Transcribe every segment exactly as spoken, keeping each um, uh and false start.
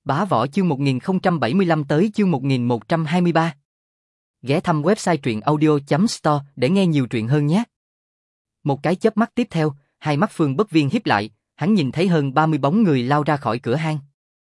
Bá Võ chương một nghìn không trăm bảy mươi lăm tới chương một nghìn một trăm hai mươi ba. Ghé thăm website truyện audio chấm store để nghe nhiều truyện hơn nhé. Một cái chớp mắt tiếp theo, hai mắt Phương Bất Viên híp lại, hắn nhìn thấy hơn ba mươi bóng người lao ra khỏi cửa hang.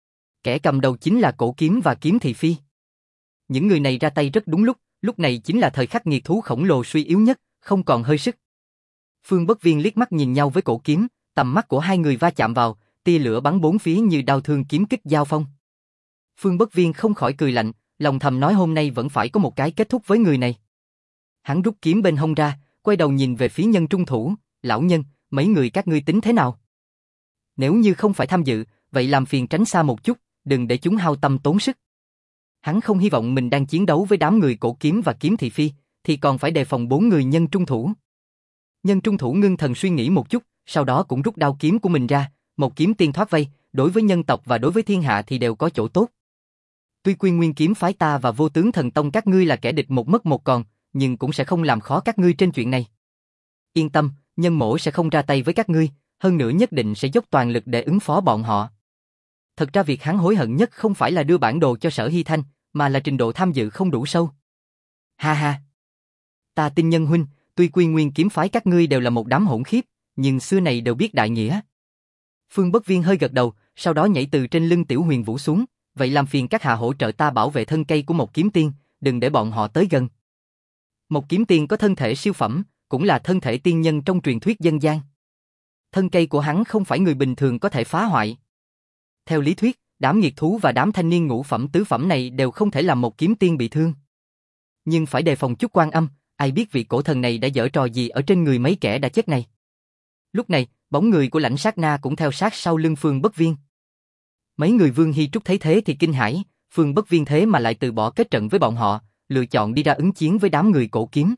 Kẻ cầm đầu chính là Cổ Kiếm và Kiếm Thị Phi. Những người này ra tay rất đúng lúc, lúc này chính là thời khắc nghiệt thú khổng lồ suy yếu nhất, không còn hơi sức. Phương Bất Viên liếc mắt nhìn nhau với Cổ Kiếm, tầm mắt của hai người va chạm vào, tia lửa bắn bốn phía như đao thương kiếm kích giao phong. Phương Bất Viên không khỏi cười lạnh, lòng thầm nói hôm nay vẫn phải có một cái kết thúc với người này. Hắn rút kiếm bên hông ra, quay đầu nhìn về phía Nhân Trung Thủ, lão nhân, mấy người các ngươi tính thế nào? Nếu như không phải tham dự, vậy làm phiền tránh xa một chút, đừng để chúng hao tâm tốn sức. Hắn không hy vọng mình đang chiến đấu với đám người Cổ Kiếm và Kiếm Thị Phi, thì còn phải đề phòng bốn người Nhân Trung Thủ. Nhân Trung Thủ ngưng thần suy nghĩ một chút, sau đó cũng rút đao kiếm của mình ra, một kiếm tiên thoát vây, đối với nhân tộc và đối với thiên hạ thì đều có chỗ tốt. Tuy Quy Nguyên kiếm phái ta và Vô Tướng Thần Tông các ngươi là kẻ địch một mất một còn, nhưng cũng sẽ không làm khó các ngươi trên chuyện này. Yên tâm, Nhân Mỗ sẽ không ra tay với các ngươi, hơn nữa nhất định sẽ dốc toàn lực để ứng phó bọn họ. Thật ra việc hắn hối hận nhất không phải là đưa bản đồ cho Sở Hy Thanh, mà là trình độ tham dự không đủ sâu. Ha ha! Ta tin Nhân huynh, tuy Quy Nguyên kiếm phái các ngươi đều là một đám hỗn khiếp, nhưng xưa này đều biết đại nghĩa. Phương Bất Viên hơi gật đầu, sau đó nhảy từ trên lưng Tiểu Huyền Vũ xuống, vậy làm phiền các hạ hỗ trợ ta bảo vệ thân cây của một kiếm tiên, đừng để bọn họ tới gần. Một kiếm tiên có thân thể siêu phẩm, cũng là thân thể tiên nhân trong truyền thuyết dân gian. Thân cây của hắn không phải người bình thường có thể phá hoại. Theo lý thuyết, đám nghiệt thú và đám thanh niên ngũ phẩm tứ phẩm này đều không thể làm một kiếm tiên bị thương. Nhưng phải đề phòng chút Quan Âm, ai biết vị cổ thần này đã giở trò gì ở trên người mấy kẻ đã chết này. Lúc này, bóng người của Lãnh Sát Na cũng theo sát sau lưng Phương Bất Viên. Mấy người Vương Hy Trúc thấy thế thì kinh hãi, Phương Bất Viên thế mà lại từ bỏ kết trận với bọn họ, lựa chọn đi ra ứng chiến với đám người Cổ Kiếm.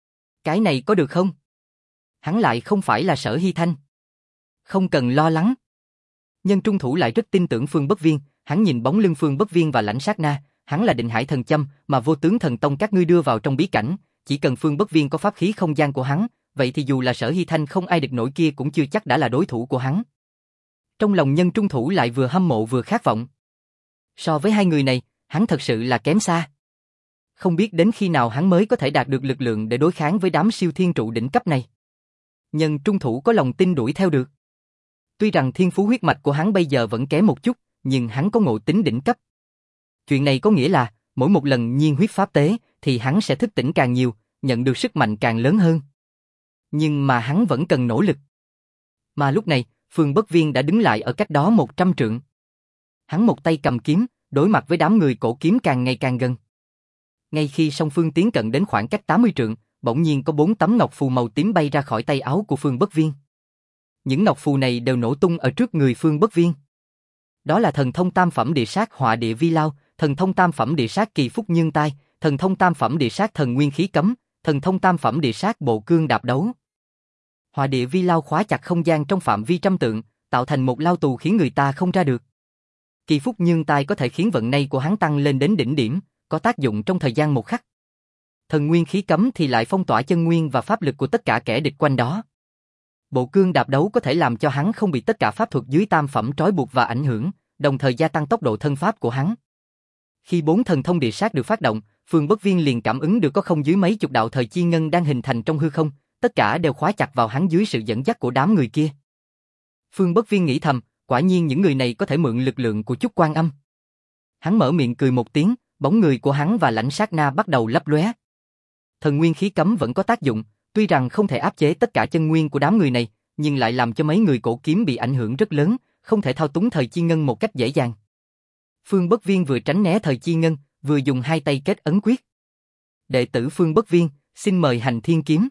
Cái này có được không? Hắn lại không phải là Sở Hy Thanh. Không cần lo lắng. Nhân Trung Thủ lại rất tin tưởng Phương Bất Viên, hắn nhìn bóng lưng Phương Bất Viên và Lãnh Sát Na, hắn là Định Hải Thần Châm mà Vô Tướng Thần Tông các ngươi đưa vào trong bí cảnh, chỉ cần Phương Bất Viên có pháp khí không gian của hắn, vậy thì dù là Sở Hy Thanh không ai địch nổi kia cũng chưa chắc đã là đối thủ của hắn. Trong lòng Nhân Trung Thủ lại vừa hâm mộ vừa khát vọng. So với hai người này, hắn thật sự là kém xa. Không biết đến khi nào hắn mới có thể đạt được lực lượng để đối kháng với đám siêu thiên trụ đỉnh cấp này. Nhân Trung Thủ có lòng tin đuổi theo được. Tuy rằng thiên phú huyết mạch của hắn bây giờ vẫn kém một chút, nhưng hắn có ngộ tính đỉnh cấp. Chuyện này có nghĩa là, mỗi một lần nhiên huyết pháp tế, thì hắn sẽ thức tỉnh càng nhiều, nhận được sức mạnh càng lớn hơn. Nhưng mà hắn vẫn cần nỗ lực. Mà lúc này, Phương Bất Viên đã đứng lại ở cách đó một trăm trượng. Hắn một tay cầm kiếm, đối mặt với đám người Cổ Kiếm càng ngày càng gần. Ngay khi song phương tiến cận đến khoảng cách tám mươi trượng, bỗng nhiên có bốn tấm ngọc phù màu tím bay ra khỏi tay áo của Phương Bất Viên. Những ngọc phù này đều nổ tung ở trước người Phương Bất Viên. Đó là thần thông tam phẩm địa sát Họa Địa Vi Lao, thần thông tam phẩm địa sát Kỳ Phúc Nhương Tai, thần thông tam phẩm địa sát Thần Nguyên Khí Cấm, thần thông tam phẩm địa sát Bộ Cương Đạp Đấu. Họa Địa Vi Lao khóa chặt không gian trong phạm vi trăm trượng, tạo thành một lao tù khiến người ta không ra được. Kỳ Phúc Nhương Tai có thể khiến vận may của hắn tăng lên đến đỉnh điểm, có tác dụng trong thời gian một khắc. Thần Nguyên Khí Cấm thì lại phong tỏa chân nguyên và pháp lực của tất cả kẻ địch quanh đó. Bộ Cương Đạp Đấu có thể làm cho hắn không bị tất cả pháp thuật dưới tam phẩm trói buộc và ảnh hưởng, đồng thời gia tăng tốc độ thân pháp của hắn. Khi bốn thần thông địa sát được phát động, Phương Bất Viên liền cảm ứng được có không dưới mấy chục đạo thời chi ngân đang hình thành trong hư không, tất cả đều khóa chặt vào hắn dưới sự dẫn dắt của đám người kia. Phương Bất Viên nghĩ thầm, quả nhiên những người này có thể mượn lực lượng của chút Quan Âm. Hắn mở miệng cười một tiếng, bóng người của hắn và Lãnh Sát Na bắt đầu lấp lóe. Thần Nguyên Khí Cấm vẫn có tác dụng, tuy rằng không thể áp chế tất cả chân nguyên của đám người này, nhưng lại làm cho mấy người Cổ Kiếm bị ảnh hưởng rất lớn, không thể thao túng thời chi ngân một cách dễ dàng. Phương Bất Viên vừa tránh né thời chi ngân, vừa dùng hai tay kết ấn quyết. Đệ tử Phương Bất Viên, xin mời hành thiên kiếm.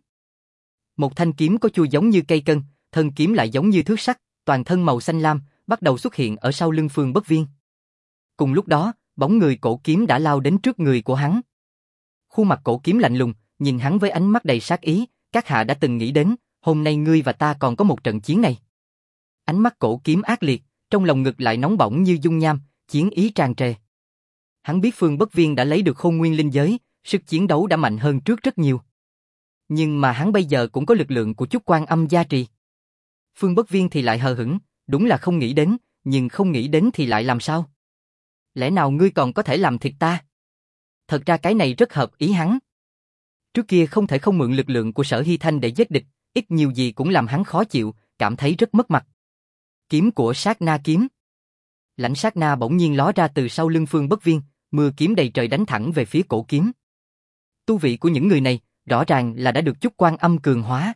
Một thanh kiếm có chui giống như cây cân, thân kiếm lại giống như thước sắt, toàn thân màu xanh lam, bắt đầu xuất hiện ở sau lưng Phương Bất Viên. Cùng lúc đó, bóng người Cổ Kiếm đã lao đến trước người của hắn. Khuôn mặt Cổ Kiếm lạnh lùng, nhìn hắn với ánh mắt đầy sát ý, các hạ đã từng nghĩ đến, hôm nay ngươi và ta còn có một trận chiến này. Ánh mắt Cổ Kiếm ác liệt, trong lòng ngực lại nóng bỏng như dung nham, chiến ý tràn trề. Hắn biết Phương Bất Viên đã lấy được Khôn Nguyên Linh Giới, sức chiến đấu đã mạnh hơn trước rất nhiều. Nhưng mà hắn bây giờ cũng có lực lượng của chút Quan Âm gia trì. Phương Bất Viên thì lại hờ hững, đúng là không nghĩ đến, nhưng không nghĩ đến thì lại làm sao? Lẽ nào ngươi còn có thể làm thịt ta? Thật ra cái này rất hợp ý hắn. Trước kia không thể không mượn lực lượng của Sở Hy Thanh để giết địch, ít nhiều gì cũng làm hắn khó chịu, cảm thấy rất mất mặt. Kiếm của sát na kiếm. Lãnh sát na bỗng nhiên ló ra từ sau lưng Phương Bất Viên, mưa kiếm đầy trời đánh thẳng về phía cổ kiếm. Tu vị của những người này, rõ ràng là đã được chút Quan Âm cường hóa.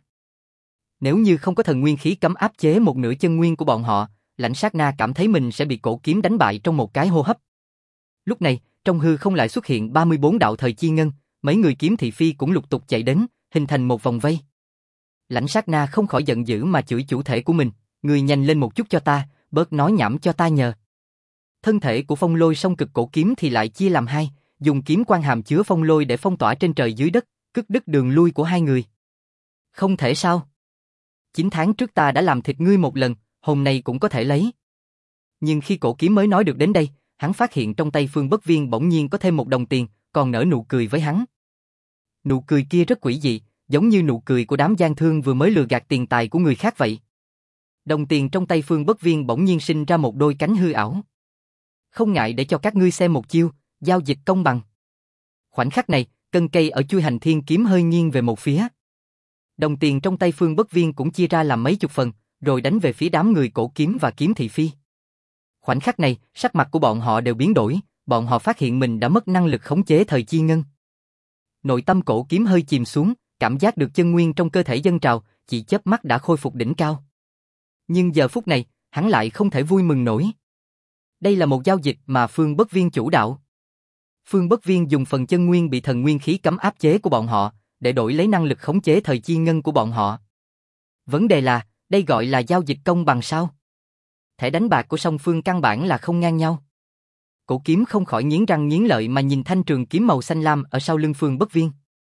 Nếu như không có thần nguyên khí cấm áp chế một nửa chân nguyên của bọn họ, Lãnh sát na cảm thấy mình sẽ bị cổ kiếm đánh bại trong một cái hô hấp. Lúc này, trong hư không lại xuất hiện ba mươi bốn đạo thời chi ngân, mấy người kiếm thị phi cũng lục tục chạy đến, hình thành một vòng vây. Lãnh sát na không khỏi giận dữ mà chửi chủ thể của mình, người nhanh lên một chút cho ta, bớt nói nhảm cho ta nhờ. Thân thể của phong lôi song cực cổ kiếm thì lại chia làm hai, dùng kiếm quan hàm chứa phong lôi để phong tỏa trên trời dưới đất, cắt đứt đường lui của hai người. Không thể sao? Chín tháng trước ta đã làm thịt ngươi một lần, hôm nay cũng có thể lấy. Nhưng khi cổ kiếm mới nói được đến đây, hắn phát hiện trong tay Phương Bất Viên bỗng nhiên có thêm một đồng tiền, còn nở nụ cười với hắn. Nụ cười kia rất quỷ dị, giống như nụ cười của đám gian thương vừa mới lừa gạt tiền tài của người khác vậy. Đồng tiền trong tay Phương Bất Viên bỗng nhiên sinh ra một đôi cánh hư ảo. Không ngại để cho các ngươi xem một chiêu, giao dịch công bằng. Khoảnh khắc này, cân cây ở chuôi hành thiên kiếm hơi nghiêng về một phía. Đồng tiền trong tay Phương Bất Viên cũng chia ra làm mấy chục phần, rồi đánh về phía đám người cổ kiếm và kiếm thị phi. Khoảnh khắc này, sắc mặt của bọn họ đều biến đổi, bọn họ phát hiện mình đã mất năng lực khống chế thời chi ngân. Nội tâm cổ kiếm hơi chìm xuống, cảm giác được chân nguyên trong cơ thể dâng trào, chỉ chớp mắt đã khôi phục đỉnh cao. Nhưng giờ phút này, hắn lại không thể vui mừng nổi. Đây là một giao dịch mà Phương Bất Viên chủ đạo. Phương Bất Viên dùng phần chân nguyên bị thần nguyên khí cấm áp chế của bọn họ, để đổi lấy năng lực khống chế thời chi ngân của bọn họ. Vấn đề là, đây gọi là giao dịch công bằng sao? Thẻ đánh bạc của song phương căn bản là không ngang nhau. Cổ kiếm không khỏi nghiến răng nghiến lợi mà nhìn thanh trường kiếm màu xanh lam ở sau lưng Phương Bất Viên.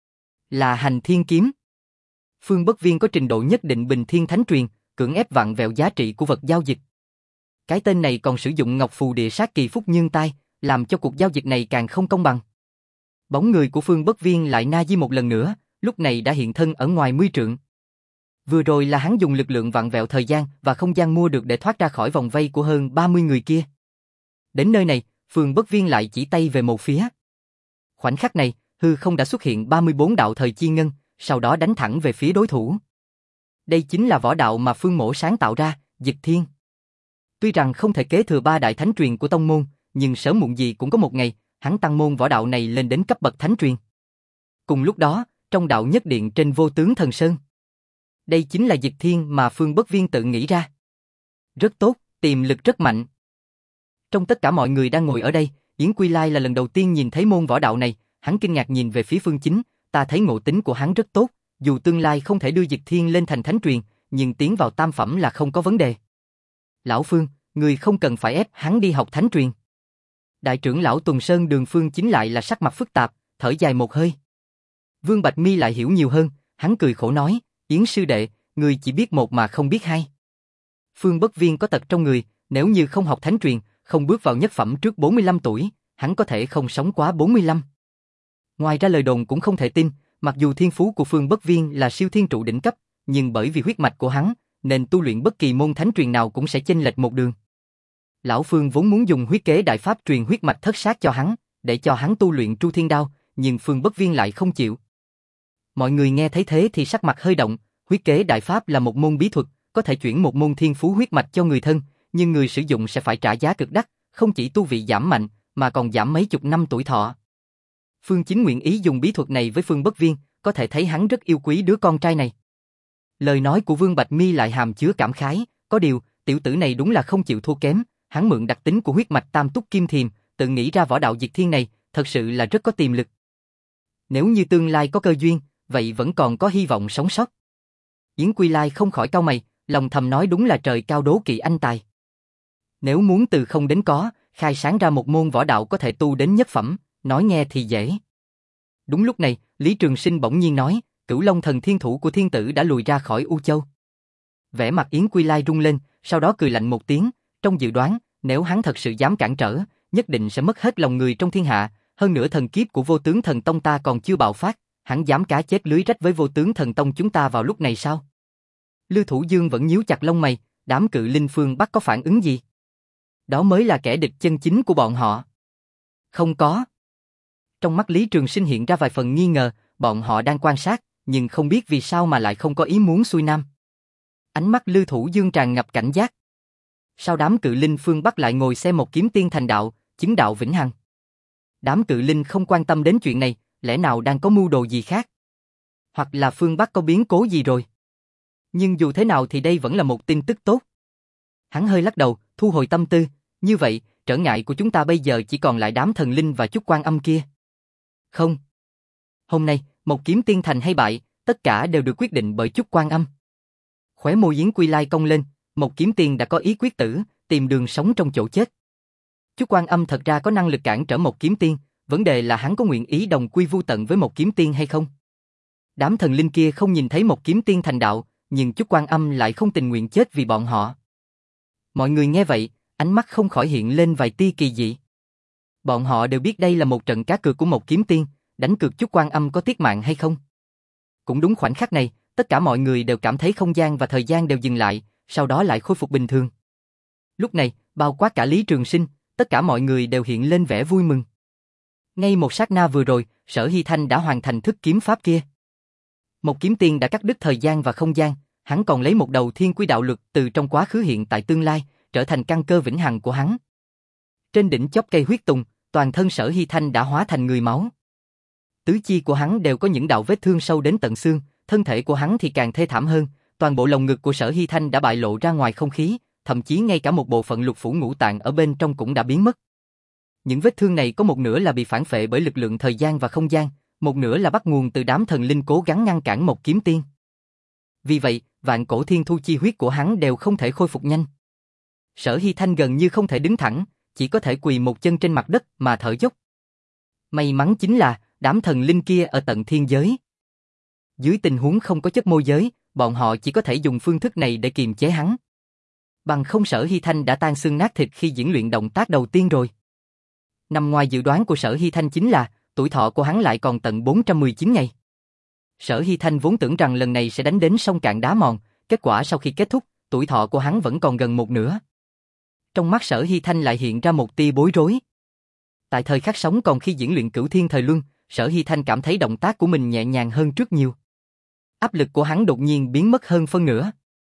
Là hành thiên kiếm. Phương Bất Viên có trình độ nhất định bình thiên thánh truyền, cưỡng ép vặn vẹo giá trị của vật giao dịch. Cái tên này còn sử dụng ngọc phù địa sát kỳ phúc nhương tai, làm cho cuộc giao dịch này càng không công bằng. Bóng người của Phương Bất Viên lại na di một lần nữa, lúc này đã hiện thân ở ngoài mươi trượng. Vừa rồi là hắn dùng lực lượng vặn vẹo thời gian và không gian mua được để thoát ra khỏi vòng vây của hơn ba mươi người kia. Đến nơi này, Phương Bất Viên lại chỉ tay về một phía. Khoảnh khắc này, hư không đã xuất hiện ba mươi bốn đạo thời chi ngân, sau đó đánh thẳng về phía đối thủ. Đây chính là võ đạo mà Phương Mỗ sáng tạo ra, Dịch Thiên. Tuy rằng không thể kế thừa ba đại thánh truyền của tông môn, nhưng sớm muộn gì cũng có một ngày, hắn tăng môn võ đạo này lên đến cấp bậc thánh truyền. Cùng lúc đó, trong đạo nhất điện trên Vô Tướng Thần Sơn. Đây chính là Dịch Thiên mà Phương Bất Viên tự nghĩ ra. Rất tốt, tiềm lực rất mạnh. Trong tất cả mọi người đang ngồi ở đây, Yến Quy Lai là lần đầu tiên nhìn thấy môn võ đạo này, hắn kinh ngạc nhìn về phía Phương Chính, ta thấy ngộ tính của hắn rất tốt, dù tương lai không thể đưa Dịch Thiên lên thành thánh truyền, nhưng tiến vào tam phẩm là không có vấn đề. Lão Phương, người không cần phải ép hắn đi học thánh truyền. Đại trưởng lão Tuần Sơn Đường Phương Chính lại là sắc mặt phức tạp, thở dài một hơi. Vương Bạch Mi lại hiểu nhiều hơn, hắn cười khổ nói, Yến sư đệ, người chỉ biết một mà không biết hai. Phương Bất Viên có tật trong người, nếu như không học thánh truyền, không bước vào nhất phẩm trước bốn mươi lăm tuổi, hắn có thể không sống quá bốn mươi lăm. Ngoài ra lời đồn cũng không thể tin, mặc dù thiên phú của Phương Bất Viên là siêu thiên trụ đỉnh cấp, nhưng bởi vì huyết mạch của hắn, nên tu luyện bất kỳ môn thánh truyền nào cũng sẽ chênh lệch một đường. Lão Phương vốn muốn dùng huyết kế đại pháp truyền huyết mạch thất sát cho hắn, để cho hắn tu luyện Tru Thiên Đao, nhưng Phương Bất Viên lại không chịu. Mọi người nghe thấy thế thì sắc mặt hơi động, huyết kế đại pháp là một môn bí thuật, có thể chuyển một môn thiên phú huyết mạch cho người thân, nhưng người sử dụng sẽ phải trả giá cực đắt, không chỉ tu vị giảm mạnh, mà còn giảm mấy chục năm tuổi thọ. Phương Chính nguyện ý dùng bí thuật này với Phương Bất Viên, có thể thấy hắn rất yêu quý đứa con trai này. Lời nói của Vương Bạch Mi lại hàm chứa cảm khái, có điều, tiểu tử này đúng là không chịu thua kém, hắn mượn đặc tính của huyết mạch tam túc kim thiềm, tự nghĩ ra võ đạo Diệt Thiên này, thật sự là rất có tiềm lực. Nếu như tương lai có cơ duyên, vậy vẫn còn có hy vọng sống sót. Yến Quy Lai không khỏi cau mày, lòng thầm nói đúng là trời cao đố kỵ anh tài. Nếu muốn từ không đến có, khai sáng ra một môn võ đạo có thể tu đến nhất phẩm, nói nghe thì dễ. Đúng lúc này, Lý Trường Sinh bỗng nhiên nói, Cửu Long Thần Thiên Thủ của thiên tử đã lùi ra khỏi U Châu. Vẻ mặt Yến Quy Lai rung lên, sau đó cười lạnh một tiếng, trong dự đoán, nếu hắn thật sự dám cản trở, nhất định sẽ mất hết lòng người trong thiên hạ, hơn nữa thần kiếp của Vô Tướng Thần Tông ta còn chưa bạo phát, hắn dám cá chết lưới rách với Vô Tướng Thần Tông chúng ta vào lúc này sao? Lưu Thủ Dương vẫn nhíu chặt lông mày, đám cự linh phương Bắc có phản ứng gì? Đó mới là kẻ địch chân chính của bọn họ. Không có. Trong mắt Lý Trường Sinh hiện ra vài phần nghi ngờ, bọn họ đang quan sát, nhưng không biết vì sao mà lại không có ý muốn xuôi nam. Ánh mắt Lư Thủ Dương tràn ngập cảnh giác. Sao đám cự linh phương Bắc lại ngồi xem một kiếm tiên thành đạo, chứng đạo vĩnh hằng? Đám cự linh không quan tâm đến chuyện này, lẽ nào đang có mưu đồ gì khác? Hoặc là phương Bắc có biến cố gì rồi? Nhưng dù thế nào thì đây vẫn là một tin tức tốt. Hắn hơi lắc đầu, thu hồi tâm tư, như vậy, trở ngại của chúng ta bây giờ chỉ còn lại đám thần linh và chút quan âm kia. Không. Hôm nay, một kiếm tiên thành hay bại, tất cả đều được quyết định bởi chút quan âm. Khóe môi Yến Quy Lai cong lên, một kiếm tiên đã có ý quyết tử, tìm đường sống trong chỗ chết. Chút quan âm thật ra có năng lực cản trở một kiếm tiên, vấn đề là hắn có nguyện ý đồng quy vu tận với một kiếm tiên hay không. Đám thần linh kia không nhìn thấy một kiếm tiên thành đạo, nhưng chút quan âm lại không tình nguyện chết vì bọn họ. Mọi người nghe vậy, ánh mắt không khỏi hiện lên vài tia kỳ dị. Bọn họ đều biết đây là một trận cá cược của một kiếm tiên, đánh cược chút quan âm có tiết mạng hay không. Cũng đúng khoảnh khắc này, tất cả mọi người đều cảm thấy không gian và thời gian đều dừng lại, sau đó lại khôi phục bình thường. Lúc này, bao quát cả Lý Trường Sinh, tất cả mọi người đều hiện lên vẻ vui mừng. Ngay một sát na vừa rồi, Sở Hy Thanh đã hoàn thành thức kiếm pháp kia. Một kiếm tiên đã cắt đứt thời gian và không gian, hắn còn lấy một đầu thiên quy đạo luật từ trong quá khứ hiện tại tương lai, trở thành căn cơ vĩnh hằng của hắn. Trên đỉnh chóp cây huyết tùng, toàn thân Sở Hy Thanh đã hóa thành người máu. Tứ chi của hắn đều có những đạo vết thương sâu đến tận xương, thân thể của hắn thì càng thê thảm hơn, toàn bộ lồng ngực của Sở Hy Thanh đã bại lộ ra ngoài không khí, thậm chí ngay cả một bộ phận lục phủ ngũ tạng ở bên trong cũng đã biến mất. Những vết thương này có một nửa là bị phản phệ bởi lực lượng thời gian và không gian, một nửa là bắt nguồn từ đám thần linh cố gắng ngăn cản một kiếm tiên. Vì vậy, vạn cổ thiên thu chi huyết của hắn đều không thể khôi phục nhanh. Sở Hy Thanh gần như không thể đứng thẳng, chỉ có thể quỳ một chân trên mặt đất mà thở dốc. May mắn chính là, đám thần linh kia ở tận thiên giới. Dưới tình huống không có chất môi giới, bọn họ chỉ có thể dùng phương thức này để kiềm chế hắn. Bằng không Sở Hy Thanh đã tan xương nát thịt khi diễn luyện động tác đầu tiên rồi. Nằm ngoài dự đoán của Sở Hy Thanh chính là, tuổi thọ của hắn lại còn tận bốn trăm mười chín ngày. Sở Hy Thanh vốn tưởng rằng lần này sẽ đánh đến sông cạn đá mòn, kết quả sau khi kết thúc, tuổi thọ của hắn vẫn còn gần một nửa. Trong mắt Sở Hy Thanh lại hiện ra một tia bối rối. Tại thời khắc sống còn khi diễn luyện cửu thiên thời luân, Sở Hy Thanh cảm thấy động tác của mình nhẹ nhàng hơn trước nhiều. Áp lực của hắn đột nhiên biến mất hơn phân nửa.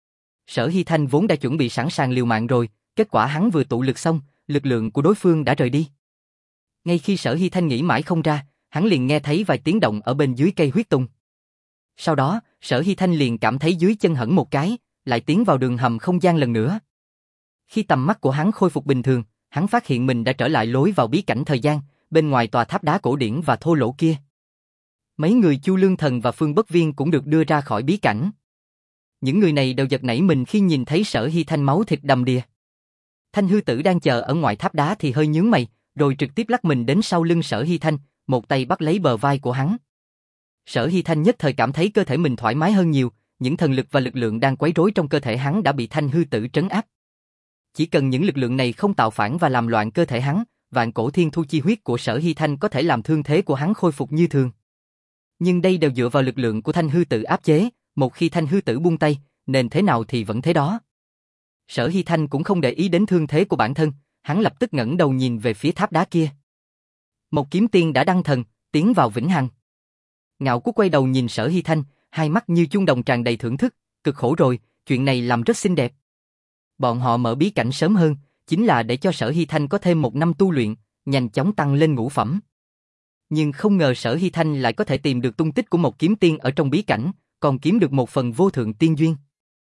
Sở Hy Thanh vốn đã chuẩn bị sẵn sàng liều mạng rồi, kết quả hắn vừa tụ lực xong, lực lượng của đối phương đã rời đi. Ngay khi Sở Hy Thanh nghĩ mãi không ra, hắn liền nghe thấy vài tiếng động ở bên dưới cây huyết tùng. Sau đó, Sở Hy Thanh liền cảm thấy dưới chân hẫng một cái, lại tiến vào đường hầm không gian lần nữa. Khi tầm mắt của hắn khôi phục bình thường, hắn phát hiện mình đã trở lại lối vào bí cảnh thời gian, bên ngoài tòa tháp đá cổ điển và thô lỗ kia. Mấy người Chu Lương Thần và Phương Bất Viên cũng được đưa ra khỏi bí cảnh. Những người này đều giật nảy mình khi nhìn thấy Sở Hy Thanh máu thịt đầm đìa. Thanh Hư Tử đang chờ ở ngoài tháp đá thì hơi nhướng mày, rồi trực tiếp lắc mình đến sau lưng Sở Hy Thanh, một tay bắt lấy bờ vai của hắn. Sở Hy Thanh nhất thời cảm thấy cơ thể mình thoải mái hơn nhiều, những thần lực và lực lượng đang quấy rối trong cơ thể hắn đã bị Thanh Hư Tử trấn áp. Chỉ cần những lực lượng này không tạo phản và làm loạn cơ thể hắn, vạn cổ thiên thu chi huyết của Sở Hy Thanh có thể làm thương thế của hắn khôi phục như thường. Nhưng đây đều dựa vào lực lượng của Thanh Hư Tử áp chế, một khi Thanh Hư Tử buông tay, nên thế nào thì vẫn thế đó. Sở Hy Thanh cũng không để ý đến thương thế của bản thân, hắn lập tức ngẩng đầu nhìn về phía tháp đá kia. Một kiếm tiên đã đăng thần, tiến vào vĩnh hằng. Ngạo Quốc quay đầu nhìn Sở Hy Thanh, hai mắt như chuông đồng tràn đầy thưởng thức, cực khổ rồi, chuyện này làm rất xinh đẹp. Bọn họ mở bí cảnh sớm hơn, chính là để cho Sở Hy Thanh có thêm một năm tu luyện, nhanh chóng tăng lên ngũ phẩm. Nhưng không ngờ Sở Hy Thanh lại có thể tìm được tung tích của một kiếm tiên ở trong bí cảnh, còn kiếm được một phần vô thượng tiên duyên.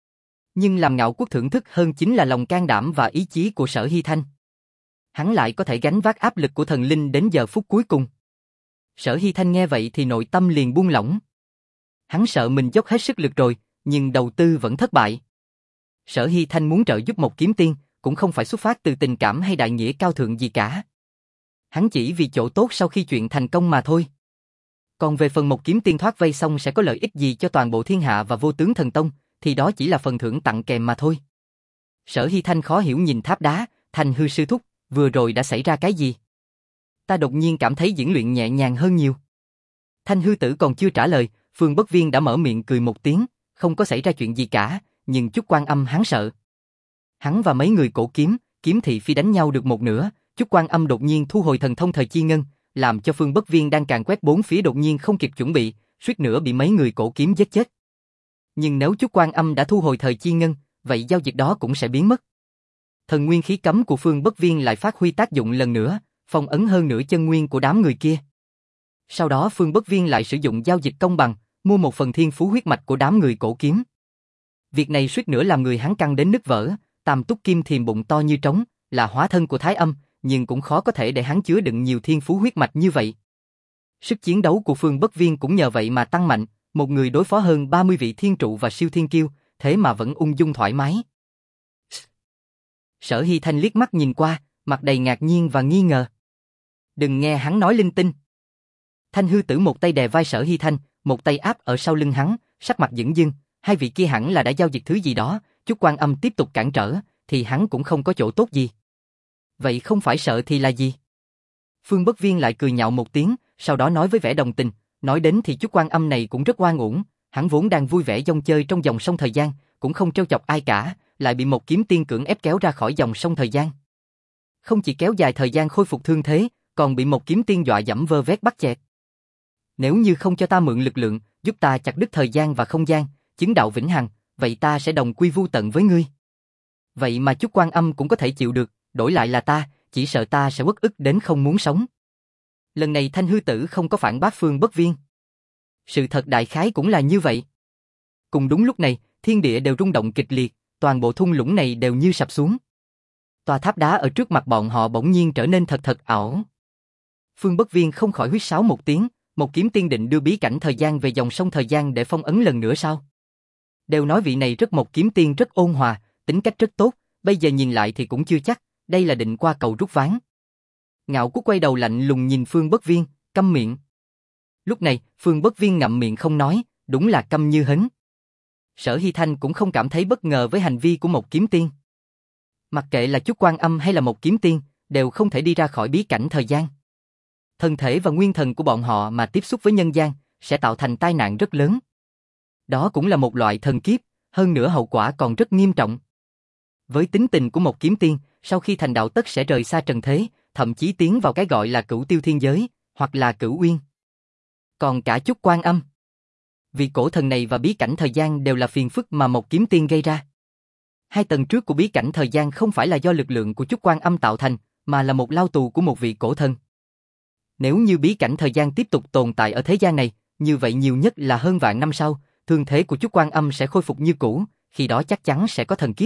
Nhưng làm Ngạo Quốc thưởng thức hơn chính là lòng can đảm và ý chí của Sở Hy Thanh. Hắn lại có thể gánh vác áp lực của thần linh đến giờ phút cuối cùng. Sở Hy Thanh nghe vậy thì nội tâm liền buông lỏng. Hắn sợ mình dốc hết sức lực rồi, nhưng đầu tư vẫn thất bại. Sở Hy Thanh muốn trợ giúp một kiếm tiên, cũng không phải xuất phát từ tình cảm hay đại nghĩa cao thượng gì cả. Hắn chỉ vì chỗ tốt sau khi chuyện thành công mà thôi. Còn về phần một kiếm tiên thoát vây xong sẽ có lợi ích gì cho toàn bộ thiên hạ và vô tướng thần tông, thì đó chỉ là phần thưởng tặng kèm mà thôi. Sở Hy Thanh khó hiểu nhìn tháp đá, Thanh Hư sư thúc, vừa rồi đã xảy ra cái gì? Ta đột nhiên cảm thấy diễn luyện nhẹ nhàng hơn nhiều. Thanh Hư Tử còn chưa trả lời, Phương Bất Viên đã mở miệng cười một tiếng, không có xảy ra chuyện gì cả, nhưng chút quan âm hắn sợ. Hắn và mấy người cổ kiếm, kiếm thị phi đánh nhau được một nửa, Chúc Quan Âm đột nhiên thu hồi thần thông thời chi ngân, làm cho Phương Bất Viên đang càn quét bốn phía đột nhiên không kịp chuẩn bị, suýt nữa bị mấy người cổ kiếm giết chết. Nhưng nếu Chúc Quan Âm đã thu hồi thời chi ngân, vậy giao dịch đó cũng sẽ biến mất. Thần nguyên khí cấm của Phương Bất Viên lại phát huy tác dụng lần nữa, phong ấn hơn nửa chân nguyên của đám người kia. Sau đó Phương Bất Viên lại sử dụng giao dịch công bằng, mua một phần thiên phú huyết mạch của đám người cổ kiếm. Việc này suýt nữa làm người hắn căng đến nứt vỡ, Tam Túc Kim Thiềm bụng to như trống, là hóa thân của Thái Âm, nhưng cũng khó có thể để hắn chứa đựng nhiều thiên phú huyết mạch như vậy. Sức chiến đấu của Phương Bất Viên cũng nhờ vậy mà tăng mạnh, một người đối phó hơn ba mươi vị thiên trụ và siêu thiên kiêu, thế mà vẫn ung dung thoải mái. Sở Hy Thanh liếc mắt nhìn qua, mặt đầy ngạc nhiên và nghi ngờ. Đừng nghe hắn nói linh tinh. Thanh hư tử một tay đè vai Sở Hy Thanh, một tay áp ở sau lưng hắn, sắc mặt dửng dưng, hai vị kia hẳn là đã giao dịch thứ gì đó, Chúc Quan Âm tiếp tục cản trở, thì hắn cũng không có chỗ tốt gì. Vậy không phải sợ thì là gì? Phương Bất Viên lại cười nhạo một tiếng, sau đó nói với vẻ đồng tình, nói đến thì Chúc Quan Âm này cũng rất oan uổng, hắn vốn đang vui vẻ dông chơi trong dòng sông thời gian, cũng không trêu chọc ai cả, lại bị một kiếm tiên cưỡng ép kéo ra khỏi dòng sông thời gian. Không chỉ kéo dài thời gian khôi phục thương thế, còn bị một kiếm tiên dọa dẫm vơ vét bắt chẹt. Nếu như không cho ta mượn lực lượng, giúp ta chặt đứt thời gian và không gian, chứng đạo vĩnh hằng, vậy ta sẽ đồng quy vu tận với ngươi. Vậy mà Chúc Quan Âm cũng có thể chịu được, đổi lại là ta, chỉ sợ ta sẽ uất ức đến không muốn sống. Lần này Thanh hư tử không có phản bác Phương Bất Viên. Sự thật đại khái cũng là như vậy. Cùng đúng lúc này, thiên địa đều rung động kịch liệt, toàn bộ thung lũng này đều như sập xuống. Tòa tháp đá ở trước mặt bọn họ bỗng nhiên trở nên thật thật ảo. Phương Bất Viên không khỏi huýt sáo một tiếng, một kiếm tiên định đưa bí cảnh thời gian về dòng sông thời gian để phong ấn lần nữa sao? Đều nói vị này rất một kiếm tiên rất ôn hòa, tính cách rất tốt, bây giờ nhìn lại thì cũng chưa chắc, đây là định qua cầu rút ván. Ngạo Quốc quay đầu lạnh lùng nhìn Phương Bất Viên, câm miệng. Lúc này, Phương Bất Viên ngậm miệng không nói, đúng là câm như hến. Sở Hy Thanh cũng không cảm thấy bất ngờ với hành vi của một kiếm tiên. Mặc kệ là Chúc Quan Âm hay là một kiếm tiên, đều không thể đi ra khỏi bí cảnh thời gian. Thân thể và nguyên thần của bọn họ mà tiếp xúc với nhân gian, sẽ tạo thành tai nạn rất lớn. Đó cũng là một loại thần kiếp, hơn nữa hậu quả còn rất nghiêm trọng. Với tính tình của một kiếm tiên, sau khi thành đạo tất sẽ rời xa trần thế, thậm chí tiến vào cái gọi là cửu tiêu thiên giới, hoặc là cửu uyên. Còn cả Chúc Quan Âm, vì cổ thần này và bí cảnh thời gian đều là phiền phức mà một kiếm tiên gây ra. Hai tầng trước của bí cảnh thời gian không phải là do lực lượng của Chúc Quan Âm tạo thành, mà là một lao tù của một vị cổ thần. Nếu như bí cảnh thời gian tiếp tục tồn tại ở thế gian này, như vậy nhiều nhất là hơn vạn năm sau, thương thế của Chúc Quan Âm sẽ khôi phục như cũ, khi đó chắc chắn sẽ có thần kiếp.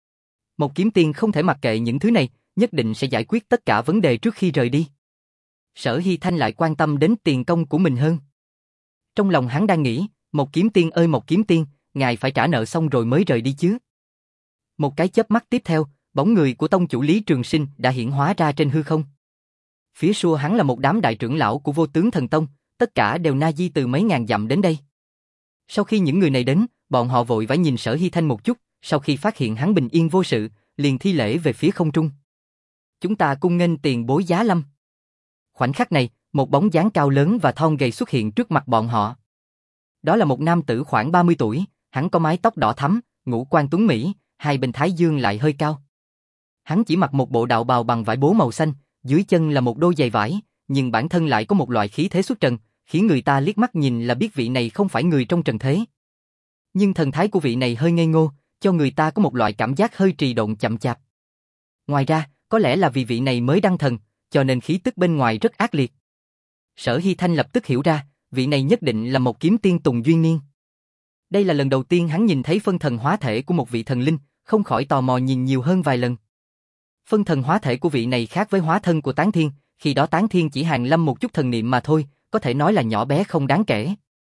Một kiếm tiên không thể mặc kệ những thứ này, nhất định sẽ giải quyết tất cả vấn đề trước khi rời đi. Sở Hy Thanh lại quan tâm đến tiền công của mình hơn. Trong lòng hắn đang nghĩ, một kiếm tiên ơi một kiếm tiên, ngài phải trả nợ xong rồi mới rời đi chứ. Một cái chớp mắt tiếp theo, bóng người của tông chủ Lý Trường Sinh đã hiển hóa ra trên hư không. Phía sau hắn là một đám đại trưởng lão của Vô Tướng Thần Tông, tất cả đều na di từ mấy ngàn dặm đến đây. Sau khi những người này đến, bọn họ vội vã nhìn Sở Hy Thanh một chút, sau khi phát hiện hắn bình yên vô sự, liền thi lễ về phía không trung. Chúng ta cung nghênh tiền bối giá lâm. Khoảnh khắc này, một bóng dáng cao lớn và thon gầy xuất hiện trước mặt bọn họ. Đó là một nam tử khoảng ba mươi tuổi, hắn có mái tóc đỏ thắm, ngũ quan tuấn mỹ, hai bên thái dương lại hơi cao. Hắn chỉ mặc một bộ đạo bào bằng vải bố màu xanh, dưới chân là một đôi giày vải, nhưng bản thân lại có một loại khí thế xuất trần, khiến người ta liếc mắt nhìn là biết vị này không phải người trong trần thế. Nhưng thần thái của vị này hơi ngây ngô, cho người ta có một loại cảm giác hơi trì độn chậm chạp. Ngoài ra, có lẽ là vì vị này mới đăng thần, cho nên khí tức bên ngoài rất ác liệt. Sở Hy Thanh lập tức hiểu ra, vị này nhất định là một kiếm tiên Tùng Duyên Niên. Đây là lần đầu tiên hắn nhìn thấy phân thần hóa thể của một vị thần linh, không khỏi tò mò nhìn nhiều hơn vài lần. Phân thần hóa thể của vị này khác với hóa thân của Tán Thiên, khi đó Tán Thiên chỉ hàn lâm một chút thần niệm mà thôi, có thể nói là nhỏ bé không đáng kể.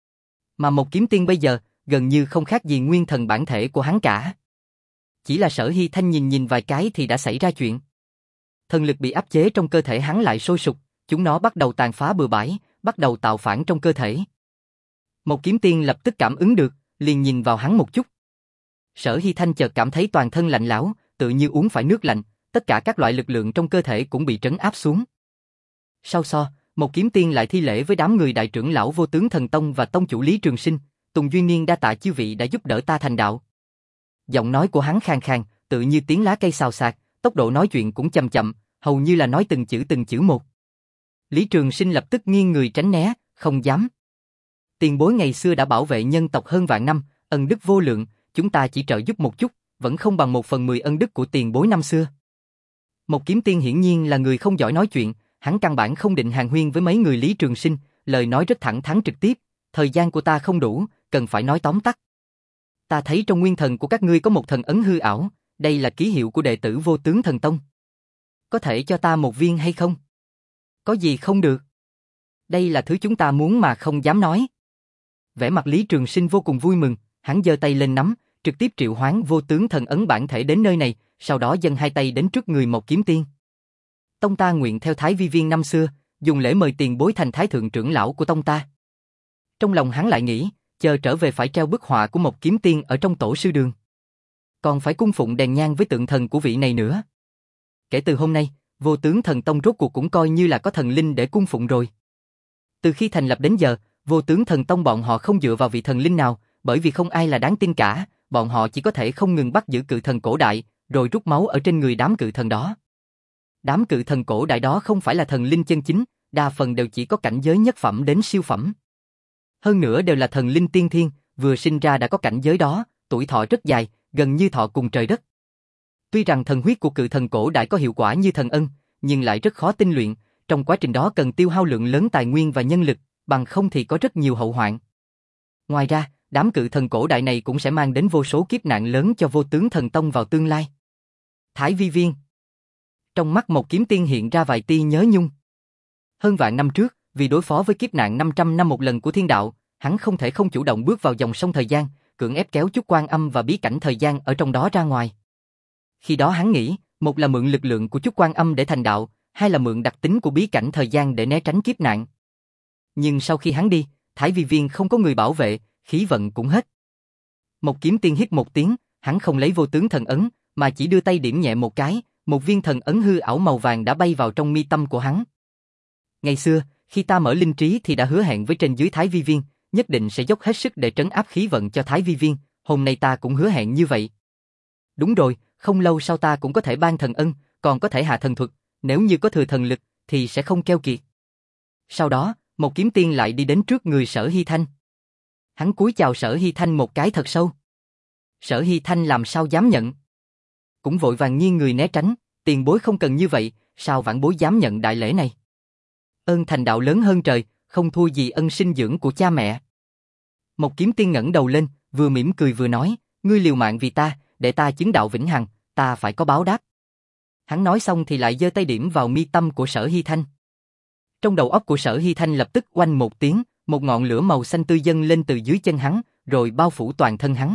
Mà một kiếm tiên bây giờ, gần như không khác gì nguyên thần bản thể của hắn cả. Chỉ là Sở Hy Thanh nhìn nhìn vài cái thì đã xảy ra chuyện. Thần lực bị áp chế trong cơ thể hắn lại sôi sục, chúng nó bắt đầu tàn phá bừa bãi, bắt đầu tạo phản trong cơ thể. Một kiếm tiên lập tức cảm ứng được, liền nhìn vào hắn một chút. Sở Hy Thanh chợt cảm thấy toàn thân lạnh lẽo, tự như uống phải nước lạnh, tất cả các loại lực lượng trong cơ thể cũng bị trấn áp xuống. Sau so, một kiếm tiên lại thi lễ với đám người đại trưởng lão Vô Tướng Thần Tông và tông chủ Lý Trường Sinh, Tùng Duyên Niên đa tạ chư vị đã giúp đỡ ta thành đạo. Giọng nói của hắn khàn khàn, tự như tiếng lá cây xào xạc, tốc độ nói chuyện cũng chậm chậm, hầu như là nói từng chữ từng chữ một. Lý Trường Sinh lập tức nghiêng người tránh né, không dám. Tiền bối ngày xưa đã bảo vệ nhân tộc hơn vạn năm, ân đức vô lượng, chúng ta chỉ trợ giúp một chút, vẫn không bằng một phần mười ân đức của tiền bối năm xưa. Một kiếm tiên hiển nhiên là người không giỏi nói chuyện, hắn căn bản không định hàn huyên với mấy người Lý Trường Sinh, lời nói rất thẳng thắn trực tiếp, thời gian của ta không đủ, cần phải nói tóm tắt. Ta thấy trong nguyên thần của các ngươi có một thần ấn hư ảo, đây là ký hiệu của đệ tử Vô Tướng Thần Tông. Có thể cho ta một viên hay không? Có gì không được? Đây là thứ chúng ta muốn mà không dám nói. Vẻ mặt Lý Trường Sinh vô cùng vui mừng, hắn giơ tay lên nắm, trực tiếp triệu hoán Vô Tướng Thần Ấn bản thể đến nơi này, sau đó dâng hai tay đến trước người một kiếm tiên. Tông ta nguyện theo Thái Vi Viên năm xưa, dùng lễ mời tiền bối thành Thái Thượng trưởng lão của tông ta. Trong lòng hắn lại nghĩ, chờ trở về phải treo bức họa của một kiếm tiên ở trong tổ sư đường. Còn phải cung phụng đèn nhang với tượng thần của vị này nữa. Kể từ hôm nay, Vô Tướng Thần Tông rốt cuộc cũng coi như là có thần linh để cung phụng rồi. Từ khi thành lập đến giờ, Vô Tướng Thần Tông bọn họ không dựa vào vị thần linh nào, bởi vì không ai là đáng tin cả, bọn họ chỉ có thể không ngừng bắt giữ cự thần cổ đại, rồi rút máu ở trên người đám cự thần đó. Đám cự thần cổ đại đó không phải là thần linh chân chính, đa phần đều chỉ có cảnh giới nhất phẩm đến siêu phẩm. Hơn nữa đều là thần linh tiên thiên, vừa sinh ra đã có cảnh giới đó, tuổi thọ rất dài, gần như thọ cùng trời đất. Tuy rằng thần huyết của cự thần cổ đại có hiệu quả như thần ân, nhưng lại rất khó tinh luyện, trong quá trình đó cần tiêu hao lượng lớn tài nguyên và nhân lực, bằng không thì có rất nhiều hậu hoạn. Ngoài ra, đám cự thần cổ đại này cũng sẽ mang đến vô số kiếp nạn lớn cho Vô Tướng Thần Tông vào tương lai. Thái Vi Viên. Trong mắt một kiếm tiên hiện ra vài tia nhớ nhung. Hơn vạn năm trước, vì đối phó với kiếp nạn năm trăm năm một lần của thiên đạo, hắn không thể không chủ động bước vào dòng sông thời gian, cưỡng ép kéo chút quan âm và bí cảnh thời gian ở trong đó ra ngoài. Khi đó hắn nghĩ, một là mượn lực lượng của chút quan âm để thành đạo, hai là mượn đặc tính của bí cảnh thời gian để né tránh kiếp nạn. Nhưng sau khi hắn đi, Thái Vi Viên không có người bảo vệ, khí vận cũng hết. Một kiếm tiên hít một tiếng, hắn không lấy Vô Tướng Thần Ấn, mà chỉ đưa tay điểm nhẹ một cái, một viên thần ấn hư ảo màu vàng đã bay vào trong mi tâm của hắn. Ngày xưa, khi ta mở linh trí thì đã hứa hẹn với trên dưới Thái Vi Viên, nhất định sẽ dốc hết sức để trấn áp khí vận cho Thái Vi Viên, hôm nay ta cũng hứa hẹn như vậy. Đúng rồi, không lâu sau ta cũng có thể ban thần ân, còn có thể hạ thần thuật, nếu như có thừa thần lực thì sẽ không keo kiệt. Sau đó, một kiếm tiên lại đi đến trước người Sở Hy Thanh. Hắn cúi chào Sở Hy Thanh một cái thật sâu. Sở Hy Thanh làm sao dám nhận? Cũng vội vàng nghiêng người né tránh, tiền bối không cần như vậy, sao vãn bối dám nhận đại lễ này? Ơn thành đạo lớn hơn trời, không thua gì ân sinh dưỡng của cha mẹ. Một kiếm tiên ngẩng đầu lên, vừa mỉm cười vừa nói, ngươi liều mạng vì ta, để ta chứng đạo vĩnh hằng, ta phải có báo đáp. Hắn nói xong thì lại giơ tay điểm vào mi tâm của Sở Hy Thanh. Trong đầu óc của Sở Hy Thanh lập tức oanh một tiếng, một ngọn lửa màu xanh tươi dâng lên từ dưới chân hắn, rồi bao phủ toàn thân hắn.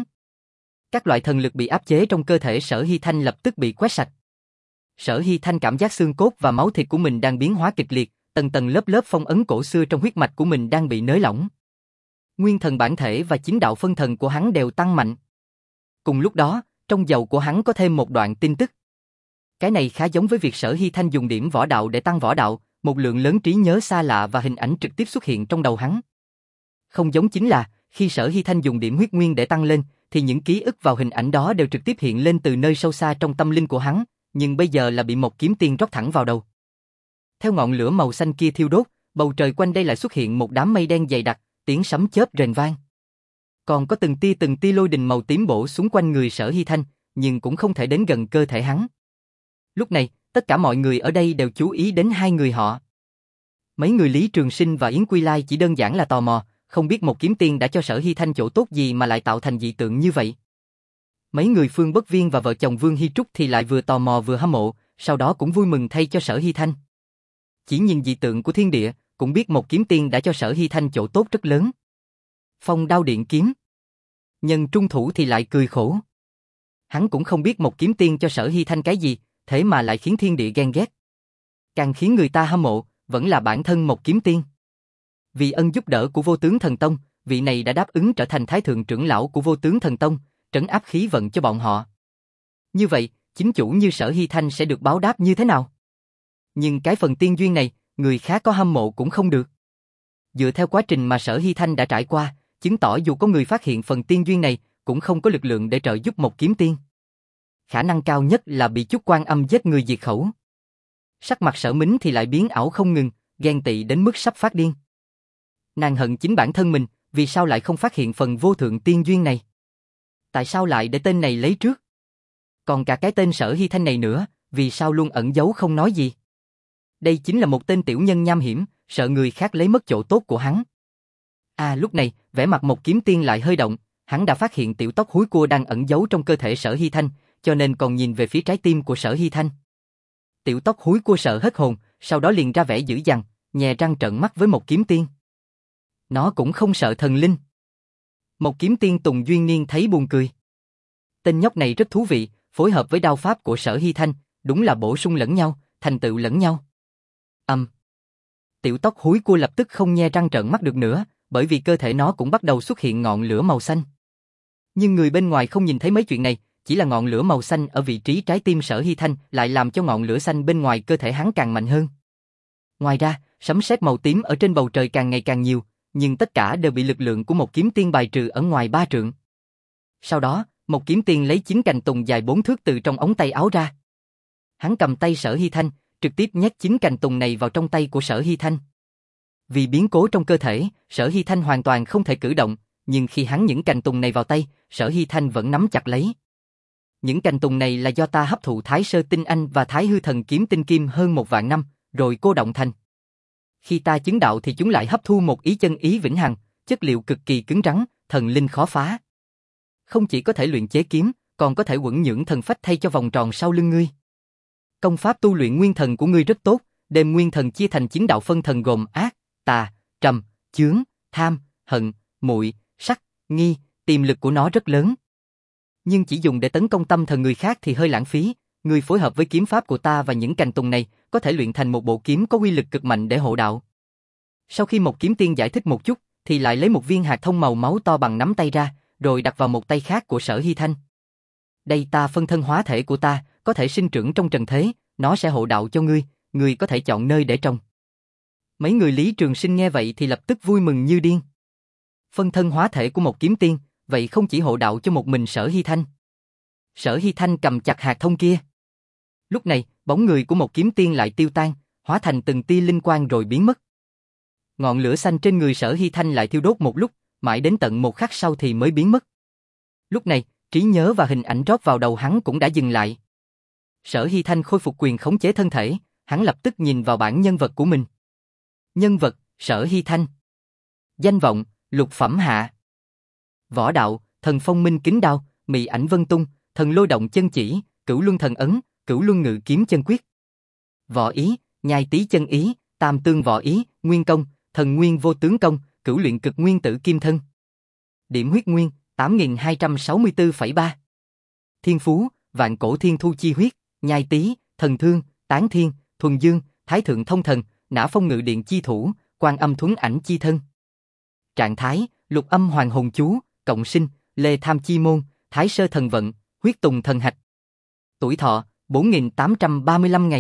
Các loại thần lực bị áp chế trong cơ thể Sở Hy Thanh lập tức bị quét sạch. Sở Hy Thanh cảm giác xương cốt và máu thịt của mình đang biến hóa kịch liệt, tầng tầng lớp lớp phong ấn cổ xưa trong huyết mạch của mình đang bị nới lỏng. Nguyên thần bản thể và chính đạo phân thần của hắn đều tăng mạnh. Cùng lúc đó, trong dầu của hắn có thêm một đoạn tin tức. Cái này khá giống với việc Sở Hy Thanh dùng điểm võ đạo để tăng võ đạo, một lượng lớn trí nhớ xa lạ và hình ảnh trực tiếp xuất hiện trong đầu hắn. Không giống chính là, khi Sở Hy Thanh dùng điểm huyết nguyên để tăng lên, thì những ký ức vào hình ảnh đó đều trực tiếp hiện lên từ nơi sâu xa trong tâm linh của hắn, nhưng bây giờ là bị một kiếm tiên rót thẳng vào đầu. Theo ngọn lửa màu xanh kia thiêu đốt, bầu trời quanh đây lại xuất hiện một đám mây đen dày đặc, tiếng sấm chớp rền vang. Còn có từng tia từng tia lôi đình màu tím bổ xuống quanh người Sở Hy Thanh, nhưng cũng không thể đến gần cơ thể hắn. Lúc này, tất cả mọi người ở đây đều chú ý đến hai người họ. Mấy người Lý Trường Sinh và Yến Quy Lai chỉ đơn giản là tò mò, không biết một kiếm tiên đã cho Sở Hy Thanh chỗ tốt gì mà lại tạo thành dị tượng như vậy. Mấy người Phương Bất Viên và vợ chồng Vương Hy Trúc thì lại vừa tò mò vừa hâm mộ, sau đó cũng vui mừng thay cho Sở Hy Thanh. Chỉ nhìn dị tượng của thiên địa, cũng biết một kiếm tiên đã cho Sở Hy Thanh chỗ tốt rất lớn. Phong Đao Điện Kiếm. Nhân trung thủ thì lại cười khổ. Hắn cũng không biết một kiếm tiên cho Sở Hy Thanh cái gì, thế mà lại khiến thiên địa ghen ghét. Càng khiến người ta hâm mộ, vẫn là bản thân một kiếm tiên. Vì ân giúp đỡ của Vô Tướng Thần Tông, vị này đã đáp ứng trở thành Thái Thượng trưởng lão của Vô Tướng Thần Tông, trấn áp khí vận cho bọn họ. Như vậy, chính chủ như Sở Hy Thanh sẽ được báo đáp như thế nào? Nhưng cái phần tiên duyên này, người khác có hâm mộ cũng không được. Dựa theo quá trình mà Sở Hy Thanh đã trải qua, chứng tỏ dù có người phát hiện phần tiên duyên này, cũng không có lực lượng để trợ giúp một kiếm tiên. khả năng cao nhất là bị chút Quan Âm giết người diệt khẩu. Sắc mặt Sở Mính thì lại biến ảo không ngừng, ghen tị đến mức sắp phát điên. Nàng hận chính bản thân mình, vì sao lại không phát hiện phần vô thượng tiên duyên này? Tại sao lại để tên này lấy trước? Còn cả cái tên Sở Hy Thanh này nữa, vì sao luôn ẩn giấu không nói gì? Đây chính là một tên tiểu nhân nham hiểm, sợ người khác lấy mất chỗ tốt của hắn. À lúc này, vẻ mặt Một Kiếm Tiên lại hơi động, hắn đã phát hiện tiểu tóc húi cua đang ẩn giấu trong cơ thể Sở Hy Thanh, cho nên còn nhìn về phía trái tim của Sở Hy Thanh. Tiểu tóc húi cua sợ hết hồn, sau đó liền ra vẻ dữ dằn, nhè răng trợn mắt với Một Kiếm Tiên. Nó cũng không sợ thần linh. Một Kiếm Tiên Tùng Duyên Niên thấy buồn cười. Tên nhóc này rất thú vị, phối hợp với đao pháp của Sở Hy Thanh, đúng là bổ sung lẫn nhau, thành tựu lẫn nhau. Âm. Um. Tiểu tóc húi cua lập tức không nhe răng trợn mắt được nữa, bởi vì cơ thể nó cũng bắt đầu xuất hiện ngọn lửa màu xanh. Nhưng người bên ngoài không nhìn thấy mấy chuyện này, chỉ là ngọn lửa màu xanh ở vị trí trái tim Sở Hy Thanh lại làm cho ngọn lửa xanh bên ngoài cơ thể hắn càng mạnh hơn. Ngoài ra, sấm sét màu tím ở trên bầu trời càng ngày càng nhiều, nhưng tất cả đều bị lực lượng của Một Kiếm Tiên bài trừ ở ngoài ba trượng. Sau đó, Một Kiếm Tiên lấy chín cành tùng dài bốn thước từ trong ống tay áo ra. Hắn cầm tay Sở Hy Thanh, trực tiếp nhét chín cành tùng này vào trong tay của Sở Hy Thanh. Vì biến cố trong cơ thể, Sở Hy Thanh hoàn toàn không thể cử động, nhưng khi hắn những cành tùng này vào tay, Sở Hy Thanh vẫn nắm chặt lấy. Những cành tùng này là do ta hấp thụ Thái Sơ Tinh Anh và Thái Hư Thần Kiếm Tinh Kim hơn một vạn năm, rồi cô động thành. Khi ta chứng đạo thì chúng lại hấp thu một ý chân ý vĩnh hằng, chất liệu cực kỳ cứng rắn, thần linh khó phá. Không chỉ có thể luyện chế kiếm, còn có thể quẩn nhưỡng thần phách thay cho vòng tròn sau lưng ngươi. Công pháp tu luyện nguyên thần của ngươi rất tốt, đem nguyên thần chia thành chín đạo phân thần gồm ác, tà, trầm, chướng, tham, hận, muội, sắc, nghi, tiềm lực của nó rất lớn. Nhưng chỉ dùng để tấn công tâm thần người khác thì hơi lãng phí, ngươi phối hợp với kiếm pháp của ta và những cành tùng này, có thể luyện thành một bộ kiếm có uy lực cực mạnh để hộ đạo. Sau khi Một Kiếm Tiên giải thích một chút, thì lại lấy một viên hạt thông màu máu to bằng nắm tay ra, rồi đặt vào một tay khác của Sở Hy Thanh. Đây ta phân thân hóa thể của ta, có thể sinh trưởng trong trần thế, nó sẽ hộ đạo cho ngươi, ngươi có thể chọn nơi để trồng. Mấy người Lý Trường Sinh nghe vậy thì lập tức vui mừng như điên. Phân thân hóa thể của Một Kiếm Tiên, vậy không chỉ hộ đạo cho một mình Sở Hy Thanh. Sở Hy Thanh cầm chặt hạt thông kia. Lúc này, bóng người của Một Kiếm Tiên lại tiêu tan, hóa thành từng tia linh quang rồi biến mất. Ngọn lửa xanh trên người Sở Hy Thanh lại thiêu đốt một lúc, mãi đến tận một khắc sau thì mới biến mất. Lúc này, trí nhớ và hình ảnh rót vào đầu hắn cũng đã dừng lại. Sở Hy Thanh khôi phục quyền khống chế thân thể, hắn lập tức nhìn vào bản nhân vật của mình. Nhân vật, Sở Hy Thanh. Danh vọng, lục phẩm hạ. Võ đạo, thần phong minh kính đao, mị ảnh vân tung, thần lôi động chân chỉ, cửu luân thần ấn, cửu luân ngự kiếm chân quyết. Võ ý, nhai tý chân ý, tam tương võ ý, nguyên công, thần nguyên vô tướng công, cửu luyện cực nguyên tử kim thân. Điểm huyết nguyên, tám nghìn hai trăm sáu mươi tư phẩy ba. Thiên phú, vạn cổ thiên thu chi huyết, nhai tý, thần thương, tán thiên, thuần dương, thái thượng thông thần, nã phong ngự điện chi thủ, quan âm thuấn ảnh chi thân. Trạng thái, lục âm hoàng hồn chú, cộng sinh, lê tham chi môn, thái sơ thần vận, huyết tùng thần hạch. Tuổi thọ, bốn nghìn tám trăm ba mươi lăm ngày.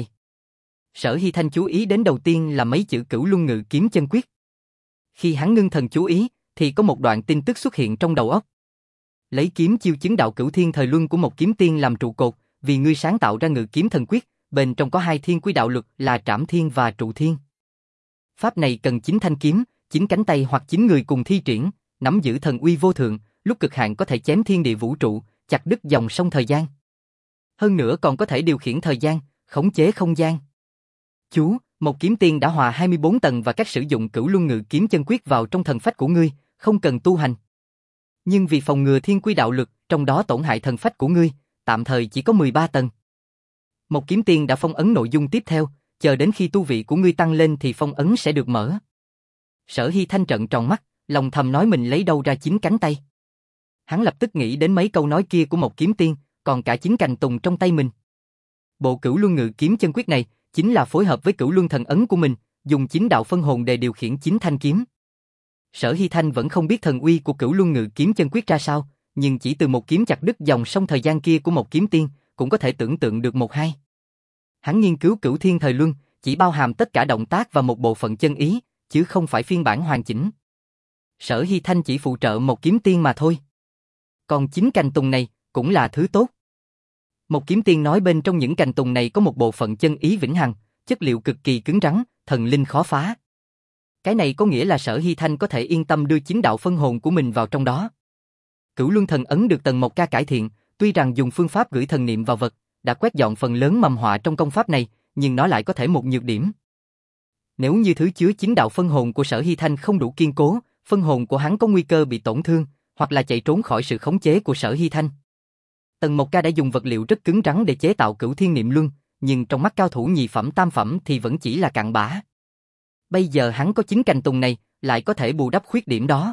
Sở Hy Thanh chú ý đến đầu tiên là mấy chữ cửu luân ngự kiếm chân quyết. Khi hắn ngưng thần chú ý, thì có một đoạn tin tức xuất hiện trong đầu óc. Lấy kiếm chiêu chứng đạo cửu thiên thời luân của Một Kiếm Tiên làm trụ cột, vì ngươi sáng tạo ra ngự kiếm thần quyết, bên trong có hai thiên quy đạo luật là trảm thiên và trụ thiên. Pháp này cần chín thanh kiếm, chín cánh tay hoặc chín người cùng thi triển, nắm giữ thần uy vô thượng, lúc cực hạn có thể chém thiên địa vũ trụ, chặt đứt dòng sông thời gian. Hơn nữa còn có thể điều khiển thời gian, khống chế không gian. Chú, Một Kiếm Tiên đã hòa hai mươi bốn tầng và cách sử dụng cửu luân ngự kiếm chân quyết vào trong thần phách của ngươi, không cần tu hành. Nhưng vì phòng ngừa thiên quy đạo lực, trong đó tổn hại thần phách của ngươi, tạm thời chỉ có mười ba tầng. Một Kiếm Tiên đã phong ấn nội dung tiếp theo, chờ đến khi tu vị của ngươi tăng lên thì phong ấn sẽ được mở. Sở Hy Thanh trợn tròn mắt, lòng thầm nói mình lấy đâu ra chín cánh tay. Hắn lập tức nghĩ đến mấy câu nói kia của Một Kiếm Tiên, còn cả chín cành tùng trong tay mình. Bộ cửu luân ngự kiếm chân quyết này chính là phối hợp với cửu luân thần ấn của mình, dùng chín đạo phân hồn để điều khiển chín thanh kiếm. Sở Hy Thanh vẫn không biết thần uy của cửu luân ngự kiếm chân quyết ra sao, nhưng chỉ từ một kiếm chặt đứt dòng sông thời gian kia của Một Kiếm Tiên, cũng có thể tưởng tượng được một hai. Hắn nghiên cứu cửu thiên thời luân, chỉ bao hàm tất cả động tác và một bộ phận chân ý, chứ không phải phiên bản hoàn chỉnh. Sở Hy Thanh chỉ phụ trợ Một Kiếm Tiên mà thôi. Còn chín cành tùng này cũng là thứ tốt. Một kiếm tiên nói bên trong những cành tùng này có một bộ phận chân ý vĩnh hằng, chất liệu cực kỳ cứng rắn, thần linh khó phá. Cái này có nghĩa là Sở Hy Thanh có thể yên tâm đưa chính đạo phân hồn của mình vào trong đó. Cửu Luân Thần Ấn được Tần Mộc Ca cải thiện, tuy rằng dùng phương pháp gửi thần niệm vào vật, đã quét dọn phần lớn mầm họa trong công pháp này, nhưng nó lại có thể một nhược điểm. Nếu như thứ chứa chính đạo phân hồn của Sở Hy Thanh không đủ kiên cố, phân hồn của hắn có nguy cơ bị tổn thương, hoặc là chạy trốn khỏi sự khống chế của Sở Hy Thanh. Tần Mộc Ca đã dùng vật liệu rất cứng rắn để chế tạo Cửu Thiên Niệm Luân, nhưng trong mắt cao thủ nhị phẩm tam phẩm thì vẫn chỉ là cặn bã. Bây giờ hắn có chính cành tùng này, lại có thể bù đắp khuyết điểm đó.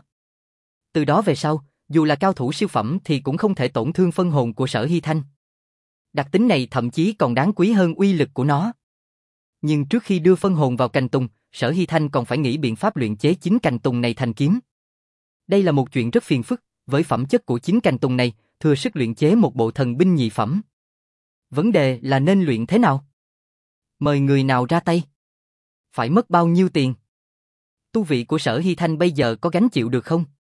Từ đó về sau, dù là cao thủ siêu phẩm thì cũng không thể tổn thương phân hồn của Sở Hy Thanh. Đặc tính này thậm chí còn đáng quý hơn uy lực của nó. Nhưng trước khi đưa phân hồn vào cành tùng, Sở Hy Thanh còn phải nghĩ biện pháp luyện chế chính cành tùng này thành kiếm. Đây là một chuyện rất phiền phức, với phẩm chất của chính cành tùng này, thừa sức luyện chế một bộ thần binh nhị phẩm. Vấn đề là nên luyện thế nào? Mời người nào ra tay? Phải mất bao nhiêu tiền? Tu vị của Sở Hy Thanh bây giờ có gánh chịu được không?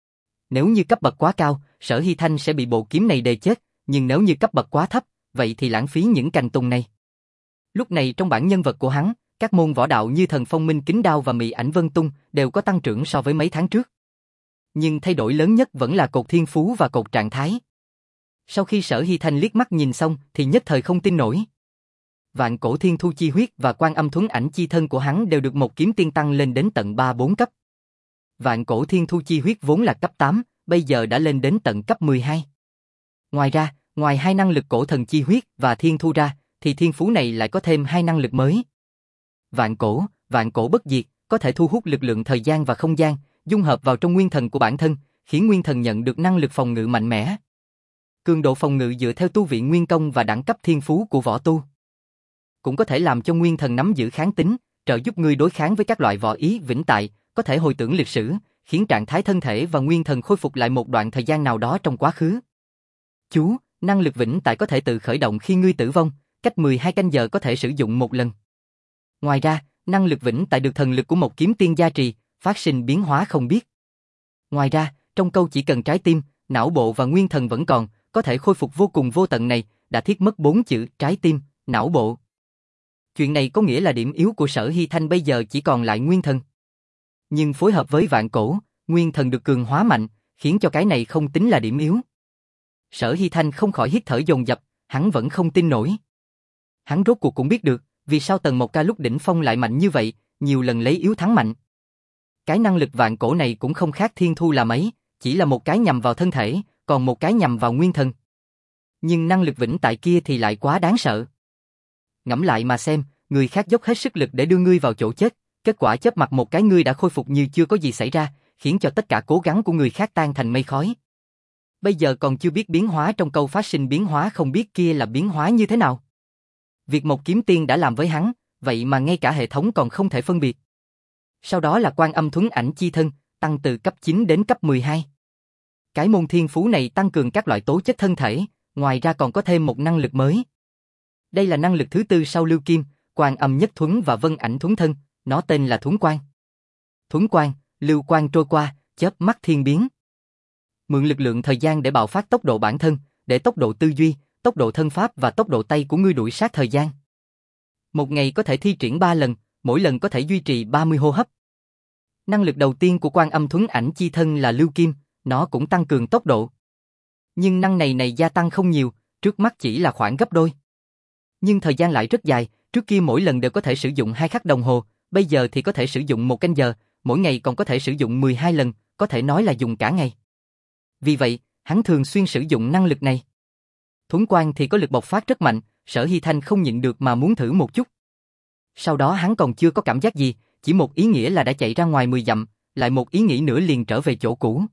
Nếu như cấp bậc quá cao, Sở Hy Thanh sẽ bị bộ kiếm này đè chết, nhưng nếu như cấp bậc quá thấp, vậy thì lãng phí những cành tùng này. Lúc này trong bản nhân vật của hắn, các môn võ đạo như Thần Phong Minh Kính Đao và Mị Ảnh Vân Tung đều có tăng trưởng so với mấy tháng trước. Nhưng thay đổi lớn nhất vẫn là cột thiên phú và cột trạng thái. Sau khi Sở Hy Thanh liếc mắt nhìn xong thì nhất thời không tin nổi. Vạn Cổ Thiên Thu Chi Huyết và Quan Âm Thuấn Ảnh Chi Thân của hắn đều được một kiếm tiên tăng lên đến tận ba bốn cấp. Vạn Cổ Thiên Thu Chi Huyết vốn là cấp tám, bây giờ đã lên đến tận cấp mười hai. Ngoài ra, ngoài hai năng lực Cổ Thần Chi Huyết và Thiên Thu ra, thì thiên phú này lại có thêm hai năng lực mới. Vạn Cổ, Vạn Cổ Bất Diệt, có thể thu hút lực lượng thời gian và không gian, dung hợp vào trong nguyên thần của bản thân, khiến nguyên thần nhận được năng lực phòng ngự mạnh mẽ. Cường độ phòng ngự dựa theo tu vị nguyên công và đẳng cấp thiên phú của võ tu. Cũng có thể làm cho nguyên thần nắm giữ kháng tính, trợ giúp ngươi đối kháng với các loại võ ý vĩnh tại, có thể hồi tưởng lịch sử, khiến trạng thái thân thể và nguyên thần khôi phục lại một đoạn thời gian nào đó trong quá khứ. Chú, năng lực vĩnh tại có thể tự khởi động khi ngươi tử vong, cách mười hai canh giờ có thể sử dụng một lần. Ngoài ra, năng lực vĩnh tại được thần lực của một kiếm tiên gia trì, phát sinh biến hóa không biết. Ngoài ra, trong câu chỉ cần trái tim, não bộ và nguyên thần vẫn còn, có thể khôi phục vô cùng vô tận này, đã thiết mất bốn chữ trái tim, não bộ. Chuyện này có nghĩa là điểm yếu của Sở Hy Thanh bây giờ chỉ còn lại nguyên thần. Nhưng phối hợp với Vạn Cổ, nguyên thần được cường hóa mạnh, khiến cho cái này không tính là điểm yếu. Sở Hy Thanh không khỏi hít thở dồn dập, hắn vẫn không tin nổi. Hắn rốt cuộc cũng biết được, vì sao Tần Mộc Ca lúc đỉnh phong lại mạnh như vậy, nhiều lần lấy yếu thắng mạnh. Cái năng lực Vạn Cổ này cũng không khác Thiên Thu là mấy, chỉ là một cái nhằm vào thân thể, còn một cái nhằm vào nguyên thần. Nhưng năng lực vĩnh tại kia thì lại quá đáng sợ. Ngẫm lại mà xem, người khác dốc hết sức lực để đưa ngươi vào chỗ chết, kết quả chớp mặt một cái ngươi đã khôi phục như chưa có gì xảy ra, khiến cho tất cả cố gắng của người khác tan thành mây khói. Bây giờ còn chưa biết biến hóa trong câu phát sinh biến hóa không biết kia là biến hóa như thế nào. Việc một kiếm tiên đã làm với hắn, vậy mà ngay cả hệ thống còn không thể phân biệt. Sau đó là Quan Âm Thuấn Ảnh Chi Thân, tăng từ cấp chín đến cấp mười hai. Cái môn thiên phú này tăng cường các loại tố chất thân thể, ngoài ra còn có thêm một năng lực mới. Đây là năng lực thứ tư sau Lưu Kim, Quan Âm Nhất Thuấn và Vân Ảnh Thuấn Thân, nó tên là Thuấn Quan. Thuấn Quan, lưu quan trôi qua, chớp mắt thiên biến. Mượn lực lượng thời gian để bạo phát tốc độ bản thân, để tốc độ tư duy, tốc độ thân pháp và tốc độ tay của ngươi đuổi sát thời gian. Một ngày có thể thi triển ba lần, mỗi lần có thể duy trì ba mươi hô hấp. Năng lực đầu tiên của Quan Âm Thuấn Ảnh Chi Thân là Lưu Kim, nó cũng tăng cường tốc độ. Nhưng năng này này gia tăng không nhiều, trước mắt chỉ là khoảng gấp đôi. Nhưng thời gian lại rất dài, trước kia mỗi lần đều có thể sử dụng hai khắc đồng hồ, bây giờ thì có thể sử dụng một canh giờ, mỗi ngày còn có thể sử dụng mười hai lần, có thể nói là dùng cả ngày. Vì vậy, hắn thường xuyên sử dụng năng lực này. Thuấn Quan thì có lực bộc phát rất mạnh, Sở Hy Thanh không nhịn được mà muốn thử một chút. Sau đó hắn còn chưa có cảm giác gì, chỉ một ý nghĩa là đã chạy ra ngoài mười dặm, lại một ý nghĩ nữa liền trở về chỗ cũ.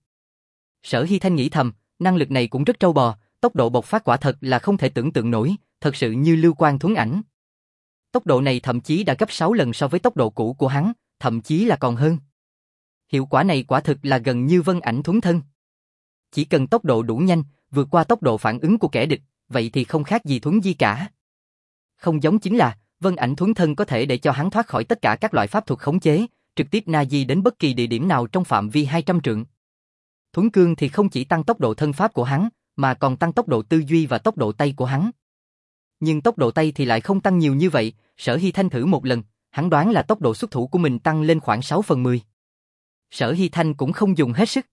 Sở Hy Thanh nghĩ thầm, năng lực này cũng rất trâu bò, tốc độ bộc phát quả thật là không thể tưởng tượng nổi, thật sự như lưu quan thuấn ảnh. Tốc độ này thậm chí đã gấp sáu lần so với tốc độ cũ của hắn, thậm chí là còn hơn. Hiệu quả này quả thực là gần như Vân Ảnh Thuấn Thân. Chỉ cần tốc độ đủ nhanh, vượt qua tốc độ phản ứng của kẻ địch, vậy thì không khác gì Thuấn Di cả. Không giống chính là, Vân Ảnh Thuấn Thân có thể để cho hắn thoát khỏi tất cả các loại pháp thuật khống chế, trực tiếp na di đến bất kỳ địa điểm nào trong phạm vi hai trăm trượng. Thuấn Cương thì không chỉ tăng tốc độ thân pháp của hắn, mà còn tăng tốc độ tư duy và tốc độ tay của hắn. Nhưng tốc độ tay thì lại không tăng nhiều như vậy, Sở Hy Thanh thử một lần, hắn đoán là tốc độ xuất thủ của mình tăng lên khoảng sáu phần mười. Sở Hy Thanh cũng không dùng hết sức.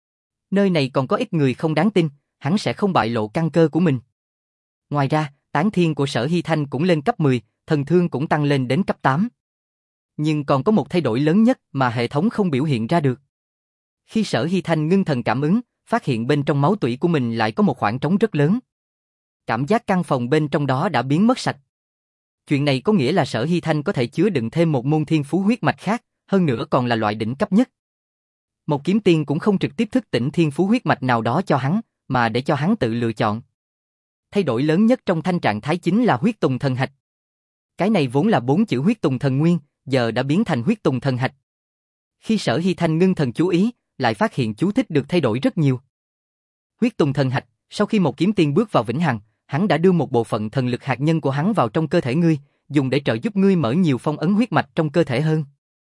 Nơi này còn có ít người không đáng tin, hắn sẽ không bại lộ căn cơ của mình. Ngoài ra, tán thiên của Sở Hy Thanh cũng lên cấp mười, thần thương cũng tăng lên đến cấp tám. Nhưng còn có một thay đổi lớn nhất mà hệ thống không biểu hiện ra được. Khi Sở Hy Thanh ngưng thần cảm ứng, phát hiện bên trong máu tủy của mình lại có một khoảng trống rất lớn. Cảm giác căn phòng bên trong đó đã biến mất sạch. Chuyện này có nghĩa là Sở Hy Thanh có thể chứa đựng thêm một môn thiên phú huyết mạch khác, hơn nữa còn là loại đỉnh cấp nhất. Một kiếm tiên cũng không trực tiếp thức tỉnh thiên phú huyết mạch nào đó cho hắn, mà để cho hắn tự lựa chọn. Thay đổi lớn nhất trong thanh trạng thái chính là huyết tùng thần hạch. Cái này vốn là bốn chữ huyết tùng thần nguyên, giờ đã biến thành huyết tùng thần hạch. Khi Sở Hy Thanh ngưng thần chú ý, lại phát hiện chú thích được thay đổi rất nhiều. Huyết tùng thần hạch, sau khi một kiếm tiên bước vào vĩnh hằng, hắn đã đưa một bộ phận thần lực hạt nhân của hắn vào trong cơ thể ngươi, dùng để trợ giúp ngươi mở nhiều phong ấn huyết mạch trong cơ thể hơn.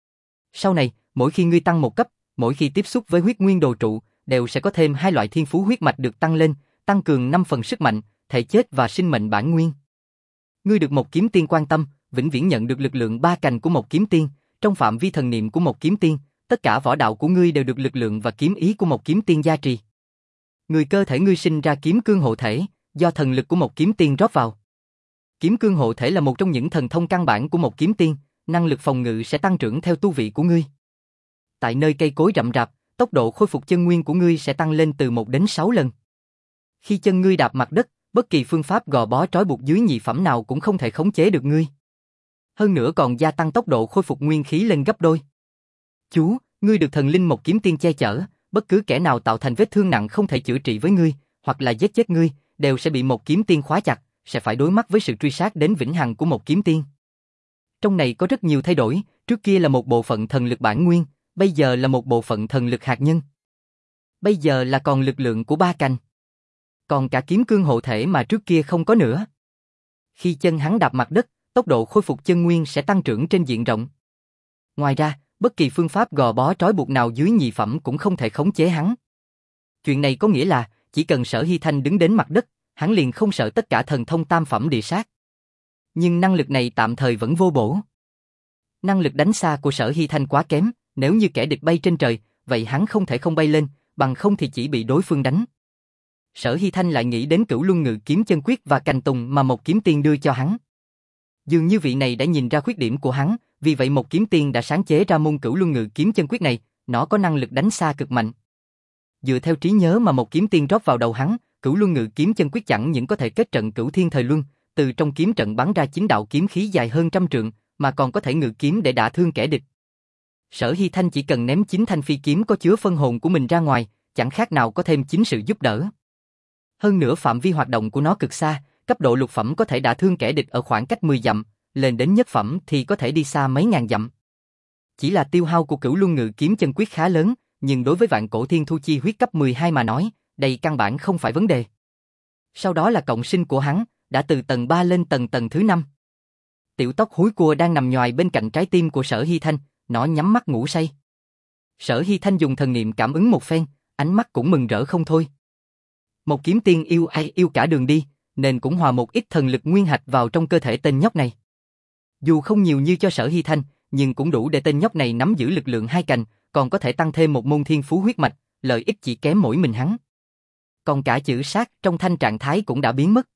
Sau này, mỗi khi ngươi tăng một cấp, mỗi khi tiếp xúc với huyết nguyên đồ trụ, đều sẽ có thêm hai loại thiên phú huyết mạch được tăng lên, tăng cường năm phần sức mạnh, thể chất và sinh mệnh bản nguyên. Ngươi được một kiếm tiên quan tâm, vĩnh viễn nhận được lực lượng ba cành của một kiếm tiên, trong phạm vi thần niệm của một kiếm tiên, tất cả võ đạo của ngươi đều được lực lượng và kiếm ý của một kiếm tiên gia trì. Người cơ thể ngươi sinh ra kiếm cương hộ thể, do thần lực của một kiếm tiên rót vào. Kiếm cương hộ thể là một trong những thần thông căn bản của một kiếm tiên, năng lực phòng ngự sẽ tăng trưởng theo tu vị của ngươi. Tại nơi cây cối rậm rạp, tốc độ khôi phục chân nguyên của ngươi sẽ tăng lên từ một đến sáu lần. Khi chân ngươi đạp mặt đất, bất kỳ phương pháp gò bó trói buộc dưới nhị phẩm nào cũng không thể khống chế được ngươi. Hơn nữa còn gia tăng tốc độ khôi phục nguyên khí lên gấp đôi. Chú, ngươi được thần linh một kiếm tiên che chở, bất cứ kẻ nào tạo thành vết thương nặng không thể chữa trị với ngươi, hoặc là giết chết ngươi, đều sẽ bị một kiếm tiên khóa chặt, sẽ phải đối mặt với sự truy sát đến vĩnh hằng của một kiếm tiên. Trong này có rất nhiều thay đổi, trước kia là một bộ phận thần lực bản nguyên, bây giờ là một bộ phận thần lực hạt nhân. Bây giờ là còn lực lượng của ba cành. Còn cả kiếm cương hộ thể mà trước kia không có nữa. Khi chân hắn đạp mặt đất, tốc độ khôi phục chân nguyên sẽ tăng trưởng trên diện rộng. Ngoài ra, bất kỳ phương pháp gò bó trói buộc nào dưới nhị phẩm cũng không thể khống chế hắn. Chuyện này có nghĩa là, chỉ cần Sở Hy Thanh đứng đến mặt đất, hắn liền không sợ tất cả thần thông tam phẩm địa sát. Nhưng năng lực này tạm thời vẫn vô bổ. Năng lực đánh xa của Sở Hy Thanh quá kém, nếu như kẻ địch bay trên trời, vậy hắn không thể không bay lên, bằng không thì chỉ bị đối phương đánh. Sở Hy Thanh lại nghĩ đến Cửu Luân Ngự Kiếm Chân Quyết và Cành Tùng mà một kiếm tiên đưa cho hắn. Dường như vị này đã nhìn ra khuyết điểm của hắn, vì vậy một kiếm tiên đã sáng chế ra môn Cửu Luân Ngự Kiếm Chân Quyết này, nó có năng lực đánh xa cực mạnh. Dựa theo trí nhớ mà một kiếm tiên rót vào đầu hắn, Cửu Luân Ngự Kiếm Chân Quyết chẳng những có thể kết trận cửu thiên thời luân, từ trong kiếm trận bắn ra chính đạo kiếm khí dài hơn trăm trượng, mà còn có thể ngự kiếm để đả thương kẻ địch. Sở Hy Thanh chỉ cần ném chín thanh phi kiếm có chứa phân hồn của mình ra ngoài, chẳng khác nào có thêm chính sự giúp đỡ. Hơn nữa phạm vi hoạt động của nó cực xa, cấp độ lục phẩm có thể đả thương kẻ địch ở khoảng cách mười dặm, lên đến nhất phẩm thì có thể đi xa mấy ngàn dặm. Chỉ là tiêu hao của Cửu Luân Ngự Kiếm Chân Quyết khá lớn, nhưng đối với Vạn Cổ Thiên Thu Chi huyết cấp mười hai mà nói, đây căn bản không phải vấn đề. Sau đó là cộng sinh của hắn, đã từ tầng ba lên tầng tầng thứ năm. Tiểu tóc húi cua đang nằm nhoài bên cạnh trái tim của Sở Hy Thanh, nó nhắm mắt ngủ say. Sở Hy Thanh dùng thần niệm cảm ứng một phen, ánh mắt cũng mừng rỡ không thôi. Một kiếm tiên yêu ai yêu cả đường đi, nên cũng hòa một ít thần lực nguyên hạch vào trong cơ thể tên nhóc này. Dù không nhiều như cho Sở Hy Thanh, nhưng cũng đủ để tên nhóc này nắm giữ lực lượng hai cành, còn có thể tăng thêm một môn thiên phú huyết mạch, lợi ích chỉ kém mỗi mình hắn. Còn cả chữ sát trong thanh trạng thái cũng đã biến mất.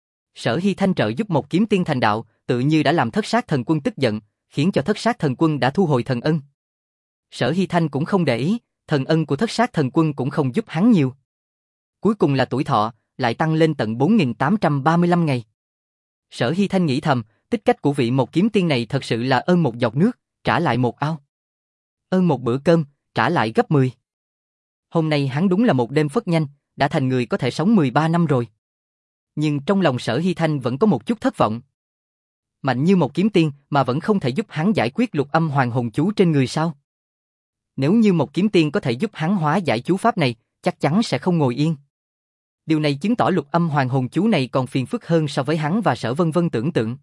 Sở Hy Thanh trợ giúp một kiếm tiên thành đạo, tự như đã làm Thất Sát Thần Quân tức giận, khiến cho Thất Sát Thần Quân đã thu hồi thần ân. Sở Hy Thanh cũng không để ý, thần ân của Thất Sát Thần Quân cũng không giúp hắn nhiều. Cuối cùng là tuổi thọ, lại tăng lên tận bốn nghìn tám trăm ba mươi lăm ngày. Sở Hy Thanh nghĩ thầm, tích cách của vị một kiếm tiên này thật sự là ơn một giọt nước, trả lại một ao. Ơn một bữa cơm, trả lại gấp mười. Hôm nay hắn đúng là một đêm phất nhanh, đã thành người có thể sống mười ba năm rồi. Nhưng trong lòng Sở Hy Thanh vẫn có một chút thất vọng. Mạnh như một kiếm tiên mà vẫn không thể giúp hắn giải quyết lục âm hoàng hồn chú trên người sao? Nếu như một kiếm tiên có thể giúp hắn hóa giải chú pháp này, chắc chắn sẽ không ngồi yên. Điều này chứng tỏ lục âm hoàng hồn chú này còn phiền phức hơn so với hắn và Sở Vân Vân tưởng tượng.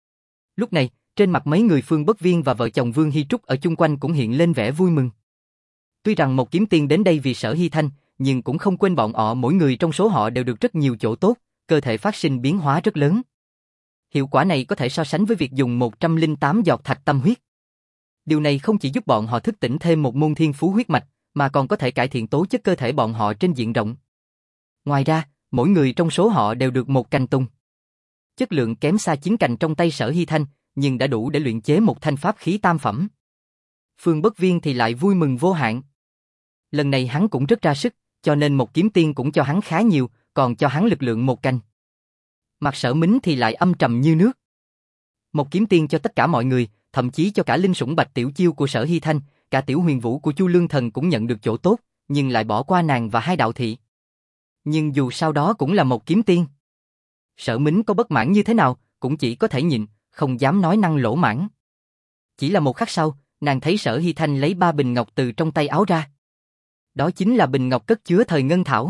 Lúc này, trên mặt mấy người Phương Bất Viên và vợ chồng Vương Hy Trúc ở chung quanh cũng hiện lên vẻ vui mừng. Tuy rằng một kiếm tiên đến đây vì Sở Hy Thanh, nhưng cũng không quên bọn họ mỗi người trong số họ đều được rất nhiều chỗ tốt, cơ thể phát sinh biến hóa rất lớn. Hiệu quả này có thể so sánh với việc dùng một trăm lẻ tám giọt thạch tâm huyết. Điều này không chỉ giúp bọn họ thức tỉnh thêm một môn thiên phú huyết mạch, mà còn có thể cải thiện tố chất cơ thể bọn họ trên diện rộng. Ngoài ra, mỗi người trong số họ đều được một cành tùng. Chất lượng kém xa chín cành trong tay Sở Hy Thanh, nhưng đã đủ để luyện chế một thanh pháp khí tam phẩm. Phương Bất Viên thì lại vui mừng vô hạn. Lần này hắn cũng rất ra sức, cho nên một kiếm tiên cũng cho hắn khá nhiều, còn cho hắn lực lượng một cành. Mặt Sở Mính thì lại âm trầm như nước. Một kiếm tiên cho tất cả mọi người, thậm chí cho cả linh sủng Bạch Tiểu Chiêu của Sở Hy Thanh, cả Tiểu Huyền Vũ của Chu Lương Thần cũng nhận được chỗ tốt, nhưng lại bỏ qua nàng và hai đạo thị. Nhưng dù sao đó cũng là một kiếm tiên. Sở Mính có bất mãn như thế nào, cũng chỉ có thể nhịn, không dám nói năng lỗ mãn. Chỉ là một khắc sau, nàng thấy Sở Hy Thanh lấy ba bình ngọc từ trong tay áo ra. Đó chính là bình ngọc cất chứa thời ngân thảo.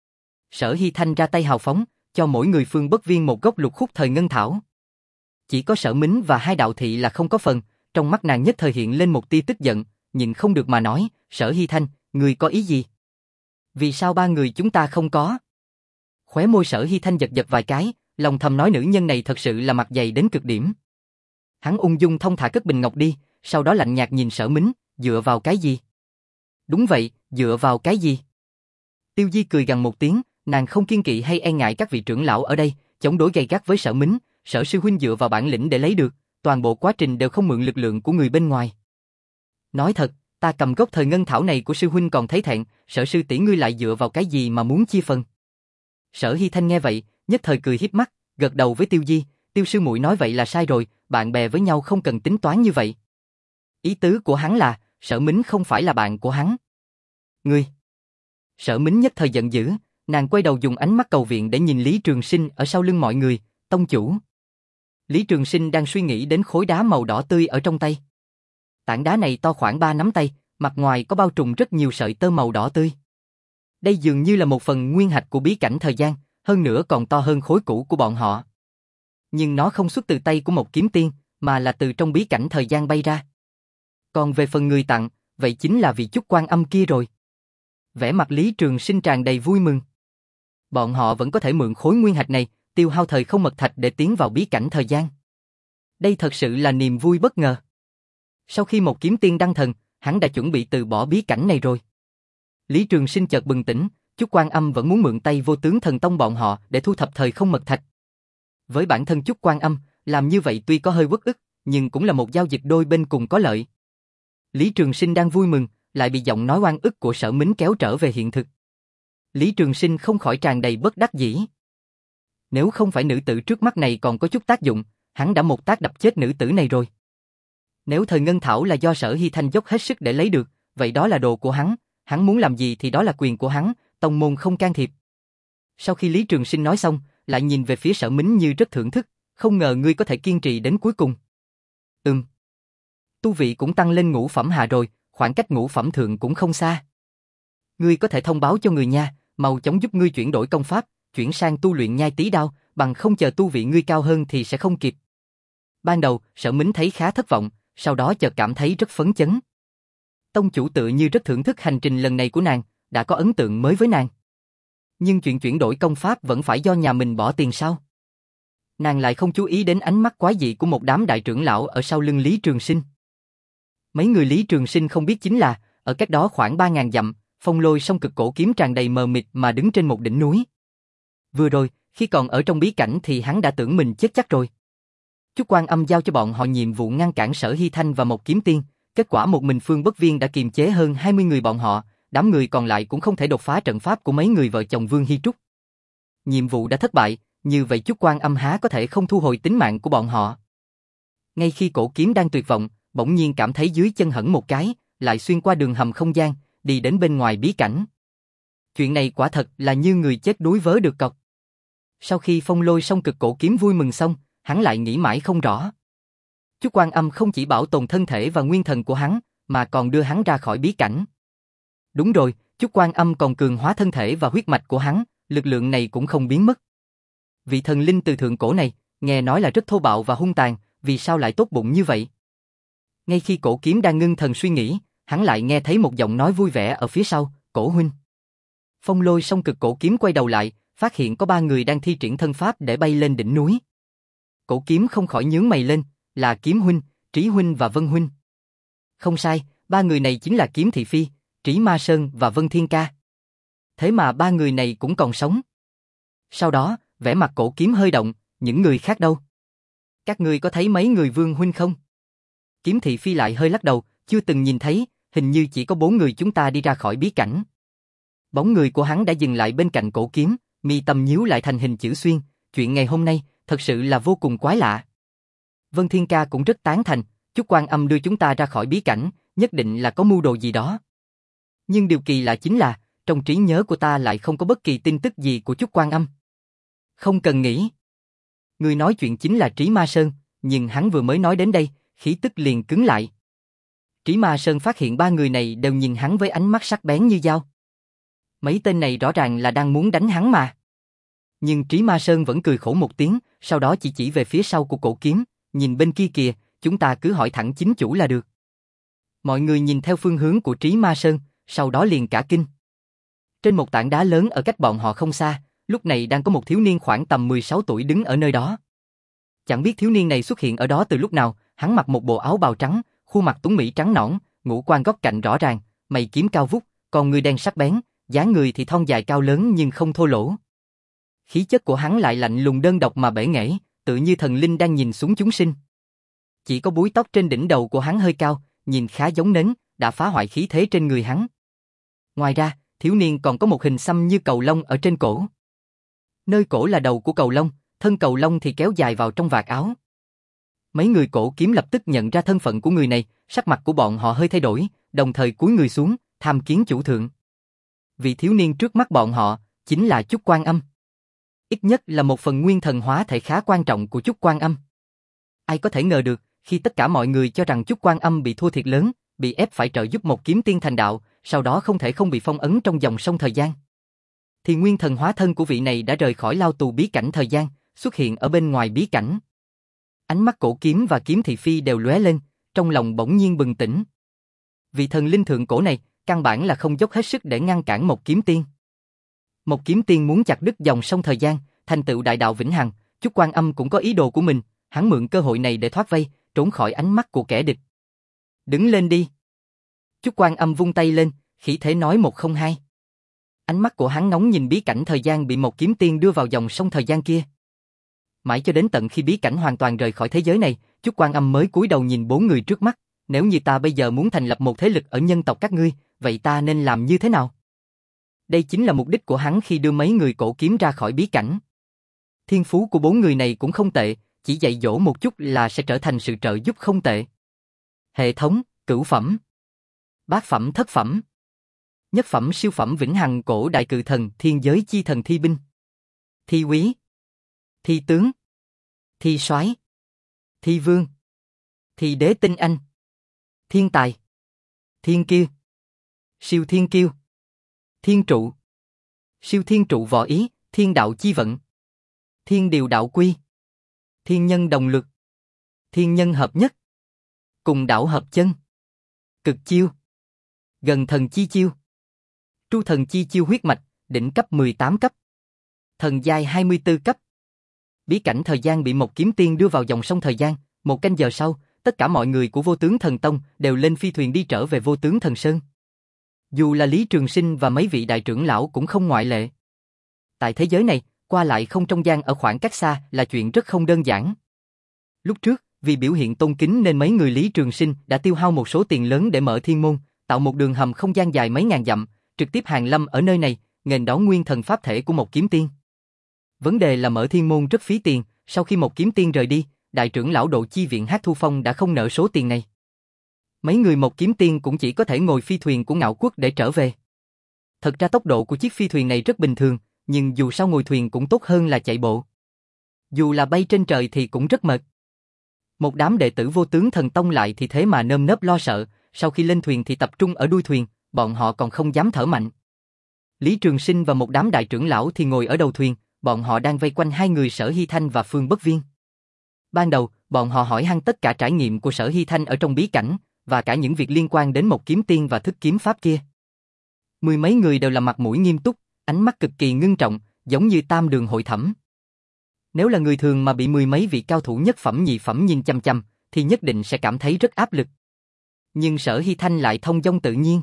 Sở Hy Thanh ra tay hào phóng, cho mỗi người Phương Bất Viên một gốc lục khúc thời ngân thảo. Chỉ có Sở Mính và hai đạo thị là không có phần, trong mắt nàng nhất thời hiện lên một tia tức giận, nhìn không được mà nói, Sở Hy Thanh, người có ý gì? Vì sao ba người chúng ta không có? Khóe môi Sở Hy Thanh giật giật vài cái, lòng thầm nói nữ nhân này thật sự là mặt dày đến cực điểm. Hắn ung dung thông thả cất bình ngọc đi, sau đó lạnh nhạt nhìn Sở Mính, dựa vào cái gì? Đúng vậy, dựa vào cái gì? Tiêu Di cười gằn một tiếng, nàng không kiên kỵ hay e ngại các vị trưởng lão ở đây, chống đối gay gắt với Sở Mính, Sở sư huynh dựa vào bản lĩnh để lấy được, toàn bộ quá trình đều không mượn lực lượng của người bên ngoài. Nói thật, ta cầm gốc thời ngân thảo này của sư huynh còn thấy thẹn, Sở sư tỷ ngươi lại dựa vào cái gì mà muốn chia phần? Sở Hy Thanh nghe vậy, nhất thời cười hiếp mắt, gật đầu với Tiêu Di, Tiêu sư muội nói vậy là sai rồi, bạn bè với nhau không cần tính toán như vậy. Ý tứ của hắn là, Sở Mính không phải là bạn của hắn. Ngươi! Sở Mính nhất thời giận dữ, nàng quay đầu dùng ánh mắt cầu viện để nhìn Lý Trường Sinh ở sau lưng mọi người, tông chủ. Lý Trường Sinh đang suy nghĩ đến khối đá màu đỏ tươi ở trong tay. Tảng đá này to khoảng ba nắm tay, mặt ngoài có bao trùm rất nhiều sợi tơ màu đỏ tươi. Đây dường như là một phần nguyên hạch của bí cảnh thời gian, hơn nữa còn to hơn khối cũ của bọn họ. Nhưng nó không xuất từ tay của một kiếm tiên, mà là từ trong bí cảnh thời gian bay ra. Còn về phần người tặng, vậy chính là vị Chúc Quan Âm kia rồi. Vẻ mặt Lý Trường Sinh tràn đầy vui mừng. Bọn họ vẫn có thể mượn khối nguyên hạch này, tiêu hao thời không mật thạch để tiến vào bí cảnh thời gian. Đây thật sự là niềm vui bất ngờ. Sau khi một kiếm tiên đăng thần, hắn đã chuẩn bị từ bỏ bí cảnh này rồi. Lý Trường Sinh chợt bừng tỉnh, Chúc Quan Âm vẫn muốn mượn tay Vô Tướng Thần Tông bọn họ để thu thập thời không mật thạch. Với bản thân Chúc Quan Âm, làm như vậy tuy có hơi uất ức, nhưng cũng là một giao dịch đôi bên cùng có lợi. Lý Trường Sinh đang vui mừng, lại bị giọng nói oan ức của Sở Mính kéo trở về hiện thực. Lý Trường Sinh không khỏi tràn đầy bất đắc dĩ. Nếu không phải nữ tử trước mắt này còn có chút tác dụng, hắn đã một tác đập chết nữ tử này rồi. Nếu thời ngân thảo là do Sở Hy Thanh dốc hết sức để lấy được, vậy đó là đồ của hắn, hắn muốn làm gì thì đó là quyền của hắn, tông môn không can thiệp. Sau khi Lý Trường Sinh nói xong, lại nhìn về phía Sở Mính như rất thưởng thức, không ngờ ngươi có thể kiên trì đến cuối cùng. Ừm. Tu vị cũng tăng lên ngũ phẩm hạ rồi, khoảng cách ngũ phẩm thượng cũng không xa. Ngươi có thể thông báo cho người nha, mau chóng giúp ngươi chuyển đổi công pháp, chuyển sang tu luyện nhai tí đao, bằng không chờ tu vị ngươi cao hơn thì sẽ không kịp. Ban đầu, Sở Mính thấy khá thất vọng, sau đó chợt cảm thấy rất phấn chấn. Tông chủ tự như rất thưởng thức hành trình lần này của nàng, đã có ấn tượng mới với nàng. Nhưng chuyện chuyển đổi công pháp vẫn phải do nhà mình bỏ tiền sao? Nàng lại không chú ý đến ánh mắt quái dị của một đám đại trưởng lão ở sau lưng Lý Trường Sinh. Mấy người Lý Trường Sinh không biết chính là, ở cách đó khoảng ba ngàn dặm, Phong Lôi Song Cực cổ kiếm tràn đầy mờ mịt mà đứng trên một đỉnh núi. Vừa rồi, khi còn ở trong bí cảnh thì hắn đã tưởng mình chết chắc rồi. Chúc Quan Âm giao cho bọn họ nhiệm vụ ngăn cản Sở Hy Thanh và một kiếm tiên, kết quả một mình Phương Bất Viên đã kiềm chế hơn hai mươi người bọn họ, đám người còn lại cũng không thể đột phá trận pháp của mấy người vợ chồng Vương Hy Trúc. Nhiệm vụ đã thất bại, như vậy Chúc Quan Âm há có thể không thu hồi tính mạng của bọn họ. Ngay khi cổ kiếm đang tuyệt vọng, bỗng nhiên cảm thấy dưới chân hẫng một cái, lại xuyên qua đường hầm không gian, đi đến bên ngoài bí cảnh. Chuyện này quả thật là như người chết đuối vớ được cọc. Sau khi Phong Lôi Song Cực cổ kiếm vui mừng xong, hắn lại nghĩ mãi không rõ. Chúc Quan Âm không chỉ bảo tồn thân thể và nguyên thần của hắn, mà còn đưa hắn ra khỏi bí cảnh. Đúng rồi, Chúc Quan Âm còn cường hóa thân thể và huyết mạch của hắn, lực lượng này cũng không biến mất. Vị thần linh từ thượng cổ này, nghe nói là rất thô bạo và hung tàn, vì sao lại tốt bụng như vậy? Ngay khi cổ kiếm đang ngưng thần suy nghĩ, hắn lại nghe thấy một giọng nói vui vẻ ở phía sau, Cổ huynh. Phong Lôi Song Cực cổ kiếm quay đầu lại, phát hiện có ba người đang thi triển thân pháp để bay lên đỉnh núi. Cổ Kiếm không khỏi nhướng mày lên, là Kiếm huynh, Trí huynh và Vân huynh. Không sai, ba người này chính là Kiếm Thị Phi, Trí Ma Sơn và Vân Thiên Ca. Thế mà ba người này cũng còn sống. Sau đó, vẻ mặt Cổ Kiếm hơi động, những người khác đâu? Các ngươi có thấy mấy người Vương huynh không? Kiếm Thị Phi lại hơi lắc đầu, chưa từng nhìn thấy, hình như chỉ có bốn người chúng ta đi ra khỏi bí cảnh. Bóng người của hắn đã dừng lại bên cạnh Cổ Kiếm, mi tâm nhíu lại thành hình chữ xuyên, chuyện ngày hôm nay, thật sự là vô cùng quái lạ. Vân Thiên Ca cũng rất tán thành, Chúc Quan Âm đưa chúng ta ra khỏi bí cảnh, nhất định là có mưu đồ gì đó. Nhưng điều kỳ lạ chính là, trong trí nhớ của ta lại không có bất kỳ tin tức gì của Chúc Quan Âm. Không cần nghĩ. Người nói chuyện chính là Trí Ma Sơn, nhưng hắn vừa mới nói đến đây, khí tức liền cứng lại. Trí Ma Sơn phát hiện ba người này đều nhìn hắn với ánh mắt sắc bén như dao. Mấy tên này rõ ràng là đang muốn đánh hắn mà. Nhưng Trí Ma Sơn vẫn cười khổ một tiếng, sau đó chỉ chỉ về phía sau của Cổ Kiếm, nhìn bên kia kìa, chúng ta cứ hỏi thẳng chính chủ là được. Mọi người nhìn theo phương hướng của Trí Ma Sơn, sau đó liền cả kinh. Trên một tảng đá lớn ở cách bọn họ không xa, lúc này đang có một thiếu niên khoảng tầm mười sáu tuổi đứng ở nơi đó. Chẳng biết thiếu niên này xuất hiện ở đó từ lúc nào, hắn mặc một bộ áo bào trắng, khuôn mặt tuấn mỹ trắng nõn, ngũ quan góc cạnh rõ ràng, mày kiếm cao vút, còn người đen sắc bén, dáng người thì thon dài cao lớn nhưng không thô lỗ. Khí chất của hắn lại lạnh lùng đơn độc mà bể nghệ, tự như thần linh đang nhìn xuống chúng sinh. Chỉ có búi tóc trên đỉnh đầu của hắn hơi cao, nhìn khá giống nến, đã phá hoại khí thế trên người hắn. Ngoài ra, thiếu niên còn có một hình xăm như cầu lông ở trên cổ. Nơi cổ là đầu của cầu lông, thân cầu lông thì kéo dài vào trong vạt áo. Mấy người Cổ Kiếm lập tức nhận ra thân phận của người này, sắc mặt của bọn họ hơi thay đổi, đồng thời cúi người xuống, tham kiến chủ thượng. Vị thiếu niên trước mắt bọn họ, chính là Chúc Quan Âm. Ít nhất là một phần nguyên thần hóa thể khá quan trọng của Chúc Quan Âm. Ai có thể ngờ được, khi tất cả mọi người cho rằng Chúc Quan Âm bị thua thiệt lớn, bị ép phải trợ giúp một kiếm tiên thành đạo, sau đó không thể không bị phong ấn trong dòng sông thời gian, thì nguyên thần hóa thân của vị này đã rời khỏi lao tù bí cảnh thời gian, xuất hiện ở bên ngoài bí cảnh. Ánh mắt Cổ Kiếm và Kiếm Thị Phi đều lóe lên, trong lòng bỗng nhiên bừng tỉnh. Vị thần linh thượng cổ này, căn bản là không dốc hết sức để ngăn cản một kiếm tiên. Một kiếm tiên muốn chặt đứt dòng sông thời gian, thành tựu đại đạo vĩnh hằng, Chúc Quan Âm cũng có ý đồ của mình, hắn mượn cơ hội này để thoát vây, trốn khỏi ánh mắt của kẻ địch. Đứng lên đi. Chúc Quan Âm vung tay lên, khí thế nói một không hai. Ánh mắt của hắn ngóng nhìn bí cảnh thời gian bị một kiếm tiên đưa vào dòng sông thời gian kia. Mãi cho đến tận khi bí cảnh hoàn toàn rời khỏi thế giới này, Chúc Quan Âm mới cúi đầu nhìn bốn người trước mắt. Nếu như ta bây giờ muốn thành lập một thế lực ở nhân tộc các ngươi, vậy ta nên làm như thế nào? Đây chính là mục đích của hắn khi đưa mấy người Cổ Kiếm ra khỏi bí cảnh. Thiên phú của bốn người này cũng không tệ, chỉ dạy dỗ một chút là sẽ trở thành sự trợ giúp không tệ. Hệ thống, cửu phẩm, bát phẩm thất phẩm, nhất phẩm siêu phẩm vĩnh hằng cổ đại cự thần thiên giới chi thần thi binh, thi quý, thi tướng, thi soái, thi vương, thi đế tinh anh, thiên tài, thiên kiêu, siêu thiên kiêu, thiên trụ, siêu thiên trụ võ ý, thiên đạo chi vận, thiên điều đạo quy, thiên nhân đồng luật, thiên nhân hợp nhất, cùng đạo hợp chân, cực chiêu, gần thần chi chiêu, tru thần chi chiêu huyết mạch, đỉnh cấp mười tám cấp, thần giai hai mươi tư cấp. Bí cảnh thời gian bị một kiếm tiên đưa vào dòng sông thời gian, một canh giờ sau, tất cả mọi người của Vô Tướng Thần Tông đều lên phi thuyền đi trở về Vô Tướng Thần Sơn. Dù là Lý Trường Sinh và mấy vị đại trưởng lão cũng không ngoại lệ. Tại thế giới này, qua lại không trong gian ở khoảng cách xa là chuyện rất không đơn giản. Lúc trước, vì biểu hiện tôn kính nên mấy người Lý Trường Sinh đã tiêu hao một số tiền lớn để mở thiên môn, tạo một đường hầm không gian dài mấy ngàn dặm, trực tiếp hàng lâm ở nơi này, nghênh đón nguyên thần pháp thể của một kiếm tiên. Vấn đề là mở thiên môn rất phí tiền, sau khi một kiếm tiên rời đi, đại trưởng lão Độ Chi Viện Hắc Thu Phong đã không nợ số tiền này. Mấy người một kiếm tiên cũng chỉ có thể ngồi phi thuyền của Ngạo Quốc để trở về. Thật ra tốc độ của chiếc phi thuyền này rất bình thường, nhưng dù sao ngồi thuyền cũng tốt hơn là chạy bộ. Dù là bay trên trời thì cũng rất mệt. Một đám đệ tử Vô Tướng Thần Tông lại thì thế mà nơm nớp lo sợ, sau khi lên thuyền thì tập trung ở đuôi thuyền, bọn họ còn không dám thở mạnh. Lý Trường Sinh và một đám đại trưởng lão thì ngồi ở đầu thuyền, bọn họ đang vây quanh hai người Sở Hy Thanh và Phương Bất Viên. Ban đầu, bọn họ hỏi han tất cả trải nghiệm của Sở Hy Thanh ở trong bí cảnh, và cả những việc liên quan đến một kiếm tiên và thức kiếm pháp kia. Mười mấy người đều là mặt mũi nghiêm túc, ánh mắt cực kỳ ngưng trọng, giống như tam đường hội thẩm. Nếu là người thường mà bị mười mấy vị cao thủ nhất phẩm nhị phẩm nhìn chăm chăm, thì nhất định sẽ cảm thấy rất áp lực. Nhưng Sở Hy Thanh lại thông dong tự nhiên.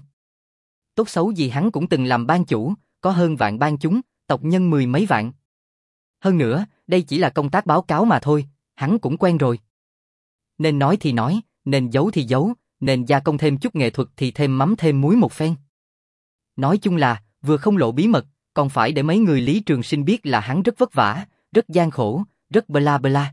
Tốt xấu gì hắn cũng từng làm ban chủ, có hơn vạn ban chúng, tộc nhân mười mấy vạn. Hơn nữa, đây chỉ là công tác báo cáo mà thôi, hắn cũng quen rồi. Nên nói thì nói, nên giấu thì giấu, nên gia công thêm chút nghệ thuật thì thêm mắm thêm muối một phen. Nói chung là, vừa không lộ bí mật, còn phải để mấy người Lý Trường Sinh biết là hắn rất vất vả, rất gian khổ, rất bla bla.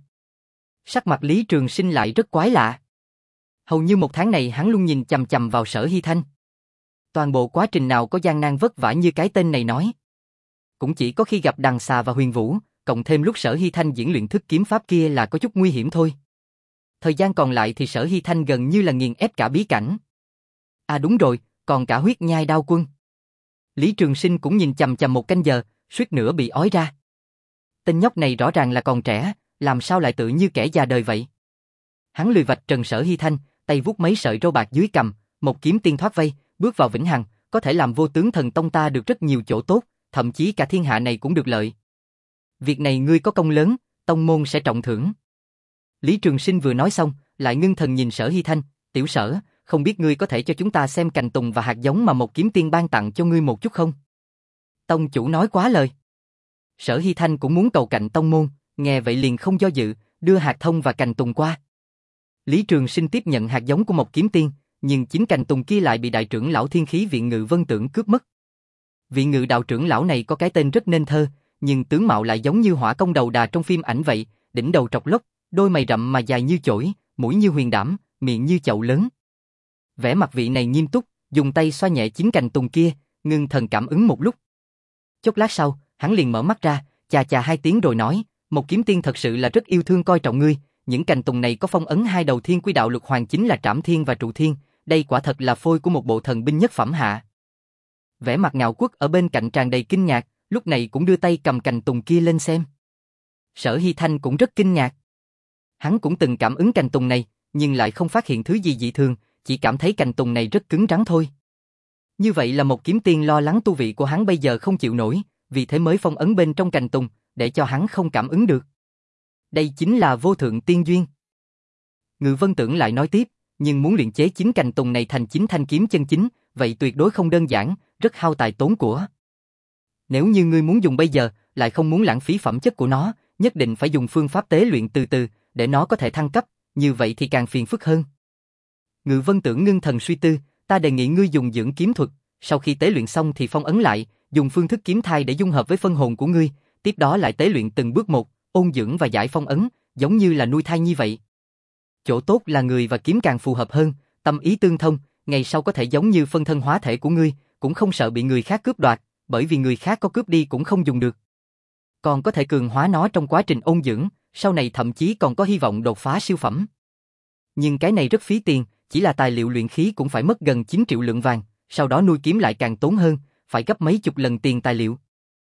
Sắc mặt Lý Trường Sinh lại rất quái lạ. Hầu như một tháng này hắn luôn nhìn chằm chằm vào Sở Hy Thanh. Toàn bộ quá trình nào có gian nan vất vả như cái tên này nói. Cũng chỉ có khi gặp Đằng Xà và Huyền Vũ, cộng thêm lúc Sở Hy Thanh diễn luyện thức kiếm pháp kia là có chút nguy hiểm thôi. Thời gian còn lại thì Sở Hy Thanh gần như là nghiền ép cả bí cảnh. À đúng rồi, còn cả huyết nhai đao quân. Lý Trường Sinh cũng nhìn chằm chằm một canh giờ, suýt nữa bị ói ra. Tên nhóc này rõ ràng là còn trẻ, làm sao lại tự như kẻ già đời vậy? Hắn lười vạch trần Sở Hy Thanh, tay vuốt mấy sợi râu bạc dưới cằm, một kiếm tiên thoát vây, bước vào vĩnh hằng, có thể làm Vô Tướng Thần Tông ta được rất nhiều chỗ tốt, thậm chí cả thiên hạ này cũng được lợi. Việc này ngươi có công lớn, tông môn sẽ trọng thưởng. Lý Trường Sinh vừa nói xong, lại ngưng thần nhìn Sở Hy Thanh, tiểu Sở, không biết ngươi có thể cho chúng ta xem cành tùng và hạt giống mà một kiếm tiên ban tặng cho ngươi một chút không? Tông chủ nói quá lời. Sở Hy Thanh cũng muốn cầu cạnh tông môn, nghe vậy liền không do dự, đưa hạt thông và cành tùng qua. Lý Trường Sinh tiếp nhận hạt giống của một kiếm tiên, nhưng chính cành tùng kia lại bị đại trưởng lão Thiên Khí Viện Ngự Vân Tưởng cướp mất. Vị Ngự đạo trưởng lão này có cái tên rất nên thơ, nhưng tướng mạo lại giống như Hỏa Công Đầu Đà trong phim ảnh vậy, đỉnh đầu trọc lốc, đôi mày rậm mà dài như chổi, mũi như huyền đảm, miệng như chậu lớn. Vẻ mặt vị này nghiêm túc, dùng tay xoa nhẹ chính cành tùng kia, ngưng thần cảm ứng một lúc. Chốc lát sau, hắn liền mở mắt ra, chà chà hai tiếng rồi nói, một kiếm tiên thật sự là rất yêu thương coi trọng ngươi, những cành tùng này có phong ấn hai đầu thiên quy đạo lục hoàng chính là Trảm Thiên và Trụ Thiên, đây quả thật là phôi của một bộ thần binh nhất phẩm hạ. Vẻ mặt Ngạo Quốc ở bên cạnh tràn đầy kinh ngạc, lúc này cũng đưa tay cầm cành tùng kia lên xem. Sở Hy Thanh cũng rất kinh ngạc. Hắn cũng từng cảm ứng cành tùng này, nhưng lại không phát hiện thứ gì dị thường, chỉ cảm thấy cành tùng này rất cứng rắn thôi. Như vậy là một kiếm tiên lo lắng tu vị của hắn bây giờ không chịu nổi, vì thế mới phong ấn bên trong cành tùng, để cho hắn không cảm ứng được. Đây chính là vô thượng tiên duyên. Ngự Vân Tưởng lại nói tiếp, nhưng muốn luyện chế chính cành tùng này thành chính thanh kiếm chân chính, vậy tuyệt đối không đơn giản, rất hao tài tốn của. Nếu như ngươi muốn dùng bây giờ, lại không muốn lãng phí phẩm chất của nó, nhất định phải dùng phương pháp tế luyện từ từ, để nó có thể thăng cấp, như vậy thì càng phiền phức hơn. Ngự Vân Tưởng ngưng thần suy tư, ta đề nghị ngươi dùng dưỡng kiếm thuật, sau khi tế luyện xong thì phong ấn lại, dùng phương thức kiếm thai để dung hợp với phân hồn của ngươi, tiếp đó lại tế luyện từng bước một, ôn dưỡng và giải phong ấn, giống như là nuôi thai như vậy. Chỗ tốt là người và kiếm càng phù hợp hơn, tâm ý tương thông, ngày sau có thể giống như phân thân hóa thể của ngươi, cũng không sợ bị người khác cướp đoạt, bởi vì người khác có cướp đi cũng không dùng được. Còn có thể cường hóa nó trong quá trình ôn dưỡng, sau này thậm chí còn có hy vọng đột phá siêu phẩm. Nhưng cái này rất phí tiền, chỉ là tài liệu luyện khí cũng phải mất gần chín triệu lượng vàng, sau đó nuôi kiếm lại càng tốn hơn, phải gấp mấy chục lần tiền tài liệu.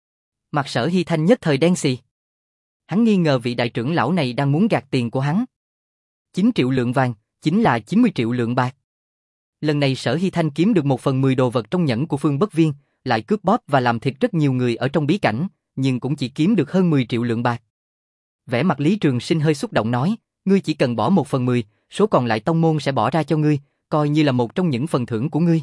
Mặt Sở Hy Thanh nhất thời đen xì. Hắn nghi ngờ vị đại trưởng lão này đang muốn gạt tiền của hắn. chín triệu lượng vàng, chính là chín mươi triệu lượng bạc. Lần này Sở Hy Thanh kiếm được một phần mười đồ vật trong nhẫn của Phương Bất Viên, lại cướp bóp và làm thịt rất nhiều người ở trong bí cảnh, nhưng cũng chỉ kiếm được hơn mười triệu lượng bạc. Vẻ mặt Lý Trường Sinh hơi xúc động nói, ngươi chỉ cần bỏ một phần mười, số còn lại tông môn sẽ bỏ ra cho ngươi, coi như là một trong những phần thưởng của ngươi.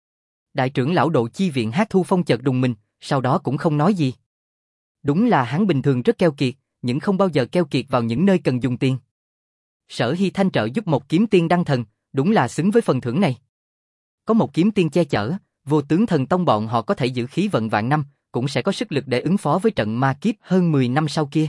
Đại trưởng lão Độ Chi Viện Hát Thu Phong chợt đùng mình, sau đó cũng không nói gì. Đúng là hắn bình thường rất keo kiệt, nhưng không bao giờ keo kiệt vào những nơi cần dùng tiền. Sở Hy Thanh trợ giúp một kiếm tiên đăng thần, đúng là xứng với phần thưởng này. Có một kiếm tiên che chở, Vô Tướng Thần Tông bọn họ có thể giữ khí vận vạn năm, cũng sẽ có sức lực để ứng phó với trận ma kiếp hơn mười năm sau kia.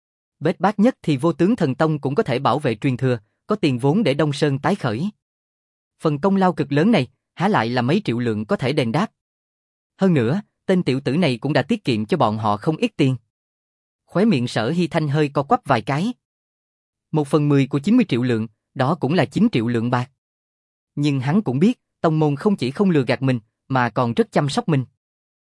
Bết bát nhất thì Vô Tướng Thần Tông cũng có thể bảo vệ truyền thừa, có tiền vốn để Đông Sơn tái khởi. Phần công lao cực lớn này, há lại là mấy triệu lượng có thể đền đáp. Hơn nữa, tên tiểu tử này cũng đã tiết kiệm cho bọn họ không ít tiền. Khóe miệng Sở Hy Thanh hơi co quắp vài cái. Một phần mười của chín mươi triệu lượng, đó cũng là chín triệu lượng bạc. Nhưng hắn cũng biết, tông môn không chỉ không lừa gạt mình, mà còn rất chăm sóc mình.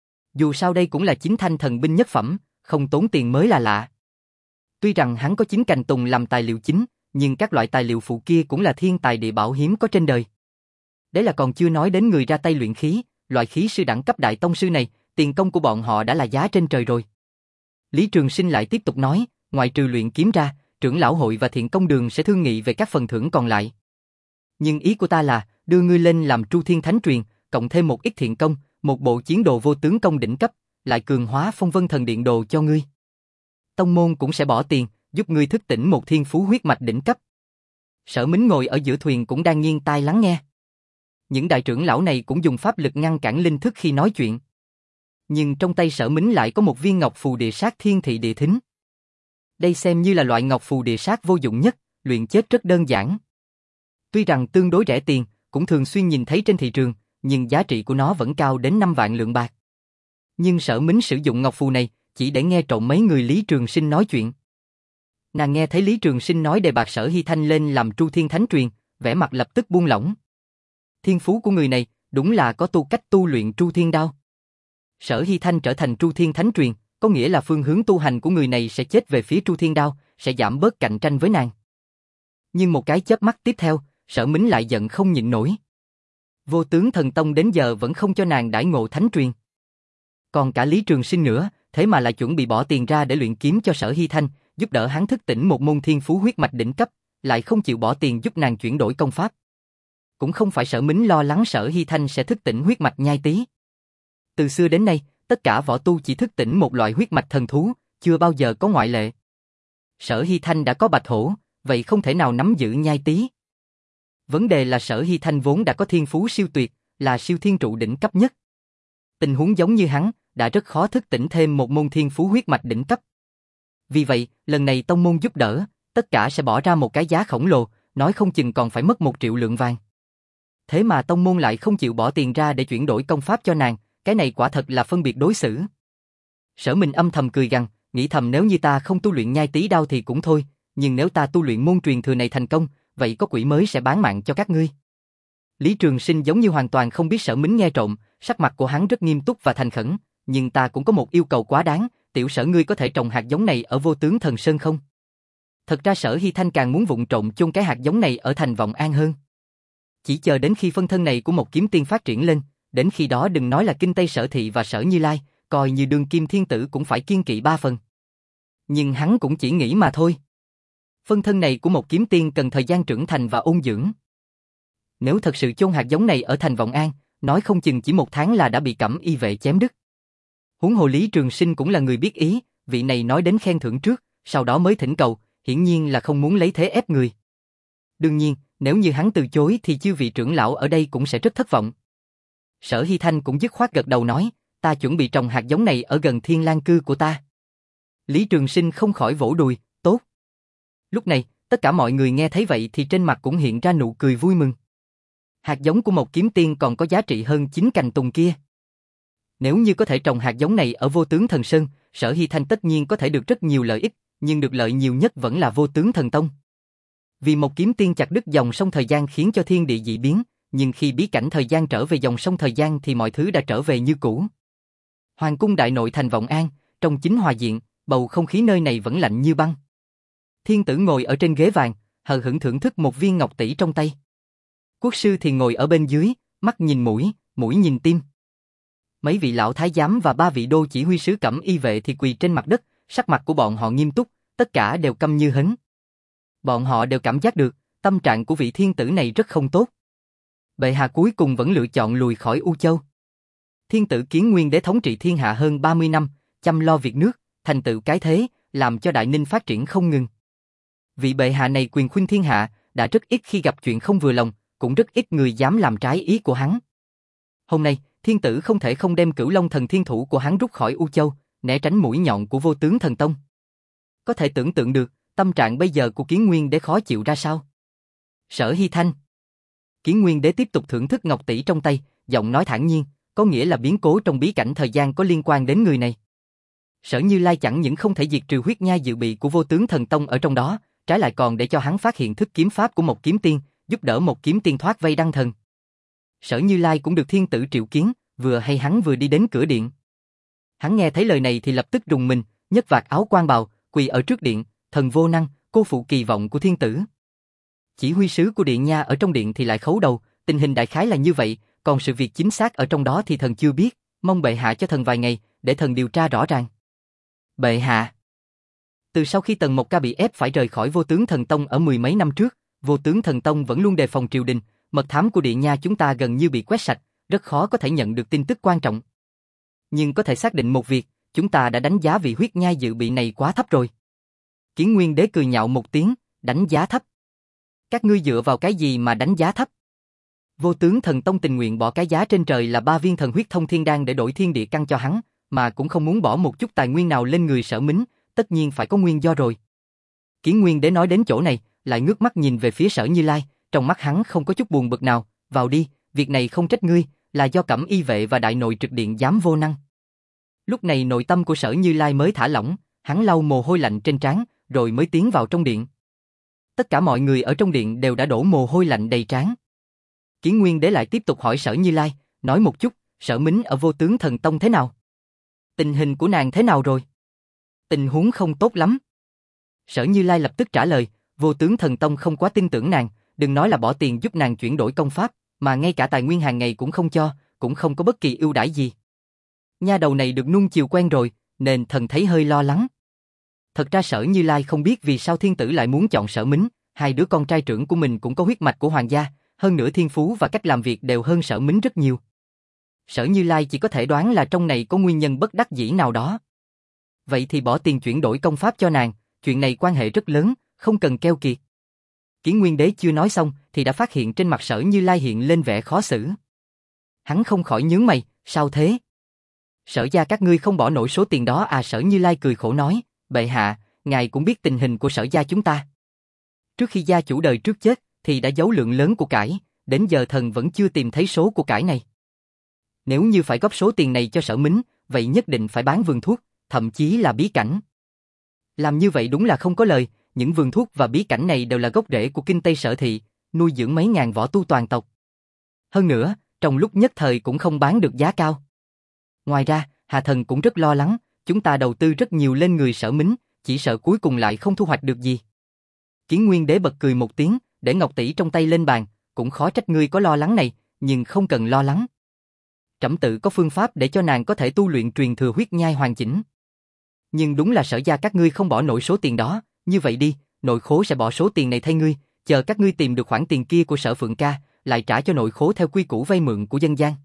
Dù sao đây cũng là chính thanh thần binh nhất phẩm, không tốn tiền mới là lạ. Tuy rằng hắn có chính cành tùng làm tài liệu chính, nhưng các loại tài liệu phụ kia cũng là thiên tài địa bảo hiếm có trên đời. Đấy là còn chưa nói đến người ra tay luyện khí, loại khí sư đẳng cấp đại tông sư này, tiền công của bọn họ đã là giá trên trời rồi. Lý Trường Sinh lại tiếp tục nói, Ngoại trừ luyện kiếm ra, trưởng lão hội và thiện công đường sẽ thương nghị về các phần thưởng còn lại. Nhưng ý của ta là, đưa ngươi lên làm Tru Thiên Thánh Truyền, cộng thêm một ít thiện công, một bộ chiến đồ vô tướng công đỉnh cấp, lại cường hóa phong vân thần điện đồ cho ngươi. Tông môn cũng sẽ bỏ tiền, giúp ngươi thức tỉnh một thiên phú huyết mạch đỉnh cấp. Sở Mính ngồi ở giữa thuyền cũng đang nghiêng tai lắng nghe. Những đại trưởng lão này cũng dùng pháp lực ngăn cản linh thức khi nói chuyện. Nhưng trong tay Sở Mính lại có một viên ngọc phù địa sát thiên thị địa thính. Đây xem như là loại ngọc phù địa sát vô dụng nhất, luyện chết rất đơn giản. Tuy rằng tương đối rẻ tiền, cũng thường xuyên nhìn thấy trên thị trường, nhưng giá trị của nó vẫn cao đến năm vạn lượng bạc. Nhưng Sở Mính sử dụng ngọc phù này chỉ để nghe trộm mấy người Lý Trường Sinh nói chuyện. Nàng nghe thấy Lý Trường Sinh nói đề bạt Sở Hy Thanh lên làm Tru Thiên Thánh Truyền, vẻ mặt lập tức buông lỏng. Thiên phú của người này đúng là có tu cách tu luyện Tru Thiên Đao. Sở Hy Thanh trở thành Tru Thiên Thánh Truyền, có nghĩa là phương hướng tu hành của người này sẽ chết về phía Tru Thiên Đao, sẽ giảm bớt cạnh tranh với nàng. Nhưng một cái chớp mắt tiếp theo, Sở Mính lại giận không nhịn nổi. Vô Tướng Thần Tông đến giờ vẫn không cho nàng đãi ngộ Thánh Truyền. Còn cả Lý Trường Sinh nữa, thế mà lại chuẩn bị bỏ tiền ra để luyện kiếm cho Sở Hy Thanh, giúp đỡ hắn thức tỉnh một môn thiên phú huyết mạch đỉnh cấp, lại không chịu bỏ tiền giúp nàng chuyển đổi công pháp. Cũng không phải Sở Mính lo lắng Sở Hy Thanh sẽ thức tỉnh huyết mạch nhai tí. Từ xưa đến nay, tất cả võ tu chỉ thức tỉnh một loại huyết mạch thần thú, chưa bao giờ có ngoại lệ. Sở Hy Thanh đã có bạch hổ, vậy không thể nào nắm giữ nhai tí. Vấn đề là Sở Hy Thanh vốn đã có thiên phú siêu tuyệt, là siêu thiên trụ đỉnh cấp nhất. Tình huống giống như hắn, đã rất khó thức tỉnh thêm một môn thiên phú huyết mạch đỉnh cấp. Vì vậy, lần này tông môn giúp đỡ, tất cả sẽ bỏ ra một cái giá khổng lồ, nói không chừng còn phải mất một triệu lượng vàng. Thế mà tông môn lại không chịu bỏ tiền ra để chuyển đổi công pháp cho nàng, cái này quả thật là phân biệt đối xử. Sở Minh âm thầm cười gằn, nghĩ thầm nếu như ta không tu luyện nhai tí đao thì cũng thôi, nhưng nếu ta tu luyện môn truyền thừa này thành công, vậy có quỷ mới sẽ bán mạng cho các ngươi. Lý Trường Sinh giống như hoàn toàn không biết Sở Mính nghe trộm, sắc mặt của hắn rất nghiêm túc và thành khẩn, nhưng ta cũng có một yêu cầu quá đáng, tiểu Sở ngươi có thể trồng hạt giống này ở Vô Tướng Thần Sơn không? Thật ra Sở Hy Thanh càng muốn vụng trộm chôn cái hạt giống này ở thành Vọng An hơn. Chỉ chờ đến khi phân thân này của một kiếm tiên phát triển lên, đến khi đó đừng nói là Kinh Tây Sở Thị và Sở Như Lai, coi như đương kim thiên tử cũng phải kiêng kỵ ba phần. Nhưng hắn cũng chỉ nghĩ mà thôi. Phân thân này của một kiếm tiên cần thời gian trưởng thành và ôn dưỡng. Nếu thật sự chôn hạt giống này ở thành Vọng An, nói không chừng chỉ một tháng là đã bị Cẩm Y vệ chém đứt. Huống hồ Lý Trường Sinh cũng là người biết ý, vị này nói đến khen thưởng trước, sau đó mới thỉnh cầu, hiển nhiên là không muốn lấy thế ép người. Đương nhiên, nếu như hắn từ chối thì chư vị trưởng lão ở đây cũng sẽ rất thất vọng. Sở Hy Thanh cũng dứt khoát gật đầu nói, ta chuẩn bị trồng hạt giống này ở gần Thiên Lang cư của ta. Lý Trường Sinh không khỏi vỗ đùi, tốt. Lúc này, tất cả mọi người nghe thấy vậy thì trên mặt cũng hiện ra nụ cười vui mừng. Hạt giống của một kiếm tiên còn có giá trị hơn chín cành tùng kia. Nếu như có thể trồng hạt giống này ở Vô Tướng Thần Sơn, Sở Hy Thanh tất nhiên có thể được rất nhiều lợi ích, nhưng được lợi nhiều nhất vẫn là Vô Tướng Thần Tông. Vì một kiếm tiên chặt đứt dòng sông thời gian khiến cho thiên địa dị biến, nhưng khi bí cảnh thời gian trở về dòng sông thời gian thì mọi thứ đã trở về như cũ. Hoàng cung đại nội thành Vọng An, trong chính hòa diện, bầu không khí nơi này vẫn lạnh như băng. Thiên tử ngồi ở trên ghế vàng, hờ hững thưởng thức một viên ngọc tỷ trong tay. Quốc sư thì ngồi ở bên dưới, mắt nhìn mũi, mũi nhìn tim. Mấy vị lão thái giám và ba vị đô chỉ huy sứ Cẩm Y vệ thì quỳ trên mặt đất, sắc mặt của bọn họ nghiêm túc, tất cả đều câm như hến. Bọn họ đều cảm giác được, tâm trạng của vị thiên tử này rất không tốt. Bệ hạ cuối cùng vẫn lựa chọn lùi khỏi U Châu. Thiên tử Kiến Nguyên Đế thống trị thiên hạ hơn ba mươi năm, chăm lo việc nước, thành tựu cái thế, làm cho Đại Ninh phát triển không ngừng. Vị bệ hạ này quyền khuynh thiên hạ, đã rất ít khi gặp chuyện không vừa lòng, cũng rất ít người dám làm trái ý của hắn. Hôm nay, thiên tử không thể không đem Cửu Long Thần Thiên Thủ của hắn rút khỏi U Châu, né tránh mũi nhọn của Vô Tướng Thần Tông. Có thể tưởng tượng được, tâm trạng bây giờ của Kiến Nguyên Đế khó chịu ra sao. Sở Hy Thanh. Kiến Nguyên Đế tiếp tục thưởng thức ngọc tỷ trong tay, giọng nói thản nhiên, có nghĩa là biến cố trong bí cảnh thời gian có liên quan đến người này. Sở Như Lai chẳng những không thể diệt trừ huyết nhai dự bị của Vô Tướng Thần Tông ở trong đó, trái lại còn để cho hắn phát hiện thức kiếm pháp của một kiếm tiên, giúp đỡ một kiếm tiên thoát vây đăng thần. Sở Như Lai cũng được thiên tử triệu kiến, vừa hay hắn vừa đi đến cửa điện. Hắn nghe thấy lời này thì lập tức rùng mình, nhấc vạt áo quan bào, quỳ ở trước điện, thần vô năng, cô phụ kỳ vọng của thiên tử. Chỉ huy sứ của điện nha ở trong điện thì lại khấu đầu, tình hình đại khái là như vậy, còn sự việc chính xác ở trong đó thì thần chưa biết, mong bệ hạ cho thần vài ngày, để thần điều tra rõ ràng. Bệ hạ. Từ sau khi Tần Mộc Ca bị ép phải rời khỏi Vô Tướng Thần Tông ở mười mấy năm trước, Vô Tướng Thần Tông vẫn luôn đề phòng triều đình, mật thám của Điện Nha chúng ta gần như bị quét sạch, rất khó có thể nhận được tin tức quan trọng. Nhưng có thể xác định một việc, chúng ta đã đánh giá vị huyết nhai dự bị này quá thấp rồi. Kiến Nguyên Đế cười nhạo một tiếng, đánh giá thấp. Các ngươi dựa vào cái gì mà đánh giá thấp? Vô Tướng Thần Tông tình nguyện bỏ cái giá trên trời là ba viên thần huyết thông thiên đan để đổi thiên địa căn cho hắn, mà cũng không muốn bỏ một chút tài nguyên nào lên người Sở Mính, tất nhiên phải có nguyên do rồi. Kiến Nguyên Đế nói đến chỗ này, lại ngước mắt nhìn về phía Sở Như Lai, trong mắt hắn không có chút buồn bực nào, vào đi, việc này không trách ngươi, là do Cẩm Y vệ và đại nội trực điện dám vô năng. Lúc này nội tâm của Sở Như Lai mới thả lỏng, hắn lau mồ hôi lạnh trên trán, rồi mới tiến vào trong điện. Tất cả mọi người ở trong điện đều đã đổ mồ hôi lạnh đầy trán. Kiến Nguyên Đế lại tiếp tục hỏi Sở Như Lai, nói một chút, Sở Mính ở Vô Tướng Thần Tông thế nào? Tình hình của nàng thế nào rồi? Tình huống không tốt lắm. Sở Như Lai lập tức trả lời, Vô Tướng Thần Tông không quá tin tưởng nàng, đừng nói là bỏ tiền giúp nàng chuyển đổi công pháp, mà ngay cả tài nguyên hàng ngày cũng không cho, cũng không có bất kỳ ưu đãi gì. Nha đầu này được nuông chiều quen rồi, nên thần thấy hơi lo lắng. Thật ra Sở Như Lai không biết vì sao thiên tử lại muốn chọn Sở Mính, hai đứa con trai trưởng của mình cũng có huyết mạch của hoàng gia, hơn nữa thiên phú và cách làm việc đều hơn Sở Mính rất nhiều. Sở Như Lai chỉ có thể đoán là trong này có nguyên nhân bất đắc dĩ nào đó. Vậy thì bỏ tiền chuyển đổi công pháp cho nàng, chuyện này quan hệ rất lớn, không cần keo kiệt. Kiến Nguyên Đế chưa nói xong thì đã phát hiện trên mặt Sở Như Lai hiện lên vẻ khó xử. Hắn không khỏi nhướng mày, sao thế? Sở gia các ngươi không bỏ nổi số tiền đó à? Sở Như Lai cười khổ nói, bệ hạ, ngài cũng biết tình hình của Sở gia chúng ta. Trước khi gia chủ đời trước chết thì đã giấu lượng lớn của cải, đến giờ thần vẫn chưa tìm thấy số của cải này. Nếu như phải góp số tiền này cho Sở Mính, vậy nhất định phải bán vườn thuốc, thậm chí là bí cảnh. Làm như vậy đúng là không có lời, những vườn thuốc và bí cảnh này đều là gốc rễ của kinh Tây Sở thị, nuôi dưỡng mấy ngàn võ tu toàn tộc. Hơn nữa, trong lúc nhất thời cũng không bán được giá cao. Ngoài ra, Hà Thần cũng rất lo lắng, chúng ta đầu tư rất nhiều lên người Sở Mính, chỉ sợ cuối cùng lại không thu hoạch được gì. Kiến Nguyên Đế bật cười một tiếng, để ngọc tỷ trong tay lên bàn, cũng khó trách ngươi có lo lắng này, nhưng không cần lo lắng. Trẫm tự có phương pháp để cho nàng có thể tu luyện truyền thừa huyết nhai hoàn chỉnh. Nhưng đúng là Sở gia các ngươi không bỏ nổi số tiền đó, như vậy đi, nội khố sẽ bỏ số tiền này thay ngươi, chờ các ngươi tìm được khoản tiền kia của Sở Phượng ca, lại trả cho nội khố theo quy củ vay mượn của dân gian.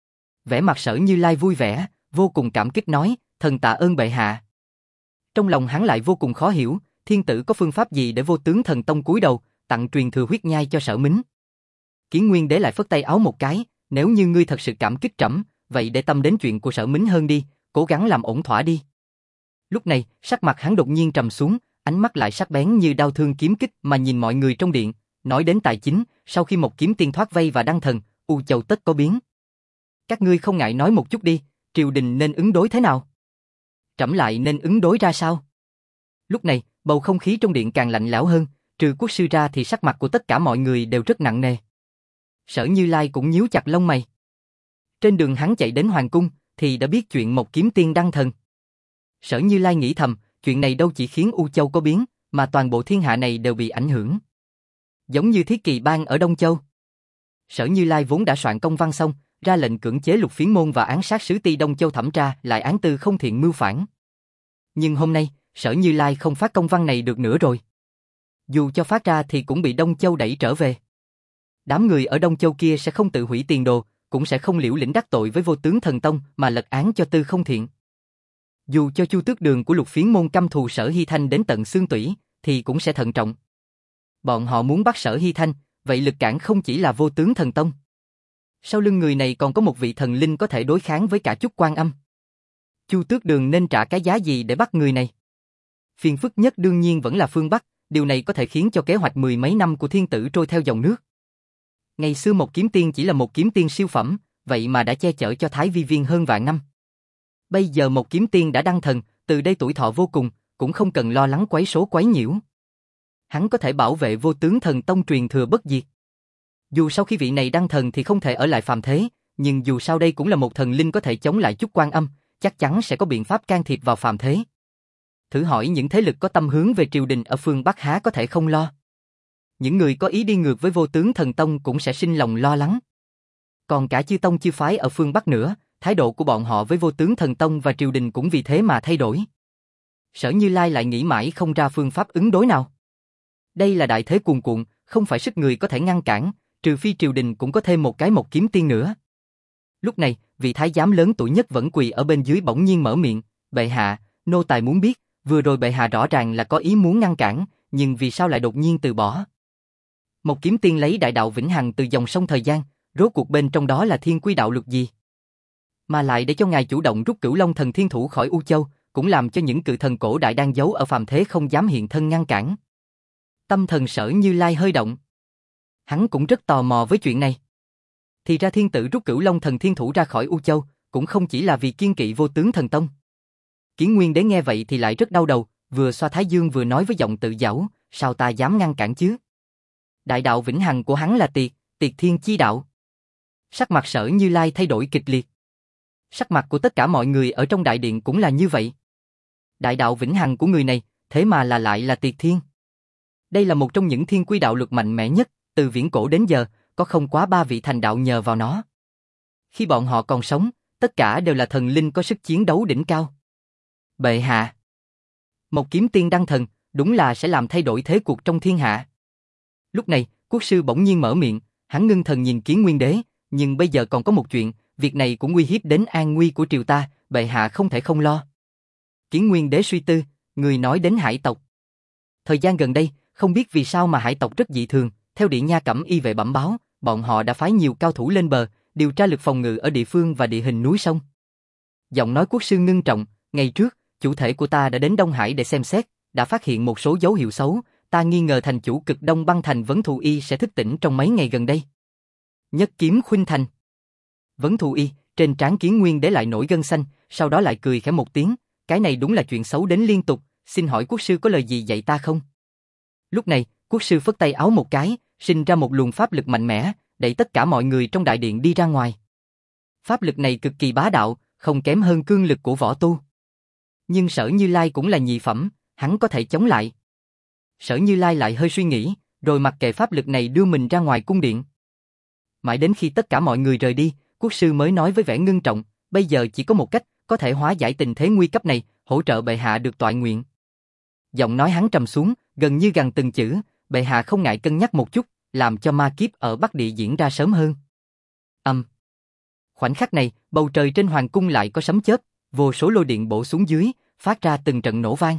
Vẻ mặt Sở Như Lai vui vẻ, vô cùng cảm kích nói, thần tạ ơn bệ hạ. Trong lòng hắn lại vô cùng khó hiểu, thiên tử có phương pháp gì để Vô Tướng Thần Tông cúi đầu, tặng truyền thừa huyết nhai cho Sở Mính. Kiến Nguyên Đế lại phất tay áo một cái, nếu như ngươi thật sự cảm kích trẫm, vậy để tâm đến chuyện của Sở Mính hơn đi, cố gắng làm ổn thỏa đi. Lúc này, sắc mặt hắn đột nhiên trầm xuống, ánh mắt lại sắc bén như đao thương kiếm kích mà nhìn mọi người trong điện, nói đến tài chính, sau khi một kiếm tiên thoát vây và đăng thần, U Châu tất có biến. Các ngươi không ngại nói một chút đi, triều đình nên ứng đối thế nào? Trẫm lại nên ứng đối ra sao? Lúc này, bầu không khí trong điện càng lạnh lẽo hơn, trừ quốc sư ra thì sắc mặt của tất cả mọi người đều rất nặng nề. Sở Như Lai cũng nhíu chặt lông mày. Trên đường hắn chạy đến hoàng cung, thì đã biết chuyện một kiếm tiên đăng thần. Sở Như Lai nghĩ thầm, chuyện này đâu chỉ khiến U Châu có biến, mà toàn bộ thiên hạ này đều bị ảnh hưởng. Giống như Thiết Kỳ Bang ở Đông Châu. Sở Như Lai vốn đã soạn công văn xong, ra lệnh cưỡng chế Lục Phiến Môn và án sát sứ ti Đông Châu thẩm tra lại án tư không thiện mưu phản. Nhưng hôm nay, Sở Như Lai không phát công văn này được nữa rồi. Dù cho phát ra thì cũng bị Đông Châu đẩy trở về. Đám người ở Đông Châu kia sẽ không tự hủy tiền đồ, cũng sẽ không liễu lĩnh đắc tội với Vô Tướng Thần Tông mà lật án cho tư không thiện. Dù cho Chu Tước Đường của Lục Phiến Môn căm thù Sở Hy Thanh đến tận xương tủy, thì cũng sẽ thận trọng. Bọn họ muốn bắt Sở Hy Thanh, vậy lực cản không chỉ là Vô Tướng Thần Tông. Sau lưng người này còn có một vị thần linh có thể đối kháng với cả Chúc Quan Âm. Chu Tước Đường nên trả cái giá gì để bắt người này? Phiền phức nhất đương nhiên vẫn là phương Bắc, điều này có thể khiến cho kế hoạch mười mấy năm của thiên tử trôi theo dòng nước. Ngày xưa một kiếm tiên chỉ là một kiếm tiên siêu phẩm, vậy mà đã che chở cho Thái Vi Viên hơn vạn năm. Bây giờ một kiếm tiên đã đăng thần, từ đây tuổi thọ vô cùng, cũng không cần lo lắng quấy số quấy nhiễu. Hắn có thể bảo vệ Vô Tướng Thần Tông truyền thừa bất diệt. Dù sau khi vị này đăng thần thì không thể ở lại phàm thế, nhưng dù sao đây cũng là một thần linh có thể chống lại Chúc Quan Âm, chắc chắn sẽ có biện pháp can thiệp vào phàm thế. Thử hỏi những thế lực có tâm hướng về triều đình ở phương Bắc há có thể không lo. Những người có ý đi ngược với Vô Tướng Thần Tông cũng sẽ sinh lòng lo lắng. Còn cả chư tông chư phái ở phương Bắc nữa, thái độ của bọn họ với Vô Tướng Thần Tông và triều đình cũng vì thế mà thay đổi. Sở Như Lai lại nghĩ mãi không ra phương pháp ứng đối nào. Đây là đại thế cuồn cuộn, không phải sức người có thể ngăn cản, trừ phi triều đình cũng có thêm một cái một kiếm tiên nữa. Lúc này, vị thái giám lớn tuổi nhất vẫn quỳ ở bên dưới bỗng nhiên mở miệng, bệ hạ, nô tài muốn biết, vừa rồi bệ hạ rõ ràng là có ý muốn ngăn cản, nhưng vì sao lại đột nhiên từ bỏ? Một kiếm tiên lấy đại đạo vĩnh hằng từ dòng sông thời gian, rốt cuộc bên trong đó là thiên quy đạo luật gì? Mà lại để cho ngài chủ động rút Cửu Long Thần Thiên Thủ khỏi U Châu, cũng làm cho những cự thần cổ đại đang giấu ở phàm thế không dám hiện thân ngăn cản. Tâm thần Sở Như Lai hơi động. Hắn cũng rất tò mò với chuyện này. Thì ra thiên tử rút Cửu Long Thần Thiên Thủ ra khỏi U Châu, cũng không chỉ là vì kiên kỵ Vô Tướng Thần Tông. Kiến Nguyên Đế nghe vậy thì lại rất đau đầu, vừa xoa thái dương vừa nói với giọng tự giảo, sao ta dám ngăn cản chứ? Đại đạo vĩnh hằng của hắn là tiệt, tiệt thiên chi đạo. Sắc mặt Sở Như Lai thay đổi kịch liệt. Sắc mặt của tất cả mọi người ở trong đại điện cũng là như vậy. Đại đạo vĩnh hằng của người này, thế mà là lại là tiệt thiên. Đây là một trong những thiên quy đạo luật mạnh mẽ nhất, từ viễn cổ đến giờ, có không quá ba vị thành đạo nhờ vào nó. Khi bọn họ còn sống, tất cả đều là thần linh có sức chiến đấu đỉnh cao. Bệ hạ, một kiếm tiên đăng thần, đúng là sẽ làm thay đổi thế cuộc trong thiên hạ. Lúc này, quốc sư bỗng nhiên mở miệng, hắn ngưng thần nhìn Kiến Nguyên Đế, nhưng bây giờ còn có một chuyện, việc này cũng uy hiếp đến an nguy của triều ta, bệ hạ không thể không lo. Kiến Nguyên Đế suy tư, người nói đến hải tộc. Thời gian gần đây, không biết vì sao mà hải tộc rất dị thường, theo Điện Nha Cẩm Y vệ bẩm báo, bọn họ đã phái nhiều cao thủ lên bờ, điều tra lực phòng ngự ở địa phương và địa hình núi sông. Giọng nói quốc sư ngưng trọng, ngày trước, chủ thể của ta đã đến Đông Hải để xem xét, đã phát hiện một số dấu hiệu xấu, ta nghi ngờ thành chủ Cực Đông Băng Thành Vấn Thù Y sẽ thức tỉnh trong mấy ngày gần đây. Nhất kiếm khuynh thành. Vấn Thù Y, trên trán Kiến Nguyên Đế lại nổi gân xanh, sau đó lại cười khẽ một tiếng, cái này đúng là chuyện xấu đến liên tục, xin hỏi quốc sư có lời gì dạy ta không? Lúc này, quốc sư phất tay áo một cái, sinh ra một luồng pháp lực mạnh mẽ, đẩy tất cả mọi người trong đại điện đi ra ngoài. Pháp lực này cực kỳ bá đạo, không kém hơn cương lực của võ tu. Nhưng Sở Như Lai cũng là nhị phẩm, hắn có thể chống lại. Sở Như Lai lại hơi suy nghĩ, rồi mặc kệ pháp lực này đưa mình ra ngoài cung điện. Mãi đến khi tất cả mọi người rời đi, quốc sư mới nói với vẻ ngưng trọng, bây giờ chỉ có một cách, có thể hóa giải tình thế nguy cấp này, hỗ trợ bệ hạ được toại nguyện. Giọng nói hắn trầm xuống, gần như gằn từng chữ, bệ hạ không ngại cân nhắc một chút, làm cho ma kiếp ở Bắc Địa diễn ra sớm hơn. Âm. Um. Khoảnh khắc này, bầu trời trên hoàng cung lại có sấm chớp, vô số lôi điện bổ xuống dưới, phát ra từng trận nổ vang.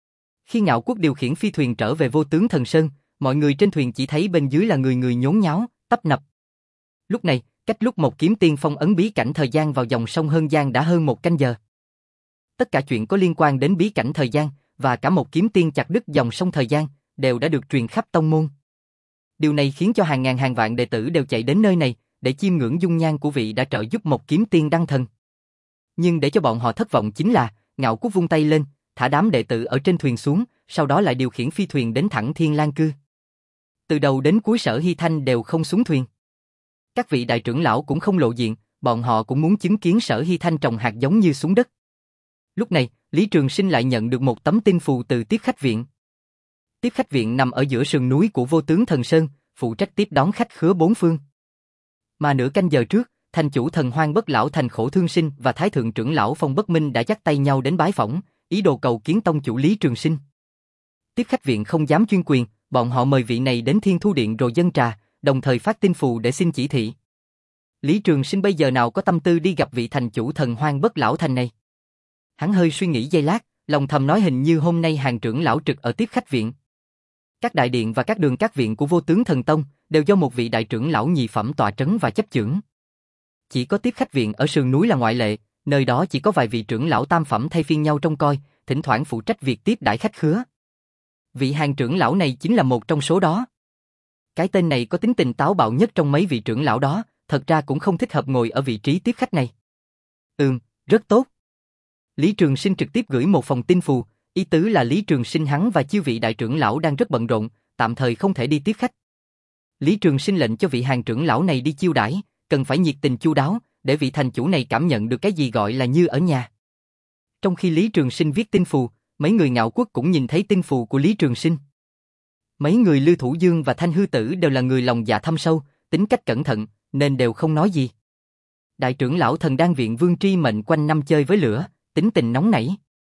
Khi Ngạo Quốc điều khiển phi thuyền trở về Vô Tướng Thần Sơn, mọi người trên thuyền chỉ thấy bên dưới là người người nhốn nháo, tấp nập. Lúc này, cách lúc một kiếm tiên phong ấn bí cảnh thời gian vào dòng sông Hân Giang đã hơn một canh giờ. Tất cả chuyện có liên quan đến bí cảnh thời gian và cả một kiếm tiên chặt đứt dòng sông thời gian đều đã được truyền khắp tông môn. Điều này khiến cho hàng ngàn hàng vạn đệ tử đều chạy đến nơi này để chiêm ngưỡng dung nhan của vị đã trợ giúp một kiếm tiên đăng thần. Nhưng để cho bọn họ thất vọng chính là, Ngạo Quốc vung tay lên, thả đám đệ tử ở trên thuyền xuống, sau đó lại điều khiển phi thuyền đến thẳng Thiên Lang Cư. Từ đầu đến cuối Sở Hy Thanh đều không xuống thuyền. Các vị đại trưởng lão cũng không lộ diện, bọn họ cũng muốn chứng kiến Sở Hy Thanh trồng hạt giống như xuống đất. Lúc này, Lý Trường Sinh lại nhận được một tấm tin phù từ tiếp khách viện. Tiếp khách viện nằm ở giữa sườn núi của Vô Tướng Thần Sơn, phụ trách tiếp đón khách khứa bốn phương. Mà nửa canh giờ trước, thành chủ Thần Hoang Bất Lão Thành Khổ Thương Sinh và Thái thượng trưởng lão Phong Bất Minh đã dắt tay nhau đến bái phỏng, ý đồ cầu kiến tông chủ Lý Trường Sinh. Tiếp khách viện không dám chuyên quyền, bọn họ mời vị này đến Thiên Thu Điện rồi dâng trà, đồng thời phát tin phù để xin chỉ thị. Lý Trường Sinh bây giờ nào có tâm tư đi gặp vị thành chủ Thần Hoang Bất Lão Thành này. Hắn hơi suy nghĩ giây lát, lòng thầm nói hình như hôm nay hàng trưởng lão trực ở tiếp khách viện. Các đại điện và các đường các viện của Vô Tướng Thần Tông đều do một vị đại trưởng lão nhị phẩm tọa trấn và chấp chưởng. Chỉ có tiếp khách viện ở sườn núi là ngoại lệ, nơi đó chỉ có vài vị trưởng lão tam phẩm thay phiên nhau trông coi, thỉnh thoảng phụ trách việc tiếp đãi khách khứa. Vị hàng trưởng lão này chính là một trong số đó. Cái tên này có tính tình táo bạo nhất trong mấy vị trưởng lão đó, thật ra cũng không thích hợp ngồi ở vị trí tiếp khách này. Ừm, rất tốt. Lý Trường Sinh trực tiếp gửi một phòng tin phù, ý tứ là Lý Trường Sinh hắn và chư vị đại trưởng lão đang rất bận rộn, tạm thời không thể đi tiếp khách. Lý Trường Sinh lệnh cho vị hàng trưởng lão này đi chiêu đãi, cần phải nhiệt tình chu đáo, để vị thành chủ này cảm nhận được cái gì gọi là như ở nhà. Trong khi Lý Trường Sinh viết tin phù, mấy người Ngạo Quốc cũng nhìn thấy tin phù của Lý Trường Sinh. Mấy người Lưu Thủ Dương và Thanh Hư Tử đều là người lòng dạ thâm sâu, tính cách cẩn thận, nên đều không nói gì. Đại trưởng lão Thần Đan Viện Vương Tri Mệnh quanh năm chơi với lửa, tính tình nóng nảy.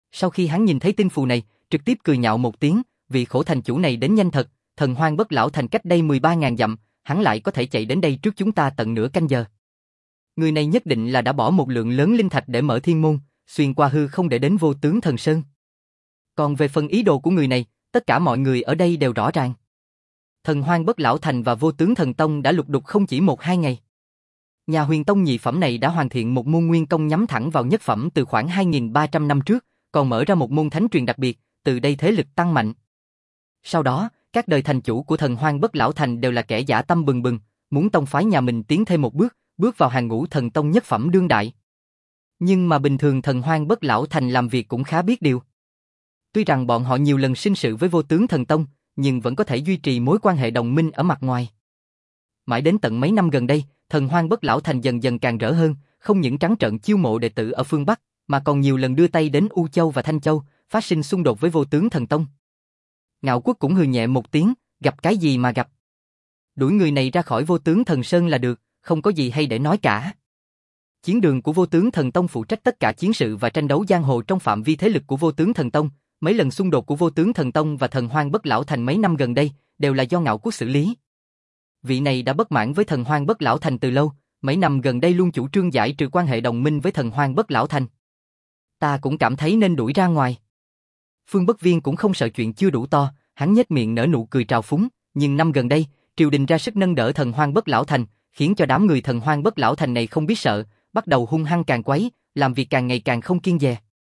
Sau khi hắn nhìn thấy tin phù này, trực tiếp cười nhạo một tiếng, vị khổ thành chủ này đến nhanh thật, thần hoang bất lão thành cách đây mười ba ngàn dặm, hắn lại có thể chạy đến đây trước chúng ta tận nửa canh giờ. Người này nhất định là đã bỏ một lượng lớn linh thạch để mở thiên môn, xuyên qua hư không để đến Vô Tướng Thần Sơn. Còn về phần ý đồ của người này, tất cả mọi người ở đây đều rõ ràng. Thần hoang bất lão thành và Vô Tướng Thần Tông đã lục đục không chỉ một hai ngày. Nhà huyền tông nhị phẩm này đã hoàn thiện một môn nguyên công nhắm thẳng vào nhất phẩm từ khoảng hai nghìn ba trăm năm trước, còn mở ra một môn thánh truyền đặc biệt, từ đây thế lực tăng mạnh. Sau đó, các đời thành chủ của thần hoang bất lão thành đều là kẻ dã tâm bừng bừng, muốn tông phái nhà mình tiến thêm một bước, bước vào hàng ngũ thần tông nhất phẩm đương đại. Nhưng mà bình thường thần hoang bất lão thành làm việc cũng khá biết điều. Tuy rằng bọn họ nhiều lần sinh sự với Vô Tướng Thần Tông, nhưng vẫn có thể duy trì mối quan hệ đồng minh ở mặt ngoài. Mãi đến tận mấy năm gần đây, thần hoang bất lão thành dần dần càng rỡ hơn, không những trắng trợn chiêu mộ đệ tử ở phương Bắc, mà còn nhiều lần đưa tay đến U Châu và Thanh Châu, phát sinh xung đột với Vô Tướng Thần Tông. Ngạo Quốc cũng hừ nhẹ một tiếng, gặp cái gì mà gặp. Đuổi người này ra khỏi Vô Tướng Thần Sơn là được, không có gì hay để nói cả. Chiến đường của Vô Tướng Thần Tông phụ trách tất cả chiến sự và tranh đấu giang hồ trong phạm vi thế lực của Vô Tướng Thần Tông. Mấy lần xung đột của Vô Tướng Thần Tông và thần hoang bất lão thành mấy năm gần đây đều là do Ngạo Quốc xử lý. Vị này đã bất mãn với thần hoang bất lão thành từ lâu, mấy năm gần đây luôn chủ trương giải trừ quan hệ đồng minh với thần hoang bất lão thành. Ta cũng cảm thấy nên đuổi ra ngoài. Phương Bất Viên cũng không sợ chuyện chưa đủ to, hắn nhếch miệng nở nụ cười trào phúng, nhưng năm gần đây, triều đình ra sức nâng đỡ thần hoang bất lão thành, khiến cho đám người thần hoang bất lão thành này không biết sợ, bắt đầu hung hăng càng quấy, làm việc càng ngày càng không kiêng dè.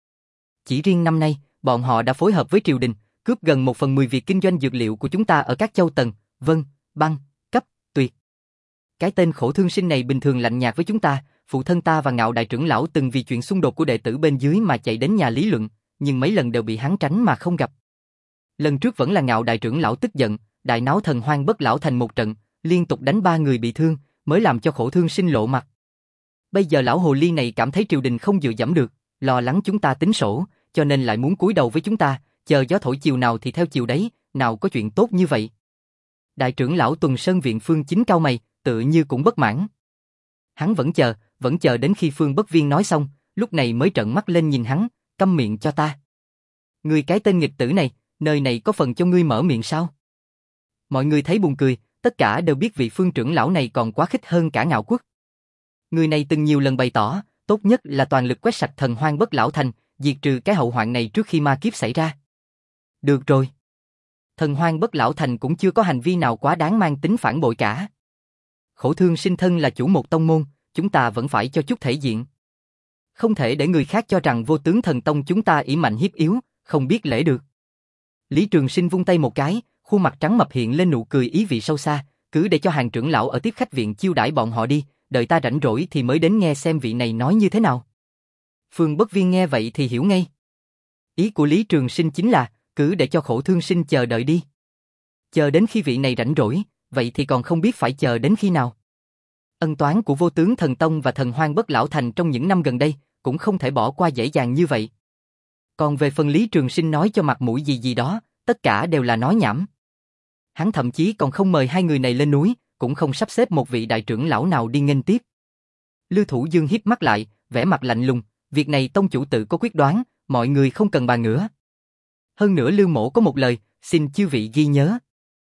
Chỉ riêng năm nay, bọn họ đã phối hợp với triều đình, cướp gần một phần mười việc kinh doanh dược liệu của chúng ta ở các châu Tần, Vân, Băng, Cấp, Tuyệt. Cái tên khổ thương sinh này bình thường lạnh nhạt với chúng ta, phụ thân ta và Ngạo đại trưởng lão từng vì chuyện xung đột của đệ tử bên dưới mà chạy đến nhà lý luận, nhưng mấy lần đều bị hắn tránh mà không gặp. Lần trước vẫn là Ngạo đại trưởng lão tức giận, đại náo thần hoang bất lão thành một trận, liên tục đánh ba người bị thương, mới làm cho khổ thương sinh lộ mặt. Bây giờ lão hồ ly này cảm thấy triều đình không dựa dẫm được, lo lắng chúng ta tính sổ, cho nên lại muốn cúi đầu với chúng ta, chờ gió thổi chiều nào thì theo chiều đấy, nào có chuyện tốt như vậy. Đại trưởng lão Tuần Sơn Viện Phương Chính cau mày, tự như cũng bất mãn. Hắn vẫn chờ, vẫn chờ đến khi Phương Bất Viên nói xong, lúc này mới trợn mắt lên nhìn hắn, câm miệng cho ta. Ngươi cái tên nghịch tử này, nơi này có phần cho ngươi mở miệng sao? Mọi người thấy buồn cười, tất cả đều biết vị Phương trưởng lão này còn quá khích hơn cả Ngạo Quốc. Người này từng nhiều lần bày tỏ, tốt nhất là toàn lực quét sạch thần hoang bất lão thành, diệt trừ cái hậu hoạn này trước khi ma kiếp xảy ra. Được rồi. Thần hoang bất lão thành cũng chưa có hành vi nào quá đáng mang tính phản bội cả. Khổ thương sinh thân là chủ một tông môn, chúng ta vẫn phải cho chút thể diện. Không thể để người khác cho rằng Vô Tướng Thần Tông chúng ta ỷ mạnh hiếp yếu, không biết lễ được. Lý Trường Sinh vung tay một cái, khuôn mặt trắng mập hiện lên nụ cười ý vị sâu xa, cứ để cho hàng trưởng lão ở tiếp khách viện chiêu đãi bọn họ đi, đợi ta rảnh rỗi thì mới đến nghe xem vị này nói như thế nào. Phương Bất Viên nghe vậy thì hiểu ngay. Ý của Lý Trường Sinh chính là, cứ để cho khổ thương sinh chờ đợi đi. Chờ đến khi vị này rảnh rỗi, vậy thì còn không biết phải chờ đến khi nào. Ân toán của Vô Tướng Thần Tông và thần hoang bất lão thành trong những năm gần đây, cũng không thể bỏ qua dễ dàng như vậy. Còn về phần Lý Trường Sinh nói cho mặt mũi gì gì đó, tất cả đều là nói nhảm. Hắn thậm chí còn không mời hai người này lên núi, cũng không sắp xếp một vị đại trưởng lão nào đi nghênh tiếp. Lưu Thủ Dương híp mắt lại, vẻ mặt lạnh lùng, việc này tông chủ tự có quyết đoán, mọi người không cần bàn nữa. Hơn nữa Lưu Mỗ có một lời, xin chư vị ghi nhớ.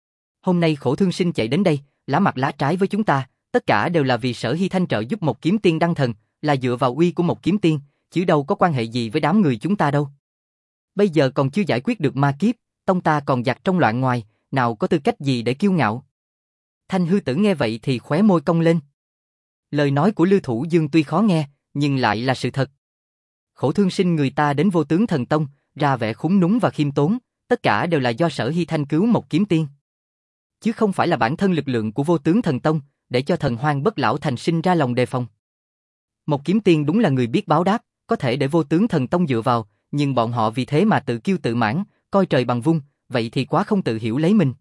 Hôm nay khổ thương sinh chạy đến đây, lá mặt lá trái với chúng ta, tất cả đều là vì Sở Hy Thanh trợ giúp một kiếm tiên đăng thần, là dựa vào uy của một kiếm tiên, chứ đâu có quan hệ gì với đám người chúng ta đâu. Bây giờ còn chưa giải quyết được ma kiếp, tông ta còn giặc trong loạn ngoài, nào có tư cách gì để kiêu ngạo. Thanh hư tử nghe vậy thì khóe môi cong lên. Lời nói của Lưu Thủ Dương tuy khó nghe, nhưng lại là sự thật. Khổ thương sinh người ta đến Vô Tướng Thần Tông, ra vẻ khúm núm và khiêm tốn, tất cả đều là do Sở Hy Thanh cứu một kiếm tiên. Chứ không phải là bản thân lực lượng của Vô Tướng Thần Tông, để cho thần hoang bất lão thành sinh ra lòng đề phòng. Một kiếm tiên đúng là người biết báo đáp, có thể để Vô Tướng Thần Tông dựa vào, nhưng bọn họ vì thế mà tự kiêu tự mãn, coi trời bằng vung, vậy thì quá không tự hiểu lấy mình.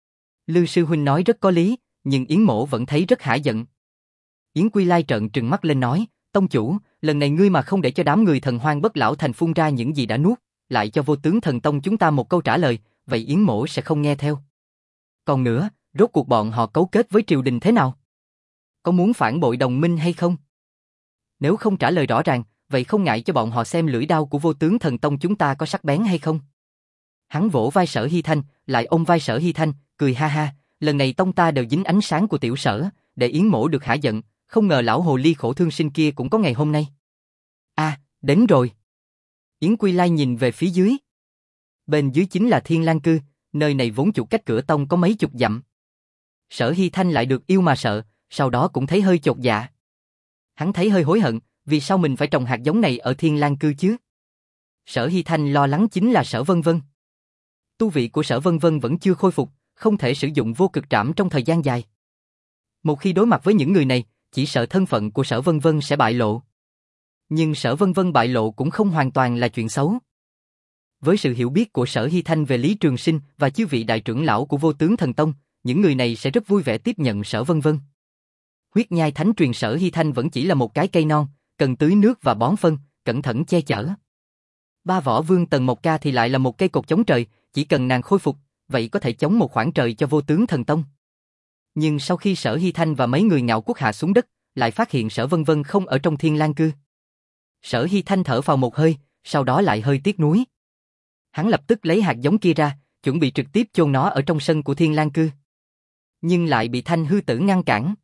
Lư sư huynh nói rất có lý, nhưng Yến Mỗ vẫn thấy rất hả giận. Yến Quy Lai trợn trừng mắt lên nói, tông chủ, lần này ngươi mà không để cho đám người thần hoang bất lão thành phun ra những gì đã nuốt, lại cho Vô Tướng Thần Tông chúng ta một câu trả lời, vậy Yến Mỗ sẽ không nghe theo. Còn nữa, rốt cuộc bọn họ cấu kết với triều đình thế nào? Có muốn phản bội đồng minh hay không? Nếu không trả lời rõ ràng, vậy không ngại cho bọn họ xem lưỡi đao của Vô Tướng Thần Tông chúng ta có sắc bén hay không. Hắn vỗ vai Sở Hy Thanh, lại ôm vai Sở Hy Thanh, cười ha ha, lần này tông ta đều dính ánh sáng của tiểu Sở, để Yến Mỗ được hả giận, không ngờ lão hồ ly khổ thương sinh kia cũng có ngày hôm nay. A, à, đến rồi. Yến Quy Lai nhìn về phía dưới. Bên dưới chính là Thiên Lang Cư, nơi này vốn chụp cách cửa tông có mấy chục dặm. Sở Hy Thanh lại được yêu mà sợ, sau đó cũng thấy hơi chột dạ. Hắn thấy hơi hối hận, vì sao mình phải trồng hạt giống này ở Thiên Lang Cư chứ? Sở Hy Thanh lo lắng chính là Sở Vân Vân. Tu vị của Sở Vân Vân vẫn chưa khôi phục, không thể sử dụng vô cực trảm trong thời gian dài. Một khi đối mặt với những người này, chỉ sợ thân phận của Sở Vân Vân sẽ bại lộ. Nhưng Sở Vân Vân bại lộ cũng không hoàn toàn là chuyện xấu. Với sự hiểu biết của Sở Hy Thanh về Lý Trường Sinh và chư vị đại trưởng lão của Vô Tướng Thần Tông, những người này sẽ rất vui vẻ tiếp nhận Sở Vân Vân. Huyết nhai thánh truyền Sở Hy Thanh vẫn chỉ là một cái cây non, cần tưới nước và bón phân, cẩn thận che chở. Ba võ vương Tần Mộc Ca thì lại là một cây cột chống trời, chỉ cần nàng khôi phục, vậy có thể chống một khoảng trời cho Vô Tướng Thần Tông. Nhưng sau khi Sở Hy Thanh và mấy người Ngạo Quốc hạ xuống đất, lại phát hiện Sở Vân Vân không ở trong Thiên Lang Cư. Sở Hy Thanh thở phào một hơi, sau đó lại hơi tiếc nuối. Hắn lập tức lấy hạt giống kia ra, chuẩn bị trực tiếp chôn nó ở trong sân của Thiên Lang Cư. Nhưng lại bị Thanh Hư Tử ngăn cản.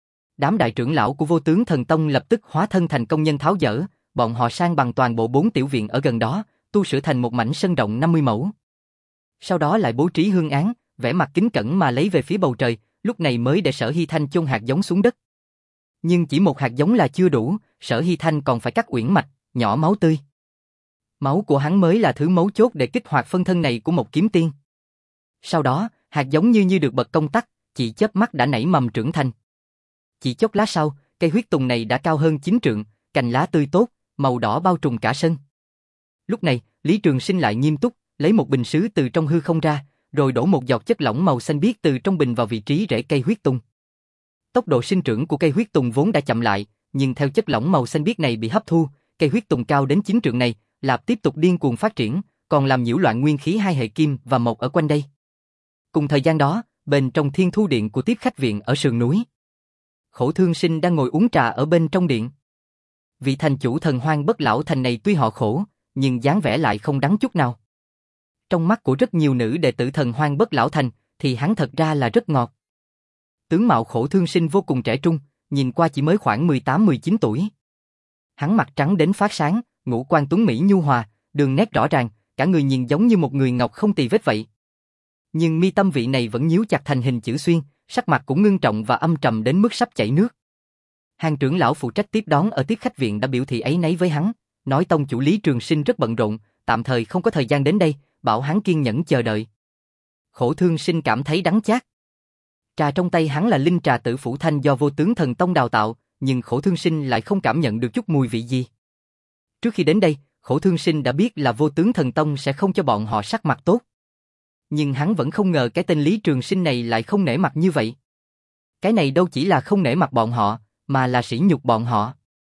Đám đại trưởng lão của Vô Tướng Thần Tông lập tức hóa thân thành công nhân tháo dỡ, bọn họ sang bằng toàn bộ bốn tiểu viện ở gần đó, tu sửa thành một mảnh sân rộng năm mươi mẫu. Sau đó lại bố trí hương án, vẻ mặt kính cẩn mà lấy về phía bầu trời, lúc này mới để Sở Hy Thanh chôn hạt giống xuống đất. Nhưng chỉ một hạt giống là chưa đủ, Sở Hy Thanh còn phải cắt uyển mạch, nhỏ máu tươi. Máu của hắn mới là thứ mấu chốt để kích hoạt phân thân này của một kiếm tiên. Sau đó, hạt giống như như được bật công tắc, chỉ chớp mắt đã nảy mầm trưởng thành. Chỉ chốc lát sau, cây huyết tùng này đã cao hơn chín trượng, cành lá tươi tốt, màu đỏ bao trùm cả sân. Lúc này, Lý Trường Sinh lại nghiêm túc, lấy một bình sứ từ trong hư không ra, rồi đổ một giọt chất lỏng màu xanh biếc từ trong bình vào vị trí rễ cây huyết tùng. Tốc độ sinh trưởng của cây huyết tùng vốn đã chậm lại, nhưng theo chất lỏng màu xanh biếc này bị hấp thu, cây huyết tùng cao đến chín trượng này, lạp tiếp tục điên cuồng phát triển, còn làm nhiễu loạn nguyên khí hai hệ kim và mộc ở quanh đây. Cùng thời gian đó, bên trong Thiên Thu Điện của tiếp khách viện ở sườn núi, Khổ Thương Sinh đang ngồi uống trà ở bên trong điện. Vị thành chủ Thần Hoang Bất Lão Thành này tuy họ khổ, nhưng dáng vẻ lại không đắng chút nào. Trong mắt của rất nhiều nữ đệ tử Thần Hoang Bất Lão Thành, thì hắn thật ra là rất ngọt. Tướng mạo Khổ Thương Sinh vô cùng trẻ trung, nhìn qua chỉ mới khoảng mười tám mười chín tuổi. Hắn mặt trắng đến phát sáng, ngũ quan tuấn mỹ nhu hòa, đường nét rõ ràng, cả người nhìn giống như một người ngọc không tì vết vậy. Nhưng mi tâm vị này vẫn nhíu chặt thành hình chữ xuyên, sắc mặt cũng ngưng trọng và âm trầm đến mức sắp chảy nước. Hàng trưởng lão phụ trách tiếp đón ở tiếp khách viện đã biểu thị áy náy với hắn, nói tông chủ Lý Trường Sinh rất bận rộn, tạm thời không có thời gian đến đây, bảo hắn kiên nhẫn chờ đợi. Khổ Thương Sinh cảm thấy đắng chát. Trà trong tay hắn là linh trà Tử Phủ Thanh do Vô Tướng Thần Tông đào tạo, nhưng Khổ Thương Sinh lại không cảm nhận được chút mùi vị gì. Trước khi đến đây, Khổ Thương Sinh đã biết là Vô Tướng Thần Tông sẽ không cho bọn họ sắc mặt tốt. Nhưng hắn vẫn không ngờ cái tên Lý Trường Sinh này lại không nể mặt như vậy. Cái này đâu chỉ là không nể mặt bọn họ, mà là sỉ nhục bọn họ.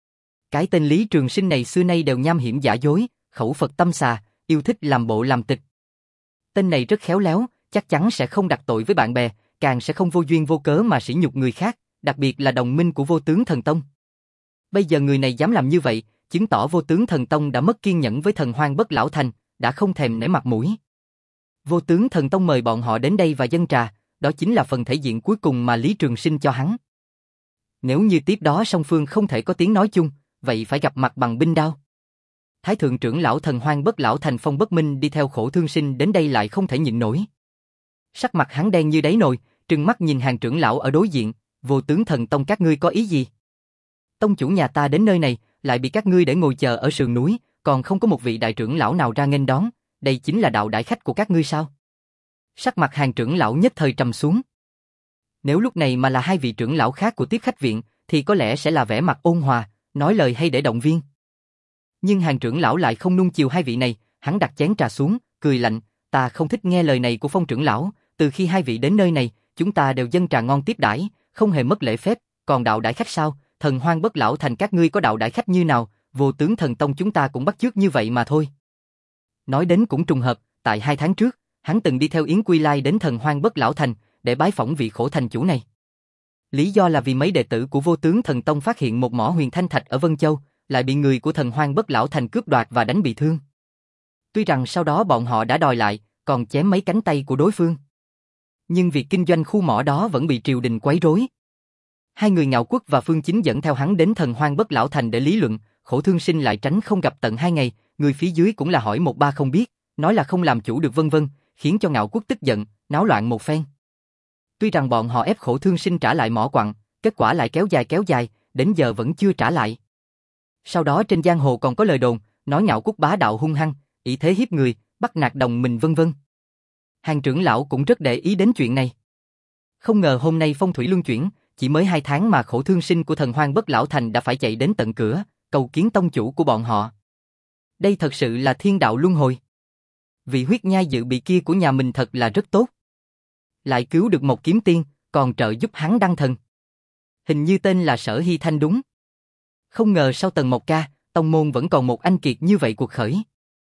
Cái tên Lý Trường Sinh này xưa nay đều nham hiểm giả dối, khẩu Phật tâm xà, yêu thích làm bộ làm tịch. Tên này rất khéo léo, chắc chắn sẽ không đặt tội với bạn bè, càng sẽ không vô duyên vô cớ mà sỉ nhục người khác, đặc biệt là đồng minh của Vô Tướng Thần Tông. Bây giờ người này dám làm như vậy, chứng tỏ Vô Tướng Thần Tông đã mất kiên nhẫn với Thần Hoang Bất Lão Thành, đã không thèm nể mặt mũi. Vô Tướng Thần Tông mời bọn họ đến đây và dâng trà, đó chính là phần thể diện cuối cùng mà Lý Trường Sinh cho hắn. Nếu như tiếp đó song phương không thể có tiếng nói chung, vậy phải gặp mặt bằng binh đao. Thái thượng trưởng lão Thần Hoang Bất Lão Thành Phong Bất Minh đi theo Khổ Thương Sinh đến đây lại không thể nhịn nổi. Sắc mặt hắn đen như đáy nồi, trừng mắt nhìn hàng trưởng lão ở đối diện, Vô Tướng Thần Tông các ngươi có ý gì? Tông chủ nhà ta đến nơi này, lại bị các ngươi để ngồi chờ ở sườn núi, còn không có một vị đại trưởng lão nào ra nghênh đón, đây chính là đạo đại khách của các ngươi sao? Sắc mặt hàng trưởng lão nhất thời trầm xuống. Nếu lúc này mà là hai vị trưởng lão khác của tiếp khách viện, thì có lẽ sẽ là vẻ mặt ôn hòa, nói lời hay để động viên. Nhưng hàng trưởng lão lại không nuông chiều hai vị này, hắn đặt chén trà xuống, cười lạnh, ta không thích nghe lời này của Phong trưởng lão, từ khi hai vị đến nơi này, chúng ta đều dâng trà ngon tiếp đãi, không hề mất lễ phép, còn đạo đại khách sao? Thần Hoang Bất Lão Thành các ngươi có đạo đại khách như nào, Vô Tướng Thần Tông chúng ta cũng bắt chước như vậy mà thôi. Nói đến cũng trùng hợp, tại hai tháng trước, hắn từng đi theo Yến Quy Lai đến Thần Hoang Bất Lão Thành, để bái phỏng vị Khổ thành chủ này. Lý do là vì mấy đệ tử của Vô Tướng Thần Tông phát hiện một mỏ huyền thanh thạch ở Vân Châu, lại bị người của Thần Hoang Bất Lão Thành cướp đoạt và đánh bị thương. Tuy rằng sau đó bọn họ đã đòi lại, còn chém mấy cánh tay của đối phương. Nhưng việc kinh doanh khu mỏ đó vẫn bị triều đình quấy rối. Hai người Ngạo Quốc và Phương Chính dẫn theo hắn đến Thần Hoang Bất Lão Thành để lý luận, Khổ Thương Sinh lại tránh không gặp tận hai ngày, người phía dưới cũng là hỏi một ba không biết, nói là không làm chủ được vân vân, khiến cho Ngạo Quốc tức giận, náo loạn một phen. Tuy rằng bọn họ ép Khổ Thương Sinh trả lại mỏ quặng, kết quả lại kéo dài kéo dài, đến giờ vẫn chưa trả lại. Sau đó trên giang hồ còn có lời đồn, nói Ngạo Quốc bá đạo hung hăng, ỷ thế hiếp người, bắt nạt đồng mình vân vân. Hàng trưởng lão cũng rất để ý đến chuyện này. Không ngờ hôm nay phong thủy luân chuyển, chỉ mới hai tháng mà Khổ Thương Sinh của Thần Hoang Bất Lão Thành đã phải chạy đến tận cửa, cầu kiến tông chủ của bọn họ. Đây thật sự là thiên đạo luân hồi. Vị huyết nhai dự bị kia của nhà mình thật là rất tốt. Lại cứu được một kiếm tiên, còn trợ giúp hắn đăng thần. Hình như tên là Sở Hy Thanh đúng. Không ngờ sau Tần Mộc Ca, tông môn vẫn còn một anh kiệt như vậy cuộc khởi.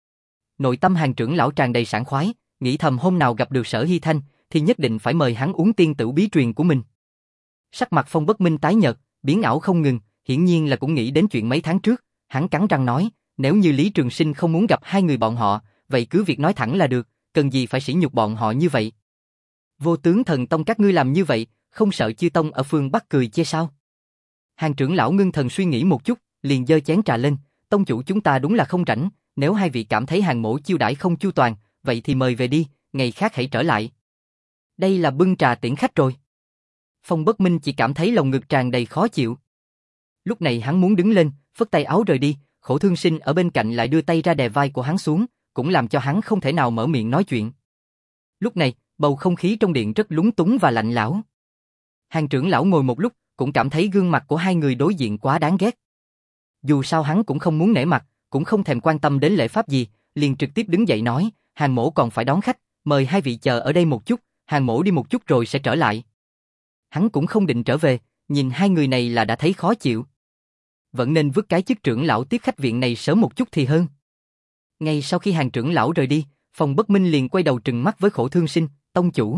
Nội tâm Hàng trưởng lão tràn đầy sảng khoái, nghĩ thầm hôm nào gặp được Sở Hy Thanh, thì nhất định phải mời hắn uống tiên tửu bí truyền của mình. Sắc mặt Phong Bất Minh tái nhợt, biến ảo không ngừng, hiển nhiên là cũng nghĩ đến chuyện mấy tháng trước, hắn cắn răng nói, nếu như Lý Trường Sinh không muốn gặp hai người bọn họ, vậy cứ việc nói thẳng là được, cần gì phải sỉ nhục bọn họ như vậy. Vô Tướng Thần Tông các ngươi làm như vậy, không sợ chư tông ở phương Bắc cười chê sao? Hàng trưởng lão ngưng thần suy nghĩ một chút, liền giơ chén trà lên, tông chủ chúng ta đúng là không rảnh, nếu hai vị cảm thấy Hàng mỗ chiêu đãi không chu toàn, vậy thì mời về đi, ngày khác hãy trở lại. Đây là bưng trà tiễn khách rồi. Phong Bất Minh chỉ cảm thấy lòng ngực tràn đầy khó chịu. Lúc này hắn muốn đứng lên, phất tay áo rời đi, Khổ Thương Sinh ở bên cạnh lại đưa tay ra đè vai của hắn xuống, cũng làm cho hắn không thể nào mở miệng nói chuyện. Lúc này, bầu không khí trong điện rất lúng túng và lạnh lẽo. Hàng trưởng lão ngồi một lúc, cũng cảm thấy gương mặt của hai người đối diện quá đáng ghét. Dù sao hắn cũng không muốn nể mặt, cũng không thèm quan tâm đến lễ pháp gì, liền trực tiếp đứng dậy nói, Hàng mỗ còn phải đón khách, mời hai vị chờ ở đây một chút, Hàng mỗ đi một chút rồi sẽ trở lại. Hắn cũng không định trở về, nhìn hai người này là đã thấy khó chịu. Vẫn nên vứt cái chức trưởng lão tiếp khách viện này sớm một chút thì hơn. Ngay sau khi Hàng trưởng lão rời đi, Phong Bất Minh liền quay đầu trừng mắt với Khổ Thương Sinh, tông chủ.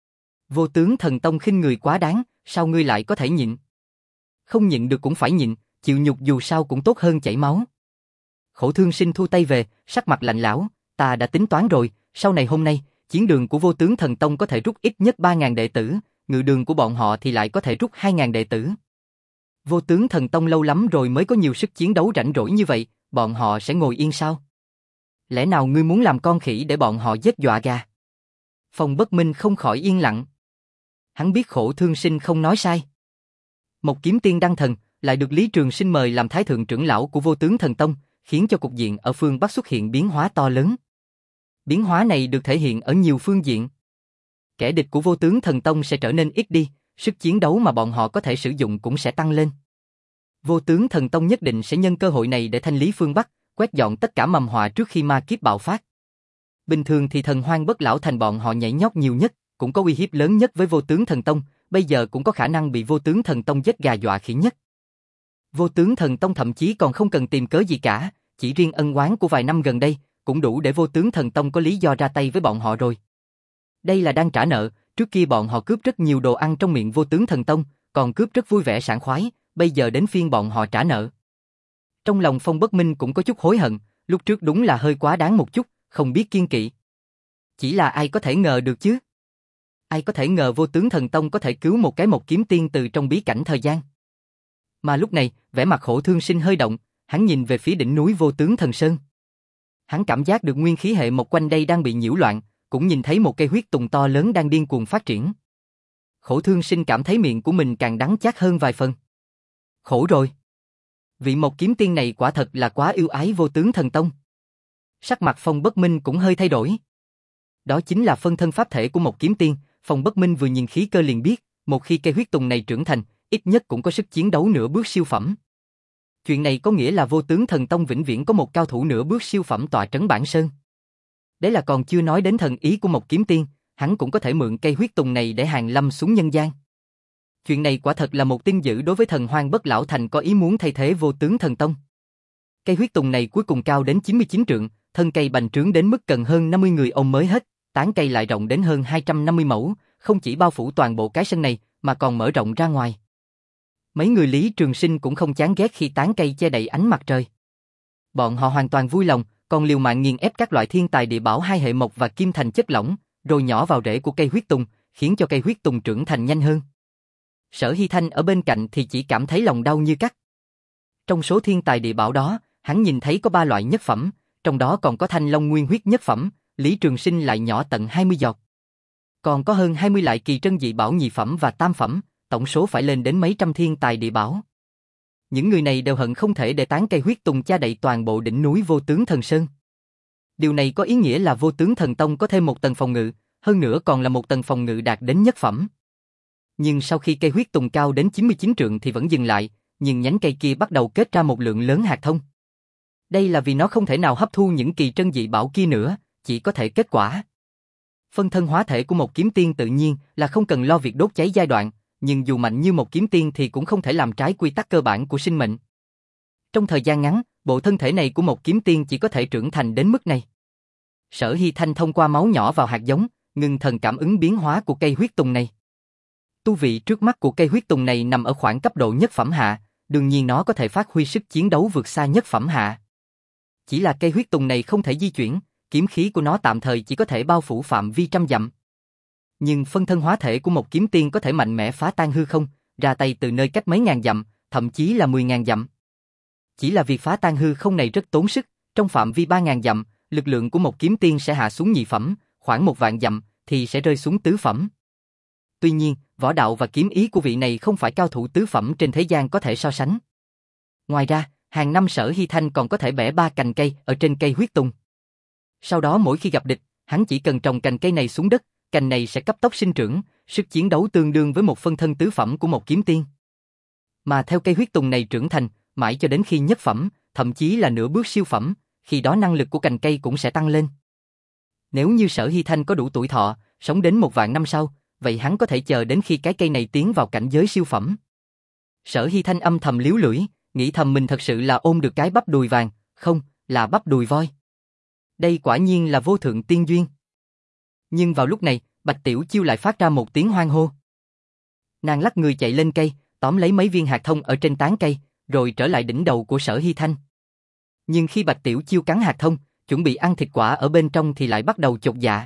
Vô Tướng Thần Tông khinh người quá đáng, sao ngươi lại có thể nhịn? Không nhịn được cũng phải nhịn, chịu nhục dù sao cũng tốt hơn chảy máu. Khổ Thương Sinh thu tay về, sắc mặt lạnh lẽo, ta đã tính toán rồi, sau này hôm nay, chiến đường của Vô Tướng Thần Tông có thể rút ít nhất ba nghìn đệ tử, ngự đường của bọn họ thì lại có thể rút hai nghìn đệ tử. Vô Tướng Thần Tông lâu lắm rồi mới có nhiều sức chiến đấu rảnh rỗi như vậy, bọn họ sẽ ngồi yên sao? Lẽ nào ngươi muốn làm con khỉ để bọn họ giết dọa gà? Phong Bất Minh không khỏi yên lặng. Hắn biết Khổ Thương Sinh không nói sai. Một kiếm tiên đăng thần, lại được Lý Trường Sinh mời làm thái thượng trưởng lão của Vô Tướng Thần Tông, khiến cho cục diện ở phương Bắc xuất hiện biến hóa to lớn. Biến hóa này được thể hiện ở nhiều phương diện. Kẻ địch của Vô Tướng Thần Tông sẽ trở nên ít đi, sức chiến đấu mà bọn họ có thể sử dụng cũng sẽ tăng lên. Vô Tướng Thần Tông nhất định sẽ nhân cơ hội này để thanh lý phương Bắc, quét dọn tất cả mầm họa trước khi ma kiếp bạo phát. Bình thường thì Thần Hoang Bất Lão Thành bọn họ nhảy nhót nhiều nhất, cũng có uy hiếp lớn nhất với Vô Tướng Thần Tông, bây giờ cũng có khả năng bị Vô Tướng Thần Tông giết gà dọa khỉ nhất. Vô Tướng Thần Tông thậm chí còn không cần tìm cớ gì cả, chỉ riêng ân oán của vài năm gần đây, cũng đủ để Vô Tướng Thần Tông có lý do ra tay với bọn họ rồi. Đây là đang trả nợ, trước kia bọn họ cướp rất nhiều đồ ăn trong miệng Vô Tướng Thần Tông, còn cướp rất vui vẻ sảng khoái, bây giờ đến phiên bọn họ trả nợ. Trong lòng Phong Bất Minh cũng có chút hối hận, lúc trước đúng là hơi quá đáng một chút, không biết kiêng kỵ. Chỉ là ai có thể ngờ được chứ? Ai có thể ngờ Vô Tướng Thần Tông có thể cứu một cái một kiếm tiên từ trong bí cảnh thời gian. Mà lúc này, vẻ mặt Khổ Thương Sinh hơi động, hắn nhìn về phía đỉnh núi Vô Tướng Thần Sơn. Hắn cảm giác được nguyên khí hệ một quanh đây đang bị nhiễu loạn, cũng nhìn thấy một cây huyết tùng to lớn đang điên cuồng phát triển. Khổ Thương Sinh cảm thấy miệng của mình càng đắng chát hơn vài phần. Khổ rồi. Vị một kiếm tiên này quả thật là quá yêu ái Vô Tướng Thần Tông. Sắc mặt Phong Bất Minh cũng hơi thay đổi. Đó chính là phân thân pháp thể của một kiếm tiên, Phong Bất Minh vừa nhìn khí cơ liền biết, một khi cây huyết tùng này trưởng thành, ít nhất cũng có sức chiến đấu nửa bước siêu phẩm. Chuyện này có nghĩa là Vô Tướng Thần Tông vĩnh viễn có một cao thủ nửa bước siêu phẩm tọa trấn Bản Sơn. Đấy là còn chưa nói đến thần ý của một kiếm tiên, hắn cũng có thể mượn cây huyết tùng này để hàng lâm xuống nhân gian. Chuyện này quả thật là một tin dữ đối với Thần Hoang Bất Lão Thành có ý muốn thay thế Vô Tướng Thần Tông. Cây huyết tùng này cuối cùng cao đến chín mươi chín trượng, thân cây bành trướng đến mức cần hơn năm mươi người ôm mới hết, tán cây lại rộng đến hơn hai trăm năm mươi mẫu, không chỉ bao phủ toàn bộ cái sân này, mà còn mở rộng ra ngoài. Mấy người Lý Trường Sinh cũng không chán ghét khi tán cây che đậy ánh mặt trời. Bọn họ hoàn toàn vui lòng, còn liều mạng nghiền ép các loại thiên tài địa bảo hai hệ mộc và kim thành chất lỏng, rồi nhỏ vào rễ của cây huyết tùng, khiến cho cây huyết tùng trưởng thành nhanh hơn. Sở Hy Thanh ở bên cạnh thì chỉ cảm thấy lòng đau như cắt. Trong số thiên tài địa bảo đó, hắn nhìn thấy có ba loại nhất phẩm, trong đó còn có thanh long nguyên huyết nhất phẩm, Lý Trường Sinh lại nhỏ tận hai mươi giọt. Còn có hơn hai mươi loại kỳ trân dị bảo nhị phẩm và tam phẩm, tổng số phải lên đến mấy trăm thiên tài địa bảo. Những người này đều hận không thể để tán cây huyết tùng che đậy toàn bộ đỉnh núi Vô Tướng Thần Sơn. Điều này có ý nghĩa là Vô Tướng Thần Tông có thêm một tầng phòng ngự, hơn nữa còn là một tầng phòng ngự đạt đến nhất phẩm. Nhưng sau khi cây huyết tùng cao đến chín mươi chín trượng thì vẫn dừng lại, nhưng nhánh cây kia bắt đầu kết ra một lượng lớn hạt thông. Đây là vì nó không thể nào hấp thu những kỳ trân dị bảo kia nữa, chỉ có thể kết quả. Phân thân hóa thể của một kiếm tiên tự nhiên là không cần lo việc đốt cháy giai đoạn, nhưng dù mạnh như một kiếm tiên thì cũng không thể làm trái quy tắc cơ bản của sinh mệnh. Trong thời gian ngắn, bộ thân thể này của một kiếm tiên chỉ có thể trưởng thành đến mức này. Sở Hy Thanh thông qua máu nhỏ vào hạt giống, ngưng thần cảm ứng biến hóa của cây huyết tùng này. Tu vị trước mắt của cây huyết tùng này nằm ở khoảng cấp độ nhất phẩm hạ, đương nhiên nó có thể phát huy sức chiến đấu vượt xa nhất phẩm hạ. Chỉ là cây huyết tùng này không thể di chuyển, kiếm khí của nó tạm thời chỉ có thể bao phủ phạm vi trăm dặm. Nhưng phân thân hóa thể của một kiếm tiên có thể mạnh mẽ phá tan hư không, ra tay từ nơi cách mấy ngàn dặm, thậm chí là mười ngàn dặm. Chỉ là việc phá tan hư không này rất tốn sức, trong phạm vi ba ngàn dặm, lực lượng của một kiếm tiên sẽ hạ xuống nhị phẩm, khoảng một vạn dặm thì sẽ rơi xuống tứ phẩm. Tuy nhiên, võ đạo và kiếm ý của vị này không phải cao thủ tứ phẩm trên thế gian có thể so sánh. Ngoài ra, hàng năm Sở Hy Thanh còn có thể bẻ ba cành cây ở trên cây huyết tùng. Sau đó mỗi khi gặp địch, hắn chỉ cần trồng cành cây này xuống đất, cành này sẽ cấp tốc sinh trưởng, sức chiến đấu tương đương với một phân thân tứ phẩm của một kiếm tiên. Mà theo cây huyết tùng này trưởng thành, mãi cho đến khi nhất phẩm, thậm chí là nửa bước siêu phẩm, khi đó năng lực của cành cây cũng sẽ tăng lên. Nếu như Sở Hy Thanh có đủ tuổi thọ, sống đến một vạn năm sau, vậy hắn có thể chờ đến khi cái cây này tiến vào cảnh giới siêu phẩm. Sở Hy Thanh âm thầm liếu lưỡi, nghĩ thầm mình thật sự là ôm được cái bắp đùi vàng, không, là bắp đùi voi. Đây quả nhiên là vô thượng tiên duyên. Nhưng vào lúc này, Bạch Tiểu Chiêu lại phát ra một tiếng hoan hô. Nàng lắc người chạy lên cây, tóm lấy mấy viên hạt thông ở trên tán cây, rồi trở lại đỉnh đầu của Sở Hy Thanh. Nhưng khi Bạch Tiểu Chiêu cắn hạt thông, chuẩn bị ăn thịt quả ở bên trong thì lại bắt đầu chột dạ.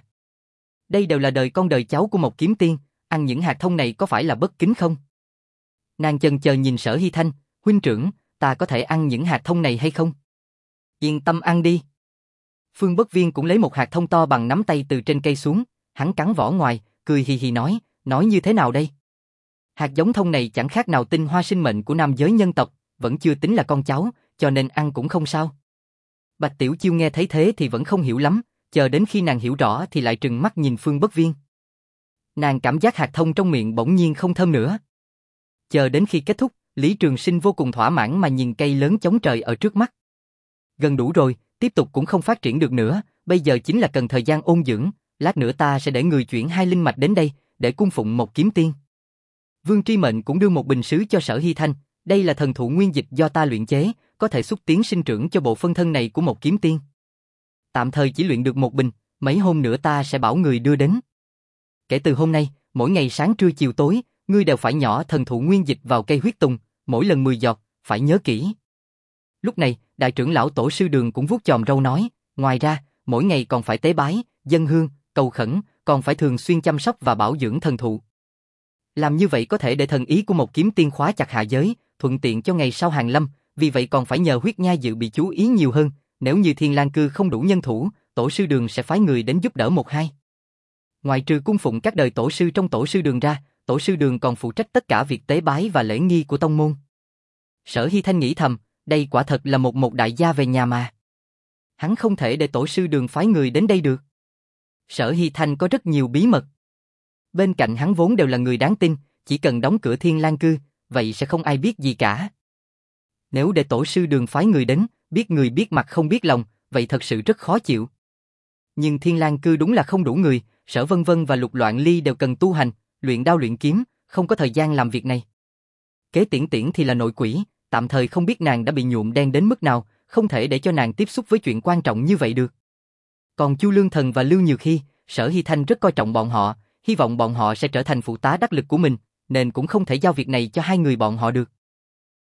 Đây đều là đời con đời cháu của một kiếm tiên, ăn những hạt thông này có phải là bất kính không? Nàng chần chờ nhìn Sở Hy Thanh, huynh trưởng, ta có thể ăn những hạt thông này hay không? Yên tâm ăn đi. Phương Bất Viên cũng lấy một hạt thông to bằng nắm tay từ trên cây xuống, hắn cắn vỏ ngoài, cười hì hì nói, nói như thế nào đây? Hạt giống thông này chẳng khác nào tinh hoa sinh mệnh của nam giới nhân tộc, vẫn chưa tính là con cháu, cho nên ăn cũng không sao. Bạch Tiểu Chiêu nghe thấy thế thì vẫn không hiểu lắm, chờ đến khi nàng hiểu rõ thì lại trừng mắt nhìn Phương Bất Viên. Nàng cảm giác hạt thông trong miệng bỗng nhiên không thơm nữa. Chờ đến khi kết thúc, Lý Trường Sinh vô cùng thỏa mãn mà nhìn cây lớn chống trời ở trước mắt. Gần đủ rồi, tiếp tục cũng không phát triển được nữa, bây giờ chính là cần thời gian ôn dưỡng, lát nữa ta sẽ để người chuyển hai linh mạch đến đây, để cung phụng một kiếm tiên. Vương Tri Mệnh cũng đưa một bình sứ cho Sở Hy Thanh, đây là thần thụ nguyên dịch do ta luyện chế, có thể xúc tiến sinh trưởng cho bộ phân thân này của một kiếm tiên. Tạm thời chỉ luyện được một bình, mấy hôm nữa ta sẽ bảo người đưa đến. Kể từ hôm nay, mỗi ngày sáng trưa chiều tối, ngươi đều phải nhỏ thần thụ nguyên dịch vào cây huyết tùng, mỗi lần mười giọt, phải nhớ kỹ. Lúc này, đại trưởng lão Tổ sư Đường cũng vuốt chòm râu nói, ngoài ra, mỗi ngày còn phải tế bái, dâng hương, cầu khẩn, còn phải thường xuyên chăm sóc và bảo dưỡng thần thụ. Làm như vậy có thể để thần ý của một kiếm tiên khóa chặt hạ giới, thuận tiện cho ngày sau hàng lâm, vì vậy còn phải nhờ huyết nha dự bị chú ý nhiều hơn, nếu như Thiên Lang Cư không đủ nhân thủ, Tổ sư Đường sẽ phái người đến giúp đỡ một hai. Ngoài trừ cung phụng các đời tổ sư trong Tổ sư Đường ra, Tổ sư Đường còn phụ trách tất cả việc tế bái và lễ nghi của tông môn. Sở Hy Thanh nghĩ thầm, đây quả thật là một một đại gia về nhà mà. Hắn không thể để Tổ sư Đường phái người đến đây được. Sở Hy Thanh có rất nhiều bí mật. Bên cạnh hắn vốn đều là người đáng tin, chỉ cần đóng cửa Thiên Lang Cư, vậy sẽ không ai biết gì cả. Nếu để Tổ sư Đường phái người đến, biết người biết mặt không biết lòng, vậy thật sự rất khó chịu. Nhưng Thiên Lang Cư đúng là không đủ người, Sở Vân Vân và Lục Loạn Ly đều cần tu hành, luyện đao luyện kiếm, không có thời gian làm việc này. Kế Tiễn Tiễn thì là nội quỷ, tạm thời không biết nàng đã bị nhuộm đen đến mức nào, không thể để cho nàng tiếp xúc với chuyện quan trọng như vậy được. Còn Chu Lương Thần và Lưu Nhược Hy, Sở Hy Thanh rất coi trọng bọn họ, hy vọng bọn họ sẽ trở thành phụ tá đắc lực của mình, nên cũng không thể giao việc này cho hai người bọn họ được.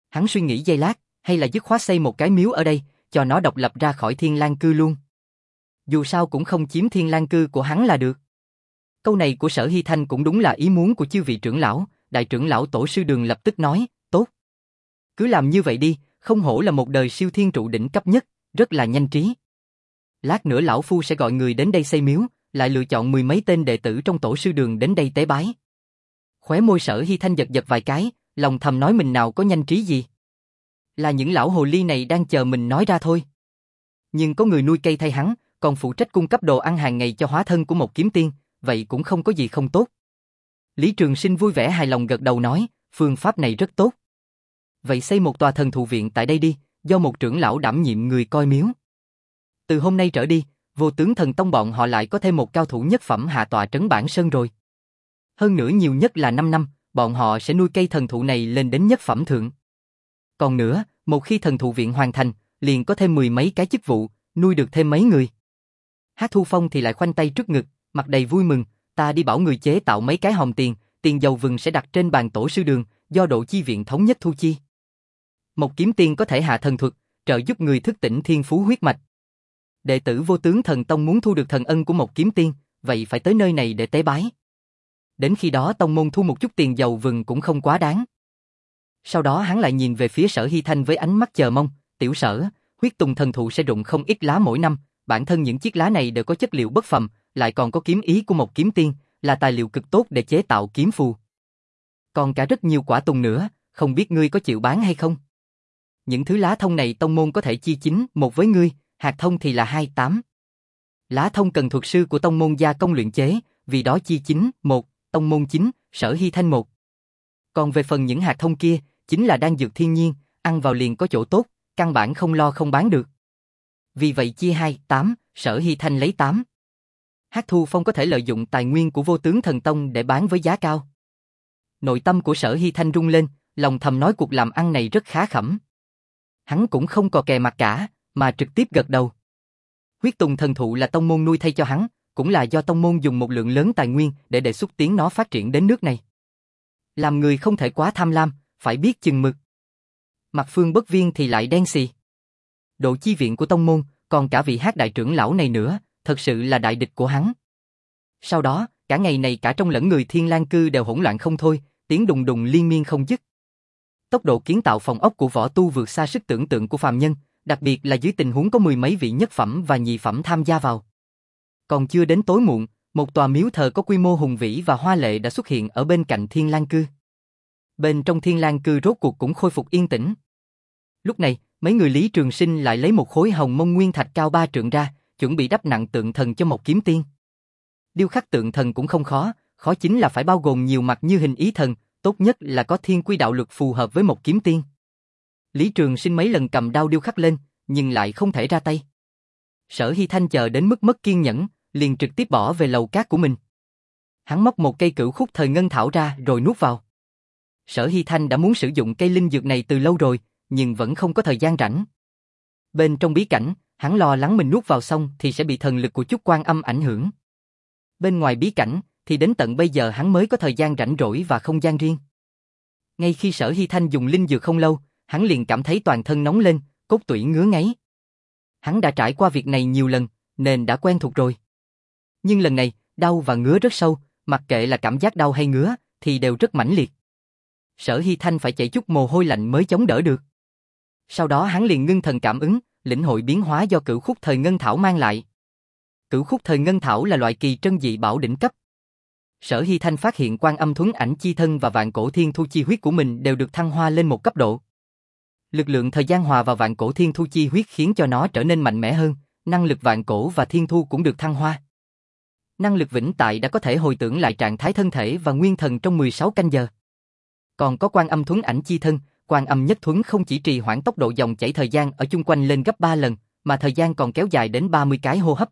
Hắn suy nghĩ giây lát, hay là dứt khoát xây một cái miếu ở đây, cho nó độc lập ra khỏi Thiên Lang Cư luôn. Dù sao cũng không chiếm Thiên Lang Cư của hắn là được. Câu này của Sở Hy Thanh cũng đúng là ý muốn của chư vị trưởng lão, đại trưởng lão Tổ sư Đường lập tức nói, tốt. Cứ làm như vậy đi, không hổ là một đời siêu thiên trụ đỉnh cấp nhất, rất là nhanh trí. Lát nữa lão phu sẽ gọi người đến đây xây miếu, lại lựa chọn mười mấy tên đệ tử trong Tổ sư Đường đến đây tế bái. Khóe môi Sở Hy Thanh giật giật vài cái, lòng thầm nói mình nào có nhanh trí gì. Là những lão hồ ly này đang chờ mình nói ra thôi. Nhưng có người nuôi cây thay hắn, còn phụ trách cung cấp đồ ăn hàng ngày cho hóa thân của một kiếm tiên, vậy cũng không có gì không tốt. Lý Trường Sinh vui vẻ hài lòng gật đầu nói, phương pháp này rất tốt. Vậy xây một tòa thần thụ viện tại đây đi, do một trưởng lão đảm nhiệm người coi miếu. Từ hôm nay trở đi, Vô Tướng Thần Tông bọn họ lại có thêm một cao thủ nhất phẩm hạ tọa trấn Bản Sơn rồi. Hơn nữa nhiều nhất là năm năm, bọn họ sẽ nuôi cây thần thụ này lên đến nhất phẩm thượng. Còn nữa, một khi thần thụ viện hoàn thành, liền có thêm mười mấy cái chức vụ, nuôi được thêm mấy người. Hắc Thu Phong thì lại khoanh tay trước ngực, mặt đầy vui mừng, ta đi bảo người chế tạo mấy cái hòm tiền, tiền dầu vừng sẽ đặt trên bàn Tổ sư Đường, do Độ Chi viện thống nhất thu chi. Một kiếm tiên có thể hạ thần thuật, trợ giúp người thức tỉnh thiên phú huyết mạch. Đệ tử Vô Tướng Thần Tông muốn thu được thần ân của một kiếm tiên, vậy phải tới nơi này để tế bái. Đến khi đó tông môn thu một chút tiền dầu vừng cũng không quá đáng. Sau đó hắn lại nhìn về phía Sở Hy Thanh với ánh mắt chờ mong, tiểu Sở, huyết tùng thần thụ sẽ rụng không ít lá mỗi năm, bản thân những chiếc lá này đều có chất liệu bất phàm, lại còn có kiếm ý của một kiếm tiên, là tài liệu cực tốt để chế tạo kiếm phù. Còn cả rất nhiều quả tùng nữa, không biết ngươi có chịu bán hay không? Những thứ lá thông này tông môn có thể chia chín một với ngươi, hạt thông thì là hai tám. Lá thông cần thuật sư của tông môn gia công luyện chế, vì đó chia chín một, tông môn chín, Sở Hy Thanh một. Còn về phần những hạt thông kia, chính là đan dược thiên nhiên, ăn vào liền có chỗ tốt, căn bản không lo không bán được. Vì vậy chia hai, tám, Sở Hy Thanh lấy tám. Hắc Thu Phong có thể lợi dụng tài nguyên của Vô Tướng Thần Tông để bán với giá cao. Nội tâm của Sở Hy Thanh rung lên, lòng thầm nói cuộc làm ăn này rất khá khẩm. Hắn cũng không cò kè mặt cả, mà trực tiếp gật đầu. Huyết tùng thần thụ là tông môn nuôi thay cho hắn, cũng là do tông môn dùng một lượng lớn tài nguyên để để xúc tiến nó phát triển đến nước này. Làm người không thể quá tham lam, phải biết chừng mực. Mặt Phương Bất Viên thì lại đen xì. Độ chi viện của tông môn, còn cả vị Hắc đại trưởng lão này nữa, thật sự là đại địch của hắn. Sau đó, cả ngày này cả trong lẫn người Thiên Lang Cư đều hỗn loạn không thôi, tiếng đùng đùng liên miên không dứt. Tốc độ kiến tạo phòng ốc của võ tu vượt xa sức tưởng tượng của phàm nhân, đặc biệt là dưới tình huống có mười mấy vị nhất phẩm và nhị phẩm tham gia vào. Còn chưa đến tối muộn, một tòa miếu thờ có quy mô hùng vĩ và hoa lệ đã xuất hiện ở bên cạnh Thiên Lang Cư. Bên trong Thiên Lang Cư rốt cuộc cũng khôi phục yên tĩnh. Lúc này, mấy người Lý Trường Sinh lại lấy một khối hồng mông nguyên thạch cao ba trượng ra, chuẩn bị đắp nặng tượng thần cho một kiếm tiên. Điêu khắc tượng thần cũng không khó, khó chính là phải bao gồm nhiều mặt như hình ý thần, tốt nhất là có thiên quy đạo luật phù hợp với một kiếm tiên. Lý Trường Sinh mấy lần cầm đao điêu khắc lên, nhưng lại không thể ra tay. Sở Hy Thanh chờ đến mức mất kiên nhẫn, liền trực tiếp bỏ về lầu cát của mình. Hắn móc một cây cửu khúc thời ngân thảo ra rồi nuốt vào. Sở Hy Thanh đã muốn sử dụng cây linh dược này từ lâu rồi, nhưng vẫn không có thời gian rảnh. Bên trong bí cảnh, hắn lo lắng mình nuốt vào xong thì sẽ bị thần lực của Chúc Quan Âm ảnh hưởng. Bên ngoài bí cảnh, thì đến tận bây giờ hắn mới có thời gian rảnh rỗi và không gian riêng. Ngay khi Sở Hy Thanh dùng linh dược không lâu, hắn liền cảm thấy toàn thân nóng lên, cốt tủy ngứa ngáy. Hắn đã trải qua việc này nhiều lần, nên đã quen thuộc rồi. Nhưng lần này, đau và ngứa rất sâu, mặc kệ là cảm giác đau hay ngứa, thì đều rất mãnh liệt. Sở Hy Thanh phải chảy chút mồ hôi lạnh mới chống đỡ được. Sau đó hắn liền ngưng thần cảm ứng, lĩnh hội biến hóa do cửu khúc thời ngân thảo mang lại. Cửu khúc thời ngân thảo là loại kỳ trân dị bảo đỉnh cấp. Sở Hy Thanh phát hiện Quan Âm Thuấn Ảnh chi thân và Vạn Cổ Thiên Thu chi huyết của mình đều được thăng hoa lên một cấp độ. Lực lượng thời gian hòa vào Vạn Cổ Thiên Thu chi huyết khiến cho nó trở nên mạnh mẽ hơn, năng lực Vạn Cổ và Thiên Thu cũng được thăng hoa. Năng lực vĩnh tại đã có thể hồi tưởng lại trạng thái thân thể và nguyên thần trong mười sáu canh giờ. Còn có Quan Âm Thuấn Ảnh chi thân, Quan Âm nhất thuấn không chỉ trì hoãn tốc độ dòng chảy thời gian ở chung quanh lên gấp ba lần, mà thời gian còn kéo dài đến ba mươi cái hô hấp.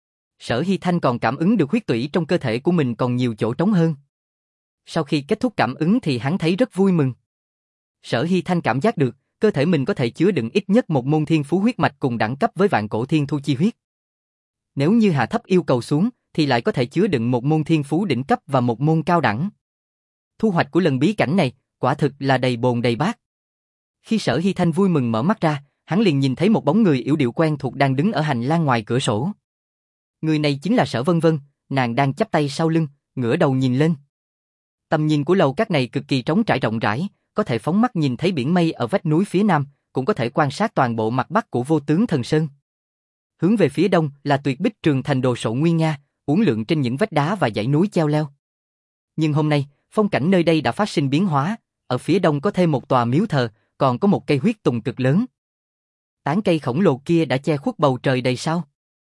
Sở Hy Thanh còn cảm ứng được huyết tủy trong cơ thể của mình còn nhiều chỗ trống hơn. Sau khi kết thúc cảm ứng thì hắn thấy rất vui mừng. Sở Hy Thanh cảm giác được, cơ thể mình có thể chứa đựng ít nhất một môn thiên phú huyết mạch cùng đẳng cấp với Vạn Cổ Thiên Thu chi huyết. Nếu như hạ thấp yêu cầu xuống, thì lại có thể chứa đựng một môn thiên phú đỉnh cấp và một môn cao đẳng. Thu hoạch của lần bí cảnh này, quả thực là đầy bồn đầy bát. Khi Sở Hy Thanh vui mừng mở mắt ra, hắn liền nhìn thấy một bóng người yểu điệu quen thuộc đang đứng ở hành lang ngoài cửa sổ. Người này chính là Sở Vân Vân, nàng đang chắp tay sau lưng, ngửa đầu nhìn lên. Tầm nhìn của lầu các này cực kỳ trống trải rộng rãi, có thể phóng mắt nhìn thấy biển mây ở vách núi phía nam, cũng có thể quan sát toàn bộ mặt bắc của Vô Tướng Thần Sơn. Hướng về phía đông là tuyệt bích trường thành đồ sộ nguy nga, uốn lượn trên những vách đá và dãy núi cheo leo. Nhưng hôm nay, phong cảnh nơi đây đã phát sinh biến hóa, ở phía đông có thêm một tòa miếu thờ, còn có một cây huyết tùng cực lớn. Tán cây khổng lồ kia đã che khuất bầu trời đầy sao.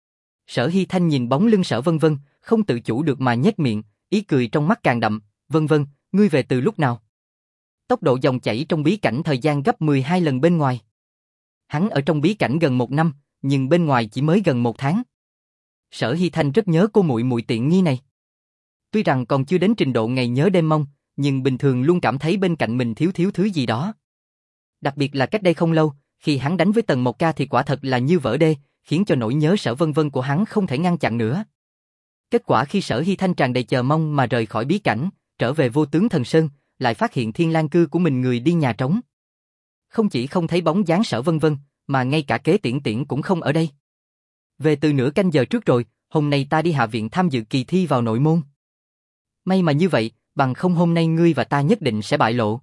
Sở Hy Thanh nhìn bóng lưng Sở Vân Vân, không tự chủ được mà nhếch miệng, ý cười trong mắt càng đậm. Vân Vân, ngươi về từ lúc nào? Tốc độ dòng chảy trong bí cảnh thời gian gấp mười hai lần bên ngoài. Hắn ở trong bí cảnh gần một năm, nhưng bên ngoài chỉ mới gần một tháng. Sở Hy Thanh rất nhớ cô muội muội tiện nghi này. Tuy rằng còn chưa đến trình độ ngày nhớ đêm mong, nhưng bình thường luôn cảm thấy bên cạnh mình thiếu thiếu thứ gì đó. Đặc biệt là cách đây không lâu, khi hắn đánh với Tần Mộc Ca thì quả thật là như vỡ đê, khiến cho nỗi nhớ Sở Vân Vân của hắn không thể ngăn chặn nữa. Kết quả khi Sở Hy Thanh tràn đầy chờ mong mà rời khỏi bí cảnh, trở về Vô Tướng Thần Sơn, lại phát hiện Thiên Lang cư của mình người đi nhà trống. Không chỉ không thấy bóng dáng Sở Vân Vân, mà ngay cả Kế Tiễn Tiễn cũng không ở đây. Về từ nửa canh giờ trước rồi, hôm nay ta đi hạ viện tham dự kỳ thi vào nội môn. May mà như vậy, bằng không hôm nay ngươi và ta nhất định sẽ bại lộ.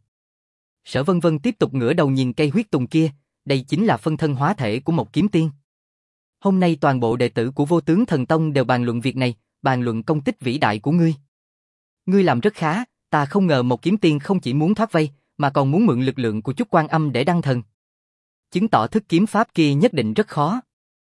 Sở Vân Vân tiếp tục ngửa đầu nhìn cây huyết tùng kia, đây chính là phân thân hóa thể của một kiếm tiên. Hôm nay toàn bộ đệ tử của Vô Tướng Thần Tông đều bàn luận việc này, bàn luận công tích vĩ đại của ngươi. Ngươi làm rất khá, ta không ngờ một kiếm tiên không chỉ muốn thoát vây, mà còn muốn mượn lực lượng của Chúc Quan Âm để đăng thần. Chứng tỏ thức kiếm pháp kia nhất định rất khó.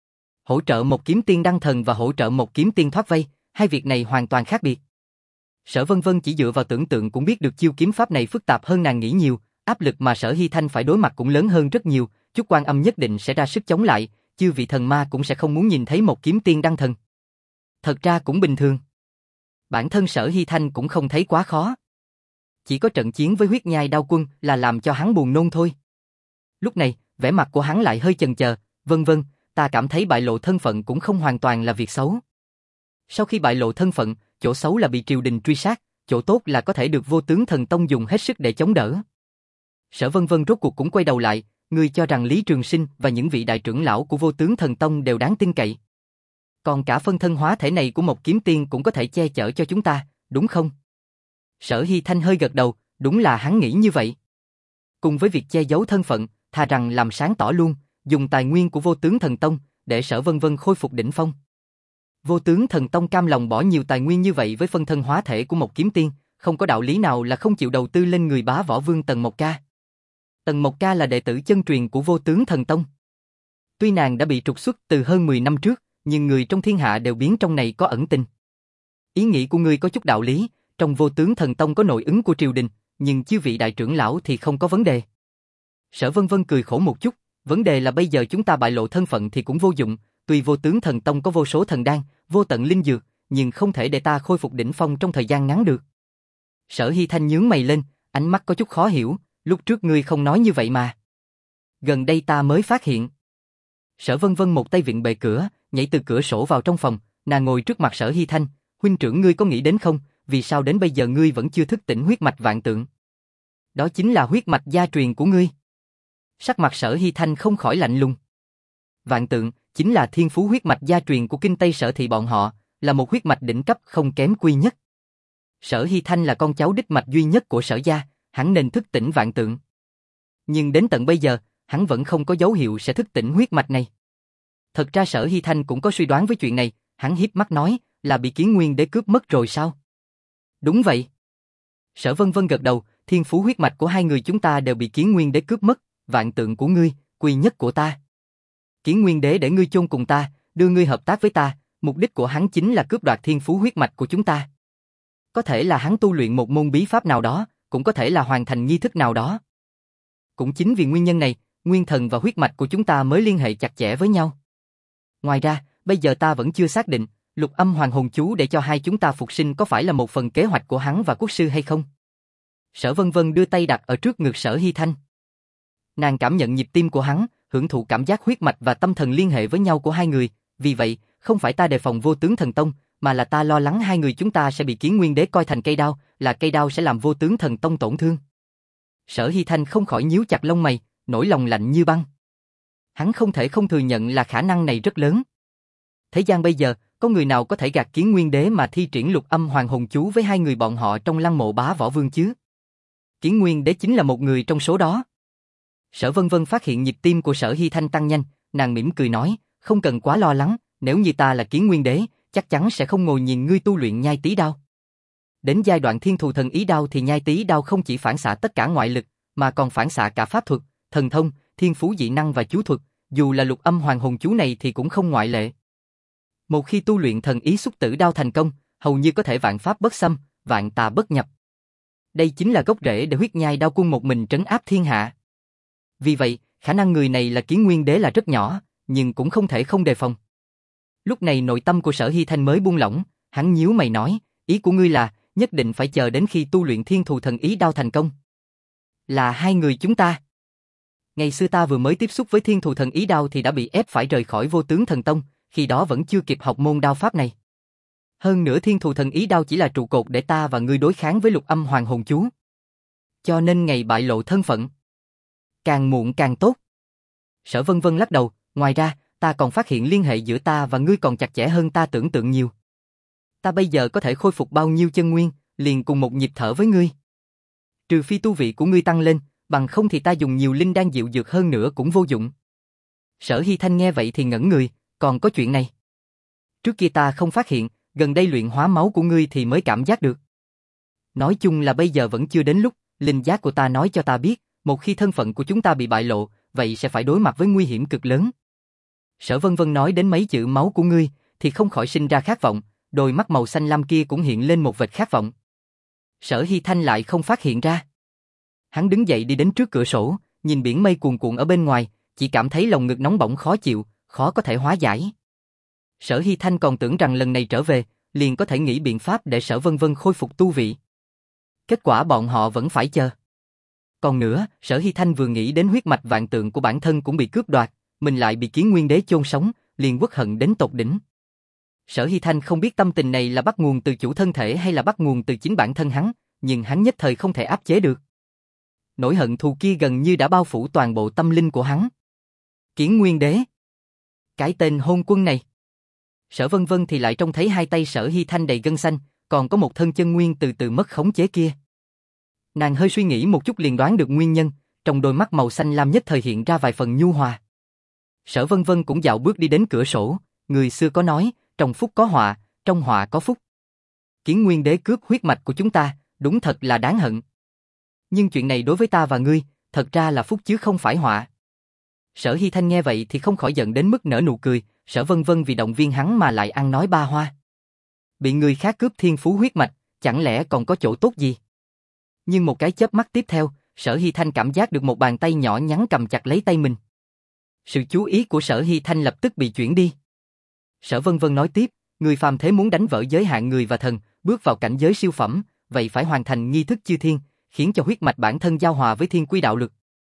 Hỗ trợ một kiếm tiên đăng thần và hỗ trợ một kiếm tiên thoát vây, hai việc này hoàn toàn khác biệt. Sở Vân Vân chỉ dựa vào tưởng tượng cũng biết được chiêu kiếm pháp này phức tạp hơn nàng nghĩ nhiều, áp lực mà Sở Hy Thanh phải đối mặt cũng lớn hơn rất nhiều, Chúc Quan Âm nhất định sẽ ra sức chống lại, chư vị thần ma cũng sẽ không muốn nhìn thấy một kiếm tiên đăng thần. Thật ra cũng bình thường. Bản thân Sở Hy Thanh cũng không thấy quá khó. Chỉ có trận chiến với huyết nhai đao quân là làm cho hắn buồn nôn thôi. Lúc này, vẻ mặt của hắn lại hơi chần chờ, Vân Vân, ta cảm thấy bại lộ thân phận cũng không hoàn toàn là việc xấu. Sau khi bại lộ thân phận, chỗ xấu là bị triều đình truy sát, chỗ tốt là có thể được Vô Tướng Thần Tông dùng hết sức để chống đỡ. Sở Vân Vân rốt cuộc cũng quay đầu lại, ngươi cho rằng Lý Trường Sinh và những vị đại trưởng lão của Vô Tướng Thần Tông đều đáng tin cậy. Còn cả phân thân hóa thể này của một kiếm tiên cũng có thể che chở cho chúng ta, đúng không? Sở Hy Thanh hơi gật đầu, đúng là hắn nghĩ như vậy. Cùng với việc che giấu thân phận, thà rằng làm sáng tỏ luôn, dùng tài nguyên của Vô Tướng Thần Tông để Sở Vân Vân khôi phục đỉnh phong. Vô Tướng Thần Tông cam lòng bỏ nhiều tài nguyên như vậy với phân thân hóa thể của một kiếm tiên, không có đạo lý nào là không chịu đầu tư lên người bá võ vương Tần Mộc Ca. Tần Mộc Ca là đệ tử chân truyền của Vô Tướng Thần Tông. Tuy nàng đã bị trục xuất từ hơn mười năm trước, nhưng người trong thiên hạ đều biến trong này có ẩn tình. Ý nghĩ của ngươi có chút đạo lý, trong Vô Tướng Thần Tông có nội ứng của triều đình, nhưng chư vị đại trưởng lão thì không có vấn đề. Sở Vân Vân cười khổ một chút, vấn đề là bây giờ chúng ta bại lộ thân phận thì cũng vô dụng, tuy Vô Tướng Thần Tông có vô số thần đan, vô tận linh dược, nhưng không thể để ta khôi phục đỉnh phong trong thời gian ngắn được. Sở Hy Thanh nhướng mày lên, ánh mắt có chút khó hiểu, lúc trước ngươi không nói như vậy mà. Gần đây ta mới phát hiện. Sở Vân Vân một tay vịn bệ cửa, nhảy từ cửa sổ vào trong phòng, nàng ngồi trước mặt Sở Hy Thanh, huynh trưởng ngươi có nghĩ đến không, vì sao đến bây giờ ngươi vẫn chưa thức tỉnh huyết mạch vạn tượng? Đó chính là huyết mạch gia truyền của ngươi. Sắc mặt Sở Hy Thanh không khỏi lạnh lùng. Vạn tượng chính là thiên phú huyết mạch gia truyền của Kinh Tây Sở thị bọn họ, là một huyết mạch đỉnh cấp không kém quy nhất. Sở Hy Thanh là con cháu đích mạch duy nhất của Sở gia, hắn nên thức tỉnh vạn tượng. Nhưng đến tận bây giờ, hắn vẫn không có dấu hiệu sẽ thức tỉnh huyết mạch này. Thật ra Sở Hy Thanh cũng có suy đoán với chuyện này, hắn hiếp mắt nói, là bị Kiến Nguyên Đế cướp mất rồi sao? Đúng vậy. Sở Vân Vân gật đầu, thiên phú huyết mạch của hai người chúng ta đều bị Kiến Nguyên Đế cướp mất, vạn tượng của ngươi, quy nhất của ta. Kiến Nguyên Đế để ngươi chôn cùng ta, đưa ngươi hợp tác với ta, mục đích của hắn chính là cướp đoạt thiên phú huyết mạch của chúng ta. Có thể là hắn tu luyện một môn bí pháp nào đó, cũng có thể là hoàn thành nghi thức nào đó. Cũng chính vì nguyên nhân này, nguyên thần và huyết mạch của chúng ta mới liên hệ chặt chẽ với nhau. Ngoài ra, bây giờ ta vẫn chưa xác định, Lục Âm Hoàng Hồn Chú để cho hai chúng ta phục sinh có phải là một phần kế hoạch của hắn và quốc sư hay không? Sở Vân Vân đưa tay đặt ở trước ngực Sở Hy Thanh. Nàng cảm nhận nhịp tim của hắn, hưởng thụ cảm giác huyết mạch và tâm thần liên hệ với nhau của hai người, vì vậy, không phải ta đề phòng Vô Tướng Thần Tông, mà là ta lo lắng hai người chúng ta sẽ bị Kiến Nguyên Đế coi thành cây đao, là cây đao sẽ làm Vô Tướng Thần Tông tổn thương. Sở Hy Thanh không khỏi nhíu chặt lông mày, nỗi lòng lạnh như băng. Hắn không thể không thừa nhận là khả năng này rất lớn. Thế gian bây giờ, có người nào có thể gạt Kiến Nguyên Đế mà thi triển Lục Âm Hoàng Hồn Chú với hai người bọn họ trong lăng mộ Bá Võ Vương chứ? Kiến Nguyên Đế chính là một người trong số đó. Sở Vân Vân phát hiện nhịp tim của Sở Hy Thanh tăng nhanh, nàng mỉm cười nói, không cần quá lo lắng, nếu như ta là Kiến Nguyên Đế, chắc chắn sẽ không ngồi nhìn ngươi tu luyện Nhai Tí Đao. Đến giai đoạn Thiên Thù Thần Ý Đao thì Nhai Tí Đao không chỉ phản xạ tất cả ngoại lực, mà còn phản xạ cả pháp thuật, thần thông, thiên phú dị năng và chú thuật, dù là Lục Âm Hoàng Hồn Chú này thì cũng không ngoại lệ. Một khi tu luyện thần ý xúc tử đao thành công, hầu như có thể vạn pháp bất xâm, vạn tà bất nhập. Đây chính là gốc rễ để huyết nhai đao quân một mình trấn áp thiên hạ. Vì vậy, khả năng người này là Kiến Nguyên Đế là rất nhỏ, nhưng cũng không thể không đề phòng. Lúc này nội tâm của Sở Hy Thanh mới buông lỏng, hắn nhíu mày nói, ý của ngươi là, nhất định phải chờ đến khi tu luyện Thiên Thù Thần Ý Đao thành công. Là hai người chúng ta. Ngày xưa ta vừa mới tiếp xúc với Thiên Thù Thần Ý Đao thì đã bị ép phải rời khỏi Vô Tướng Thần Tông, khi đó vẫn chưa kịp học môn đao pháp này. Hơn nữa Thiên Thù Thần Ý Đao chỉ là trụ cột để ta và ngươi đối kháng với Lục Âm Hoàng Hồn Chú. Cho nên ngày bại lộ thân phận, càng muộn càng tốt. Sở Vân Vân lắc đầu, ngoài ra, ta còn phát hiện liên hệ giữa ta và ngươi còn chặt chẽ hơn ta tưởng tượng nhiều. Ta bây giờ có thể khôi phục bao nhiêu chân nguyên, liền cùng một nhịp thở với ngươi. Trừ phi tu vị của ngươi tăng lên, bằng không thì ta dùng nhiều linh đan dịu dược hơn nữa cũng vô dụng. Sở Hy Thanh nghe vậy thì ngẩn người, còn có chuyện này. Trước kia ta không phát hiện, gần đây luyện hóa máu của ngươi thì mới cảm giác được. Nói chung là bây giờ vẫn chưa đến lúc, linh giác của ta nói cho ta biết, một khi thân phận của chúng ta bị bại lộ, vậy sẽ phải đối mặt với nguy hiểm cực lớn. Sở Vân Vân nói đến mấy chữ máu của ngươi, thì không khỏi sinh ra khát vọng, đôi mắt màu xanh lam kia cũng hiện lên một vệt khát vọng. Sở Hy Thanh lại không phát hiện ra. Hắn đứng dậy đi đến trước cửa sổ, nhìn biển mây cuồn cuộn ở bên ngoài, chỉ cảm thấy lòng ngực nóng bỏng khó chịu, khó có thể hóa giải. Sở Hy Thanh còn tưởng rằng lần này trở về, liền có thể nghĩ biện pháp để Sở Vân Vân khôi phục tu vị. Kết quả bọn họ vẫn phải chờ. Còn nữa, Sở Hy Thanh vừa nghĩ đến huyết mạch vạn tượng của bản thân cũng bị cướp đoạt, mình lại bị Kiến Nguyên Đế chôn sống, liền uất hận đến tột đỉnh. Sở Hy Thanh không biết tâm tình này là bắt nguồn từ chủ thân thể hay là bắt nguồn từ chính bản thân hắn, nhưng hắn nhất thời không thể áp chế được. Nỗi hận thù kia gần như đã bao phủ toàn bộ tâm linh của hắn. Kiến Nguyên Đế. Cái tên hôn quân này. Sở Vân Vân thì lại trông thấy hai tay Sở Hy Thanh đầy gân xanh, còn có một thân chân nguyên từ từ mất khống chế kia. Nàng hơi suy nghĩ một chút liền đoán được nguyên nhân, trong đôi mắt màu xanh lam nhất thời hiện ra vài phần nhu hòa. Sở Vân Vân cũng dạo bước đi đến cửa sổ, người xưa có nói, trong phúc có họa, trong họa có phúc. Kiến Nguyên Đế cướp huyết mạch của chúng ta, đúng thật là đáng hận. Nhưng chuyện này đối với ta và ngươi, thật ra là phúc chứ không phải họa. Sở Hy Thanh nghe vậy thì không khỏi giận đến mức nở nụ cười, Sở Vân Vân vì động viên hắn mà lại ăn nói ba hoa. Bị người khác cướp thiên phú huyết mạch, chẳng lẽ còn có chỗ tốt gì? Nhưng một cái chớp mắt tiếp theo, Sở Hy Thanh cảm giác được một bàn tay nhỏ nhắn cầm chặt lấy tay mình. Sự chú ý của Sở Hy Thanh lập tức bị chuyển đi. Sở Vân Vân nói tiếp, người phàm thế muốn đánh vỡ giới hạn người và thần, bước vào cảnh giới siêu phẩm, vậy phải hoàn thành nghi thức chư thiên, khiến cho huyết mạch bản thân giao hòa với thiên quy đạo lực.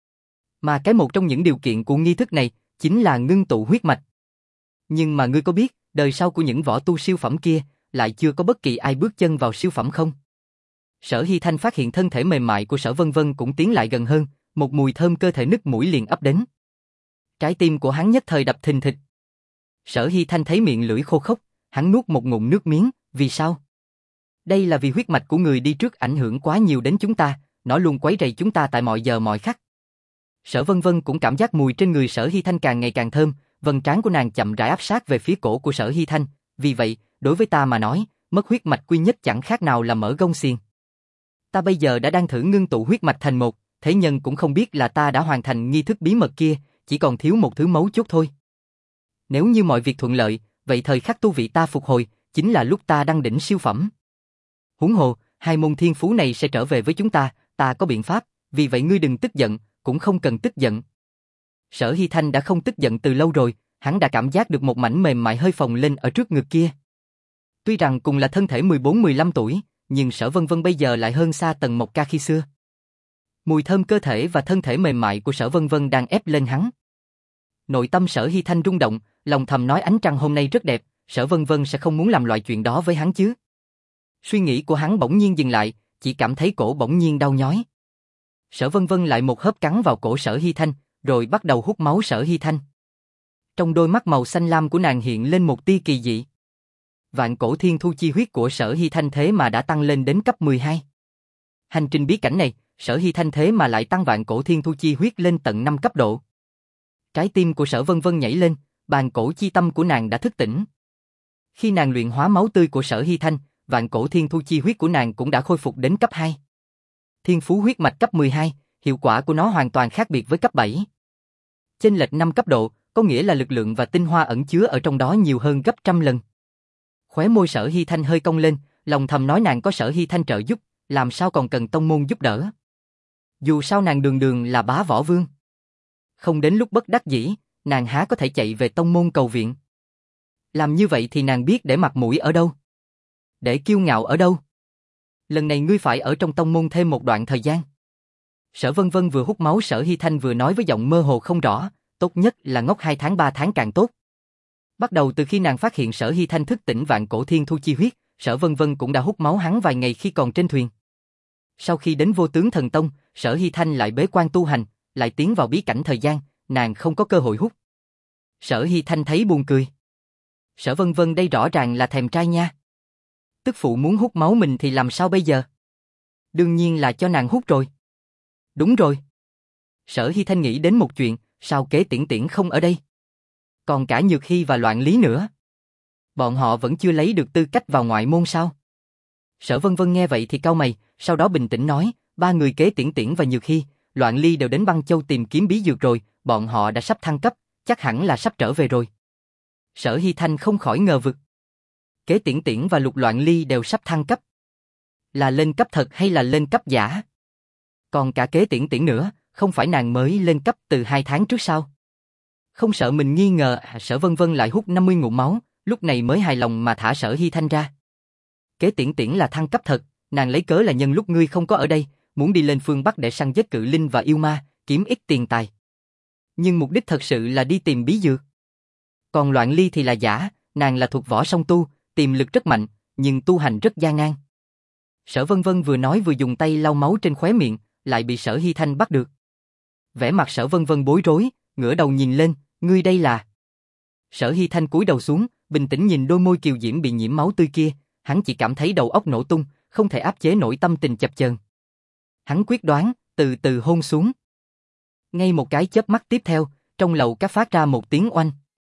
Mà cái một trong những điều kiện của nghi thức này, chính là ngưng tụ huyết mạch. Nhưng mà ngươi có biết, đời sau của những võ tu siêu phẩm kia, lại chưa có bất kỳ ai bước chân vào siêu phẩm không? Sở Hy Thanh phát hiện thân thể mềm mại của Sở Vân Vân cũng tiến lại gần hơn, một mùi thơm cơ thể nức mũi liền ập đến. Trái tim của hắn nhất thời đập thình thịch. Sở Hy Thanh thấy miệng lưỡi khô khốc, hắn nuốt một ngụm nước miếng, vì sao? Đây là vì huyết mạch của người đi trước ảnh hưởng quá nhiều đến chúng ta, nó luôn quấy rầy chúng ta tại mọi giờ mọi khắc. Sở Vân Vân cũng cảm giác mùi trên người Sở Hy Thanh càng ngày càng thơm, vầng trán của nàng chậm rãi áp sát về phía cổ của Sở Hy Thanh, vì vậy, đối với ta mà nói, mất huyết mạch quy nhất chẳng khác nào là mở gông xiềng. Ta bây giờ đã đang thử ngưng tụ huyết mạch thành một, thế nhân cũng không biết là ta đã hoàn thành nghi thức bí mật kia, chỉ còn thiếu một thứ mấu chốt thôi. Nếu như mọi việc thuận lợi, vậy thời khắc tu vị ta phục hồi, chính là lúc ta đăng đỉnh siêu phẩm. Huống hồ, hai môn thiên phú này sẽ trở về với chúng ta, ta có biện pháp, vì vậy ngươi đừng tức giận, cũng không cần tức giận. Sở Hy Thanh đã không tức giận từ lâu rồi, hắn đã cảm giác được một mảnh mềm mại hơi phồng lên ở trước ngực kia. Tuy rằng cùng là thân thể mười bốn mười lăm tuổi, nhưng Sở Vân Vân bây giờ lại hơn xa Tần Mộc Ca khi xưa. Mùi thơm cơ thể và thân thể mềm mại của Sở Vân Vân đang ép lên hắn. Nội tâm Sở Hy Thanh rung động, lòng thầm nói ánh trăng hôm nay rất đẹp, Sở Vân Vân sẽ không muốn làm loại chuyện đó với hắn chứ. Suy nghĩ của hắn bỗng nhiên dừng lại, chỉ cảm thấy cổ bỗng nhiên đau nhói. Sở Vân Vân lại một hớp cắn vào cổ Sở Hy Thanh, rồi bắt đầu hút máu Sở Hy Thanh. Trong đôi mắt màu xanh lam của nàng hiện lên một tia kỳ dị. Vạn cổ thiên thu chi huyết của Sở Hy Thanh thế mà đã tăng lên đến cấp mười hai. Hành trình bí cảnh này, Sở Hy Thanh thế mà lại tăng vạn cổ thiên thu chi huyết lên tận năm cấp độ. Trái tim của Sở Vân Vân nhảy lên, bàn cổ chi tâm của nàng đã thức tỉnh. Khi nàng luyện hóa máu tươi của Sở Hy Thanh, vạn cổ thiên thu chi huyết của nàng cũng đã khôi phục đến cấp hai. Thiên phú huyết mạch cấp mười hai, hiệu quả của nó hoàn toàn khác biệt với cấp bảy. Chênh lệch năm cấp độ, có nghĩa là lực lượng và tinh hoa ẩn chứa ở trong đó nhiều hơn gấp trăm lần. Khóe môi Sở Hy Thanh hơi cong lên, lòng thầm nói nàng có Sở Hy Thanh trợ giúp, làm sao còn cần tông môn giúp đỡ. Dù sao nàng đường đường là bá võ vương. Không đến lúc bất đắc dĩ, nàng há có thể chạy về tông môn cầu viện. Làm như vậy thì nàng biết để mặt mũi ở đâu? Để kiêu ngạo ở đâu? Lần này ngươi phải ở trong tông môn thêm một đoạn thời gian. Sở Vân Vân vừa hút máu Sở Hy Thanh vừa nói với giọng mơ hồ không rõ, tốt nhất là ngốc hai tháng ba tháng càng tốt. Bắt đầu từ khi nàng phát hiện Sở Hy Thanh thức tỉnh vạn cổ thiên thu chi huyết, Sở Vân Vân cũng đã hút máu hắn vài ngày khi còn trên thuyền. Sau khi đến Vô Tướng Thần Tông, Sở Hy Thanh lại bế quan tu hành, lại tiến vào bí cảnh thời gian, nàng không có cơ hội hút. Sở Hy Thanh thấy buồn cười. Sở Vân Vân đây rõ ràng là thèm trai nha. Tức phụ muốn hút máu mình thì làm sao bây giờ? Đương nhiên là cho nàng hút rồi. Đúng rồi. Sở Hy Thanh nghĩ đến một chuyện, sao Kế Tiễn Tiễn không ở đây? Còn cả Nhược Hy và Loạn Lý nữa. Bọn họ vẫn chưa lấy được tư cách vào ngoại môn sao? Sở Vân Vân nghe vậy thì cau mày, sau đó bình tĩnh nói, ba người Kế Tiễn Tiễn và Nhược Hy, Loạn Ly đều đến Băng Châu tìm kiếm bí dược rồi, bọn họ đã sắp thăng cấp, chắc hẳn là sắp trở về rồi. Sở Hy Thanh không khỏi ngờ vực. Kế Tiễn Tiễn và Lục Loạn Ly đều sắp thăng cấp. Là lên cấp thật hay là lên cấp giả? Còn cả Kế Tiễn Tiễn nữa, không phải nàng mới lên cấp từ hai tháng trước sao? Không sợ mình nghi ngờ, Sở Vân Vân lại hút năm mươi ngụm máu, lúc này mới hài lòng mà thả Sở Hy Thanh ra. Kế Tiễn Tiễn là thăng cấp thật, nàng lấy cớ là nhân lúc ngươi không có ở đây, muốn đi lên phương Bắc để săn giết cự linh và yêu ma, kiếm ít tiền tài. Nhưng mục đích thật sự là đi tìm bí dược. Còn Loạn Ly thì là giả, nàng là thuộc võ song tu, tiềm lực rất mạnh, nhưng tu hành rất gian nan. Sở Vân Vân vừa nói vừa dùng tay lau máu trên khóe miệng, lại bị Sở Hy Thanh bắt được. Vẻ mặt Sở Vân Vân bối rối, ngửa đầu nhìn lên, ngươi đây là... Sở Hy Thanh cúi đầu xuống, bình tĩnh nhìn đôi môi kiều diễm bị nhiễm máu tươi kia, hắn chỉ cảm thấy đầu óc nổ tung, không thể áp chế nổi tâm tình chập chờn. Hắn quyết đoán, từ từ hôn xuống. Ngay một cái chớp mắt tiếp theo, trong lầu các phát ra một tiếng oanh.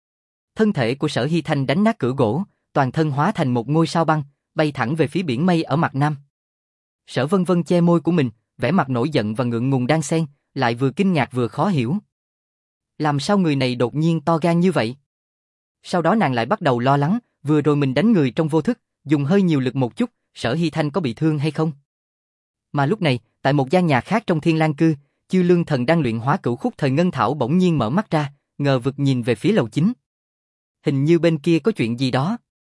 Thân thể của Sở Hy Thanh đánh nát cửa gỗ, toàn thân hóa thành một ngôi sao băng, bay thẳng về phía biển mây ở mặt nam. Sở Vân Vân che môi của mình, vẻ mặt nổi giận và ngượng ngùng đan xen, lại vừa kinh ngạc vừa khó hiểu. Làm sao người này đột nhiên to gan như vậy? Sau đó nàng lại bắt đầu lo lắng, vừa rồi mình đánh người trong vô thức, dùng hơi nhiều lực một chút, Sở Hy Thanh có bị thương hay không? Mà lúc này, tại một gian nhà khác trong Thiên Lang Cư, Chư Lương Thần đang luyện hóa cửu khúc thời ngân thảo bỗng nhiên mở mắt ra, ngờ vực nhìn về phía lầu chính. Hình như bên kia có chuyện gì đó.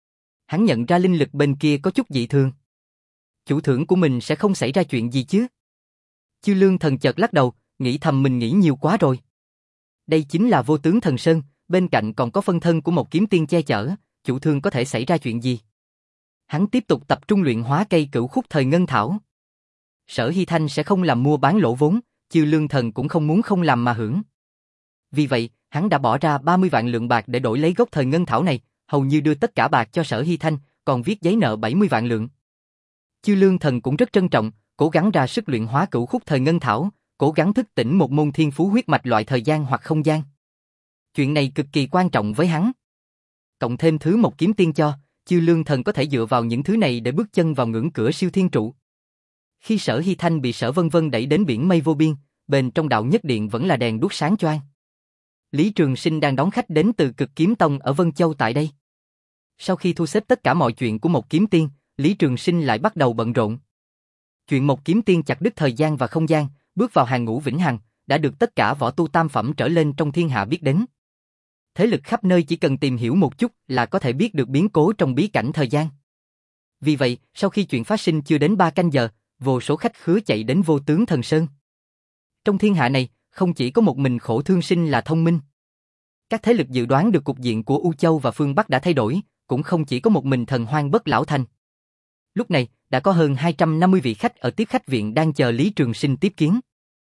Hắn nhận ra linh lực bên kia có chút dị thường. Chủ thưởng của mình sẽ không xảy ra chuyện gì chứ? Chư Lương Thần chợt lắc đầu, nghĩ thầm mình nghĩ nhiều quá rồi. Đây chính là Vô Tướng Thần Sơn, bên cạnh còn có phân thân của một kiếm tiên che chở, chủ thương có thể xảy ra chuyện gì? Hắn tiếp tục tập trung luyện hóa cây cửu khúc thời ngân thảo. Sở Hy Thanh sẽ không làm mua bán lỗ vốn, Chư Lương Thần cũng không muốn không làm mà hưởng. Vì vậy, hắn đã bỏ ra ba mươi vạn lượng bạc để đổi lấy gốc thời ngân thảo này, hầu như đưa tất cả bạc cho Sở Hy Thanh, còn viết giấy nợ bảy mươi vạn lượng. Chư Lương Thần cũng rất trân trọng, cố gắng ra sức luyện hóa cửu khúc thời ngân thảo, cố gắng thức tỉnh một môn thiên phú huyết mạch loại thời gian hoặc không gian. Chuyện này cực kỳ quan trọng với hắn. Cộng thêm thứ một kiếm tiên cho, Chư Lương Thần có thể dựa vào những thứ này để bước chân vào ngưỡng cửa siêu thiên trụ. Khi Sở Hy Thanh bị Sở Vân Vân đẩy đến biển mây vô biên, bên trong đạo nhất điện vẫn là đèn đuốc sáng choang. Lý Trường Sinh đang đón khách đến từ Cực Kiếm Tông ở Vân Châu tại đây. Sau khi thu xếp tất cả mọi chuyện của một kiếm tiên, Lý Trường Sinh lại bắt đầu bận rộn. Chuyện một kiếm tiên chặt đứt thời gian và không gian, bước vào hàng ngũ vĩnh hằng, đã được tất cả võ tu tam phẩm trở lên trong thiên hạ biết đến. Thế lực khắp nơi chỉ cần tìm hiểu một chút là có thể biết được biến cố trong bí cảnh thời gian. Vì vậy, sau khi chuyện phát sinh chưa đến ba canh giờ, vô số khách khứa chạy đến Vô Tướng Thần Sơn. Trong thiên hạ này, không chỉ có một mình Khổ Thương Sinh là thông minh. Các thế lực dự đoán được cục diện của U Châu và phương Bắc đã thay đổi, cũng không chỉ có một mình Thần Hoang Bất Lão Thành. Lúc này, đã có hơn hai trăm năm mươi vị khách ở tiếp khách viện đang chờ Lý Trường Sinh tiếp kiến.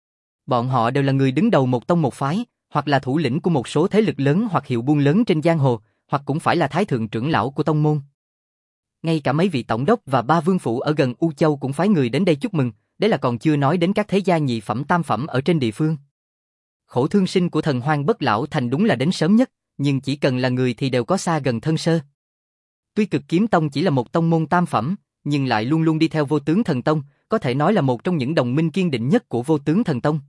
Bọn họ đều là người đứng đầu một tông một phái, hoặc là thủ lĩnh của một số thế lực lớn hoặc hiệu buôn lớn trên giang hồ, hoặc cũng phải là thái thượng trưởng lão của tông môn. Ngay cả mấy vị tổng đốc và ba vương phủ ở gần U Châu cũng phái người đến đây chúc mừng, đấy là còn chưa nói đến các thế gia nhị phẩm tam phẩm ở trên địa phương. Khổ thương sinh của thần Hoang Bất Lão Thành đúng là đến sớm nhất, nhưng chỉ cần là người thì đều có xa gần thân sơ. Tuy Cực Kiếm Tông chỉ là một tông môn tam phẩm, nhưng lại luôn luôn đi theo Vô Tướng Thần Tông, có thể nói là một trong những đồng minh kiên định nhất của Vô Tướng Thần Tông.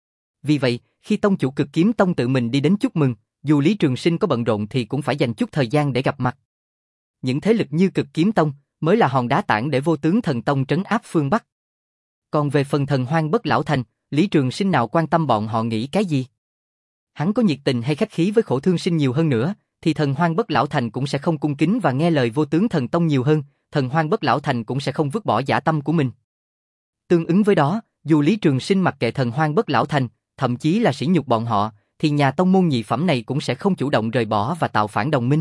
Vì vậy, khi tông chủ Cực Kiếm Tông tự mình đi đến chúc mừng, dù Lý Trường Sinh có bận rộn thì cũng phải dành chút thời gian để gặp mặt. Những thế lực như Cực Kiếm Tông mới là hòn đá tảng để Vô Tướng Thần Tông trấn áp phương Bắc. Còn về phần thần Hoang Bất Lão Thành, Lý Trường Sinh nào quan tâm bọn họ nghĩ cái gì? Hắn có nhiệt tình hay khách khí với Khổ Thương Sinh nhiều hơn nữa, thì thần Hoang Bất Lão Thành cũng sẽ không cung kính và nghe lời Vô Tướng Thần Tông nhiều hơn, thần Hoang Bất Lão Thành cũng sẽ không vứt bỏ dã tâm của mình. Tương ứng với đó, dù Lý Trường Sinh mặc kệ thần Hoang Bất Lão Thành, thậm chí là sỉ nhục bọn họ, thì nhà tông môn nhị phẩm này cũng sẽ không chủ động rời bỏ và tạo phản đồng minh.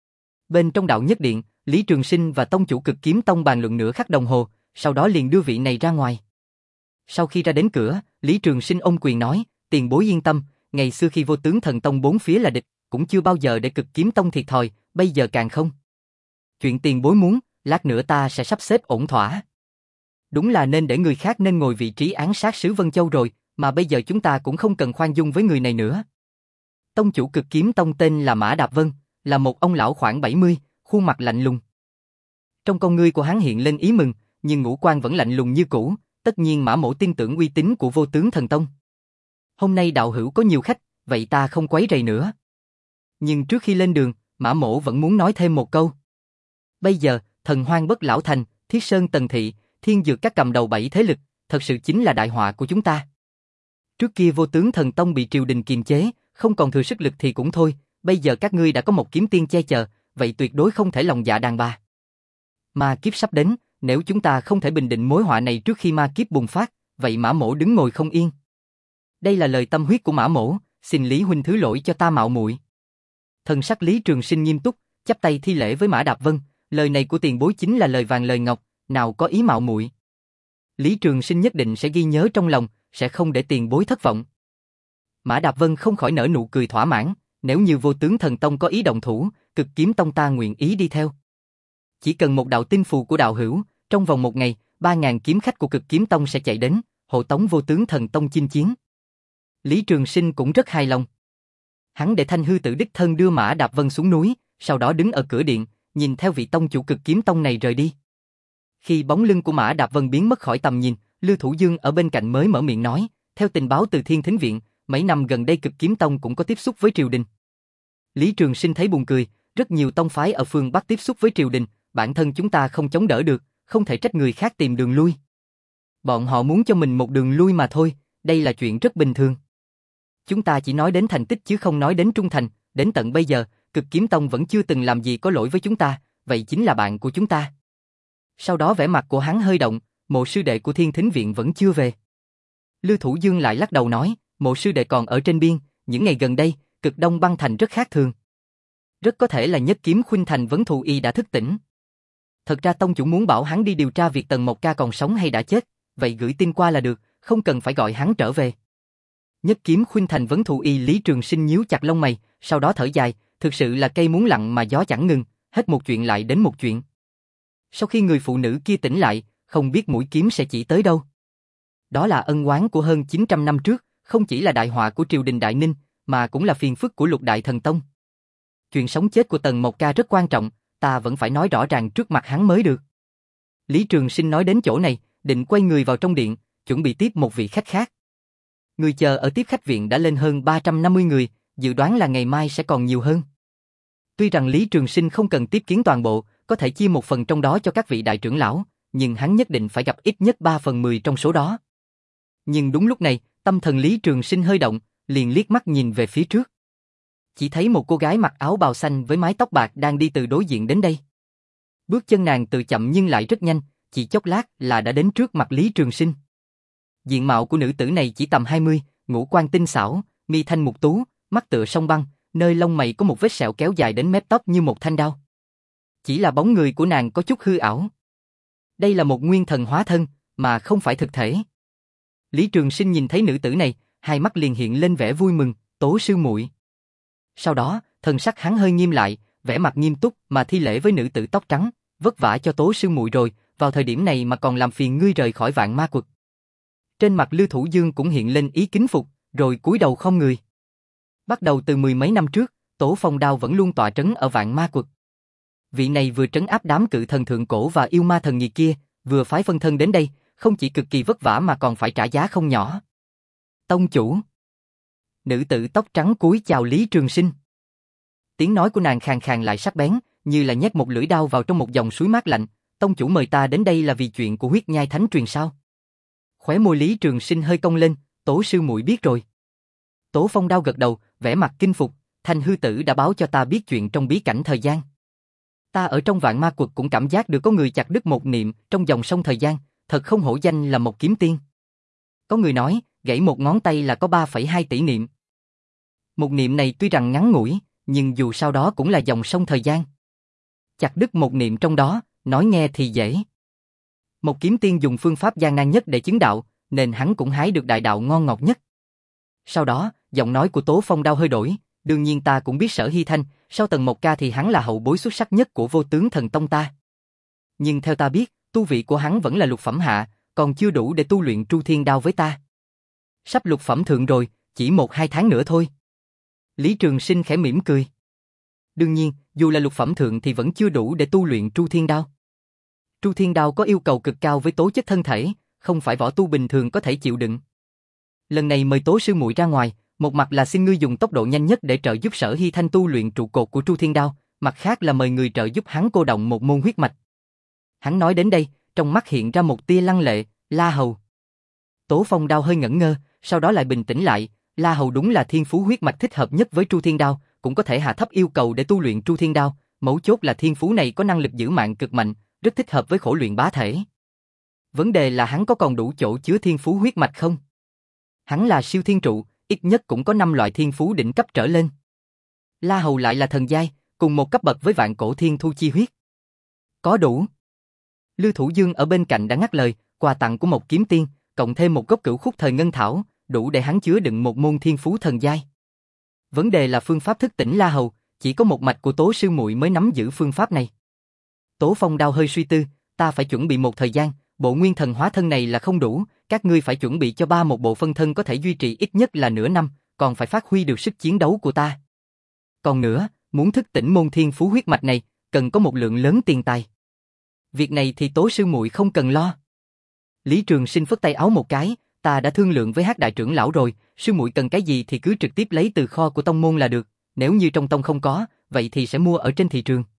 Bên trong đạo nhất điện, Lý Trường Sinh và tông chủ Cực Kiếm Tông bàn luận nửa khắc đồng hồ, sau đó liền đưa vị này ra ngoài. Sau khi ra đến cửa, Lý Trường Sinh ôm quyền nói, tiền bối yên tâm, ngày xưa khi Vô Tướng Thần Tông bốn phía là địch, cũng chưa bao giờ để Cực Kiếm Tông thiệt thòi, bây giờ càng không. Chuyện tiền bối muốn, lát nữa ta sẽ sắp xếp ổn thỏa. Đúng là nên để người khác nên ngồi vị trí án sát sứ Vân Châu rồi, mà bây giờ chúng ta cũng không cần khoan dung với người này nữa. Tông chủ Cực Kiếm Tông tên là Mã Đạp Vân, là một ông lão khoảng bảy mươi, khuôn mặt lạnh lùng. Trong con ngươi của hắn hiện lên ý mừng, nhưng ngũ quan vẫn lạnh lùng như cũ, tất nhiên Mã Mỗ tin tưởng uy tín của Vô Tướng Thần Tông. Hôm nay đạo hữu có nhiều khách, vậy ta không quấy rầy nữa. Nhưng trước khi lên đường, Mã Mỗ vẫn muốn nói thêm một câu. Bây giờ, thần Hoang Bất Lão Thành, Thiết Sơn Tần Thị, Thiên Dược các cầm đầu bảy thế lực, thật sự chính là đại họa của chúng ta. Trước kia Vô Tướng Thần Tông bị triều đình kiềm chế, không còn thừa sức lực thì cũng thôi, bây giờ các ngươi đã có một kiếm tiên che chở, vậy tuyệt đối không thể lòng dạ đàn bà. Ma kiếp sắp đến, nếu chúng ta không thể bình định mối họa này trước khi ma kiếp bùng phát, vậy Mã Mỗ đứng ngồi không yên. Đây là lời tâm huyết của Mã Mỗ, xin Lý huynh thứ lỗi cho ta mạo muội. Thần sắc Lý Trường Sinh nghiêm túc, chắp tay thi lễ với Mã Đạp Vân, lời này của tiền bối chính là lời vàng lời ngọc, nào có ý mạo muội. Lý Trường Sinh nhất định sẽ ghi nhớ trong lòng, sẽ không để tiền bối thất vọng. Mã Đạp Vân không khỏi nở nụ cười thỏa mãn, nếu như Vô Tướng Thần Tông có ý động thủ, Cực Kiếm Tông ta nguyện ý đi theo. Chỉ cần một đạo tinh phù của đạo hữu, trong vòng một ngày, ba ngàn kiếm khách của Cực Kiếm Tông sẽ chạy đến, hộ tống Vô Tướng Thần Tông chinh chiến. Lý Trường Sinh cũng rất hài lòng. Hắn để Thanh Hư Tử đích thân đưa Mã Đạp Vân xuống núi, sau đó đứng ở cửa điện, nhìn theo vị tông chủ Cực Kiếm Tông này rời đi. Khi bóng lưng của Mã Đạp Vân biến mất khỏi tầm nhìn, Lưu Thủ Dương ở bên cạnh mới mở miệng nói, theo tình báo từ Thiên Thính Viện, mấy năm gần đây Cực Kiếm Tông cũng có tiếp xúc với triều đình. Lý Trường Sinh thấy buồn cười, rất nhiều tông phái ở phương Bắc tiếp xúc với triều đình, bản thân chúng ta không chống đỡ được, không thể trách người khác tìm đường lui. Bọn họ muốn cho mình một đường lui mà thôi, đây là chuyện rất bình thường. Chúng ta chỉ nói đến thành tích chứ không nói đến trung thành, đến tận bây giờ, Cực Kiếm Tông vẫn chưa từng làm gì có lỗi với chúng ta, vậy chính là bạn của chúng ta. Sau đó vẻ mặt của hắn hơi động, Mộ sư đệ của Thiên Thính Viện vẫn chưa về. Lưu Thủ Dương lại lắc đầu nói, Mộ sư đệ còn ở trên biên, những ngày gần đây, Cực Đông Băng Thành rất khác thường. Rất có thể là Nhất Kiếm Khuynh Thành Vấn Thù Y đã thức tỉnh. Thật ra tông chủ muốn bảo hắn đi điều tra việc Tần Mộc Ca còn sống hay đã chết, vậy gửi tin qua là được, không cần phải gọi hắn trở về. Nhất Kiếm Khuynh Thành Vấn Thù Y, Lý Trường Sinh nhíu chặt lông mày, sau đó thở dài, thực sự là cây muốn lặng mà gió chẳng ngừng, hết một chuyện lại đến một chuyện. Sau khi người phụ nữ kia tỉnh lại, không biết mũi kiếm sẽ chỉ tới đâu. Đó là ân oán của hơn chín trăm năm trước, không chỉ là đại họa của triều đình Đại Ninh, mà cũng là phiền phức của Lục Đại Thần Tông. Chuyện sống chết của Tần Mộc Ca rất quan trọng, ta vẫn phải nói rõ ràng trước mặt hắn mới được. Lý Trường Sinh nói đến chỗ này, định quay người vào trong điện, chuẩn bị tiếp một vị khách khác. Người chờ ở tiếp khách viện đã lên hơn ba trăm năm mươi người, dự đoán là ngày mai sẽ còn nhiều hơn. Tuy rằng Lý Trường Sinh không cần tiếp kiến toàn bộ, có thể chia một phần trong đó cho các vị đại trưởng lão, nhưng hắn nhất định phải gặp ít nhất ba phần mười trong số đó. Nhưng đúng lúc này, tâm thần Lý Trường Sinh hơi động, liền liếc mắt nhìn về phía trước. Chỉ thấy một cô gái mặc áo bào xanh với mái tóc bạc đang đi từ đối diện đến đây. Bước chân nàng từ chậm nhưng lại rất nhanh, chỉ chốc lát là đã đến trước mặt Lý Trường Sinh. Diện mạo của nữ tử này chỉ tầm hai mươi, ngũ quan tinh xảo, mi thanh mục tú, mắt tựa sông băng, nơi lông mày có một vết sẹo kéo dài đến mép tóc như một thanh đao. Chỉ là bóng người của nàng có chút hư ảo. Đây là một nguyên thần hóa thân, mà không phải thực thể. Lý Trường Sinh nhìn thấy nữ tử này, hai mắt liền hiện lên vẻ vui mừng, Tố sư muội. Sau đó, thần sắc hắn hơi nghiêm lại, vẻ mặt nghiêm túc mà thi lễ với nữ tử tóc trắng, vất vả cho Tố sư muội rồi, vào thời điểm này mà còn làm phiền ngươi rời khỏi Vạn Ma Quật. Trên mặt Lưu Thủ Dương cũng hiện lên ý kính phục, rồi cúi đầu không người. Bắt đầu từ mười mấy năm trước, Tố Phong Đao vẫn luôn tọa trấn ở Vạn Ma Quật. Vị này vừa trấn áp đám cự thần thượng cổ và yêu ma thần nghiệt kia, vừa phái phân thân đến đây, không chỉ cực kỳ vất vả mà còn phải trả giá không nhỏ. Tông chủ. Nữ tử tóc trắng cúi chào Lý Trường Sinh. Tiếng nói của nàng khàn khàn lại sắc bén, như là nhét một lưỡi đao vào trong một dòng suối mát lạnh. Tông chủ mời ta đến đây là vì chuyện của huyết nhai thánh truyền sao? Khóe môi Lý Trường Sinh hơi cong lên, Tố sư muội biết rồi. Tố Phong Đao gật đầu, vẻ mặt kinh phục, Thanh hư tử đã báo cho ta biết chuyện trong bí cảnh thời gian. Ta ở trong Vạn Ma Quật cũng cảm giác được có người chặt đứt một niệm trong dòng sông thời gian, thật không hổ danh là một kiếm tiên. Có người nói, gãy một ngón tay là có ba phẩy hai tỷ niệm. Một niệm này tuy rằng ngắn ngủi, nhưng dù sao đó cũng là dòng sông thời gian. Chặt đứt một niệm trong đó, nói nghe thì dễ. Một kiếm tiên dùng phương pháp gian nan nhất để chứng đạo, nên hắn cũng hái được đại đạo ngon ngọt nhất. Sau đó, giọng nói của Tố Phong Đao hơi đổi, đương nhiên ta cũng biết Sở Hy Thanh, sau Tần Mộc Ca thì hắn là hậu bối xuất sắc nhất của Vô Tướng Thần Tông ta. Nhưng theo ta biết, tu vị của hắn vẫn là lục phẩm hạ, còn chưa đủ để tu luyện Tru Thiên Đao với ta. Sắp lục phẩm thượng rồi, chỉ một hai tháng nữa thôi. Lý Trường Sinh khẽ mỉm cười. Đương nhiên, dù là lục phẩm thượng thì vẫn chưa đủ để tu luyện Tru Thiên Đao. Tru Thiên Đao có yêu cầu cực cao với tố chất thân thể, không phải võ tu bình thường có thể chịu đựng. Lần này mời Tố sư muội ra ngoài, một mặt là xin ngươi dùng tốc độ nhanh nhất để trợ giúp Sở Hy Thanh tu luyện trụ cột của Tru Thiên Đao, mặt khác là mời người trợ giúp hắn cô động một môn huyết mạch. Hắn nói đến đây, trong mắt hiện ra một tia lăng lệ, La Hầu. Tố Phong Đao hơi ngẩn ngơ, sau đó lại bình tĩnh lại, La Hầu đúng là thiên phú huyết mạch thích hợp nhất với Tru Thiên Đao, cũng có thể hạ thấp yêu cầu để tu luyện Tru Thiên Đao, mấu chốt là thiên phú này có năng lực giữ mạng cực mạnh, rất thích hợp với khổ luyện bá thể. Vấn đề là hắn có còn đủ chỗ chứa thiên phú huyết mạch không? Hắn là siêu thiên trụ, ít nhất cũng có năm loại thiên phú đỉnh cấp trở lên. La Hầu lại là thần giai, cùng một cấp bậc với vạn cổ thiên thu chi huyết. Có đủ. Lưu Thủ Dương ở bên cạnh đã ngắt lời, quà tặng của một kiếm tiên, cộng thêm một gốc cửu khúc thời ngân thảo, đủ để hắn chứa đựng một môn thiên phú thần giai. Vấn đề là phương pháp thức tỉnh La Hầu, chỉ có một mạch của Tố sư muội mới nắm giữ phương pháp này. Tố Phong Đao hơi suy tư, ta phải chuẩn bị một thời gian, bộ nguyên thần hóa thân này là không đủ, các ngươi phải chuẩn bị cho ba một bộ phân thân có thể duy trì ít nhất là nửa năm, còn phải phát huy được sức chiến đấu của ta. Còn nữa, muốn thức tỉnh môn thiên phú huyết mạch này, cần có một lượng lớn tiền tài. Việc này thì Tố sư muội không cần lo. Lý Trường Sinh phất tay áo một cái, ta đã thương lượng với Hắc đại trưởng lão rồi, sư muội cần cái gì thì cứ trực tiếp lấy từ kho của tông môn là được, nếu như trong tông không có, vậy thì sẽ mua ở trên thị trường.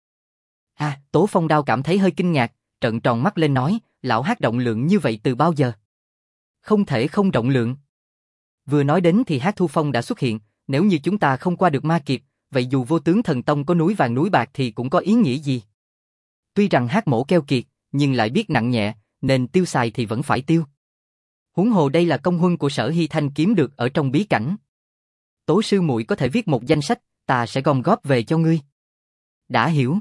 À, Tố Phong Đao cảm thấy hơi kinh ngạc, trợn tròn mắt lên nói, lão Hắc rộng lượng như vậy từ bao giờ? Không thể không rộng lượng. Vừa nói đến thì Hắc Thu Phong đã xuất hiện, nếu như chúng ta không qua được ma kiếp, vậy dù Vô Tướng Thần Tông có núi vàng núi bạc thì cũng có ý nghĩa gì? Tuy rằng Hắc mổ keo kiệt, nhưng lại biết nặng nhẹ, nên tiêu xài thì vẫn phải tiêu. Huống hồ đây là công huân của Sở Hy Thanh kiếm được ở trong bí cảnh. Tố sư muội có thể viết một danh sách, ta sẽ gom góp về cho ngươi. Đã hiểu.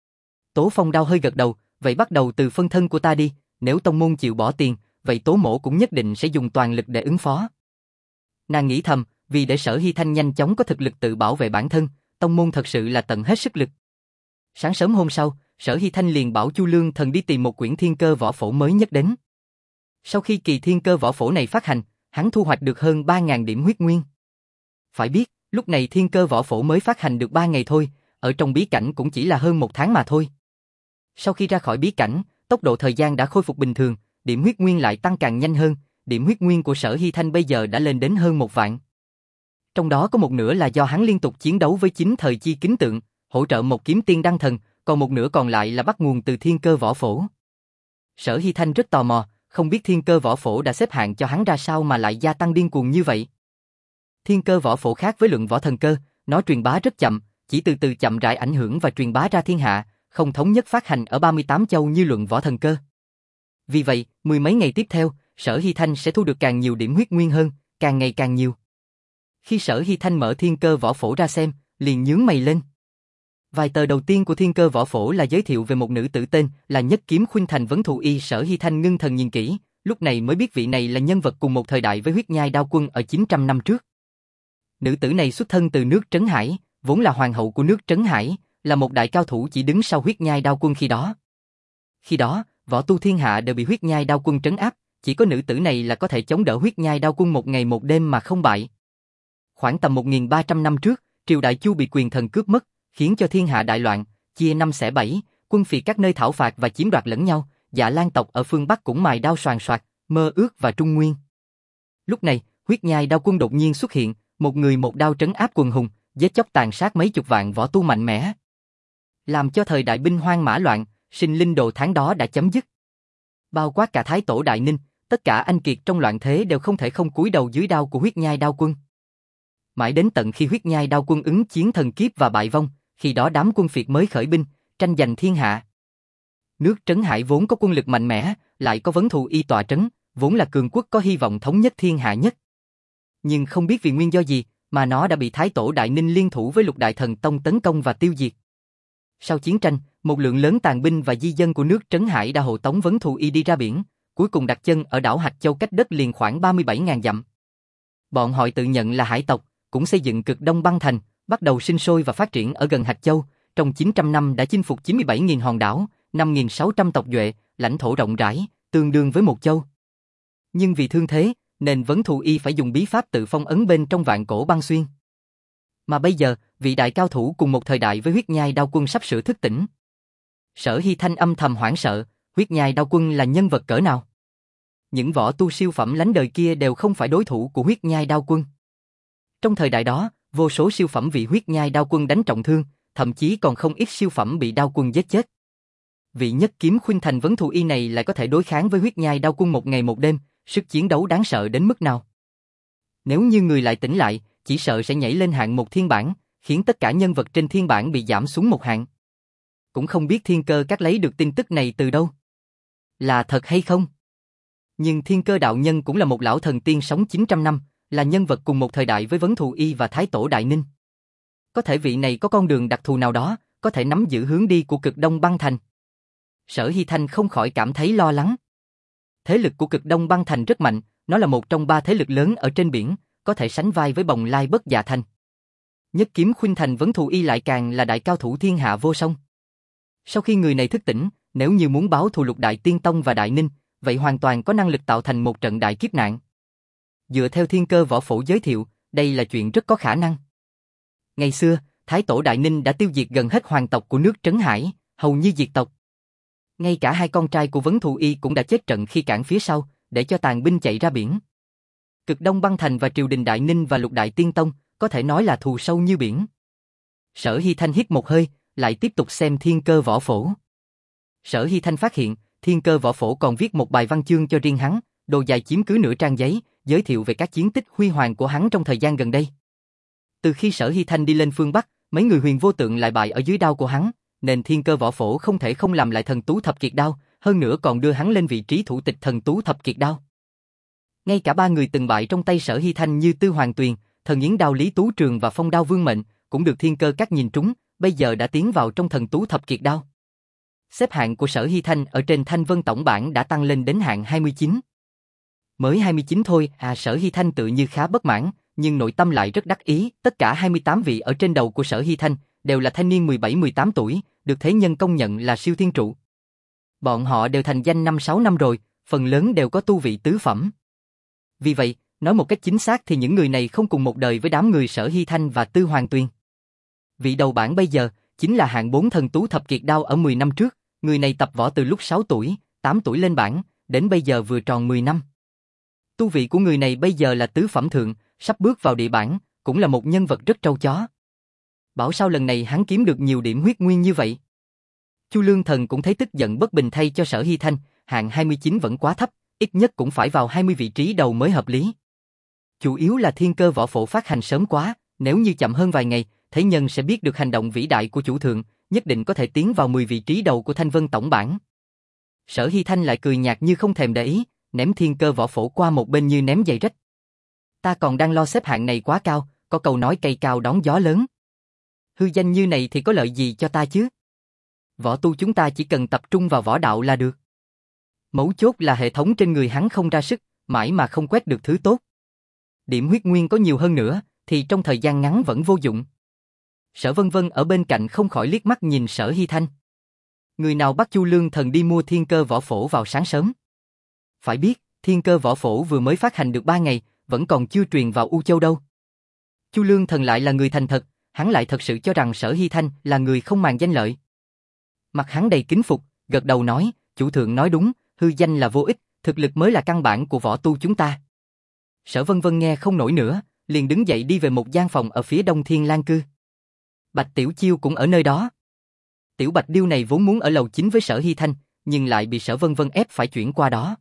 Tố Phong Đao hơi gật đầu, vậy bắt đầu từ phân thân của ta đi, nếu tông môn chịu bỏ tiền, vậy Tố mổ cũng nhất định sẽ dùng toàn lực để ứng phó. Nàng nghĩ thầm, vì để Sở Hy Thanh nhanh chóng có thực lực tự bảo vệ bản thân, tông môn thật sự là tận hết sức lực. Sáng sớm hôm sau, Sở Hy Thanh liền bảo Chu Lương Thần đi tìm một quyển thiên cơ võ phổ mới nhất đến. Sau khi kỳ thiên cơ võ phổ này phát hành, hắn thu hoạch được hơn ba nghìn điểm huyết nguyên. Phải biết, lúc này thiên cơ võ phổ mới phát hành được ba ngày thôi, ở trong bí cảnh cũng chỉ là hơn một tháng mà thôi. Sau khi ra khỏi bí cảnh, tốc độ thời gian đã khôi phục bình thường, điểm huyết nguyên lại tăng càng nhanh hơn, điểm huyết nguyên của Sở Hy Thanh bây giờ đã lên đến hơn một vạn. Trong đó có một nửa là do hắn liên tục chiến đấu với chính thời chi kính tượng, hỗ trợ một kiếm tiên đăng thần, còn một nửa còn lại là bắt nguồn từ thiên cơ võ phổ. Sở Hy Thanh rất tò mò, không biết thiên cơ võ phổ đã xếp hạng cho hắn ra sao mà lại gia tăng điên cuồng như vậy. Thiên cơ võ phổ khác với luận võ thần cơ, nó truyền bá rất chậm, chỉ từ từ chậm rãi ảnh hưởng và truyền bá ra thiên hạ, không thống nhất phát hành ở ba mươi tám châu như luận võ thần cơ. Vì vậy, mười mấy ngày tiếp theo, Sở Hy Thanh sẽ thu được càng nhiều điểm huyết nguyên hơn, càng ngày càng nhiều. Khi Sở Hy Thanh mở thiên cơ võ phổ ra xem, liền nhướng mày lên. Vài tờ đầu tiên của thiên cơ võ phổ là giới thiệu về một nữ tử tên là Nhất Kiếm Khuynh Thành Vấn Thù Y. Sở Hy Thanh ngưng thần nhìn kỹ, lúc này mới biết vị này là nhân vật cùng một thời đại với huyết nhai đao quân ở chín trăm năm trước. Nữ tử này xuất thân từ nước Trấn Hải, vốn là hoàng hậu của nước Trấn Hải, là một đại cao thủ chỉ đứng sau huyết nhai đao quân khi đó. Khi đó, võ tu thiên hạ đều bị huyết nhai đao quân trấn áp, chỉ có nữ tử này là có thể chống đỡ huyết nhai đao quân một ngày một đêm mà không bại. Khoảng tầm một nghìn ba trăm năm trước, triều đại Chu bị quyền thần cướp mất, khiến cho thiên hạ đại loạn, chia năm xẻ bảy, quân phiệt các nơi thảo phạt và chiếm đoạt lẫn nhau, Dạ Lan tộc ở phương Bắc cũng mài đao soàn soạt, Mơ Ước và Trung Nguyên. Lúc này, huyết nhai đao quân đột nhiên xuất hiện, một người một đao trấn áp quần hùng, giết chóc tàn sát mấy chục vạn võ tu mạnh mẽ, làm cho thời đại binh hoang mã loạn, sinh linh đồ tháng đó đã chấm dứt. Bao quát cả Thái Tổ Đại Ninh, tất cả anh kiệt trong loạn thế đều không thể không cúi đầu dưới đao của huyết nhai đao quân. Mãi đến tận khi huyết nhai đao quân ứng chiến thần kiếp và bại vong, khi đó đám quân phiệt mới khởi binh, tranh giành thiên hạ. Nước Trấn Hải vốn có quân lực mạnh mẽ, lại có Vấn Thù Y tọa trấn, vốn là cường quốc có hy vọng thống nhất thiên hạ nhất. Nhưng không biết vì nguyên do gì, mà nó đã bị Thái Tổ Đại Ninh liên thủ với Lục Đại Thần Tông tấn công và tiêu diệt. Sau chiến tranh, một lượng lớn tàn binh và di dân của nước Trấn Hải đã hộ tống Vấn Thù Y đi ra biển, cuối cùng đặt chân ở đảo Hạch Châu cách đất liền khoảng ba mươi bảy nghìn dặm. Bọn họ tự nhận là hải tộc, cũng xây dựng Cực Đông băng thành, bắt đầu sinh sôi và phát triển ở gần Hạch Châu, trong chín trăm năm đã chinh phục chín mươi bảy nghìn hòn đảo, năm nghìn sáu trăm tộc duệ, lãnh thổ rộng rãi, tương đương với một châu. Nhưng vì thương thế, nên Vấn Thù Y phải dùng bí pháp tự phong ấn bên trong vạn cổ băng xuyên. Mà bây giờ, vị đại cao thủ cùng một thời đại với huyết nhai đao quân sắp sửa thức tỉnh. Sở Hy Thanh âm thầm hoảng sợ, huyết nhai đao quân là nhân vật cỡ nào? Những võ tu siêu phẩm lánh đời kia đều không phải đối thủ của huyết nhai đao quân. Trong thời đại đó, vô số siêu phẩm bị huyết nhai đao quân đánh trọng thương, thậm chí còn không ít siêu phẩm bị đao quân giết chết. Vị nhất kiếm khuynh thành Vấn Thù Y này lại có thể đối kháng với huyết nhai đao quân một ngày một đêm, sức chiến đấu đáng sợ đến mức nào? Nếu như người lại tỉnh lại, chỉ sợ sẽ nhảy lên hạng một thiên bản, khiến tất cả nhân vật trên thiên bản bị giảm xuống một hạng. Cũng không biết Thiên Cơ Các lấy được tin tức này từ đâu. Là thật hay không? Nhưng Thiên Cơ đạo nhân cũng là một lão thần tiên sống chín trăm năm, là nhân vật cùng một thời đại với Vấn Thù Y và Thái Tổ Đại Ninh. Có thể vị này có con đường đặc thù nào đó, có thể nắm giữ hướng đi của Cực Đông băng thành. Sở Hy Thanh không khỏi cảm thấy lo lắng. Thế lực của Cực Đông băng thành rất mạnh, nó là một trong ba thế lực lớn ở trên biển, có thể sánh vai với Bồng Lai Bất Dạ Thành. Nhất kiếm khuynh thành Vấn Thù Y lại càng là đại cao thủ thiên hạ vô song. Sau khi người này thức tỉnh, nếu như muốn báo thù Lục Đại Tiên Tông và Đại Ninh, vậy hoàn toàn có năng lực tạo thành một trận đại kiếp nạn. Dựa theo Thiên Cơ Võ Phổ giới thiệu, đây là chuyện rất có khả năng. Ngày xưa, Thái Tổ Đại Ninh đã tiêu diệt gần hết hoàng tộc của nước Trấn Hải, hầu như diệt tộc. Ngay cả hai con trai của Vấn Thù Y cũng đã chết trận khi cản phía sau, để cho tàn binh chạy ra biển. Cực Đông băng thành và triều đình Đại Ninh và Lục Đại Tiên Tông, có thể nói là thù sâu như biển. Sở Hy Thanh hít một hơi, lại tiếp tục xem Thiên Cơ Võ Phổ. Sở Hy Thanh phát hiện, Thiên Cơ Võ Phổ còn viết một bài văn chương cho riêng hắn, đồ dài chiếm cứ nửa trang giấy, giới thiệu về các chiến tích huy hoàng của hắn trong thời gian gần đây. Từ khi Sở Hy Thanh đi lên phương Bắc, mấy người huyền vô tượng lại bại ở dưới đao của hắn, nên Thiên Cơ Võ Phổ không thể không làm lại thần tú thập kiệt đao, hơn nữa còn đưa hắn lên vị trí thủ tịch thần tú thập kiệt đao. Ngay cả ba người từng bại trong tay Sở Hy Thanh như Tư Hoàng Tuyền, Thần Yến Đao Lý Tú Trường và Phong Đao Vương Mệnh, cũng được Thiên Cơ Các nhìn trúng, bây giờ đã tiến vào trong thần tú thập kiệt đao. Xếp hạng của Sở Hy Thanh ở trên Thanh Vân tổng bảng đã tăng lên đến hạng hai mươi chín. Mới hai mươi chín thôi, à Sở Hy Thanh tự như khá bất mãn, nhưng nội tâm lại rất đắc ý, tất cả hai mươi tám vị ở trên đầu của Sở Hy Thanh đều là thanh niên mười bảy mười tám tuổi, được thế nhân công nhận là siêu thiên trụ. Bọn họ đều thành danh năm sáu năm rồi, phần lớn đều có tu vị tứ phẩm. Vì vậy, nói một cách chính xác thì những người này không cùng một đời với đám người Sở Hy Thanh và Tư Hoàng Tuyền. Vị đầu bảng bây giờ chính là hạng bốn thần tú thập kiệt đao ở mười năm trước, người này tập võ từ lúc sáu tuổi, tám tuổi lên bảng, đến bây giờ vừa tròn mười năm. Tu vị của người này bây giờ là tứ phẩm thượng, sắp bước vào địa bảng, cũng là một nhân vật rất trâu chó. Bảo sao lần này hắn kiếm được nhiều điểm huyết nguyên như vậy. Chu Lương Thần cũng thấy tức giận bất bình thay cho Sở Hy Thanh, hạng hai mươi chín vẫn quá thấp, ít nhất cũng phải vào hai mươi vị trí đầu mới hợp lý. Chủ yếu là Thiên Cơ Võ Phổ phát hành sớm quá, nếu như chậm hơn vài ngày, thế nhân sẽ biết được hành động vĩ đại của chủ thượng, nhất định có thể tiến vào mười vị trí đầu của Thanh Vân tổng bảng. Sở Hy Thanh lại cười nhạt như không thèm để ý, ném Thiên Cơ Võ Phổ qua một bên như ném giày rách. Ta còn đang lo xếp hạng này quá cao, có câu nói cây cao đón gió lớn. Hư danh như này thì có lợi gì cho ta chứ? Võ tu chúng ta chỉ cần tập trung vào võ đạo là được. Mấu chốt là hệ thống trên người hắn không ra sức, mãi mà không quét được thứ tốt. Điểm huyết nguyên có nhiều hơn nữa, thì trong thời gian ngắn vẫn vô dụng. Sở Vân Vân ở bên cạnh không khỏi liếc mắt nhìn Sở Hy Thanh. Người nào bắt Chu Lương Thần đi mua thiên cơ võ phổ vào sáng sớm? Phải biết, thiên cơ võ phổ vừa mới phát hành được ba ngày, vẫn còn chưa truyền vào U Châu đâu. Chu Lương Thần lại là người thành thật, hắn lại thật sự cho rằng Sở Hy Thanh là người không màng danh lợi. Mặt hắn đầy kính phục, gật đầu nói, chủ thượng nói đúng, hư danh là vô ích, thực lực mới là căn bản của võ tu chúng ta. Sở Vân Vân nghe không nổi nữa, liền đứng dậy đi về một gian phòng ở phía đông Thiên Lang Cư. Bạch Tiểu Chiêu cũng ở nơi đó. Tiểu Bạch Điêu này vốn muốn ở lầu chính với Sở Hy Thanh, nhưng lại bị Sở Vân Vân ép phải chuyển qua đó.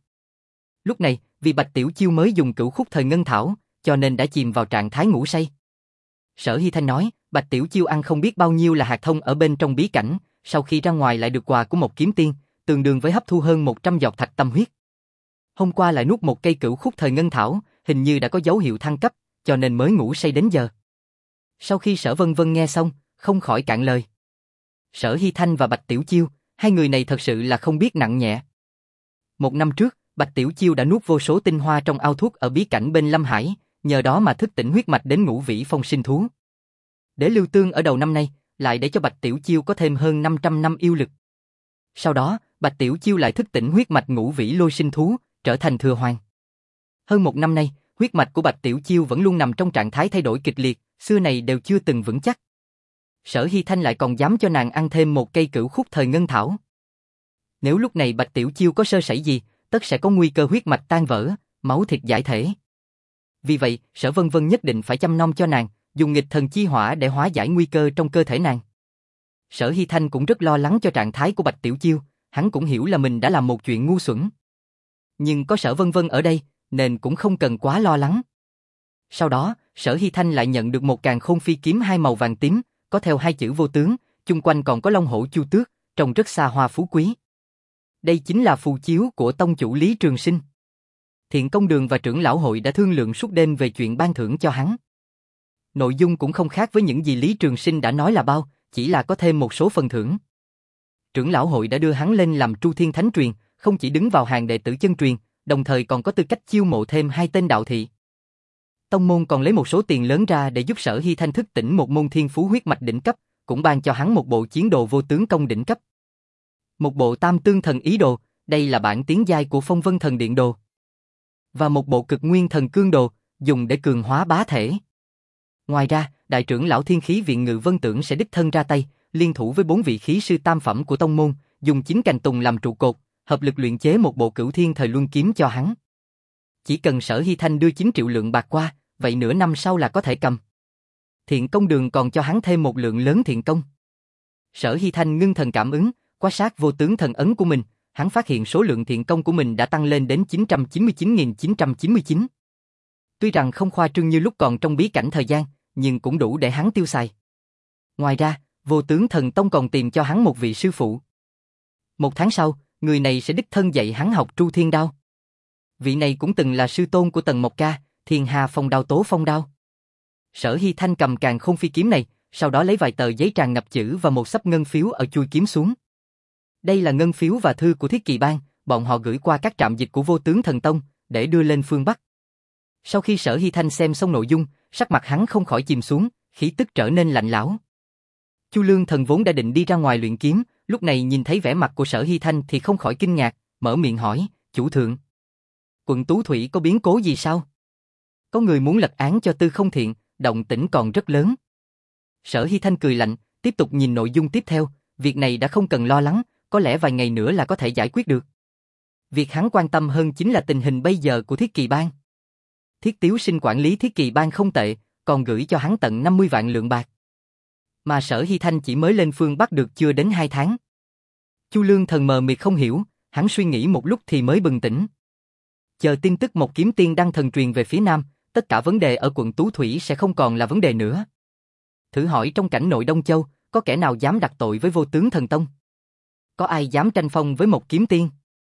Lúc này, vì Bạch Tiểu Chiêu mới dùng cửu khúc thời ngân thảo, cho nên đã chìm vào trạng thái ngủ say. Sở Hy Thanh nói, Bạch Tiểu Chiêu ăn không biết bao nhiêu là hạt thông ở bên trong bí cảnh, sau khi ra ngoài lại được quà của một kiếm tiên, tương đương với hấp thu hơn một trăm giọt thạch tâm huyết. Hôm qua lại nuốt một cây cửu khúc thời ngân thảo, hình như đã có dấu hiệu thăng cấp, cho nên mới ngủ say đến giờ. Sau khi Sở Vân Vân nghe xong, không khỏi cạn lời. Sở Hy Thanh và Bạch Tiểu Chiêu, hai người này thật sự là không biết nặng nhẹ. Một năm trước, Bạch Tiểu Chiêu đã nuốt vô số tinh hoa trong ao thuốc ở bí cảnh bên Lâm Hải, nhờ đó mà thức tỉnh huyết mạch đến ngũ vĩ phong sinh thú. Đế Lưu Tương ở đầu năm nay, lại để cho Bạch Tiểu Chiêu có thêm hơn năm trăm năm yêu lực. Sau đó, Bạch Tiểu Chiêu lại thức tỉnh huyết mạch ngũ vĩ lôi sinh thú, trở thành thừa hoàng. Hơn một năm nay, huyết mạch của Bạch Tiểu Chiêu vẫn luôn nằm trong trạng thái thay đổi kịch liệt, xưa này đều chưa từng vững chắc. Sở Hy Thanh lại còn dám cho nàng ăn thêm một cây cửu khúc thời ngân thảo. Nếu lúc này Bạch Tiểu Chiêu có sơ sẩy gì, tất sẽ có nguy cơ huyết mạch tan vỡ, máu thịt giải thể. Vì vậy, Sở Vân Vân nhất định phải chăm nom cho nàng, dùng nghịch thần chi hỏa để hóa giải nguy cơ trong cơ thể nàng. Sở Hy Thanh cũng rất lo lắng cho trạng thái của Bạch Tiểu Chiêu, hắn cũng hiểu là mình đã làm một chuyện ngu xuẩn. Nhưng có Sở Vân Vân ở đây, nên cũng không cần quá lo lắng. Sau đó, Sở Hy Thanh lại nhận được một càn khôn phi kiếm hai màu vàng tím, có theo hai chữ vô tướng, chung quanh còn có long hổ chu tước, trông rất xa hoa phú quý. Đây chính là phù chiếu của tông chủ Lý Trường Sinh. Thiện Công Đường và trưởng lão hội đã thương lượng suốt đêm về chuyện ban thưởng cho hắn. Nội dung cũng không khác với những gì Lý Trường Sinh đã nói là bao, chỉ là có thêm một số phần thưởng. Trưởng lão hội đã đưa hắn lên làm Tru Thiên Thánh Truyền, không chỉ đứng vào hàng đệ tử chân truyền, đồng thời còn có tư cách chiêu mộ thêm hai tên đạo thị. Tông môn còn lấy một số tiền lớn ra để giúp Sở Hy Thanh thức tỉnh một môn thiên phú huyết mạch đỉnh cấp, cũng ban cho hắn một bộ chiến đồ vô tướng công đỉnh cấp. Một bộ tam tương thần ý đồ, đây là bản tiến giai của phong vân thần điện đồ. Và một bộ cực nguyên thần cương đồ, dùng để cường hóa bá thể. Ngoài ra, đại trưởng lão Thiên Khí Viện Ngự Vân Tưởng sẽ đích thân ra tay, liên thủ với bốn vị khí sư tam phẩm của tông môn, dùng chín cành tùng làm trụ cột, hợp lực luyện chế một bộ cửu thiên thời luân kiếm cho hắn. Chỉ cần Sở Hy Thanh đưa chín triệu lượng bạc qua, vậy nửa năm sau là có thể cầm. Thiện Công Đường còn cho hắn thêm một lượng lớn thiện công. Sở Hy Thanh ngưng thần cảm ứng, quan sát vô tướng thần ấn của mình, hắn phát hiện số lượng thiện công của mình đã tăng lên đến chín trăm chín mươi chín nghìn chín trăm chín mươi chín. Tuy rằng không khoa trương như lúc còn trong bí cảnh thời gian, nhưng cũng đủ để hắn tiêu xài. Ngoài ra, vô tướng thần tông còn tìm cho hắn một vị sư phụ. Một tháng sau, người này sẽ đích thân dạy hắn học Tru Thiên Đao. Vị này cũng từng là sư tôn của Tần Mộc Ca, Thiên Hà Phong Đao Tố Phong Đao. Sở Hy Thanh cầm càn khôn phi kiếm này, sau đó lấy vài tờ giấy tràn ngập chữ và một xấp ngân phiếu ở chui kiếm xuống. Đây là ngân phiếu và thư của Thiết Kỳ Bang, bọn họ gửi qua các trạm dịch của Vô Tướng Thần Tông, để đưa lên phương Bắc. Sau khi Sở Hy Thanh xem xong nội dung, sắc mặt hắn không khỏi chìm xuống, khí tức trở nên lạnh lẽo. Chu Lương Thần vốn đã định đi ra ngoài luyện kiếm, lúc này nhìn thấy vẻ mặt của Sở Hy Thanh thì không khỏi kinh ngạc, mở miệng hỏi, chủ thượng. Quận Tú Thủy có biến cố gì sao? Có người muốn lật án cho Tư Không Thiện, động tĩnh còn rất lớn. Sở Hy Thanh cười lạnh, tiếp tục nhìn nội dung tiếp theo, việc này đã không cần lo lắng, có lẽ vài ngày nữa là có thể giải quyết được. Việc hắn quan tâm hơn chính là tình hình bây giờ của Thiết Kỳ Bang. Thiết Tiếu Sinh quản lý Thiết Kỳ Bang không tệ, còn gửi cho hắn tận năm mươi vạn lượng bạc. Mà Sở Hy Thanh chỉ mới lên phương Bắc được chưa đến hai tháng. Chu Lương Thần mờ mịt không hiểu, hắn suy nghĩ một lúc thì mới bừng tỉnh. Chờ tin tức một kiếm tiên đăng thần truyền về phía Nam, tất cả vấn đề ở quận Tú Thủy sẽ không còn là vấn đề nữa. Thử hỏi trong cảnh nội Đông Châu, có kẻ nào dám đặt tội với Vô Tướng Thần Tông? Có ai dám tranh phong với một kiếm tiên?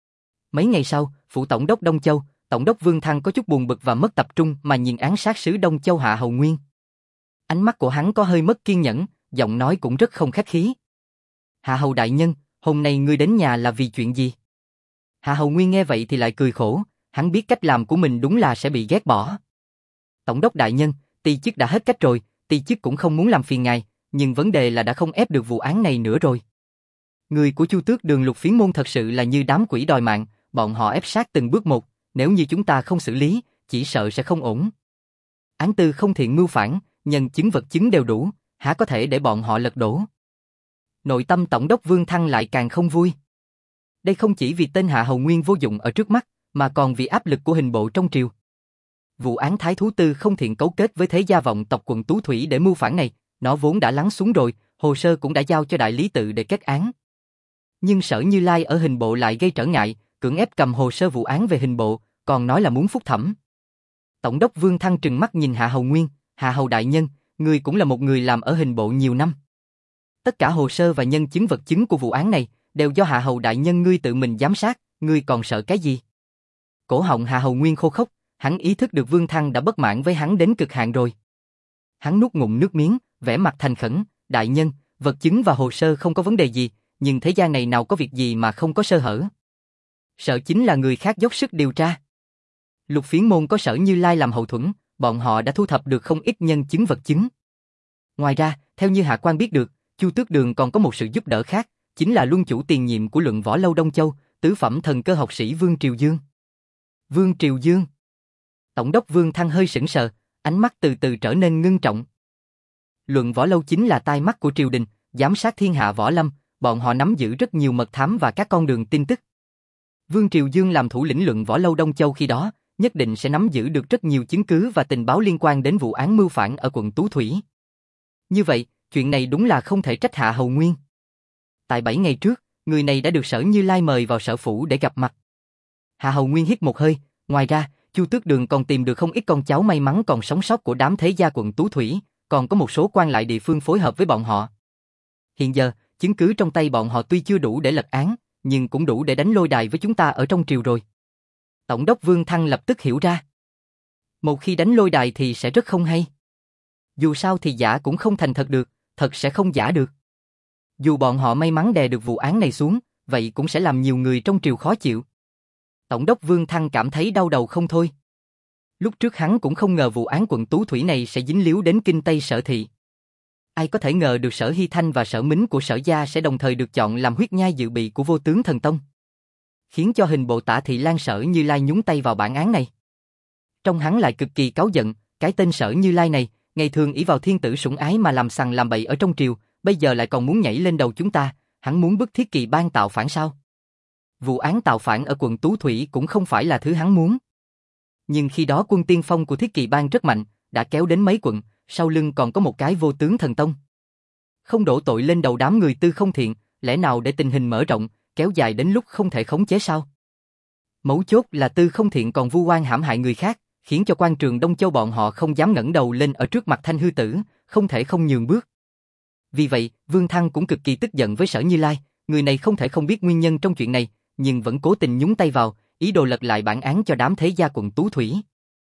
Mấy ngày sau, phụ tổng đốc Đông Châu, tổng đốc Vương Thăng có chút buồn bực và mất tập trung mà nhìn án sát sứ Đông Châu Hạ Hầu Nguyên. Ánh mắt của hắn có hơi mất kiên nhẫn, giọng nói cũng rất không khách khí. Hạ Hầu đại nhân, hôm nay ngươi đến nhà là vì chuyện gì? Hạ Hầu Nguyên nghe vậy thì lại cười khổ, hắn biết cách làm của mình đúng là sẽ bị ghét bỏ. Tổng đốc đại nhân, ty chức đã hết cách rồi, ty chức cũng không muốn làm phiền ngài, nhưng vấn đề là đã không ép được vụ án này nữa rồi. Người của Chu Tước Đường Lục Phiến môn thật sự là như đám quỷ đòi mạng, bọn họ ép sát từng bước một, nếu như chúng ta không xử lý, chỉ sợ sẽ không ổn. Án tư không thiện mưu phản, nhân chứng vật chứng đều đủ, há có thể để bọn họ lật đổ. Nội tâm Tổng đốc Vương Thăng lại càng không vui. Đây không chỉ vì tên Hạ Hầu Nguyên vô dụng ở trước mắt, mà còn vì áp lực của hình bộ trong triều. Vụ án Thái Thú Tư không thiện cấu kết với thế gia vọng tộc quận Tú Thủy để mưu phản này, nó vốn đã lắng xuống rồi, hồ sơ cũng đã giao cho đại lý tự để kết án. Nhưng Sở Như Lai ở hình bộ lại gây trở ngại, cưỡng ép cầm hồ sơ vụ án về hình bộ, còn nói là muốn phúc thẩm. Tổng đốc Vương Thăng trừng mắt nhìn Hạ Hầu Nguyên, Hạ Hầu đại nhân, người cũng là một người làm ở hình bộ nhiều năm. Tất cả hồ sơ và nhân chứng vật chứng của vụ án này đều do Hạ Hầu đại nhân ngươi tự mình giám sát, ngươi còn sợ cái gì? Cổ họng Hạ Hầu Nguyên khô khốc, hắn ý thức được Vương Thăng đã bất mãn với hắn đến cực hạn rồi. Hắn nuốt ngụm nước miếng, vẻ mặt thành khẩn, đại nhân, vật chứng và hồ sơ không có vấn đề gì, nhưng thế gian này nào có việc gì mà không có sơ hở. Sợ chính là người khác dốc sức điều tra. Lục Phiến môn có Sở Như Lai làm hậu thuẫn, bọn họ đã thu thập được không ít nhân chứng vật chứng. Ngoài ra, theo như Hạ Quan biết được, Chu Tước Đường còn có một sự giúp đỡ khác, chính là luân chủ tiền nhiệm của Luận Võ Lâu Đông Châu, tứ phẩm thần cơ học sĩ Vương Triều Dương. Vương Triều Dương. Tổng đốc Vương Thăng hơi sững sờ, ánh mắt từ từ trở nên ngưng trọng. Luận Võ Lâu chính là tai mắt của triều đình, giám sát thiên hạ võ lâm, bọn họ nắm giữ rất nhiều mật thám và các con đường tin tức. Vương Triều Dương làm thủ lĩnh Luận Võ Lâu Đông Châu khi đó, nhất định sẽ nắm giữ được rất nhiều chứng cứ và tình báo liên quan đến vụ án mưu phản ở quận Tú Thủy. Như vậy, chuyện này đúng là không thể trách Hạ Hầu Nguyên. Tại bảy ngày trước, người này đã được Sở Như Lai mời vào sở phủ để gặp mặt. Hạ Hầu Nguyên hít một hơi, ngoài ra, Chu Tước Đường còn tìm được không ít con cháu may mắn còn sống sót của đám thế gia quận Tú Thủy, còn có một số quan lại địa phương phối hợp với bọn họ. Hiện giờ, chứng cứ trong tay bọn họ tuy chưa đủ để lật án, nhưng cũng đủ để đánh lôi đài với chúng ta ở trong triều rồi. Tổng đốc Vương Thăng lập tức hiểu ra. Một khi đánh lôi đài thì sẽ rất không hay. Dù sao thì giả cũng không thành thật được, thật sẽ không giả được. Dù bọn họ may mắn đè được vụ án này xuống, vậy cũng sẽ làm nhiều người trong triều khó chịu. Tổng đốc Vương Thăng cảm thấy đau đầu không thôi. Lúc trước hắn cũng không ngờ vụ án quận Tú Thủy này sẽ dính líu đến kinh Tây Sở Thị. Ai có thể ngờ được Sở Hy Thanh và Sở Mính của Sở Gia sẽ đồng thời được chọn làm huyết nhai dự bị của Vô Tướng Thần Tông. Khiến cho hình bộ Tả Thị Lan Sở Như Lai nhúng tay vào bản án này. Trong hắn lại cực kỳ cáu giận, cái tên Sở Như Lai này, ngày thường ỷ vào thiên tử sủng ái mà làm sằng làm bậy ở trong triều, bây giờ lại còn muốn nhảy lên đầu chúng ta, hắn muốn bức Thiết Kỳ Bang tạo phản sao? Vụ án tạo phản ở quận Tú Thủy cũng không phải là thứ hắn muốn. Nhưng khi đó quân tiên phong của Thiết Kỳ Bang rất mạnh, đã kéo đến mấy quận, sau lưng còn có một cái Vô Tướng Thần Tông. Không đổ tội lên đầu đám người tư không thiện, lẽ nào để tình hình mở rộng, kéo dài đến lúc không thể khống chế sao? Mấu chốt là tư không thiện còn vu oan hãm hại người khác, khiến cho quan trường Đông Châu bọn họ không dám ngẩng đầu lên ở trước mặt Thanh Hư Tử, không thể không nhường bước. Vì vậy, Vương Thăng cũng cực kỳ tức giận với Sở Như Lai, người này không thể không biết nguyên nhân trong chuyện này, nhưng vẫn cố tình nhúng tay vào, ý đồ lật lại bản án cho đám thế gia quận Tú Thủy.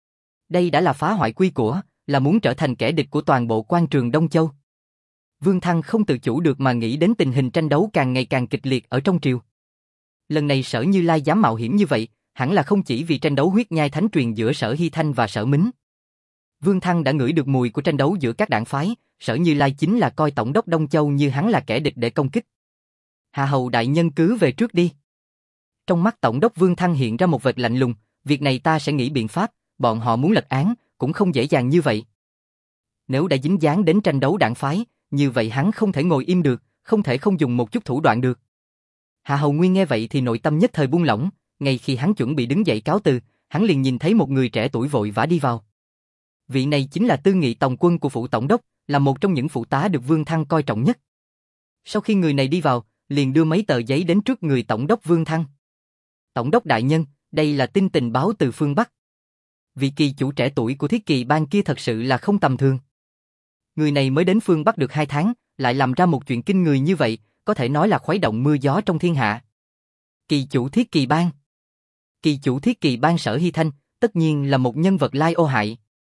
Đây đã là phá hoại quy của, là muốn trở thành kẻ địch của toàn bộ quan trường Đông Châu. Vương Thăng không tự chủ được mà nghĩ đến tình hình tranh đấu càng ngày càng kịch liệt ở trong triều. Lần này Sở Như Lai dám mạo hiểm như vậy, hẳn là không chỉ vì tranh đấu huyết nhai thánh truyền giữa Sở Hy Thanh và Sở Mính. Vương Thăng đã ngửi được mùi của tranh đấu giữa các đảng phái, Sở Như Lai chính là coi tổng đốc Đông Châu như hắn là kẻ địch để công kích. Hạ Hầu đại nhân cứ về trước đi. Trong mắt tổng đốc Vương Thăng hiện ra một vệt lạnh lùng, việc này ta sẽ nghĩ biện pháp, bọn họ muốn lật án, cũng không dễ dàng như vậy. Nếu đã dính dáng đến tranh đấu đảng phái, như vậy hắn không thể ngồi im được, không thể không dùng một chút thủ đoạn được. Hạ Hầu Nguyên nghe vậy thì nội tâm nhất thời buông lỏng, ngay khi hắn chuẩn bị đứng dậy cáo từ, hắn liền nhìn thấy một người trẻ tuổi vội vã đi vào. Vị này chính là Tư Nghị Tòng Quân của phủ tổng đốc, là một trong những phụ tá được Vương Thăng coi trọng nhất. Sau khi người này đi vào, liền đưa mấy tờ giấy đến trước người tổng đốc Vương Thăng. Tổng đốc đại nhân, đây là tin tình báo từ phương Bắc. Vị kỳ chủ trẻ tuổi của Thiết Kỳ Bang kia thật sự là không tầm thường. Người này mới đến phương Bắc được hai tháng, lại làm ra một chuyện kinh người như vậy, có thể nói là khuấy động mưa gió trong thiên hạ. Kỳ chủ Thiết Kỳ Bang. Kỳ chủ Thiết Kỳ Bang Sở Hy Thanh, tất nhiên là một nhân vật lai ô hại.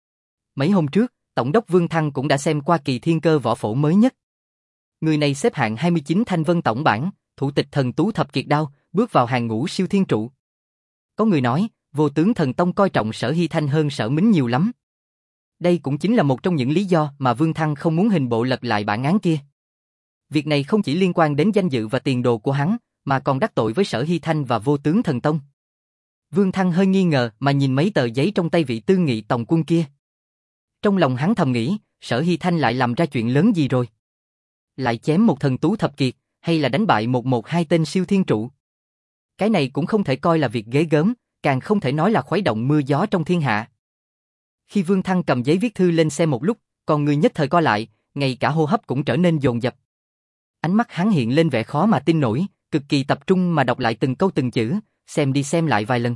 Mấy hôm trước, Tổng đốc Vương Thăng cũng đã xem qua kỳ thiên cơ võ phổ mới nhất. Người này xếp hạng hai mươi chín Thanh Vân tổng bản, thủ tịch thần tú thập kiệt đao, bước vào hàng ngũ siêu thiên trụ. Có người nói, Vô Tướng Thần Tông coi trọng Sở Hy Thanh hơn Sở Mính nhiều lắm. Đây cũng chính là một trong những lý do mà Vương Thăng không muốn hình bộ lật lại bản án kia. Việc này không chỉ liên quan đến danh dự và tiền đồ của hắn, mà còn đắc tội với Sở Hy Thanh và Vô Tướng Thần Tông. Vương Thăng hơi nghi ngờ mà nhìn mấy tờ giấy trong tay vị Tư Nghị Tòng Quân kia. Trong lòng hắn thầm nghĩ, Sở Hy Thanh lại làm ra chuyện lớn gì rồi? Lại chém một thần tú thập kiệt, hay là đánh bại một một hai tên siêu thiên trụ? Cái này cũng không thể coi là việc ghê gớm, càng không thể nói là khuấy động mưa gió trong thiên hạ. Khi Vương Thăng cầm giấy viết thư lên xem một lúc, còn người nhất thời co lại, ngay cả hô hấp cũng trở nên dồn dập. Ánh mắt hắn hiện lên vẻ khó mà tin nổi, cực kỳ tập trung mà đọc lại từng câu từng chữ, xem đi xem lại vài lần.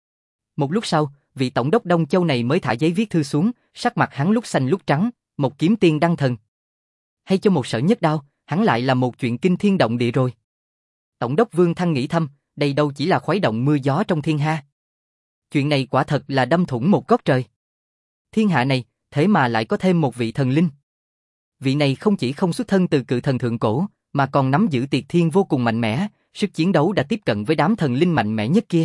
Một lúc sau, vị tổng đốc Đông Châu này mới thả giấy viết thư xuống, sắc mặt hắn lúc xanh lúc trắng, một kiếm tiên đăng thần. Hay cho một sở nhất đao, hắn lại là một chuyện kinh thiên động địa rồi. Tổng đốc Vương Thăng nghĩ thầm, đây đâu chỉ là khuấy động mưa gió trong thiên hạ. Chuyện này quả thật là đâm thủng một góc trời. Thiên hạ này, thế mà lại có thêm một vị thần linh. Vị này không chỉ không xuất thân từ cự thần thượng cổ, mà còn nắm giữ tiệt thiên vô cùng mạnh mẽ, sức chiến đấu đã tiếp cận với đám thần linh mạnh mẽ nhất kia.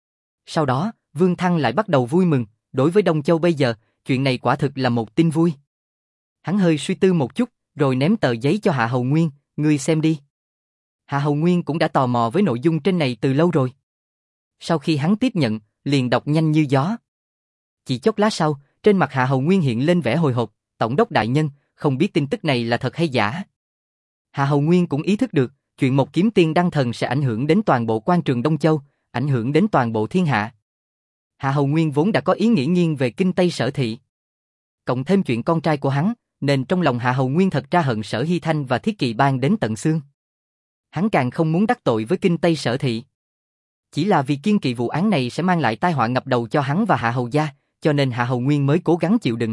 Sau đó, Vương Thăng lại bắt đầu vui mừng, đối với Đông Châu bây giờ, chuyện này quả thực là một tin vui. Hắn hơi suy tư một chút, rồi ném tờ giấy cho Hạ Hầu Nguyên, ngươi xem đi. Hạ Hầu Nguyên cũng đã tò mò với nội dung trên này từ lâu rồi. Sau khi hắn tiếp nhận, liền đọc nhanh như gió. Chỉ chốc lát sau, trên mặt Hạ Hầu Nguyên hiện lên vẻ hồi hộp, tổng đốc đại nhân, không biết tin tức này là thật hay giả. Hạ Hầu Nguyên cũng ý thức được, chuyện một kiếm tiên đăng thần sẽ ảnh hưởng đến toàn bộ quan trường Đông Châu, ảnh hưởng đến toàn bộ thiên hạ. Hạ Hầu Nguyên vốn đã có ý nghĩ nghiêng về Kinh Tây Sở Thị. Cộng thêm chuyện con trai của hắn, nên trong lòng Hạ Hầu Nguyên thật ra hận Sở Hy Thanh và Thiết Kỵ Bang đến tận xương. Hắn càng không muốn đắc tội với Kinh Tây Sở Thị. Chỉ là vì kiêng kỵ vụ án này sẽ mang lại tai họa ngập đầu cho hắn và Hạ Hầu gia, cho nên Hạ Hầu Nguyên mới cố gắng chịu đựng.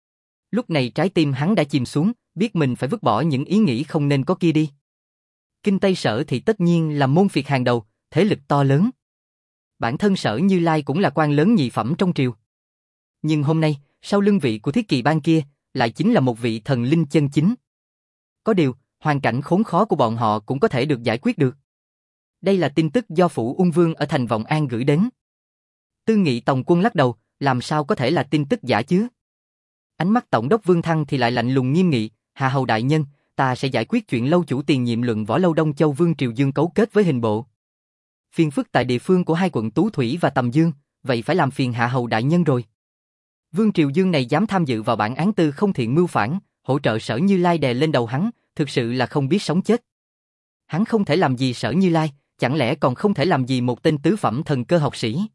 Lúc này trái tim hắn đã chìm xuống, biết mình phải vứt bỏ những ý nghĩ không nên có kia đi. Kinh Tây Sở Thị tất nhiên là môn phiệt hàng đầu, thế lực to lớn. Bản thân Sở Như Lai cũng là quan lớn nhị phẩm trong triều. Nhưng hôm nay, sau lưng vị của Thiết Kỵ Bang kia, lại chính là một vị thần linh chân chính. Có điều, hoàn cảnh khốn khó của bọn họ cũng có thể được giải quyết được. Đây là tin tức do Phủ Ung Vương ở thành Vọng An gửi đến. Tư Nghị Tòng Quân lắc đầu, làm sao có thể là tin tức giả chứ? Ánh mắt tổng đốc Vương Thăng thì lại lạnh lùng nghiêm nghị, Hạ Hầu đại nhân, ta sẽ giải quyết chuyện lâu chủ tiền nhiệm luận võ lâu Đông Châu Vương Triều Dương cấu kết với hình bộ. Phiền phức tại địa phương của hai quận Tú Thủy và Tầm Dương, vậy phải làm phiền Hạ Hầu đại nhân rồi. Vương Triều Dương này dám tham dự vào bản án tư không thiện mưu phản, hỗ trợ Sở Như Lai đè lên đầu hắn, thực sự là không biết sống chết. Hắn không thể làm gì Sở Như Lai, chẳng lẽ còn không thể làm gì một tên tứ phẩm thần cơ học sĩ?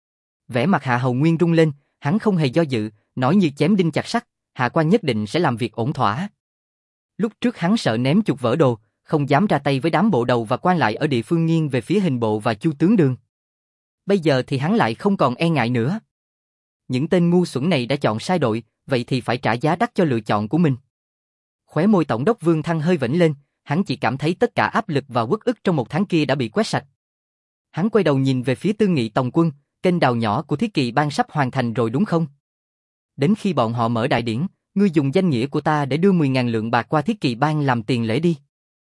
Vẻ mặt Hạ Hầu Nguyên rung lên, hắn không hề do dự, nói như chém đinh chặt sắt, Hạ quan nhất định sẽ làm việc ổn thỏa. Lúc trước hắn sợ ném chuột vỡ đồ, không dám ra tay với đám bộ đầu và quan lại ở địa phương nghiêng về phía hình bộ và Chu tướng Đường. Bây giờ thì hắn lại không còn e ngại nữa. Những tên ngu xuẩn này đã chọn sai đội, vậy thì phải trả giá đắt cho lựa chọn của mình. Khóe môi tổng đốc Vương Thăng hơi vểnh lên, hắn chỉ cảm thấy tất cả áp lực và uất ức trong một tháng kia đã bị quét sạch. Hắn quay đầu nhìn về phía Tư Nghị Tòng Quân, kênh đào nhỏ của Thiết Kỵ Bang sắp hoàn thành rồi đúng không? Đến khi bọn họ mở đại điển, ngươi dùng danh nghĩa của ta để đưa mười ngàn lượng bạc qua Thiết Kỵ Bang làm tiền lễ đi.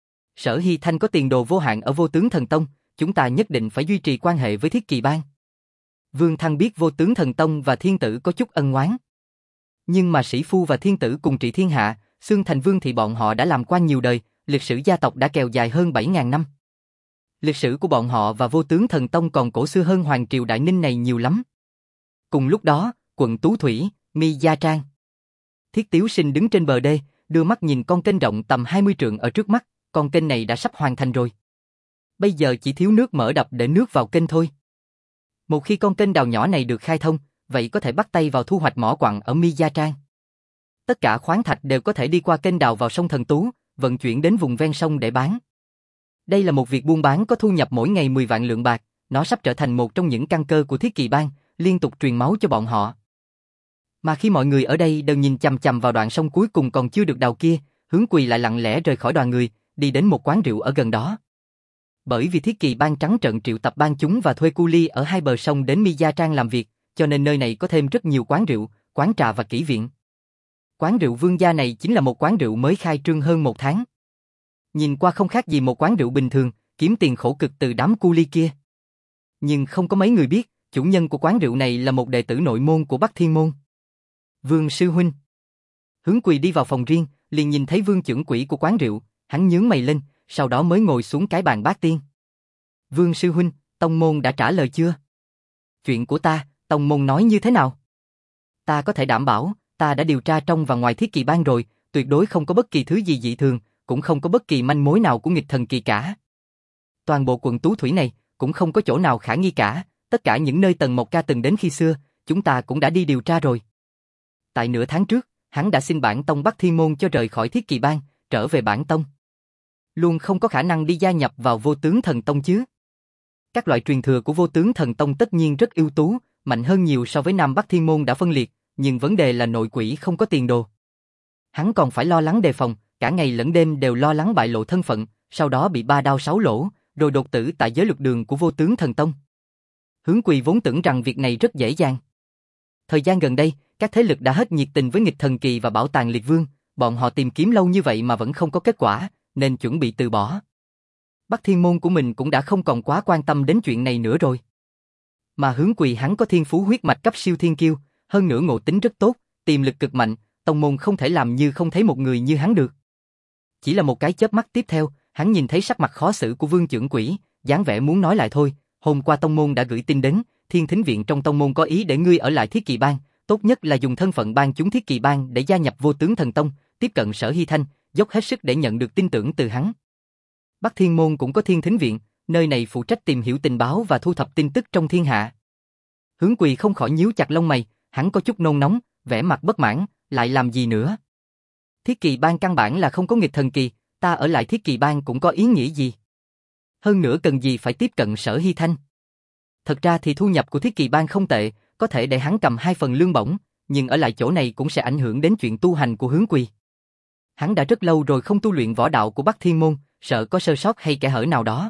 Sở Hy Thanh có tiền đồ vô hạn ở Vô Tướng Thần Tông, chúng ta nhất định phải duy trì quan hệ với Thiết Kỵ Bang. Vương Thăng biết Vô Tướng Thần Tông và Thiên Tử có chút ân oán. Nhưng mà Sĩ Phu và Thiên Tử cùng trị thiên hạ, xương thành vương thì bọn họ đã làm quan nhiều đời, lịch sử gia tộc đã kéo dài hơn bảy ngàn năm. Lịch sử của bọn họ và Vô Tướng Thần Tông còn cổ xưa hơn Hoàng Triều Đại Ninh này nhiều lắm. Cùng lúc đó, quận Tú Thủy, Mi Gia Trang. Thiết Tiếu Sinh đứng trên bờ đê, đưa mắt nhìn con kênh rộng tầm hai mươi trượng ở trước mắt, con kênh này đã sắp hoàn thành rồi. Bây giờ chỉ thiếu nước mở đập để nước vào kênh thôi. Một khi con kênh đào nhỏ này được khai thông, vậy có thể bắt tay vào thu hoạch mỏ quặng ở Mi Gia Trang. Tất cả khoáng thạch đều có thể đi qua kênh đào vào sông Thần Tú, vận chuyển đến vùng ven sông để bán. Đây là một việc buôn bán có thu nhập mỗi ngày mười vạn lượng bạc, nó sắp trở thành một trong những căn cơ của Thiết Kỵ Bang, liên tục truyền máu cho bọn họ. Mà khi mọi người ở đây đều nhìn chằm chằm vào đoạn sông cuối cùng còn chưa được đào kia, Hướng Quỳ lại lặng lẽ rời khỏi đoàn người, đi đến một quán rượu ở gần đó. Bởi vì Thiết Kỵ Bang trắng trợn triệu tập ban chúng và thuê cu ly ở hai bờ sông đến Mi Gia Trang làm việc, cho nên nơi này có thêm rất nhiều quán rượu, quán trà và kỹ viện. Quán rượu Vương Gia này chính là một quán rượu mới khai trương hơn một tháng. Nhìn qua không khác gì một quán rượu bình thường, kiếm tiền khổ cực từ đám cu ly kia. Nhưng không có mấy người biết, chủ nhân của quán rượu này là một đệ tử nội môn của Bắc Thiên Môn. Vương sư huynh. Hướng Quỳ đi vào phòng riêng, liền nhìn thấy Vương trưởng quỹ của quán rượu, hắn nhướng mày lên, sau đó mới ngồi xuống cái bàn bát tiên. Vương sư huynh, tông môn đã trả lời chưa? Chuyện của ta, tông môn nói như thế nào? Ta có thể đảm bảo, ta đã điều tra trong và ngoài Thiết Kỳ Bang rồi, tuyệt đối không có bất kỳ thứ gì dị thường, cũng không có bất kỳ manh mối nào của nghịch thần kỳ cả. Toàn bộ quận Tú Thủy này, cũng không có chỗ nào khả nghi cả, tất cả những nơi Tần Mộc Ca từng đến khi xưa, chúng ta cũng đã đi điều tra rồi. Tại nửa tháng trước, hắn đã xin bản tông Bắc Thiên Môn cho rời khỏi Thiết Kỳ Bang, trở về bản tông. Luôn không có khả năng đi gia nhập vào Vô Tướng Thần Tông chứ. Các loại truyền thừa của Vô Tướng Thần Tông tất nhiên rất ưu tú, mạnh hơn nhiều so với Nam Bắc Thiên Môn đã phân liệt, nhưng vấn đề là nội quỷ không có tiền đồ. Hắn còn phải lo lắng đề phòng, cả ngày lẫn đêm đều lo lắng bại lộ thân phận, sau đó bị ba đao sáu lỗ, rồi đột tử tại giới luật đường của Vô Tướng Thần Tông. Hướng Quỳ vốn tưởng rằng việc này rất dễ dàng. Thời gian gần đây, các thế lực đã hết nhiệt tình với nghịch thần kỳ và bảo tàng liệt vương, bọn họ tìm kiếm lâu như vậy mà vẫn không có kết quả, nên chuẩn bị từ bỏ. Bắc Thiên Môn của mình cũng đã không còn quá quan tâm đến chuyện này nữa rồi. Mà Hướng Quỳ hắn có thiên phú huyết mạch cấp siêu thiên kiêu, hơn nữa ngộ tính rất tốt, tiềm lực cực mạnh, tông môn không thể làm như không thấy một người như hắn được. Chỉ là một cái chớp mắt tiếp theo, hắn nhìn thấy sắc mặt khó xử của Vương trưởng quỹ, dáng vẻ muốn nói lại thôi, hôm qua tông môn đã gửi tin đến, Thiên Thính viện trong tông môn có ý để ngươi ở lại Thiết Kỳ Bang, tốt nhất là dùng thân phận ban chúng Thiết Kỳ Bang để gia nhập Vô Tướng Thần Tông, tiếp cận Sở Hy Thanh, dốc hết sức để nhận được tin tưởng từ hắn. Bắc Thiên Môn cũng có Thiên Thính viện, nơi này phụ trách tìm hiểu tình báo và thu thập tin tức trong thiên hạ. Hướng Quỳ không khỏi nhíu chặt lông mày, hắn có chút nôn nóng, vẻ mặt bất mãn, lại làm gì nữa? Thiết Kỳ Bang căn bản là không có nghịch thần kỳ, ta ở lại Thiết Kỳ Bang cũng có ý nghĩa gì? Hơn nữa cần gì phải tiếp cận Sở Hy Thanh? Thật ra thì thu nhập của Thiết Kỳ Bang không tệ, có thể để hắn cầm hai phần lương bổng, nhưng ở lại chỗ này cũng sẽ ảnh hưởng đến chuyện tu hành của Hướng Quỳ. Hắn đã rất lâu rồi không tu luyện võ đạo của Bắc Thiên Môn, sợ có sơ sót hay kẽ hở nào đó.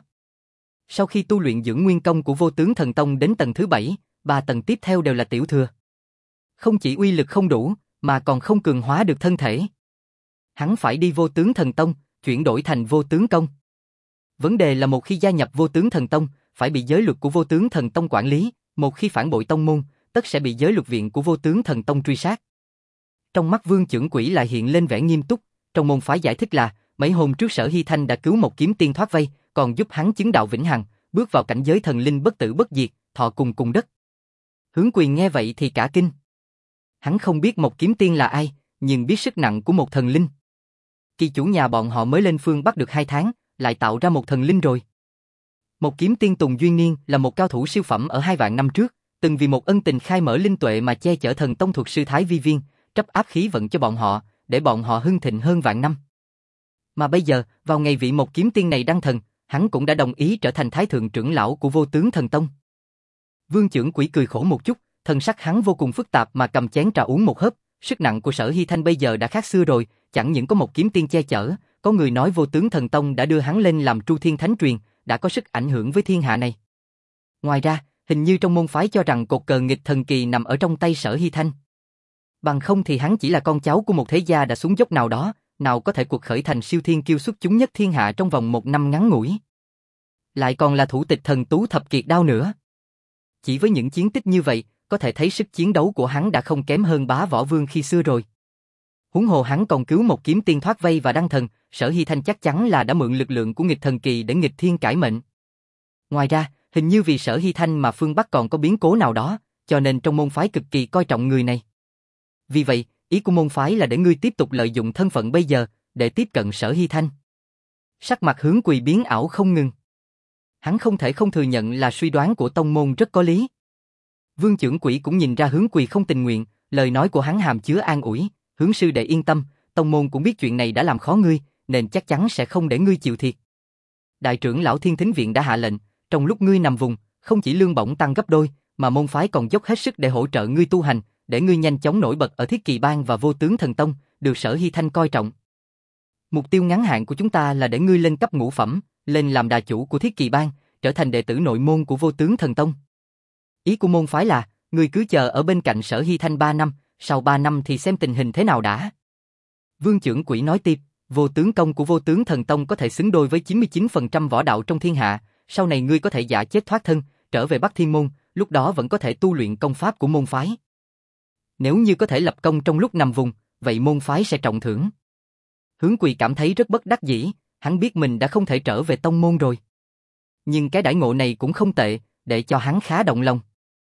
Sau khi tu luyện dưỡng nguyên công của Vô Tướng Thần Tông đến tầng thứ bảy, ba tầng tiếp theo đều là tiểu thừa. Không chỉ uy lực không đủ, mà còn không cường hóa được thân thể. Hắn phải đi Vô Tướng Thần Tông, chuyển đổi thành Vô Tướng Công. Vấn đề là một khi gia nhập Vô Tướng Thần Tông, phải bị giới luật của Vô Tướng Thần Tông quản lý, một khi phản bội tông môn, tất sẽ bị giới luật viện của Vô Tướng Thần Tông truy sát. Trong mắt Vương trưởng quỹ lại hiện lên vẻ nghiêm túc, trong môn phái giải thích là, mấy hôm trước Sở Hy Thanh đã cứu một kiếm tiên thoát vây, còn giúp hắn chứng đạo vĩnh hằng, bước vào cảnh giới thần linh bất tử bất diệt, thọ cùng cùng đất. Hướng Quỳ nghe vậy thì cả kinh. Hắn không biết một kiếm tiên là ai, nhưng biết sức nặng của một thần linh. Kỳ chủ nhà bọn họ mới lên phương Bắc được hai tháng, lại tạo ra một thần linh rồi. Một kiếm tiên Tùng Duyên Niên là một cao thủ siêu phẩm ở hai vạn năm trước, từng vì một ân tình khai mở linh tuệ mà che chở thần tông thuật sư Thái Vi Viên, trấp áp khí vận cho bọn họ, để bọn họ hưng thịnh hơn vạn năm. Mà bây giờ, vào ngày vị một kiếm tiên này đăng thần, hắn cũng đã đồng ý trở thành thái thượng trưởng lão của Vô Tướng Thần Tông. Vương trưởng quỹ cười khổ một chút, thần sắc hắn vô cùng phức tạp mà cầm chén trà uống một hớp, sức nặng của Sở Hy Thanh bây giờ đã khác xưa rồi, chẳng những có một kiếm tiên che chở, có người nói Vô Tướng Thần Tông đã đưa hắn lên làm Tru Thiên Thánh Truyền, đã có sức ảnh hưởng với thiên hạ này. Ngoài ra, hình như trong môn phái cho rằng cột cờ nghịch thần kỳ nằm ở trong tay Sở Hy Thanh. Bằng không thì hắn chỉ là con cháu của một thế gia đã xuống dốc nào đó, nào có thể cuộc khởi thành siêu thiên kiêu xuất chúng nhất thiên hạ trong vòng một năm ngắn ngủi. Lại còn là thủ tịch thần tú thập kiệt đao nữa. Chỉ với những chiến tích như vậy, có thể thấy sức chiến đấu của hắn đã không kém hơn Bá Võ Vương khi xưa rồi. Huống hồ hắn còn cứu một kiếm tiên thoát vây và đăng thần, Sở Hy Thanh chắc chắn là đã mượn lực lượng của nghịch thần kỳ để nghịch thiên cải mệnh. Ngoài ra, hình như vì Sở Hy Thanh mà phương Bắc còn có biến cố nào đó, cho nên trong môn phái cực kỳ coi trọng người này. Vì vậy, ý của môn phái là để ngươi tiếp tục lợi dụng thân phận bây giờ, để tiếp cận Sở Hy Thanh. Sắc mặt Hướng Quỳ biến ảo không ngừng. Hắn không thể không thừa nhận là suy đoán của tông môn rất có lý. Vương trưởng quỹ cũng nhìn ra Hướng Quỳ không tình nguyện, lời nói của hắn hàm chứa an ủi, Hướng sư đệ yên tâm, tông môn cũng biết chuyện này đã làm khó ngươi, nên chắc chắn sẽ không để ngươi chịu thiệt. Đại trưởng lão Thiên Thính viện đã hạ lệnh, trong lúc ngươi nằm vùng, không chỉ lương bổng tăng gấp đôi, mà môn phái còn dốc hết sức để hỗ trợ ngươi tu hành, để ngươi nhanh chóng nổi bật ở Thiết Kỳ Bang và Vô Tướng Thần Tông, được Sở Hy Thanh coi trọng. Mục tiêu ngắn hạn của chúng ta là để ngươi lên cấp ngũ phẩm, lên làm đà chủ của Thiết Kỳ Bang, trở thành đệ tử nội môn của Vô Tướng Thần Tông. Ý của môn phái là, ngươi cứ chờ ở bên cạnh Sở Hy Thanh ba năm, sau ba năm thì xem tình hình thế nào đã. Vương trưởng quỹ nói tiếp, Vô tướng công của Vô tướng thần tông có thể xứng đôi với chín mươi chín phần trăm võ đạo trong thiên hạ, sau này ngươi có thể giả chết thoát thân, trở về Bắc Thiên môn, lúc đó vẫn có thể tu luyện công pháp của môn phái. Nếu như có thể lập công trong lúc nằm vùng, vậy môn phái sẽ trọng thưởng. Hướng Quỳ cảm thấy rất bất đắc dĩ, hắn biết mình đã không thể trở về tông môn rồi. Nhưng cái đãi ngộ này cũng không tệ, để cho hắn khá động lòng.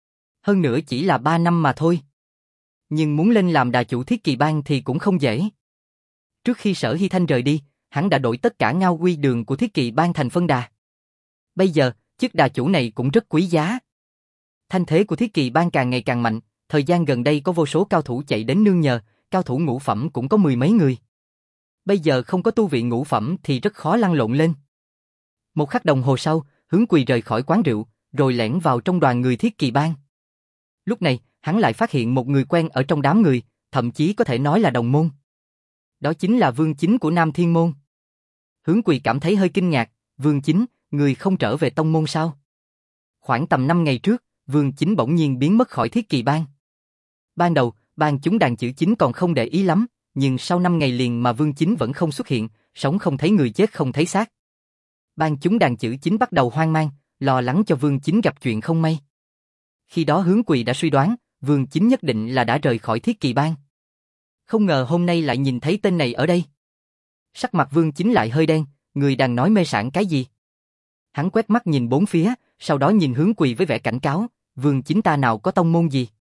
Hơn nữa chỉ là ba năm mà thôi. Nhưng muốn lên làm đà chủ Thiết Kỳ Bang thì cũng không dễ. Trước khi Sở Hy Thanh rời đi, hắn đã đổi tất cả ngao quy đường của Thiết Kỳ Bang thành phân đà. Bây giờ, chức đà chủ này cũng rất quý giá. Thanh thế của Thiết Kỳ Bang càng ngày càng mạnh, thời gian gần đây có vô số cao thủ chạy đến nương nhờ, cao thủ ngũ phẩm cũng có mười mấy người. Bây giờ không có tu vị ngũ phẩm thì rất khó lăn lộn lên. Một khắc đồng hồ sau, Hướng Quỳ rời khỏi quán rượu, rồi lẻn vào trong đoàn người Thiết Kỳ Bang. Lúc này, hắn lại phát hiện một người quen ở trong đám người, thậm chí có thể nói là đồng môn. Đó chính là Vương Chính của Nam Thiên Môn. Hướng Quỳ cảm thấy hơi kinh ngạc, Vương Chính, người không trở về tông môn sao? Khoảng tầm năm ngày trước, Vương Chính bỗng nhiên biến mất khỏi Thiết Kỳ Bang. Ban đầu, ban chúng đàn chữ Chính còn không để ý lắm, nhưng sau năm ngày liền mà Vương Chính vẫn không xuất hiện, sống không thấy người chết không thấy xác. Ban chúng đàn chữ Chính bắt đầu hoang mang, lo lắng cho Vương Chính gặp chuyện không may. Khi đó Hướng Quỳ đã suy đoán, Vương Chính nhất định là đã rời khỏi Thiết Kỳ Bang. Không ngờ hôm nay lại nhìn thấy tên này ở đây. Sắc mặt Vương Chính lại hơi đen, người đang nói mê sảng cái gì? Hắn quét mắt nhìn bốn phía, sau đó nhìn Hướng Quỳ với vẻ cảnh cáo, Vương Chính ta nào có tông môn gì?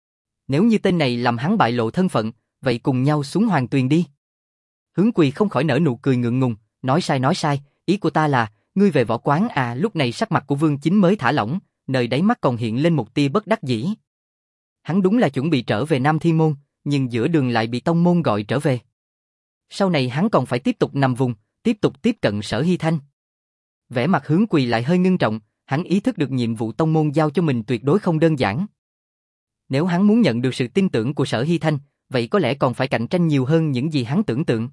Nếu như tên này làm hắn bại lộ thân phận, vậy cùng nhau xuống hoàng tuyền đi. Hướng Quỳ không khỏi nở nụ cười ngượng ngùng, nói sai nói sai, ý của ta là, ngươi về võ quán à? Lúc này sắc mặt của Vương Chính mới thả lỏng, nơi đáy mắt còn hiện lên một tia bất đắc dĩ. Hắn đúng là chuẩn bị trở về Nam Thiên Môn, nhưng giữa đường lại bị tông môn gọi trở về. Sau này hắn còn phải tiếp tục nằm vùng, tiếp tục tiếp cận Sở Hy Thanh. Vẻ mặt Hướng Quỳ lại hơi ngưng trọng, hắn ý thức được nhiệm vụ tông môn giao cho mình tuyệt đối không đơn giản. Nếu hắn muốn nhận được sự tin tưởng của Sở Hy Thanh, vậy có lẽ còn phải cạnh tranh nhiều hơn những gì hắn tưởng tượng.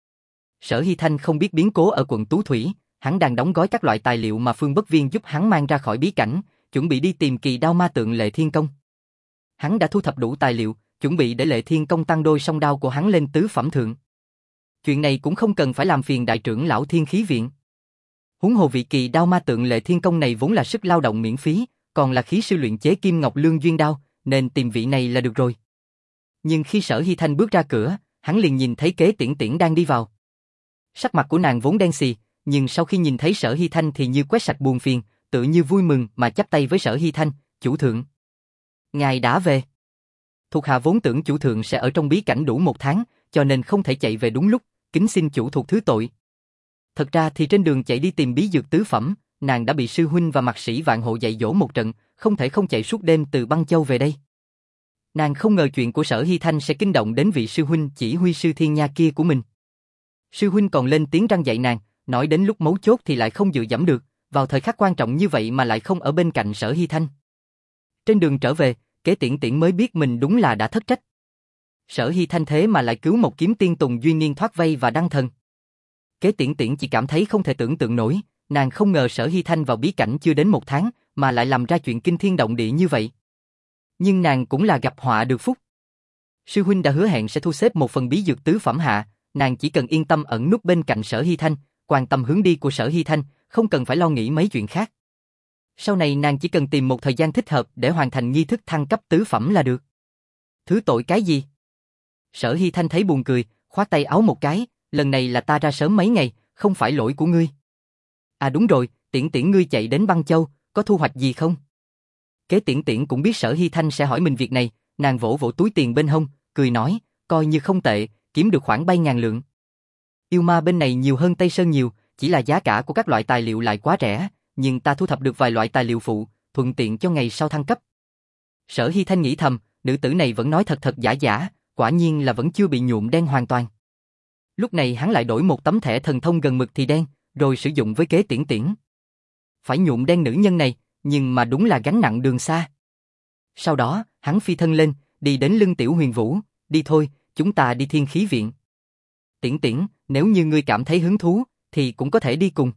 Sở Hy Thanh không biết biến cố ở quận Tú Thủy, hắn đang đóng gói các loại tài liệu mà Phương Bất Viên giúp hắn mang ra khỏi bí cảnh, chuẩn bị đi tìm kỳ đao ma tượng Lệ Thiên Công. Hắn đã thu thập đủ tài liệu, chuẩn bị để Lệ Thiên Công tăng đôi song đao của hắn lên tứ phẩm thượng. Chuyện này cũng không cần phải làm phiền đại trưởng lão Thiên Khí Viện. Huống hồ vị kỳ đao ma tượng Lệ Thiên Công này vốn là sức lao động miễn phí, còn là khí sư luyện chế Kim Ngọc Lương Duyên đao, nên tìm vị này là được rồi. Nhưng khi Sở Hy Thanh bước ra cửa, hắn liền nhìn thấy Kế Tiễn Tiễn đang đi vào. Sắc mặt của nàng vốn đen xì, nhưng sau khi nhìn thấy Sở Hy Thanh thì như quét sạch buồn phiền, tự như vui mừng mà chắp tay với Sở Hy Thanh, chủ thượng. Ngài đã về. Thuộc hạ vốn tưởng chủ thượng sẽ ở trong bí cảnh đủ một tháng, cho nên không thể chạy về đúng lúc, kính xin chủ thuộc thứ tội. Thật ra thì trên đường chạy đi tìm bí dược tứ phẩm, nàng đã bị sư huynh và mạc sĩ Vạn Hộ dạy dỗ một trận, không thể không chạy suốt đêm từ Băng Châu về đây. Nàng không ngờ chuyện của Sở Hy Thanh sẽ kinh động đến vị sư huynh chỉ huy sư Thiên Nha kia của mình. Sư huynh còn lên tiếng răn dạy nàng, nói đến lúc mấu chốt thì lại không dựa dẫm được, vào thời khắc quan trọng như vậy mà lại không ở bên cạnh Sở Hy Thanh. Trên đường trở về, Kế Tiễn Tiễn mới biết mình đúng là đã thất trách. Sở Hy Thanh thế mà lại cứu một kiếm tiên Tùng Duyên Niên thoát vây và đăng thần. Kế Tiễn Tiễn chỉ cảm thấy không thể tưởng tượng nổi, nàng không ngờ Sở Hy Thanh vào bí cảnh chưa đến một tháng mà lại làm ra chuyện kinh thiên động địa như vậy. Nhưng nàng cũng là gặp họa được phúc. Sư huynh đã hứa hẹn sẽ thu xếp một phần bí dược tứ phẩm hạ, nàng chỉ cần yên tâm ẩn núp bên cạnh Sở Hy Thanh, quan tâm hướng đi của Sở Hy Thanh, không cần phải lo nghĩ mấy chuyện khác. Sau này nàng chỉ cần tìm một thời gian thích hợp để hoàn thành nghi thức thăng cấp tứ phẩm là được. Thứ tội cái gì? Sở Hy Thanh thấy buồn cười, khoát tay áo một cái, lần này là ta ra sớm mấy ngày, không phải lỗi của ngươi. À đúng rồi, Tiễn Tiễn ngươi chạy đến Băng Châu, có thu hoạch gì không? Kế Tiễn Tiễn cũng biết Sở Hy Thanh sẽ hỏi mình việc này, nàng vỗ vỗ túi tiền bên hông, cười nói, coi như không tệ, kiếm được khoảng bảy ngàn lượng. Yêu ma bên này nhiều hơn Tây Sơn nhiều, chỉ là giá cả của các loại tài liệu lại quá rẻ, nhưng ta thu thập được vài loại tài liệu phụ, thuận tiện cho ngày sau thăng cấp. Sở Hy Thanh nghĩ thầm, nữ tử này vẫn nói thật thật giả giả, quả nhiên là vẫn chưa bị nhuộm đen hoàn toàn. Lúc này hắn lại đổi một tấm thẻ thần thông gần mực thì đen, rồi sử dụng với Kế Tiễn Tiễn. Phải nhuộm đen nữ nhân này, nhưng mà đúng là gánh nặng đường xa. Sau đó, hắn phi thân lên, đi đến lưng Tiểu Huyền Vũ, đi thôi, chúng ta đi Thiên Khí Viện. Tiễn Tiễn, nếu như ngươi cảm thấy hứng thú, thì cũng có thể đi cùng.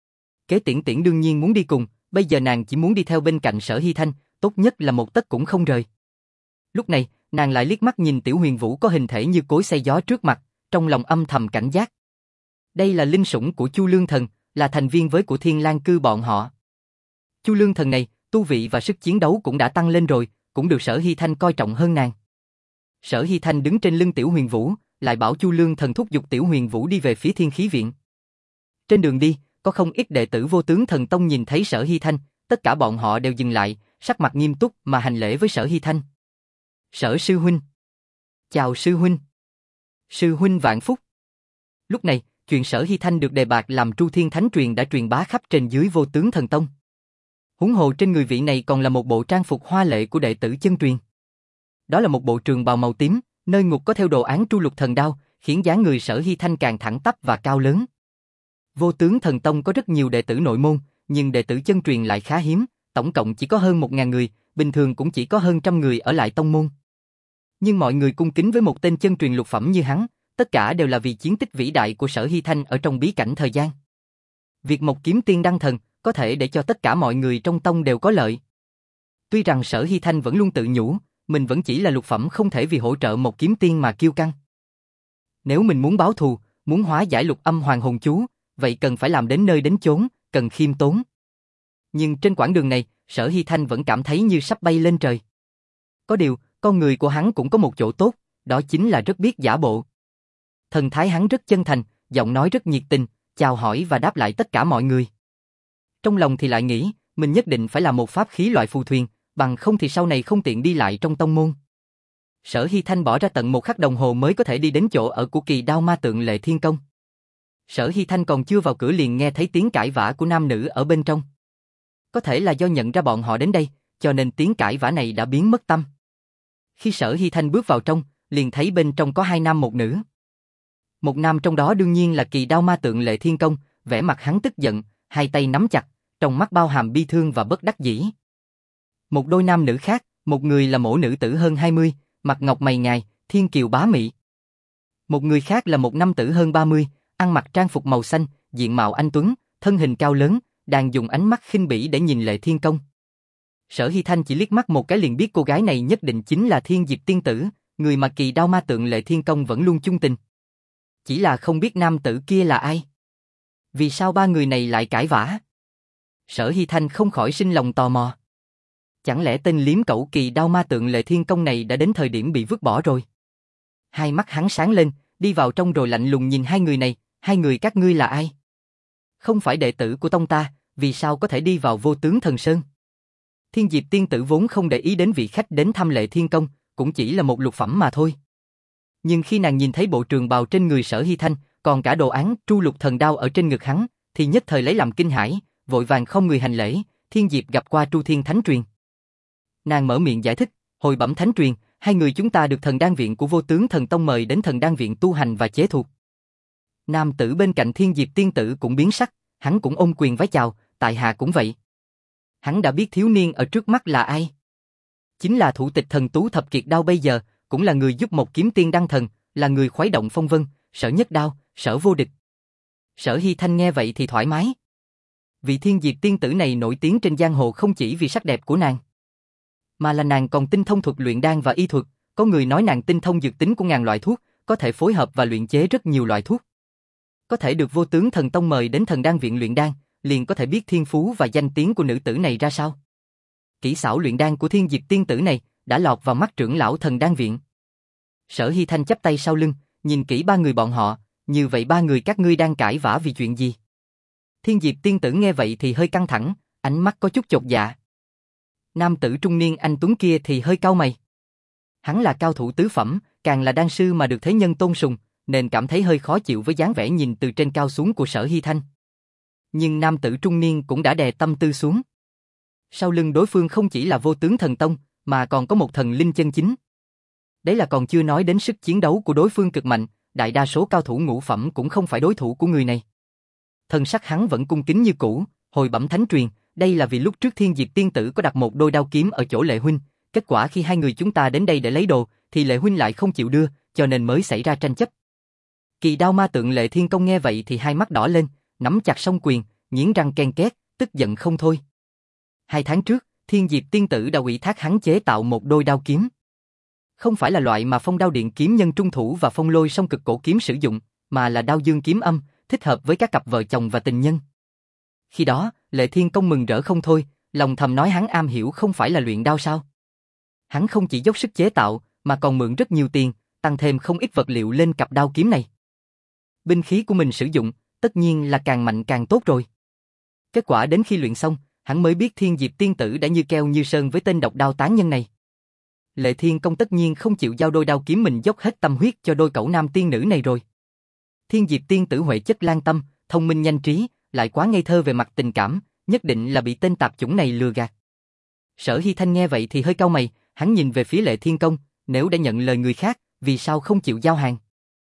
Kế Tiễn Tiễn đương nhiên muốn đi cùng, bây giờ nàng chỉ muốn đi theo bên cạnh Sở Hy Thanh, tốt nhất là một tấc cũng không rời. Lúc này, nàng lại liếc mắt nhìn Tiểu Huyền Vũ có hình thể như cối xay gió trước mặt, trong lòng âm thầm cảnh giác. Đây là linh sủng của Chu Lương Thần, là thành viên với của Thiên Lang Cư bọn họ. Chu Lương Thần này, tu vị và sức chiến đấu cũng đã tăng lên rồi, cũng được Sở Hy Thanh coi trọng hơn nàng. Sở Hy Thanh đứng trên lưng Tiểu Huyền Vũ, lại bảo Chu Lương Thần thúc giục Tiểu Huyền Vũ đi về phía Thiên Khí Viện. Trên đường đi, có không ít đệ tử Vô Tướng Thần Tông nhìn thấy Sở Hy Thanh, tất cả bọn họ đều dừng lại, sắc mặt nghiêm túc mà hành lễ với Sở Hy Thanh. Sở sư huynh. Chào sư huynh. Sư huynh vạn phúc. Lúc này, chuyện Sở Hy Thanh được đề bạt làm Tru Thiên Thánh Truyền đã truyền bá khắp trên dưới Vô Tướng Thần Tông. Huống hồ trên người vị này còn là một bộ trang phục hoa lệ của đệ tử chân truyền. Đó là một bộ trường bào màu tím, nơi ngực có theo đồ án Tru Lục Thần Đao, khiến dáng người Sở Hy Thanh càng thẳng tắp và cao lớn. Vô Tướng Thần Tông có rất nhiều đệ tử nội môn, nhưng đệ tử chân truyền lại khá hiếm, tổng cộng chỉ có hơn một ngàn người, bình thường cũng chỉ có hơn trăm người ở lại tông môn. Nhưng mọi người cung kính với một tên chân truyền lục phẩm như hắn, tất cả đều là vì chiến tích vĩ đại của Sở Hy Thanh ở trong bí cảnh thời gian. Việc một kiếm tiên đăng thần có thể để cho tất cả mọi người trong tông đều có lợi. Tuy rằng Sở Hy Thanh vẫn luôn tự nhủ, mình vẫn chỉ là lục phẩm không thể vì hỗ trợ một kiếm tiên mà kiêu căng. Nếu mình muốn báo thù, muốn hóa giải lục âm hoàng hồn chú, vậy cần phải làm đến nơi đến chốn, cần khiêm tốn. Nhưng trên quãng đường này, Sở Hy Thanh vẫn cảm thấy như sắp bay lên trời. Có điều, con người của hắn cũng có một chỗ tốt, đó chính là rất biết giả bộ. Thần thái hắn rất chân thành, giọng nói rất nhiệt tình, chào hỏi và đáp lại tất cả mọi người. Trong lòng thì lại nghĩ, mình nhất định phải là một pháp khí loại phù thuyền, bằng không thì sau này không tiện đi lại trong tông môn. Sở Hy Thanh bỏ ra tận một khắc đồng hồ mới có thể đi đến chỗ ở của Kỳ Đao Ma Tượng Lệ Thiên Công. Sở Hy Thanh còn chưa vào cửa liền nghe thấy tiếng cãi vã của nam nữ ở bên trong. Có thể là do nhận ra bọn họ đến đây, cho nên tiếng cãi vã này đã biến mất tâm. Khi Sở Hy Thanh bước vào trong, liền thấy bên trong có hai nam một nữ. Một nam trong đó đương nhiên là Kỳ Đao Ma Tượng Lệ Thiên Công, vẻ mặt hắn tức giận, hai tay nắm chặt, trong mắt bao hàm bi thương và bất đắc dĩ. Một đôi nam nữ khác, một người là mỗ nữ tử hơn hai mươi, mặt ngọc mày ngài, thiên kiều bá mị. Một người khác là một nam tử hơn ba mươi, ăn mặc trang phục màu xanh, diện mạo anh tuấn, thân hình cao lớn, đang dùng ánh mắt khinh bỉ để nhìn Lệ Thiên Công. Sở Hy Thanh chỉ liếc mắt một cái liền biết cô gái này nhất định chính là Thiên Diệp tiên tử, người mà Kỳ Đao Ma Tượng Lệ Thiên Công vẫn luôn chung tình. Chỉ là không biết nam tử kia là ai. Vì sao ba người này lại cãi vã? Sở Hy Thanh không khỏi sinh lòng tò mò. Chẳng lẽ tên liếm cẩu Kỳ Đao Ma Tượng Lệ Thiên Công này đã đến thời điểm bị vứt bỏ rồi? Hai mắt hắn sáng lên, đi vào trong rồi lạnh lùng nhìn hai người này, hai người các ngươi là ai? Không phải đệ tử của tông ta, vì sao có thể đi vào Vô Tướng Thần Sơn? Thiên Diệp tiên tử vốn không để ý đến vị khách đến thăm Lệ Thiên Công, cũng chỉ là một lục phẩm mà thôi. Nhưng khi nàng nhìn thấy bộ trường bào trên người Sở Hy Thanh, còn cả đồ án Tru Lục Thần Đao ở trên ngực hắn, thì nhất thời lấy làm kinh hãi, vội vàng không người hành lễ, Thiên Diệp gặp qua Tru Thiên Thánh Truyền. Nàng mở miệng giải thích, hồi bẩm Thánh Truyền, hai người chúng ta được Thần Đan Viện của Vô Tướng Thần Tông mời đến Thần Đan Viện tu hành và chế thuộc. Nam tử bên cạnh Thiên Diệp tiên tử cũng biến sắc, hắn cũng ôm quyền vái chào, tại hạ cũng vậy. Hắn đã biết thiếu niên ở trước mắt là ai. Chính là thủ tịch Thần Tú Thập Kiệt Đao bây giờ, cũng là người giúp một kiếm tiên đăng thần, là người khuấy động phong vân, Sở Nhất Đao, Sở Vô Địch. Sở Hy Thanh nghe vậy thì thoải mái. Vị Thiên Diệp tiên tử này nổi tiếng trên giang hồ không chỉ vì sắc đẹp của nàng, mà là nàng còn tinh thông thuật luyện đan và y thuật, có người nói nàng tinh thông dược tính của ngàn loại thuốc, có thể phối hợp và luyện chế rất nhiều loại thuốc. Có thể được Vô Tướng Thần Tông mời đến Thần Đan Viện luyện đan, liền có thể biết thiên phú và danh tiếng của nữ tử này ra sao. Kỹ xảo luyện đan của Thiên Diệp tiên tử này đã lọt vào mắt trưởng lão Thần Đan Viện. Sở Hy Thanh chắp tay sau lưng, nhìn kỹ ba người bọn họ, như vậy ba người các ngươi đang cãi vã vì chuyện gì? Thiên Diệp tiên tử nghe vậy thì hơi căng thẳng, ánh mắt có chút chột dạ. Nam tử trung niên anh tuấn kia thì hơi cau mày. Hắn là cao thủ tứ phẩm, càng là đan sư mà được thế nhân tôn sùng, nên cảm thấy hơi khó chịu với dáng vẻ nhìn từ trên cao xuống của Sở Hy Thanh. Nhưng nam tử trung niên cũng đã đè tâm tư xuống. Sau lưng đối phương không chỉ là Vô Tướng Thần Tông, mà còn có một thần linh chân chính. Đấy là còn chưa nói đến sức chiến đấu của đối phương cực mạnh, đại đa số cao thủ ngũ phẩm cũng không phải đối thủ của người này. Thần sắc hắn vẫn cung kính như cũ, hồi bẩm Thánh Truyền, đây là vì lúc trước Thiên Diệp tiên tử có đặt một đôi đao kiếm ở chỗ Lệ huynh, kết quả khi hai người chúng ta đến đây để lấy đồ, thì Lệ huynh lại không chịu đưa, cho nên mới xảy ra tranh chấp. Kỳ Đao Ma Tượng Lệ Thiên Công nghe vậy thì hai mắt đỏ lên, nắm chặt song quyền, nghiến răng ken két, tức giận không thôi. Hai tháng trước, Thiên Diệp tiên tử đã ủy thác hắn chế tạo một đôi đao kiếm. Không phải là loại mà Phong Đao Điện kiếm nhân trung thủ và Phong Lôi song cực cổ kiếm sử dụng, mà là đao dương kiếm âm, thích hợp với các cặp vợ chồng và tình nhân. Khi đó, Lệ Thiên Công mừng rỡ không thôi, lòng thầm nói hắn am hiểu không phải là luyện đao sao. Hắn không chỉ dốc sức chế tạo, mà còn mượn rất nhiều tiền, tăng thêm không ít vật liệu lên cặp đao kiếm này. Binh khí của mình sử dụng, tất nhiên là càng mạnh càng tốt rồi. Kết quả đến khi luyện xong, hắn mới biết Thiên Diệp Tiên Tử đã như keo như sơn với tên độc đao tán nhân này. Lệ Thiên Công tất nhiên không chịu giao đôi đao kiếm mình dốc hết tâm huyết cho đôi cẩu nam tiên nữ này rồi. Thiên Diệp Tiên Tử huệ chất lan tâm, thông minh nhanh trí, lại quá ngây thơ về mặt tình cảm, nhất định là bị tên tạp chủng này lừa gạt. Sở Hy Thanh nghe vậy thì hơi cau mày, hắn nhìn về phía Lệ Thiên Công, nếu đã nhận lời người khác, vì sao không chịu giao hàng?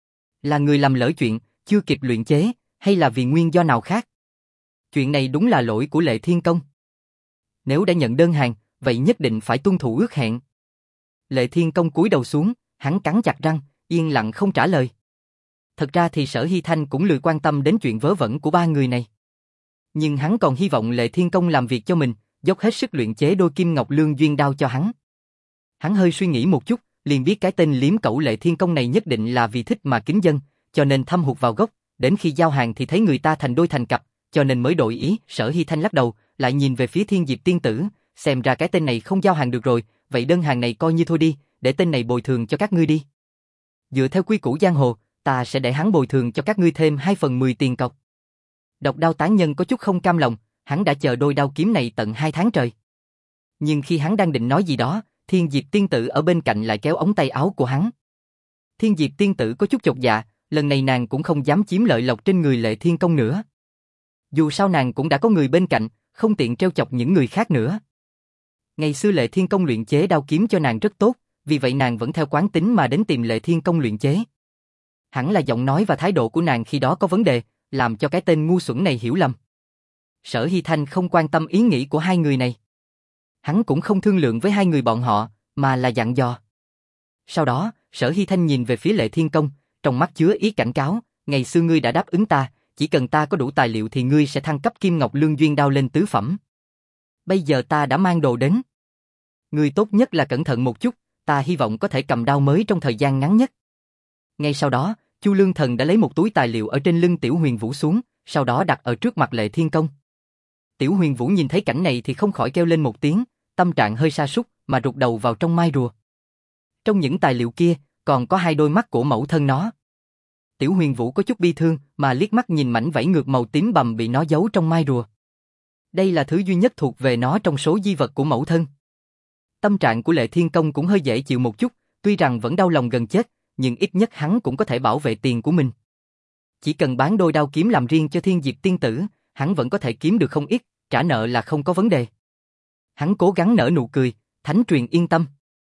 Là người làm lỡ chuyện, chưa kịp luyện chế, hay là vì nguyên do nào khác? Chuyện này đúng là lỗi của Lệ Thiên Công. Nếu đã nhận đơn hàng, vậy nhất định phải tuân thủ ước hẹn. Lệ Thiên Công cúi đầu xuống, hắn cắn chặt răng, yên lặng không trả lời. Thật ra thì Sở Hy Thanh cũng lười quan tâm đến chuyện vớ vẩn của ba người này. Nhưng hắn còn hy vọng Lệ Thiên Công làm việc cho mình, dốc hết sức luyện chế đôi kim ngọc lương duyên đao cho hắn. Hắn hơi suy nghĩ một chút, liền biết cái tên liếm cẩu Lệ Thiên Công này nhất định là vì thích mà kính dân, cho nên thâm hụt vào gốc, đến khi giao hàng thì thấy người ta thành đôi thành cặp, cho nên mới đổi ý. Sở Hy Thanh lắc đầu, lại nhìn về phía Thiên Diệp Tiên Tử, xem ra cái tên này không giao hàng được rồi, vậy đơn hàng này coi như thôi đi, để tên này bồi thường cho các ngươi đi. Dựa theo quy củ giang hồ, ta sẽ để hắn bồi thường cho các ngươi thêm hai phần mười tiền cọc. Độc đao tán nhân có chút không cam lòng, hắn đã chờ đôi đao kiếm này tận hai tháng trời. Nhưng khi hắn đang định nói gì đó, Thiên Diệp Tiên Tử ở bên cạnh lại kéo ống tay áo của hắn. Thiên Diệp Tiên Tử có chút chột dạ, lần này nàng cũng không dám chiếm lợi lộc trên người Lệ Thiên Công nữa. Dù sao nàng cũng đã có người bên cạnh, không tiện trêu chọc những người khác nữa. Ngày xưa Lệ Thiên Công luyện chế đao kiếm cho nàng rất tốt, vì vậy nàng vẫn theo quán tính mà đến tìm Lệ Thiên Công luyện chế. Hẳn là giọng nói và thái độ của nàng khi đó có vấn đề, làm cho cái tên ngu xuẩn này hiểu lầm. Sở Hy Thanh không quan tâm ý nghĩ của hai người này. Hắn cũng không thương lượng với hai người bọn họ, mà là dặn dò. Sau đó, Sở Hy Thanh nhìn về phía Lệ Thiên Công, trong mắt chứa ý cảnh cáo, ngày xưa ngươi đã đáp ứng ta, chỉ cần ta có đủ tài liệu thì ngươi sẽ thăng cấp Kim Ngọc Lương Duyên đao lên tứ phẩm. Bây giờ ta đã mang đồ đến. Ngươi tốt nhất là cẩn thận một chút, ta hy vọng có thể cầm đao mới trong thời gian ngắn nhất. Ngay sau đó, Chu Lương Thần đã lấy một túi tài liệu ở trên lưng Tiểu Huyền Vũ xuống, sau đó đặt ở trước mặt Lệ Thiên Công. Tiểu Huyền Vũ nhìn thấy cảnh này thì không khỏi kêu lên một tiếng, tâm trạng hơi sa sút mà rụt đầu vào trong mai rùa. Trong những tài liệu kia, còn có hai đôi mắt của mẫu thân nó. Tiểu Huyền Vũ có chút bi thương mà liếc mắt nhìn mảnh vảy ngược màu tím bầm bị nó giấu trong mai rùa. Đây là thứ duy nhất thuộc về nó trong số di vật của mẫu thân. Tâm trạng của Lệ Thiên Công cũng hơi dễ chịu một chút, tuy rằng vẫn đau lòng gần chết, nhưng ít nhất hắn cũng có thể bảo vệ tiền của mình. Chỉ cần bán đôi đao kiếm làm riêng cho Thiên Diệp Tiên Tử, hắn vẫn có thể kiếm được không ít, trả nợ là không có vấn đề. Hắn cố gắng nở nụ cười, Thánh Truyền yên tâm.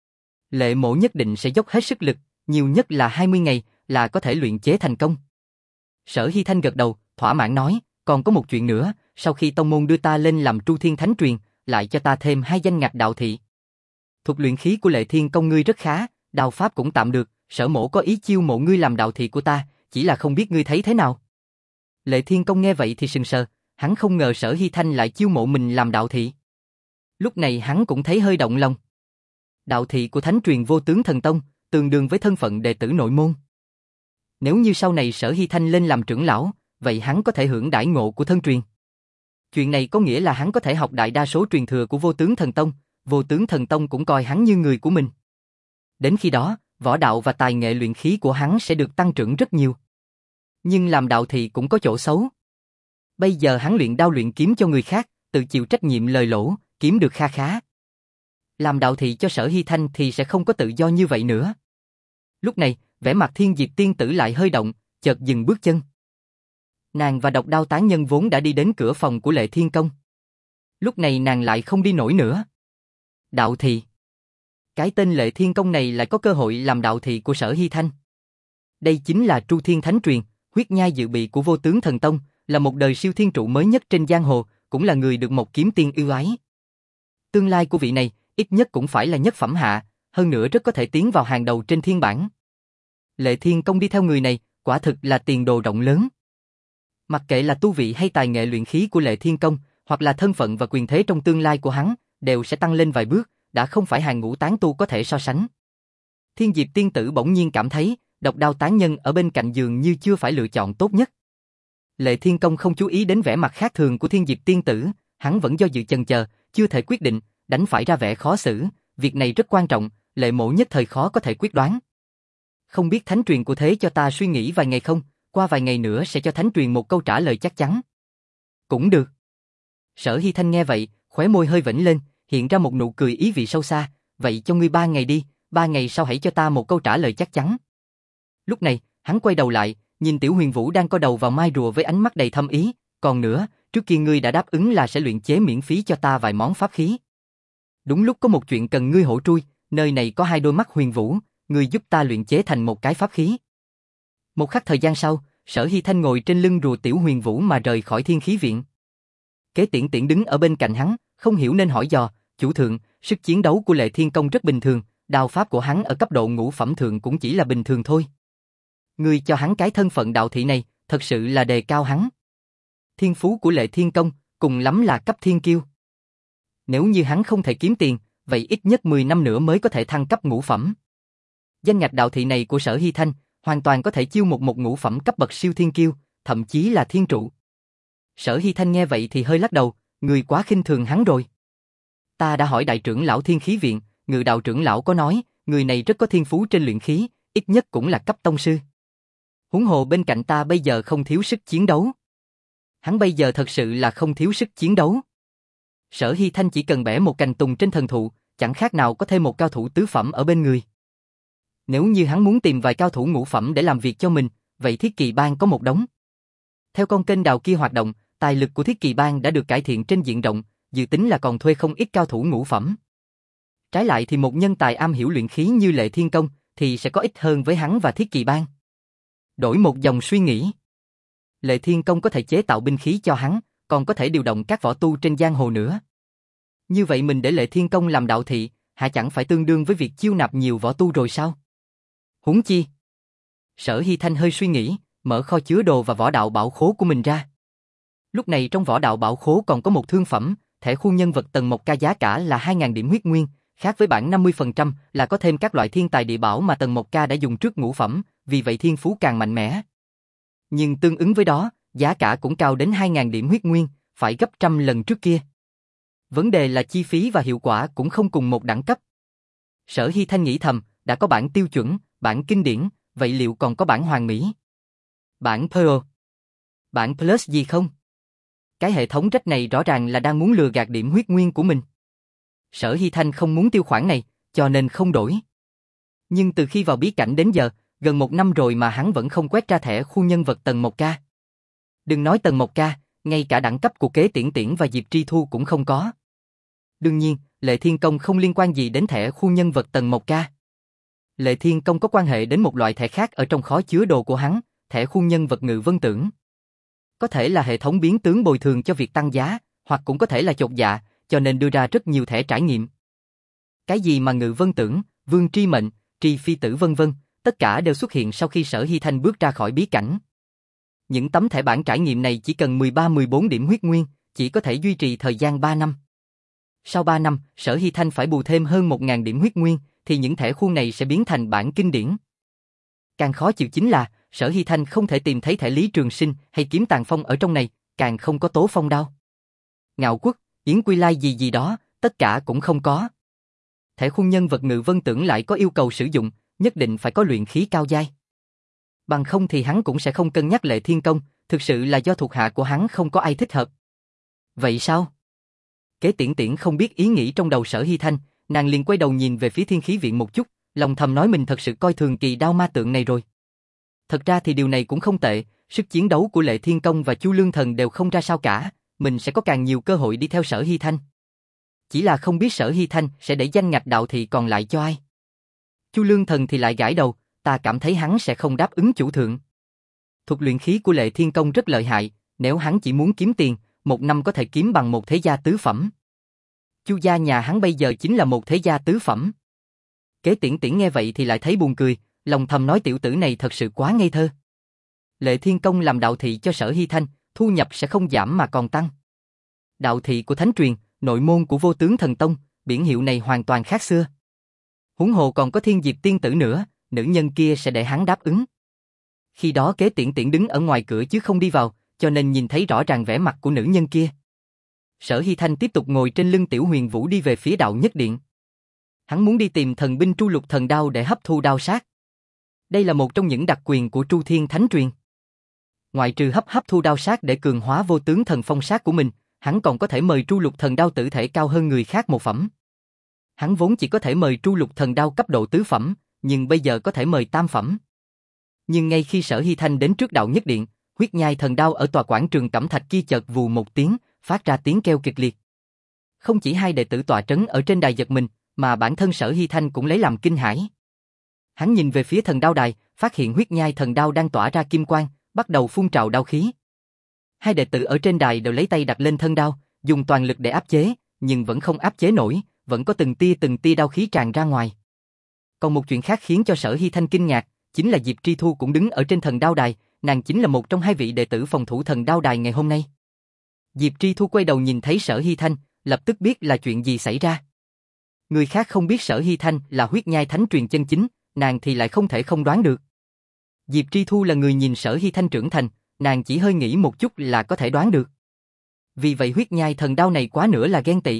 Lệ Mộ nhất định sẽ dốc hết sức lực, nhiều nhất là hai mươi ngày là có thể luyện chế thành công. Sở Hy Thanh gật đầu, thỏa mãn nói, còn có một chuyện nữa, sau khi tông môn đưa ta lên làm Tru Thiên Thánh Truyền, lại cho ta thêm hai danh ngạch đạo thị. Thuật luyện khí của Lệ Thiên Công ngươi rất khá, đao pháp cũng tạm được, Sở Mộ có ý chiêu mộ ngươi làm đạo thị của ta, chỉ là không biết ngươi thấy thế nào. Lệ Thiên Công nghe vậy thì sừng sờ, hắn không ngờ Sở Hy Thanh lại chiêu mộ mình làm đạo thị. Lúc này hắn cũng thấy hơi động lòng. Đạo thị của Thánh Truyền Vô Tướng Thần Tông, tương đương với thân phận đệ tử nội môn. Nếu như sau này Sở Hy Thanh lên làm trưởng lão, vậy hắn có thể hưởng đãi ngộ của thân truyền. Chuyện này có nghĩa là hắn có thể học đại đa số truyền thừa của Vô Tướng Thần Tông, Vô Tướng Thần Tông cũng coi hắn như người của mình. Đến khi đó, võ đạo và tài nghệ luyện khí của hắn sẽ được tăng trưởng rất nhiều. Nhưng làm đạo thị cũng có chỗ xấu. Bây giờ hắn luyện đao luyện kiếm cho người khác, tự chịu trách nhiệm lời lỗ, kiếm được kha khá. Làm đạo thị cho Sở Hy Thanh thì sẽ không có tự do như vậy nữa. Lúc này, vẻ mặt Thiên Diệp Tiên Tử lại hơi động, chợt dừng bước chân. Nàng và độc đao tán nhân vốn đã đi đến cửa phòng của Lệ Thiên Công. Lúc này nàng lại không đi nổi nữa. Đạo thị. Cái tên Lệ Thiên Công này lại có cơ hội làm đạo thị của Sở Hy Thanh. Đây chính là Tru Thiên Thánh Truyền, huyết nhai dự bị của Vô Tướng Thần Tông, là một đời siêu thiên trụ mới nhất trên giang hồ, cũng là người được một kiếm tiên yêu ái. Tương lai của vị này, ít nhất cũng phải là nhất phẩm hạ, hơn nữa rất có thể tiến vào hàng đầu trên thiên bảng. Lệ Thiên Công đi theo người này, quả thực là tiền đồ rộng lớn. Mặc kệ là tu vị hay tài nghệ luyện khí của Lệ Thiên Công, hoặc là thân phận và quyền thế trong tương lai của hắn, đều sẽ tăng lên vài bước, đã không phải hàng ngũ tán tu có thể so sánh. Thiên Diệp Tiên Tử bỗng nhiên cảm thấy, độc đao tán nhân ở bên cạnh giường như chưa phải lựa chọn tốt nhất. Lệ Thiên Công không chú ý đến vẻ mặt khác thường của Thiên Diệp tiên tử, hắn vẫn do dự chần chờ, chưa thể quyết định, đành phải ra vẻ khó xử, việc này rất quan trọng, Lệ mộ nhất thời khó có thể quyết đoán. Không biết thánh truyền của thế cho ta suy nghĩ vài ngày không, qua vài ngày nữa sẽ cho thánh truyền một câu trả lời chắc chắn. Cũng được. Sở Hy Thanh nghe vậy, khóe môi hơi vểnh lên, hiện ra một nụ cười ý vị sâu xa, vậy cho ngươi ba ngày đi, ba ngày sau hãy cho ta một câu trả lời chắc chắn. Lúc này, hắn quay đầu lại, nhìn Tiểu Huyền Vũ đang co đầu vào mai rùa với ánh mắt đầy thâm ý, còn nữa, trước kia ngươi đã đáp ứng là sẽ luyện chế miễn phí cho ta vài món pháp khí. Đúng lúc có một chuyện cần ngươi hỗ trui, nơi này có hai đôi mắt huyền vũ, ngươi giúp ta luyện chế thành một cái pháp khí. Một khắc thời gian sau, Sở Hy Thanh ngồi trên lưng rùa Tiểu Huyền Vũ mà rời khỏi Thiên Khí Viện. Kế Tiễn Tiễn đứng ở bên cạnh hắn, không hiểu nên hỏi dò, chủ thượng, sức chiến đấu của Lệ Thiên Công rất bình thường, đao pháp của hắn ở cấp độ ngũ phẩm thượng cũng chỉ là bình thường thôi. Ngươi cho hắn cái thân phận đạo thị này, thật sự là đề cao hắn. Thiên phú của Lệ Thiên Công, cùng lắm là cấp thiên kiêu. Nếu như hắn không thể kiếm tiền, vậy ít nhất mười năm nữa mới có thể thăng cấp ngũ phẩm. Danh ngạch đạo thị này của Sở Hy Thanh, hoàn toàn có thể chiêu một một ngũ phẩm cấp bậc siêu thiên kiêu, thậm chí là thiên trụ. Sở Hy Thanh nghe vậy thì hơi lắc đầu, người quá khinh thường hắn rồi. Ta đã hỏi đại trưởng lão Thiên Khí Viện, Ngự Đạo trưởng lão có nói, người này rất có thiên phú trên luyện khí, ít nhất cũng là cấp tông sư. Huống hồ bên cạnh ta bây giờ không thiếu sức chiến đấu. Hắn bây giờ thật sự là không thiếu sức chiến đấu. Sở Hy Thanh chỉ cần bẻ một cành tùng trên thần thụ, chẳng khác nào có thêm một cao thủ tứ phẩm ở bên người. Nếu như hắn muốn tìm vài cao thủ ngũ phẩm để làm việc cho mình, vậy Thiết Kỳ Bang có một đống. Theo con kênh đào kia hoạt động, tài lực của Thiết Kỳ Bang đã được cải thiện trên diện rộng, dự tính là còn thuê không ít cao thủ ngũ phẩm. Trái lại thì một nhân tài am hiểu luyện khí như Lệ Thiên Công thì sẽ có ít hơn với hắn và Thiết Kỳ Bang. Đổi một dòng suy nghĩ. Lệ Thiên Công có thể chế tạo binh khí cho hắn, còn có thể điều động các võ tu trên giang hồ nữa. Như vậy mình để Lệ Thiên Công làm đạo thị, hả chẳng phải tương đương với việc chiêu nạp nhiều võ tu rồi sao? Huống chi. Sở Hy Thanh hơi suy nghĩ, mở kho chứa đồ và võ đạo bảo khố của mình ra. Lúc này trong võ đạo bảo khố còn có một thương phẩm, thẻ khuôn nhân vật tầng một ca giá cả là hai nghìn điểm huyết nguyên, khác với bản năm mươi phần trăm là có thêm các loại thiên tài địa bảo mà tầng một ca đã dùng trước ngũ phẩm, vì vậy thiên phú càng mạnh mẽ. Nhưng tương ứng với đó, giá cả cũng cao đến hai nghìn điểm huyết nguyên, phải gấp trăm lần trước kia. Vấn đề là chi phí và hiệu quả cũng không cùng một đẳng cấp. Sở Hy Thanh nghĩ thầm, đã có bản tiêu chuẩn, bản kinh điển, vậy liệu còn có bản hoàn mỹ? Bản Pearl? Bản Plus gì không? Cái hệ thống rách này rõ ràng là đang muốn lừa gạt điểm huyết nguyên của mình. Sở Hy Thanh không muốn tiêu khoản này, cho nên không đổi. Nhưng từ khi vào bí cảnh đến giờ, gần một năm rồi mà hắn vẫn không quét ra thẻ khu nhân vật tầng một ca. Đừng nói tầng một ca, ngay cả đẳng cấp của Kế Tiễn Tiễn và Diệp Tri Thu cũng không có. Đương nhiên, Lệ Thiên Công không liên quan gì đến thẻ khu nhân vật tầng một ca. Lệ Thiên Công có quan hệ đến một loại thẻ khác ở trong kho chứa đồ của hắn, thẻ khu nhân vật Ngự Vân Tưởng. Có thể là hệ thống biến tướng bồi thường cho việc tăng giá, hoặc cũng có thể là chột dạ, cho nên đưa ra rất nhiều thẻ trải nghiệm. Cái gì mà Ngự Vân Tưởng, Vương Tri Mệnh, Tri Phi Tử vân vân, tất cả đều xuất hiện sau khi Sở Hy Thanh bước ra khỏi bí cảnh. Những tấm thẻ bản trải nghiệm này chỉ cần mười ba mười bốn điểm huyết nguyên, chỉ có thể duy trì thời gian ba năm. Sau ba năm, Sở Hy Thanh phải bù thêm hơn một nghìn điểm huyết nguyên, thì những thẻ khuôn này sẽ biến thành bản kinh điển. Càng khó chịu chính là, Sở Hy Thanh không thể tìm thấy thẻ Lý Trường Sinh hay Kiếm Tàn Phong ở trong này, càng không có Tố Phong Đao. Ngạo Quốc, Yến Quy Lai gì gì đó, tất cả cũng không có. Thẻ khuôn nhân vật Ngự Vân Tưởng lại có yêu cầu sử dụng, nhất định phải có luyện khí cao giai. Bằng không thì hắn cũng sẽ không cân nhắc Lệ Thiên Công, thực sự là do thuộc hạ của hắn không có ai thích hợp. Vậy sao? Kế Tiễn Tiễn không biết ý nghĩ trong đầu Sở Hy Thanh, nàng liền quay đầu nhìn về phía Thiên Khí Viện một chút, lòng thầm nói mình thật sự coi thường kỳ đao ma tượng này rồi. Thật ra thì điều này cũng không tệ, sức chiến đấu của Lệ Thiên Công và Chu Lương Thần đều không ra sao cả, mình sẽ có càng nhiều cơ hội đi theo Sở Hy Thanh. Chỉ là không biết Sở Hy Thanh sẽ để danh ngạch đạo thị còn lại cho ai. Chu Lương Thần thì lại gãi đầu, ta cảm thấy hắn sẽ không đáp ứng chủ thượng. Thuật luyện khí của Lệ Thiên Công rất lợi hại, nếu hắn chỉ muốn kiếm tiền, một năm có thể kiếm bằng một thế gia tứ phẩm. Chu gia nhà hắn bây giờ chính là một thế gia tứ phẩm. Kế Tiễn Tiễn nghe vậy thì lại thấy buồn cười, lòng thầm nói tiểu tử này thật sự quá ngây thơ. Lệ Thiên Công làm đạo thị cho Sở Hy Thanh, thu nhập sẽ không giảm mà còn tăng. Đạo thị của Thánh Truyền, nội môn của Vô Tướng Thần Tông, biển hiệu này hoàn toàn khác xưa. Huống hồ còn có Thiên Diệp tiên tử nữa, nữ nhân kia sẽ để hắn đáp ứng. Khi đó Kế Tiễn Tiễn đứng ở ngoài cửa chứ không đi vào, cho nên nhìn thấy rõ ràng vẻ mặt của nữ nhân kia. Sở Hy Thanh tiếp tục ngồi trên lưng Tiểu Huyền Vũ đi về phía đạo nhất điện. Hắn muốn đi tìm thần binh Tru Lục Thần Đao để hấp thu đao sát. Đây là một trong những đặc quyền của Tru Thiên Thánh Truyền. Ngoại trừ hấp hấp thu đao sát để cường hóa vô tướng thần phong sát của mình, hắn còn có thể mời Tru Lục Thần Đao tử thể cao hơn người khác một phẩm. Hắn vốn chỉ có thể mời Tru Lục Thần Đao cấp độ tứ phẩm, nhưng bây giờ có thể mời tam phẩm. Nhưng ngay khi Sở Hy Thanh đến trước đạo nhất điện, huyết nhai thần đao ở tòa quảng trường cẩm thạch kia chợt vù một tiếng, phát ra tiếng kêu kịch liệt. Không chỉ hai đệ tử tọa trấn ở trên đài giật mình, mà bản thân Sở Hy Thanh cũng lấy làm kinh hãi. Hắn nhìn về phía thần đao đài, phát hiện huyết nhai thần đao đang tỏa ra kim quang, bắt đầu phun trào đao khí. Hai đệ tử ở trên đài đều lấy tay đặt lên thân đao, dùng toàn lực để áp chế, nhưng vẫn không áp chế nổi, vẫn có từng tia từng tia đao khí tràn ra ngoài. Còn một chuyện khác khiến cho Sở Hy Thanh kinh ngạc, chính là Diệp Tri Thu cũng đứng ở trên thần đao đài, nàng chính là một trong hai vị đệ tử phòng thủ thần đao đài ngày hôm nay. Diệp Tri Thu quay đầu nhìn thấy Sở Hy Thanh, lập tức biết là chuyện gì xảy ra. Người khác không biết Sở Hy Thanh là huyết nhai thánh truyền chân chính, nàng thì lại không thể không đoán được. Diệp Tri Thu là người nhìn Sở Hy Thanh trưởng thành, nàng chỉ hơi nghĩ một chút là có thể đoán được. Vì vậy huyết nhai thần đao này quá nữa là ghen tị.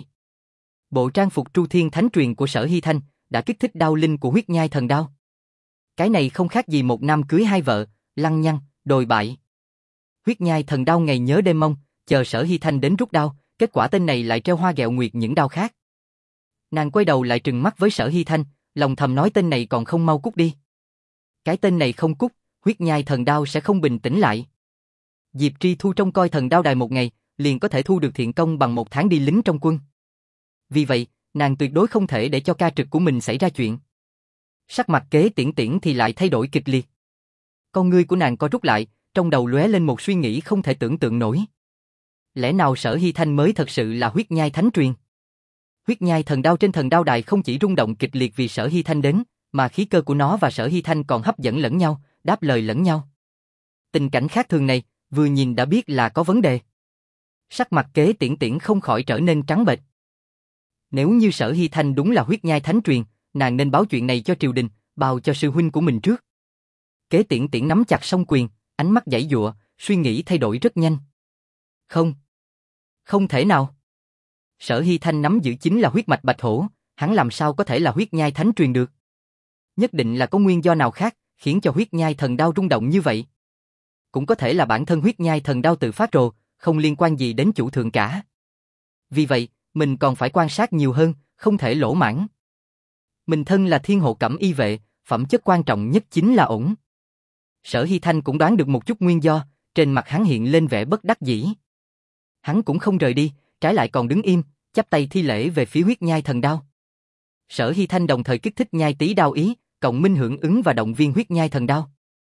Bộ trang phục Tru Thiên Thánh Truyền của Sở Hy Thanh đã kích thích đao linh của huyết nhai thần đao. Cái này không khác gì một nam cưới hai vợ, lăng nhăng, đồi bại. Huyết nhai thần đao ngày nhớ đêm mong, chờ Sở Hy Thanh đến rút đao, kết quả tên này lại treo hoa ghẹo nguyệt những đao khác. Nàng quay đầu lại trừng mắt với Sở Hy Thanh, lòng thầm nói tên này còn không mau cút đi. Cái tên này không cút, huyết nhai thần đao sẽ không bình tĩnh lại. Diệp Tri Thu trông coi thần đao đài một ngày, liền có thể thu được thiện công bằng một tháng đi lính trong quân. Vì vậy, nàng tuyệt đối không thể để cho ca trực của mình xảy ra chuyện. Sắc mặt Kế Tiễn Tiễn thì lại thay đổi kịch liệt. Con ngươi của nàng co rút lại, trong đầu lóe lên một suy nghĩ không thể tưởng tượng nổi. Lẽ nào Sở Hy Thanh mới thật sự là huyết nhai thánh truyền? Huyết nhai thần đao trên thần đao đài không chỉ rung động kịch liệt vì Sở Hy Thanh đến, mà khí cơ của nó và Sở Hy Thanh còn hấp dẫn lẫn nhau, đáp lời lẫn nhau. Tình cảnh khác thường này, vừa nhìn đã biết là có vấn đề. Sắc mặt Kế Tiễn Tiễn không khỏi trở nên trắng bệch. Nếu như Sở Hy Thanh đúng là huyết nhai thánh truyền, nàng nên báo chuyện này cho triều đình, báo cho sư huynh của mình trước. Kế Tiễn Tiễn nắm chặt song quyền, ánh mắt giãy giụa, suy nghĩ thay đổi rất nhanh. Không, không thể nào. Sở Hy Thanh nắm giữ chính là huyết mạch bạch hổ, hắn làm sao có thể là huyết nhai thánh truyền được? Nhất định là có nguyên do nào khác, khiến cho huyết nhai thần đao rung động như vậy. Cũng có thể là bản thân huyết nhai thần đao tự phát rồ, không liên quan gì đến chủ thượng cả. Vì vậy, mình còn phải quan sát nhiều hơn, không thể lỗ mãng. Mình thân là thiên hộ cẩm y vệ, phẩm chất quan trọng nhất chính là ổn. Sở Hy Thanh cũng đoán được một chút nguyên do, trên mặt hắn hiện lên vẻ bất đắc dĩ. Hắn cũng không rời đi, trái lại còn đứng im, chắp tay thi lễ về phía huyết nhai thần đao. Sở Hy Thanh đồng thời kích thích nhai tí đao ý, cộng minh hưởng ứng và động viên huyết nhai thần đao.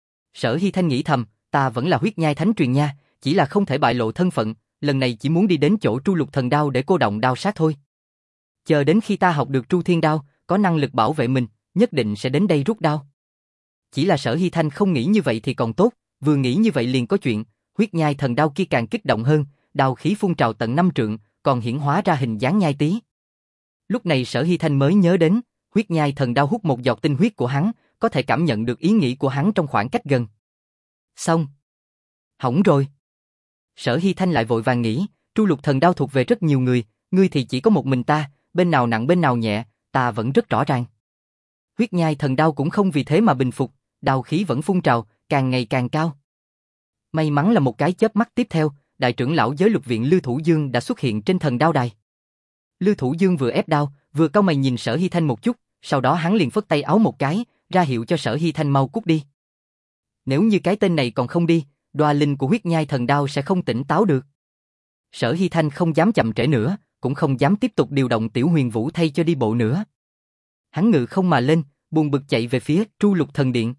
Sở Hy Thanh nghĩ thầm, ta vẫn là huyết nhai thánh truyền nha, chỉ là không thể bại lộ thân phận, lần này chỉ muốn đi đến chỗ Tru Lục Thần Đao để cô động đao sát thôi. Chờ đến khi ta học được Tru Thiên Đao, có năng lực bảo vệ mình, nhất định sẽ đến đây rút đao. Chỉ là Sở Hy Thanh không nghĩ như vậy thì còn tốt, vừa nghĩ như vậy liền có chuyện, huyết nhai thần đao kia càng kích động hơn, đao khí phun trào tận năm trượng, còn hiển hóa ra hình dáng nhai tí. Lúc này Sở Hy Thanh mới nhớ đến, huyết nhai thần đao hút một giọt tinh huyết của hắn, có thể cảm nhận được ý nghĩ của hắn trong khoảng cách gần. Xong. Hỏng rồi. Sở Hy Thanh lại vội vàng nghĩ, Tru Lục Thần Đao thuộc về rất nhiều người, ngươi thì chỉ có một mình ta, bên nào nặng bên nào nhẹ, ta vẫn rất rõ ràng. Huyết nhai thần đao cũng không vì thế mà bình phục, đao khí vẫn phun trào, càng ngày càng cao. May mắn là một cái chớp mắt tiếp theo, đại trưởng lão giới luật viện Lư Thủ Dương đã xuất hiện trên thần đao đài. Lư Thủ Dương vừa ép đao, vừa cau mày nhìn Sở Hy Thanh một chút, sau đó hắn liền phất tay áo một cái, ra hiệu cho Sở Hy Thanh mau cút đi. Nếu như cái tên này còn không đi, đoa linh của huyết nhai thần đao sẽ không tỉnh táo được. Sở Hy Thanh không dám chậm trễ nữa, cũng không dám tiếp tục điều động Tiểu Huyền Vũ thay cho đi bộ nữa. Hắn ngự không mà lên, buồn bực chạy về phía Tru Lục Thần Điện.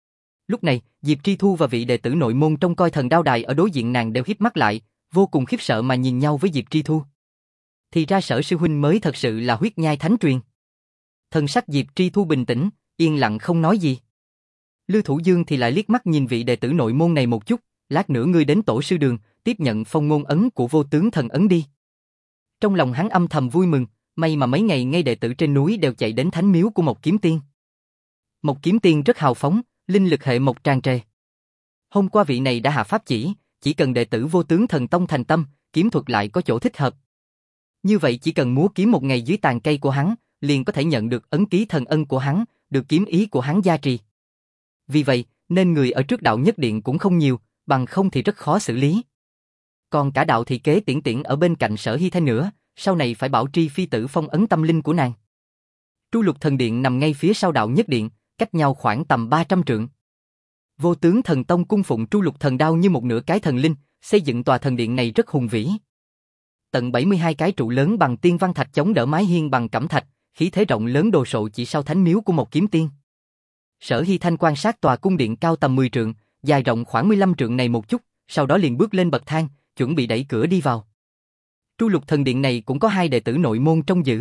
Lúc này, Diệp Tri Thu và vị đệ tử nội môn trong coi thần đao đài ở đối diện nàng đều híp mắt lại, vô cùng khiếp sợ mà nhìn nhau với Diệp Tri Thu. Thì ra Sở sư huynh mới thật sự là huyết nhai thánh truyền. Thần sắc Diệp Tri Thu bình tĩnh, yên lặng không nói gì. Lư Thủ Dương thì lại liếc mắt nhìn vị đệ tử nội môn này một chút, lát nữa ngươi đến tổ sư đường, tiếp nhận phong ngôn ấn của vô tướng thần ấn đi. Trong lòng hắn âm thầm vui mừng, may mà mấy ngày ngay đệ tử trên núi đều chạy đến thánh miếu của Mộc Kiếm Tiên. Mộc Kiếm Tiên rất hào phóng, linh lực hệ mộc tràn trề. Hôm qua vị này đã hạ pháp chỉ, chỉ cần đệ tử Vô Tướng Thần Tông thành tâm, kiếm thuật lại có chỗ thích hợp. Như vậy chỉ cần múa kiếm một ngày dưới tàn cây của hắn, liền có thể nhận được ấn ký thần ân của hắn, được kiếm ý của hắn gia trì. Vì vậy, nên người ở trước đạo nhất điện cũng không nhiều, bằng không thì rất khó xử lý. Còn cả đạo thị kế Tiễn Tiễn ở bên cạnh Sở Hy Thanh nữa, sau này phải bảo tri phi tử phong ấn tâm linh của nàng. Tru Lục Thần Điện nằm ngay phía sau đạo nhất điện, cách nhau khoảng tầm ba trăm trượng. Vô Tướng Thần Tông cung phụng Tru Lục Thần Đao như một nửa cái thần linh, xây dựng tòa thần điện này rất hùng vĩ. Tận bảy mươi hai cái trụ lớn bằng tiên văn thạch chống đỡ mái hiên bằng cẩm thạch, khí thế rộng lớn đồ sộ chỉ sau thánh miếu của một kiếm tiên. Sở Hy Thanh quan sát tòa cung điện cao tầm mười trượng, dài rộng khoảng mười lăm trượng này một chút, sau đó liền bước lên bậc thang, chuẩn bị đẩy cửa đi vào. Tru Lục Thần Điện này cũng có hai đệ tử nội môn trông giữ.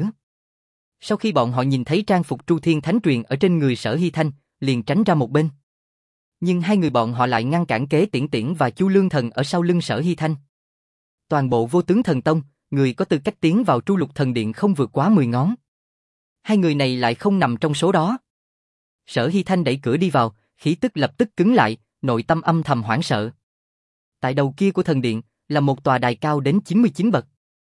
Sau khi bọn họ nhìn thấy trang phục Tru Thiên Thánh Truyền ở trên người Sở Hy Thanh, liền tránh ra một bên. Nhưng hai người bọn họ lại ngăn cản Kế Tiễn Tiễn và Chu Lương Thần ở sau lưng Sở Hy Thanh. Toàn bộ Vô Tướng Thần Tông, người có tư cách tiến vào Tru Lục Thần Điện không vượt quá mười ngón. Hai người này lại không nằm trong số đó. Sở Hy Thanh đẩy cửa đi vào, khí tức lập tức cứng lại, nội tâm âm thầm hoảng sợ. Tại đầu kia của thần điện là một tòa đài cao đến chín mươi chín bậc.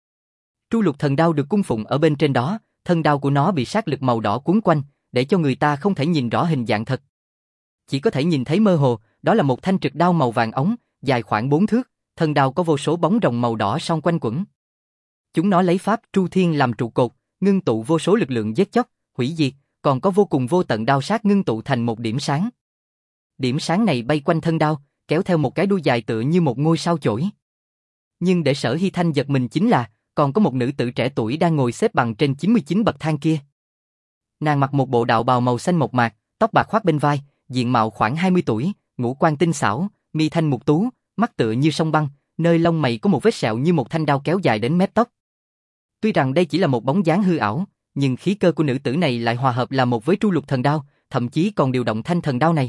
Tru Lục Thần Đao được cung phụng ở bên trên đó, thân đao của nó bị sát lực màu đỏ cuốn quanh, để cho người ta không thể nhìn rõ hình dạng thật. Chỉ có thể nhìn thấy mơ hồ, đó là một thanh trực đao màu vàng óng, dài khoảng bốn thước, thân đao có vô số bóng rồng màu đỏ son quanh quẩn. Chúng nó lấy pháp Tru Thiên làm trụ cột, ngưng tụ vô số lực lượng giết chóc, hủy diệt, còn có vô cùng vô tận đao sát ngưng tụ thành một điểm sáng. Điểm sáng này bay quanh thân đao, kéo theo một cái đuôi dài tựa như một ngôi sao chổi. Nhưng để Sở Hy Thanh giật mình chính là, còn có một nữ tử trẻ tuổi đang ngồi xếp bằng trên chín mươi chín bậc thang kia. Nàng mặc một bộ đạo bào màu xanh mộc mạc, tóc bạc khoác bên vai, diện mạo khoảng hai mươi tuổi, ngũ quan tinh xảo, mi thanh mục tú, mắt tựa như sông băng, nơi lông mày có một vết sẹo như một thanh đao kéo dài đến mép tóc. Tuy rằng đây chỉ là một bóng dáng hư ảo, nhưng khí cơ của nữ tử này lại hòa hợp là một với Tru Lục Thần Đao, thậm chí còn điều động thanh thần đao này.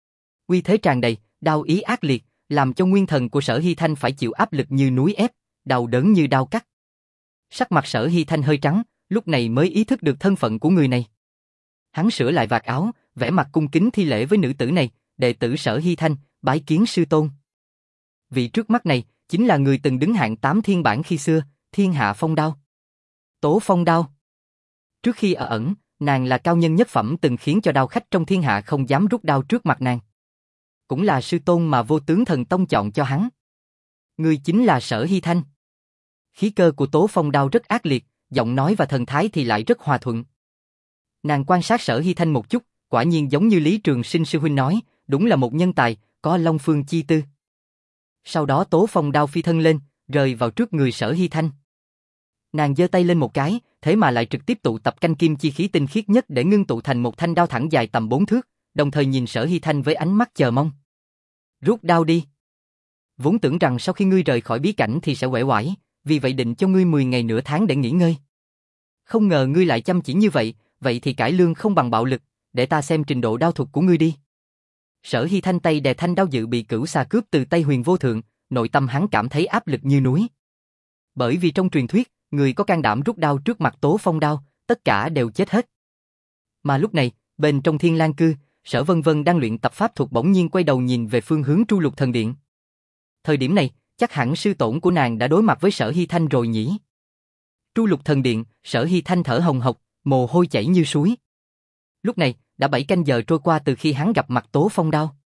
Uy thế tràn đầy, đao ý ác liệt, làm cho nguyên thần của Sở Hy Thanh phải chịu áp lực như núi ép, đau đớn như đao cắt. Sắc mặt Sở Hy Thanh hơi trắng, lúc này mới ý thức được thân phận của người này. Hắn sửa lại vạt áo, vẻ mặt cung kính thi lễ với nữ tử này, đệ tử Sở Hy Thanh, bái kiến sư tôn. Vị trước mắt này chính là người từng đứng hạng tám thiên bảng khi xưa, Thiên Hạ Phong Đao. Tố Phong Đao. Trước khi ở ẩn, nàng là cao nhân nhất phẩm từng khiến cho đao khách trong thiên hạ không dám rút đao trước mặt nàng. Cũng là sư tôn mà Vô Tướng Thần Tông chọn cho hắn. Người chính là Sở Hy Thanh. Khí cơ của Tố Phong Đao rất ác liệt, giọng nói và thần thái thì lại rất hòa thuận. Nàng quan sát Sở Hy Thanh một chút, quả nhiên giống như Lý Trường Sinh sư huynh nói, đúng là một nhân tài, có Long Phương chi tư. Sau đó Tố Phong Đao phi thân lên, rơi vào trước người Sở Hy Thanh. Nàng giơ tay lên một cái, thế mà lại trực tiếp tụ tập canh kim chi khí tinh khiết nhất để ngưng tụ thành một thanh đao thẳng dài tầm bốn thước, đồng thời nhìn Sở Hy Thanh với ánh mắt chờ mong. Rút đao đi. Vốn tưởng rằng sau khi ngươi rời khỏi bí cảnh thì sẽ uể oải, vì vậy định cho ngươi mười ngày nửa tháng để nghỉ ngơi. Không ngờ ngươi lại chăm chỉ như vậy, vậy thì cải lương không bằng bạo lực, để ta xem trình độ đao thuật của ngươi đi. Sở Hy Thanh tay đè thanh đao dự bị cửu xà cướp từ tay Huyền Vô Thượng, nội tâm hắn cảm thấy áp lực như núi. Bởi vì trong truyền thuyết, người có can đảm rút đao trước mặt Tố Phong Đao, tất cả đều chết hết. Mà lúc này, bên trong Thiên Lang Cư, Sở Vân Vân đang luyện tập pháp thuật bỗng nhiên quay đầu nhìn về phương hướng Tru Lục Thần Điện. Thời điểm này, chắc hẳn sư tổn của nàng đã đối mặt với Sở Hy Thanh rồi nhỉ. Tru Lục Thần Điện, Sở Hy Thanh thở hồng hộc, mồ hôi chảy như suối. Lúc này, đã bảy canh giờ trôi qua từ khi hắn gặp mặt Tố Phong Đao.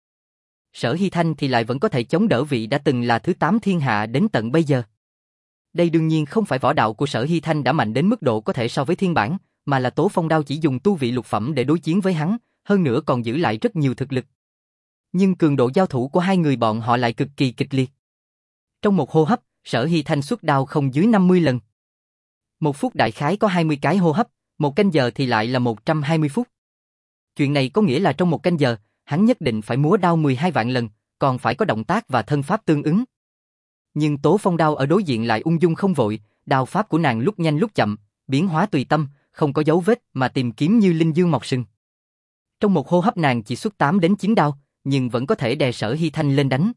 Sở Hy Thanh thì lại vẫn có thể chống đỡ vị đã từng là thứ tám thiên hạ đến tận bây giờ. Đây đương nhiên không phải võ đạo của Sở Hy Thanh đã mạnh đến mức độ có thể so với thiên bản, mà là Tố Phong Đao chỉ dùng tu vị lục phẩm để đối chiến với hắn, hơn nữa còn giữ lại rất nhiều thực lực. Nhưng cường độ giao thủ của hai người bọn họ lại cực kỳ kịch liệt. Trong một hô hấp, Sở Hy Thanh xuất đao không dưới năm mươi lần. Một phút đại khái có hai mươi cái hô hấp, một canh giờ thì lại là một trăm hai mươi phút. Chuyện này có nghĩa là trong một canh giờ, hắn nhất định phải múa đao mười hai vạn lần, còn phải có động tác và thân pháp tương ứng. Nhưng Tố Phong Đao ở đối diện lại ung dung không vội, đao pháp của nàng lúc nhanh lúc chậm, biến hóa tùy tâm, không có dấu vết mà tìm kiếm như linh dương mọc sừng. Trong một hô hấp nàng chỉ xuất tám đến chín đao, nhưng vẫn có thể đè Sở Hy Thanh lên đánh.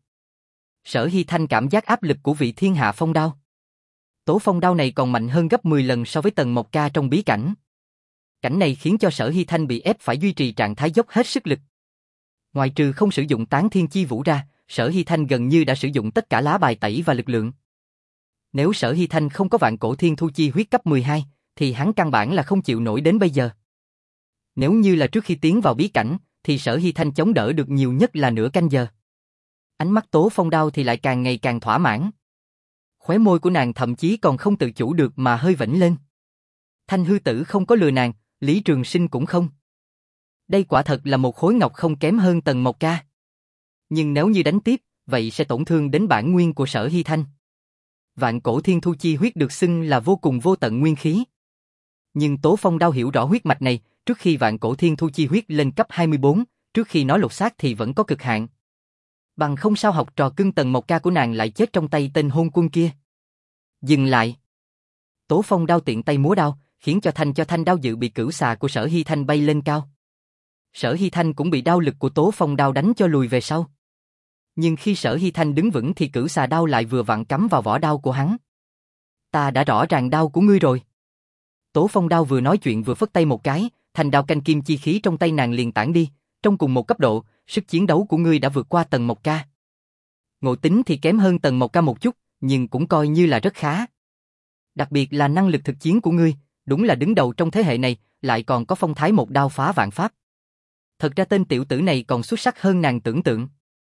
Sở Hy Thanh cảm giác áp lực của vị Thiên Hạ Phong Đao. Tố Phong Đao này còn mạnh hơn gấp mười lần so với Tần Mộc Ca trong bí cảnh. Cảnh này khiến cho Sở Hy Thanh bị ép phải duy trì trạng thái dốc hết sức lực. Ngoài trừ không sử dụng Tán Thiên Chi Vũ ra, Sở Hy Thanh gần như đã sử dụng tất cả lá bài tẩy và lực lượng. Nếu Sở Hy Thanh không có vạn cổ thiên thu chi huyết cấp mười hai, thì hắn căn bản là không chịu nổi đến bây giờ. Nếu như là trước khi tiến vào bí cảnh, thì Sở Hy Thanh chống đỡ được nhiều nhất là nửa canh giờ. Ánh mắt Tố Phong Đao thì lại càng ngày càng thỏa mãn. Khóe môi của nàng thậm chí còn không tự chủ được mà hơi vểnh lên. Thanh hư tử không có lừa nàng, Lý Trường Sinh cũng không. Đây quả thật là một khối ngọc không kém hơn Tần Mộc Ca. Nhưng nếu như đánh tiếp, vậy sẽ tổn thương đến bản nguyên của Sở Hy Thanh. Vạn cổ thiên thu chi huyết được xưng là vô cùng vô tận nguyên khí. Nhưng Tố Phong Đao hiểu rõ huyết mạch này, trước khi vạn cổ thiên thu chi huyết lên cấp hai mươi bốn, trước khi nó lột xác thì vẫn có cực hạn. Bằng không sao học trò cưng Tần Mộc Ca của nàng lại chết trong tay tên hôn quân kia. Dừng lại. Tố Phong Đao tiện tay múa đao, khiến cho thanh cho thanh đao dự bị cửu xà của Sở Hy Thanh bay lên cao. Sở Hy Thanh cũng bị đao lực của Tố Phong Đao đánh cho lùi về sau. Nhưng khi Sở Hy Thanh đứng vững thì cửu xà đao lại vừa vặn cắm vào vỏ đao của hắn. Ta đã rõ ràng đao của ngươi rồi. Tố Phong Đao vừa nói chuyện vừa phất tay một cái, thành đao canh kim chi khí trong tay nàng liền tản đi. Trong cùng một cấp độ, sức chiến đấu của ngươi đã vượt qua Tần Mộc Ca. Ngộ tính thì kém hơn Tần Mộc Ca một chút, nhưng cũng coi như là rất khá. Đặc biệt là năng lực thực chiến của ngươi, đúng là đứng đầu trong thế hệ này, lại còn có phong thái một đao phá vạn pháp. Thật ra tên tiểu tử này còn xuất sắc hơn nàng tưởng tượng.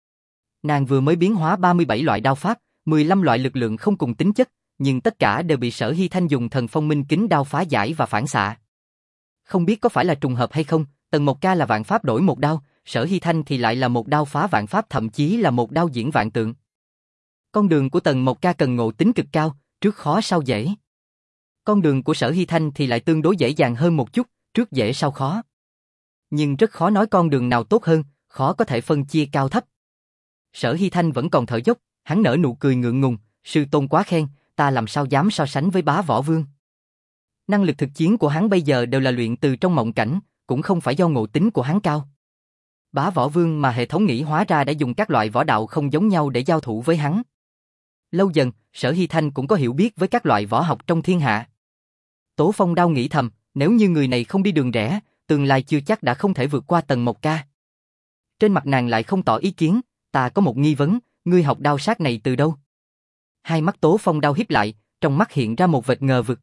Nàng vừa mới biến hóa ba mươi bảy loại đao pháp, mười lăm loại lực lượng không cùng tính chất, nhưng tất cả đều bị Sở Hy Thanh dùng thần phong minh kính đao phá giải và phản xạ. Không biết có phải là trùng hợp hay không, Tần Mộc Ca là vạn pháp đổi một đao, Sở Hy Thanh thì lại là một đao phá vạn pháp, thậm chí là một đao diễn vạn tượng. Con đường của Tần Mộc Ca cần ngộ tính cực cao, trước khó sau dễ. Con đường của Sở Hy Thanh thì lại tương đối dễ dàng hơn một chút, trước dễ sau khó. Nhưng rất khó nói con đường nào tốt hơn, khó có thể phân chia cao thấp. Sở Hy Thanh vẫn còn thở dốc, hắn nở nụ cười ngượng ngùng, sư tôn quá khen, ta làm sao dám so sánh với Bá Võ Vương. Năng lực thực chiến của hắn bây giờ đều là luyện từ trong mộng cảnh, cũng không phải do ngộ tính của hắn cao. Bá Võ Vương mà hệ thống nghĩ hóa ra đã dùng các loại võ đạo không giống nhau để giao thủ với hắn. Lâu dần, Sở Hy Thanh cũng có hiểu biết với các loại võ học trong thiên hạ. Tố Phong Đao nghĩ thầm, nếu như người này không đi đường rẽ, tương lai chưa chắc đã không thể vượt qua Tần Mộc Ca. Trên mặt nàng lại không tỏ ý kiến, ta có một nghi vấn, ngươi học đao sát này từ đâu? Hai mắt Tố Phong Đao híp lại, trong mắt hiện ra một vệt ngờ vực.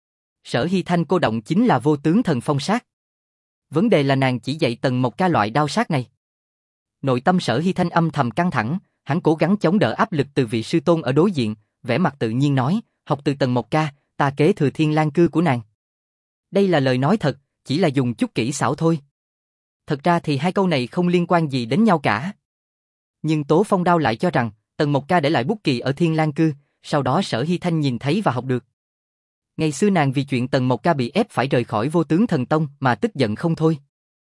Sở Hy Thanh cô động chính là vô tướng thần phong sát. Vấn đề là nàng chỉ dạy Tần Mộc Ca loại đao sát này. Nội tâm Sở Hy Thanh âm thầm căng thẳng, hắn cố gắng chống đỡ áp lực từ vị sư tôn ở đối diện, vẻ mặt tự nhiên nói, học từ Tần Mộc Ca, ta kế thừa thiên lang cư của nàng. Đây là lời nói thật, chỉ là dùng chút kỹ xảo thôi. Thật ra thì hai câu này không liên quan gì đến nhau cả. Nhưng Tố Phong Đao lại cho rằng, Tần Mộc Ca để lại bút kỳ ở thiên lang cư, sau đó Sở Hy Thanh nhìn thấy và học được. Ngày xưa nàng vì chuyện Tần Mộc Ca bị ép phải rời khỏi vô tướng thần tông mà tức giận không thôi.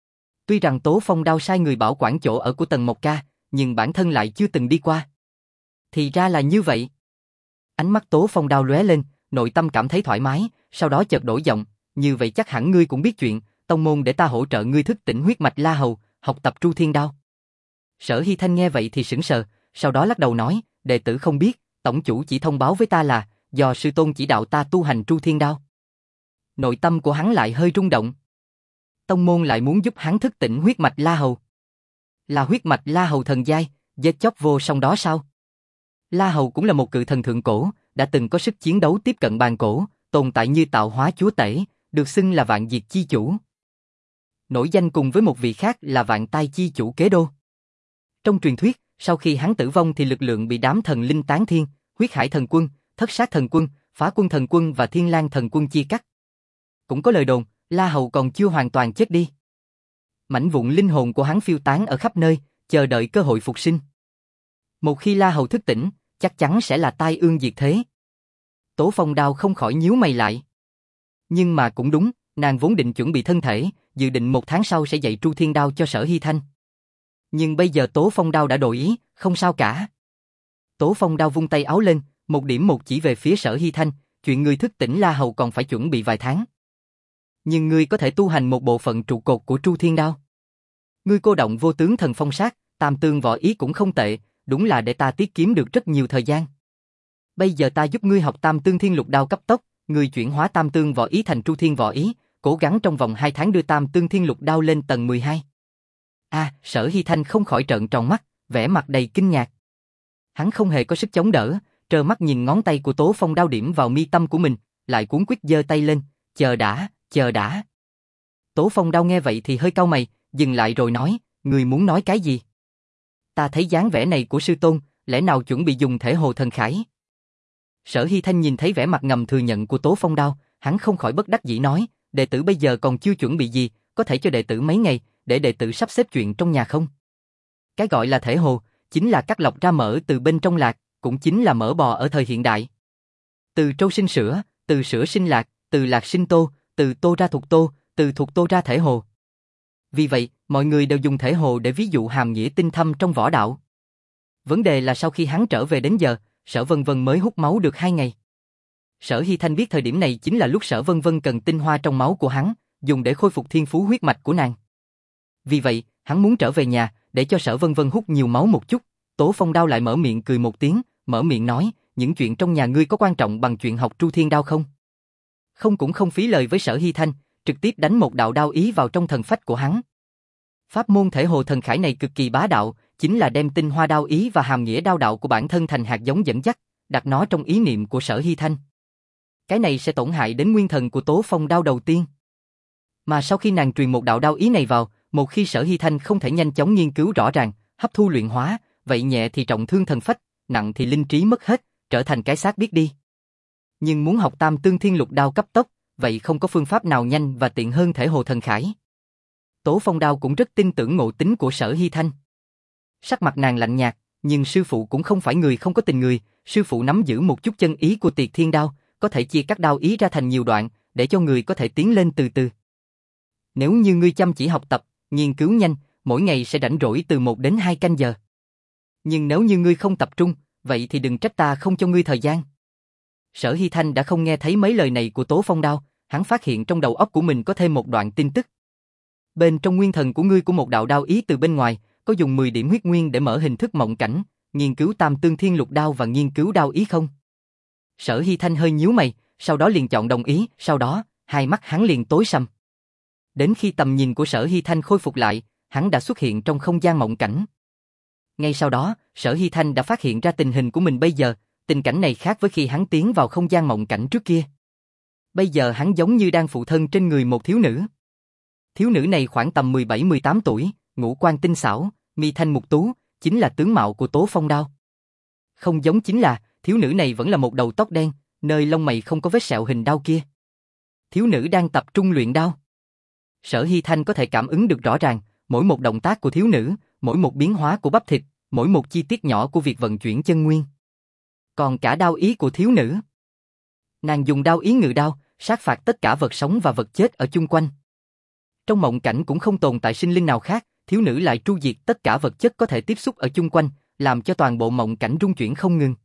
Tuy rằng Tố Phong Đao sai người bảo quản chỗ ở của Tần Mộc Ca, nhưng bản thân lại chưa từng đi qua. Thì ra là như vậy. Ánh mắt Tố Phong Đao lóe lên, nội tâm cảm thấy thoải mái, sau đó chợt đổi giọng, như vậy chắc hẳn ngươi cũng biết chuyện, tông môn để ta hỗ trợ ngươi thức tỉnh huyết mạch La Hầu, học tập Tru Thiên Đao. Sở Hy Thanh nghe vậy thì sững sờ, sau đó lắc đầu nói, đệ tử không biết, tổng chủ chỉ thông báo với ta là, do sư tôn chỉ đạo ta tu hành Tru Thiên Đao. Nội tâm của hắn lại hơi rung động. Tông môn lại muốn giúp hắn thức tỉnh huyết mạch La Hầu. Là huyết mạch La Hầu thần giai, giết chóc vô song đó sao? La Hầu cũng là một cự thần thượng cổ, đã từng có sức chiến đấu tiếp cận bàn cổ, tồn tại như tạo hóa chúa tể, được xưng là vạn diệt chi chủ. Nổi danh cùng với một vị khác là vạn tai chi chủ Kế Đô. Trong truyền thuyết, sau khi hắn tử vong thì lực lượng bị đám thần linh tán thiên, huyết hải thần quân, thất sát thần quân, phá quân thần quân và thiên lang thần quân chia cắt. Cũng có lời đồn, La Hầu còn chưa hoàn toàn chết đi. Mảnh vụn linh hồn của hắn phiêu tán ở khắp nơi, chờ đợi cơ hội phục sinh. Một khi La Hầu thức tỉnh, chắc chắn sẽ là tai ương diệt thế. Tố Phong Đao không khỏi nhíu mày lại. Nhưng mà cũng đúng, nàng vốn định chuẩn bị thân thể, dự định một tháng sau sẽ dạy Tru Thiên Đao cho Sở Hy Thanh. Nhưng bây giờ Tố Phong Đao đã đổi ý, không sao cả. Tố Phong Đao vung tay áo lên, một điểm một chỉ về phía Sở Hy Thanh, chuyện ngươi thức tỉnh La Hầu còn phải chuẩn bị vài tháng. Nhưng ngươi có thể tu hành một bộ phận trụ cột của Tru Thiên Đao. Ngươi cô động vô tướng thần phong sát, tam tương võ ý cũng không tệ, đúng là để ta tiết kiếm được rất nhiều thời gian. Bây giờ ta giúp ngươi học tam tương thiên lục đao cấp tốc, ngươi chuyển hóa tam tương võ ý thành Tru Thiên võ ý, cố gắng trong vòng hai tháng đưa tam tương thiên lục đao lên tầng mười hai. A, à, Sở Hy Thanh không khỏi trợn tròn mắt, vẻ mặt đầy kinh ngạc. Hắn không hề có sức chống đỡ, trơ mắt nhìn ngón tay của Tố Phong đao điểm vào mi tâm của mình, lại cuống quýt giơ tay lên, chờ đã, chờ đã. Tố Phong đao nghe vậy thì hơi cau mày, dừng lại rồi nói, người muốn nói cái gì? Ta thấy dáng vẻ này của sư tôn, lẽ nào chuẩn bị dùng thể hồ thần khải? Sở Hy Thanh nhìn thấy vẻ mặt ngầm thừa nhận của Tố Phong đao, hắn không khỏi bất đắc dĩ nói, đệ tử bây giờ còn chưa chuẩn bị gì, có thể cho đệ tử mấy ngày, để đệ tử sắp xếp chuyện trong nhà không? Cái gọi là thể hồ, chính là cắt lọc ra mỡ từ bên trong lạc, cũng chính là mỡ bò ở thời hiện đại. Từ trâu sinh sữa, từ sữa sinh lạc, từ lạc sinh tô, từ tô ra thuộc tô, từ thuộc tô ra thể hồ. Vì vậy, mọi người đều dùng thể hồ để ví dụ hàm nghĩa tinh thâm trong võ đạo. Vấn đề là sau khi hắn trở về đến giờ, Sở Vân Vân mới hút máu được hai ngày. Sở Hy Thanh biết thời điểm này chính là lúc Sở Vân Vân cần tinh hoa trong máu của hắn, dùng để khôi phục thiên phú huyết mạch của nàng. Vì vậy, hắn muốn trở về nhà, để cho Sở Vân Vân hút nhiều máu một chút. Tố Phong đao lại mở miệng cười một tiếng, mở miệng nói, những chuyện trong nhà ngươi có quan trọng bằng chuyện học Tru Thiên đao không? Không cũng không phí lời với Sở Hy Thanh, trực tiếp đánh một đạo đao ý vào trong thần phách của hắn. Pháp môn thể hồ thần khải này cực kỳ bá đạo, chính là đem tinh hoa đao ý và hàm nghĩa đao đạo của bản thân thành hạt giống dẫn dắt, đặt nó trong ý niệm của Sở Hy Thanh. Cái này sẽ tổn hại đến nguyên thần của Tố Phong đao đầu tiên. Mà sau khi nàng truyền một đạo đao ý này vào, một khi Sở Hy Thanh không thể nhanh chóng nghiên cứu rõ ràng, hấp thu luyện hóa, vậy nhẹ thì trọng thương thần phách, nặng thì linh trí mất hết, trở thành cái xác biết đi. Nhưng muốn học Tam Tương Thiên Lục đao cấp tốc, vậy không có phương pháp nào nhanh và tiện hơn thể hồ thần khải. Tố Phong đao cũng rất tin tưởng ngộ tính của Sở Hy Thanh. Sắc mặt nàng lạnh nhạt, nhưng sư phụ cũng không phải người không có tình người, sư phụ nắm giữ một chút chân ý của Tiệt Thiên đao, có thể chia các đao ý ra thành nhiều đoạn, để cho người có thể tiến lên từ từ. Nếu như ngươi chăm chỉ học tập, nghiên cứu nhanh, mỗi ngày sẽ rảnh rỗi từ một đến hai canh giờ. Nhưng nếu như ngươi không tập trung, vậy thì đừng trách ta không cho ngươi thời gian. Sở Hy Thanh đã không nghe thấy mấy lời này của Tố Phong đao, hắn phát hiện trong đầu óc của mình có thêm một đoạn tin tức. Bên trong nguyên thần của ngươi của một đạo đao ý từ bên ngoài, có dùng mười điểm huyết nguyên để mở hình thức mộng cảnh, nghiên cứu Tam Tương Thiên Lục đao và nghiên cứu đao ý không? Sở Hy Thanh hơi nhíu mày, sau đó liền chọn đồng ý, sau đó, hai mắt hắn liền tối sầm. Đến khi tầm nhìn của Sở Hy Thanh khôi phục lại, hắn đã xuất hiện trong không gian mộng cảnh. Ngay sau đó, Sở Hy Thanh đã phát hiện ra tình hình của mình bây giờ, tình cảnh này khác với khi hắn tiến vào không gian mộng cảnh trước kia. Bây giờ hắn giống như đang phụ thân trên người một thiếu nữ. Thiếu nữ này khoảng tầm mười bảy mười tám tuổi, ngũ quan tinh xảo, mi thanh mục tú, chính là tướng mạo của Tố Phong đao. Không giống chính là, thiếu nữ này vẫn là một đầu tóc đen, nơi lông mày không có vết sẹo hình đao kia. Thiếu nữ đang tập trung luyện đao. Sở Hy Thanh có thể cảm ứng được rõ ràng, mỗi một động tác của thiếu nữ, mỗi một biến hóa của bắp thịt, mỗi một chi tiết nhỏ của việc vận chuyển chân nguyên. Còn cả đao ý của thiếu nữ. Nàng dùng đao ý ngự đao, sát phạt tất cả vật sống và vật chết ở chung quanh. Trong mộng cảnh cũng không tồn tại sinh linh nào khác, thiếu nữ lại tru diệt tất cả vật chất có thể tiếp xúc ở chung quanh, làm cho toàn bộ mộng cảnh rung chuyển không ngừng.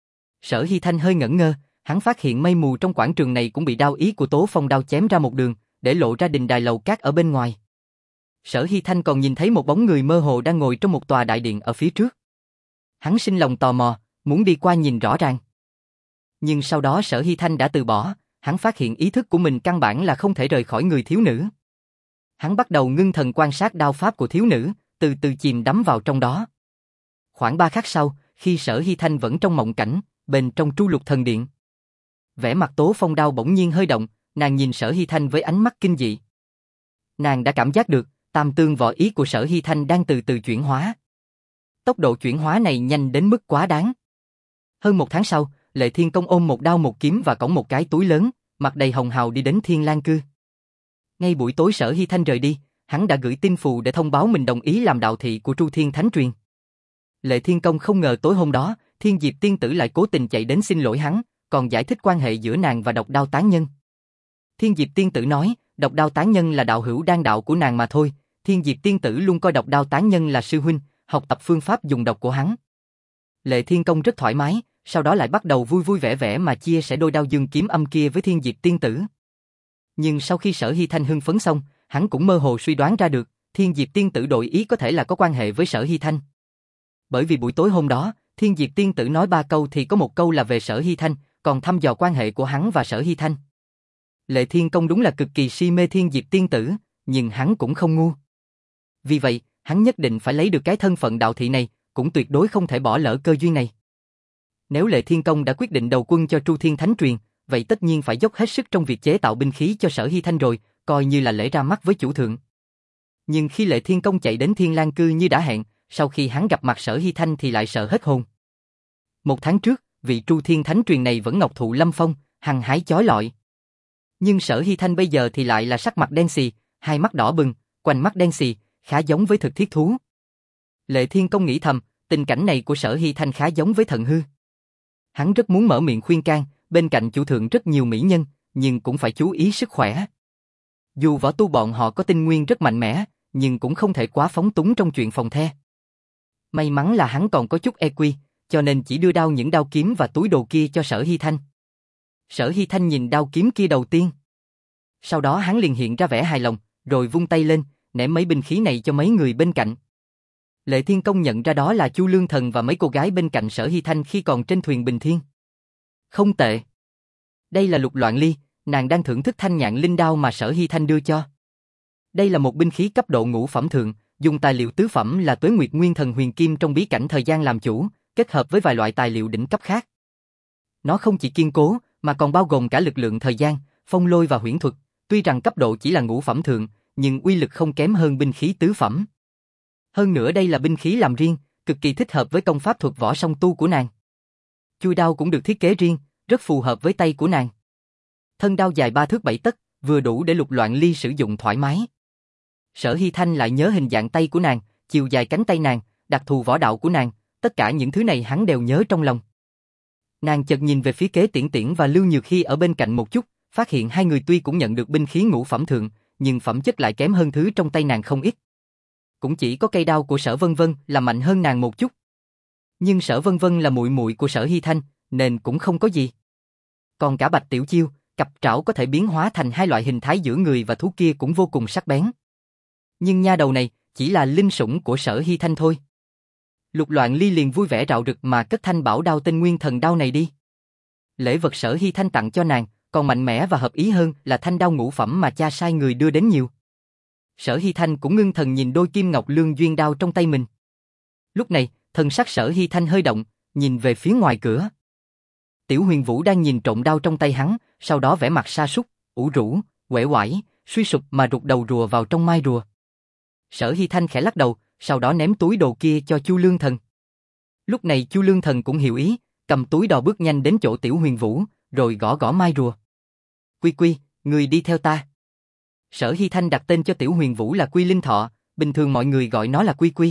Sở Hy Thanh hơi ngẩn ngơ, hắn phát hiện mây mù trong quảng trường này cũng bị đao ý của Tố Phong đao chém ra một đường, để lộ ra đình đài lầu cát ở bên ngoài. Sở Hy Thanh còn nhìn thấy một bóng người mơ hồ đang ngồi trong một tòa đại điện ở phía trước. Hắn sinh lòng tò mò, muốn đi qua nhìn rõ ràng. Nhưng sau đó Sở Hy Thanh đã từ bỏ, hắn phát hiện ý thức của mình căn bản là không thể rời khỏi người thiếu nữ. Hắn bắt đầu ngưng thần quan sát đao pháp của thiếu nữ, từ từ chìm đắm vào trong đó. Khoảng ba khắc sau, khi Sở Hy Thanh vẫn trong mộng cảnh, bên trong Tru Lục Thần Điện, vẻ mặt Tố Phong đao bỗng nhiên hơi động, nàng nhìn Sở Hy Thanh với ánh mắt kinh dị. Nàng đã cảm giác được, tam tương võ ý của Sở Hy Thanh đang từ từ chuyển hóa. Tốc độ chuyển hóa này nhanh đến mức quá đáng. Hơn một tháng sau, Lệ Thiên Công ôm một đao một kiếm và cõng một cái túi lớn, mặt đầy hồng hào đi đến Thiên Lang Cư. Ngay buổi tối Sở Hy Thanh rời đi, hắn đã gửi tin phù để thông báo mình đồng ý làm đạo thị của Tru Thiên Thánh Truyền. Lệ Thiên Công không ngờ tối hôm đó, Thiên Diệp tiên tử lại cố tình chạy đến xin lỗi hắn, còn giải thích quan hệ giữa nàng và Độc Đao Tán Nhân. Thiên Diệp tiên tử nói, Độc Đao Tán Nhân là đạo hữu đan đạo của nàng mà thôi, Thiên Diệp tiên tử luôn coi Độc Đao Tán Nhân là sư huynh, học tập phương pháp dùng độc của hắn. Lệ Thiên Công rất thoải mái, sau đó lại bắt đầu vui vui vẻ vẻ mà chia sẻ đôi đao dương kiếm âm kia với Thiên Diệp tiên tử. Nhưng sau khi Sở Hy Thanh hưng phấn xong, hắn cũng mơ hồ suy đoán ra được, Thiên Diệp tiên tử đổi ý có thể là có quan hệ với Sở Hy Thanh. Bởi vì buổi tối hôm đó, Thiên Diệp tiên tử nói ba câu thì có một câu là về Sở Hy Thanh, còn thăm dò quan hệ của hắn và Sở Hy Thanh. Lệ Thiên Công đúng là cực kỳ si mê Thiên Diệp tiên tử, nhưng hắn cũng không ngu. Vì vậy, hắn nhất định phải lấy được cái thân phận đạo thị này, cũng tuyệt đối không thể bỏ lỡ cơ duyên này. Nếu Lệ Thiên Công đã quyết định đầu quân cho Tru Thiên Thánh Truyền, vậy tất nhiên phải dốc hết sức trong việc chế tạo binh khí cho Sở Hy Thanh rồi, coi như là lễ ra mắt với chủ thượng. Nhưng khi Lệ Thiên Công chạy đến Thiên Lang Cư như đã hẹn, sau khi hắn gặp mặt Sở Hy Thanh thì lại sợ hết hồn. Một tháng trước, vị Tru Thiên Thánh Truyền này vẫn ngọc thụ lâm phong, hăng hái chói lọi. Nhưng Sở Hy Thanh bây giờ thì lại là sắc mặt đen xì, hai mắt đỏ bừng, quanh mắt đen xì, khá giống với thực thiết thú. Lệ Thiên Công nghĩ thầm, tình cảnh này của Sở Hy Thanh khá giống với Thận Hư. Hắn rất muốn mở miệng khuyên can, bên cạnh chủ thượng rất nhiều mỹ nhân, nhưng cũng phải chú ý sức khỏe. Dù võ tu bọn họ có tinh nguyên rất mạnh mẽ, nhưng cũng không thể quá phóng túng trong chuyện phòng the. May mắn là hắn còn có chút e quy, cho nên chỉ đưa đao những đao kiếm và túi đồ kia cho Sở Hy Thanh. Sở Hy Thanh nhìn đao kiếm kia đầu tiên. Sau đó hắn liền hiện ra vẻ hài lòng, rồi vung tay lên, ném mấy binh khí này cho mấy người bên cạnh. Lệ Thiên Công nhận ra đó là Chu Lương Thần và mấy cô gái bên cạnh Sở Hy Thanh khi còn trên thuyền Bình Thiên. Không tệ. Đây là Lục Loạn Ly, nàng đang thưởng thức thanh nhạn linh đao mà Sở Hy Thanh đưa cho. Đây là một binh khí cấp độ ngũ phẩm thượng, dùng tài liệu tứ phẩm là Tuế Nguyệt Nguyên Thần Huyền Kim trong bí cảnh thời gian làm chủ, kết hợp với vài loại tài liệu đỉnh cấp khác. Nó không chỉ kiên cố, mà còn bao gồm cả lực lượng thời gian, phong lôi và huyễn thuật, tuy rằng cấp độ chỉ là ngũ phẩm thượng, nhưng uy lực không kém hơn binh khí tứ phẩm. Hơn nữa đây là binh khí làm riêng, cực kỳ thích hợp với công pháp thuật võ song tu của nàng. Chuôi đao cũng được thiết kế riêng, rất phù hợp với tay của nàng. Thân đao dài ba thước bảy tấc, vừa đủ để Lục Loạn Ly sử dụng thoải mái. Sở Hy Thanh lại nhớ hình dạng tay của nàng, chiều dài cánh tay nàng, đặc thù võ đạo của nàng, tất cả những thứ này hắn đều nhớ trong lòng. Nàng chợt nhìn về phía Kế Tiễn Tiễn và Lưu Nhược Hy ở bên cạnh một chút, phát hiện hai người tuy cũng nhận được binh khí ngũ phẩm thượng, nhưng phẩm chất lại kém hơn thứ trong tay nàng không ít. Cũng chỉ có cây đao của Sở Vân Vân là mạnh hơn nàng một chút. Nhưng Sở Vân Vân là muội muội của Sở Hy Thanh, nên cũng không có gì. Còn cả Bạch Tiểu Chiêu, cặp trảo có thể biến hóa thành hai loại hình thái giữa người và thú kia cũng vô cùng sắc bén. Nhưng nha đầu này chỉ là linh sủng của Sở Hy Thanh thôi. Lục Loạn Ly liền vui vẻ rạo rực mà cất thanh bảo đao tinh nguyên thần đao này đi. Lễ vật Sở Hy Thanh tặng cho nàng, còn mạnh mẽ và hợp ý hơn là thanh đao ngũ phẩm mà cha sai người đưa đến nhiều. Sở Hy Thanh cũng ngưng thần nhìn đôi kim ngọc lương duyên đao trong tay mình. Lúc này, thần sắc Sở Hy Thanh hơi động, nhìn về phía ngoài cửa. Tiểu Huyền Vũ đang nhìn trộm đao trong tay hắn, sau đó vẻ mặt sa sút, ủ rũ, uể oải, suy sụp mà rụt đầu rùa vào trong mai rùa. Sở Hy Thanh khẽ lắc đầu, sau đó ném túi đồ kia cho Chu Lương Thần. Lúc này Chu Lương Thần cũng hiểu ý, cầm túi đò bước nhanh đến chỗ Tiểu Huyền Vũ, rồi gõ gõ mai rùa. Quy Quy, người đi theo ta. Sở Hy Thanh đặt tên cho Tiểu Huyền Vũ là Quy Linh Thọ, bình thường mọi người gọi nó là Quy Quy.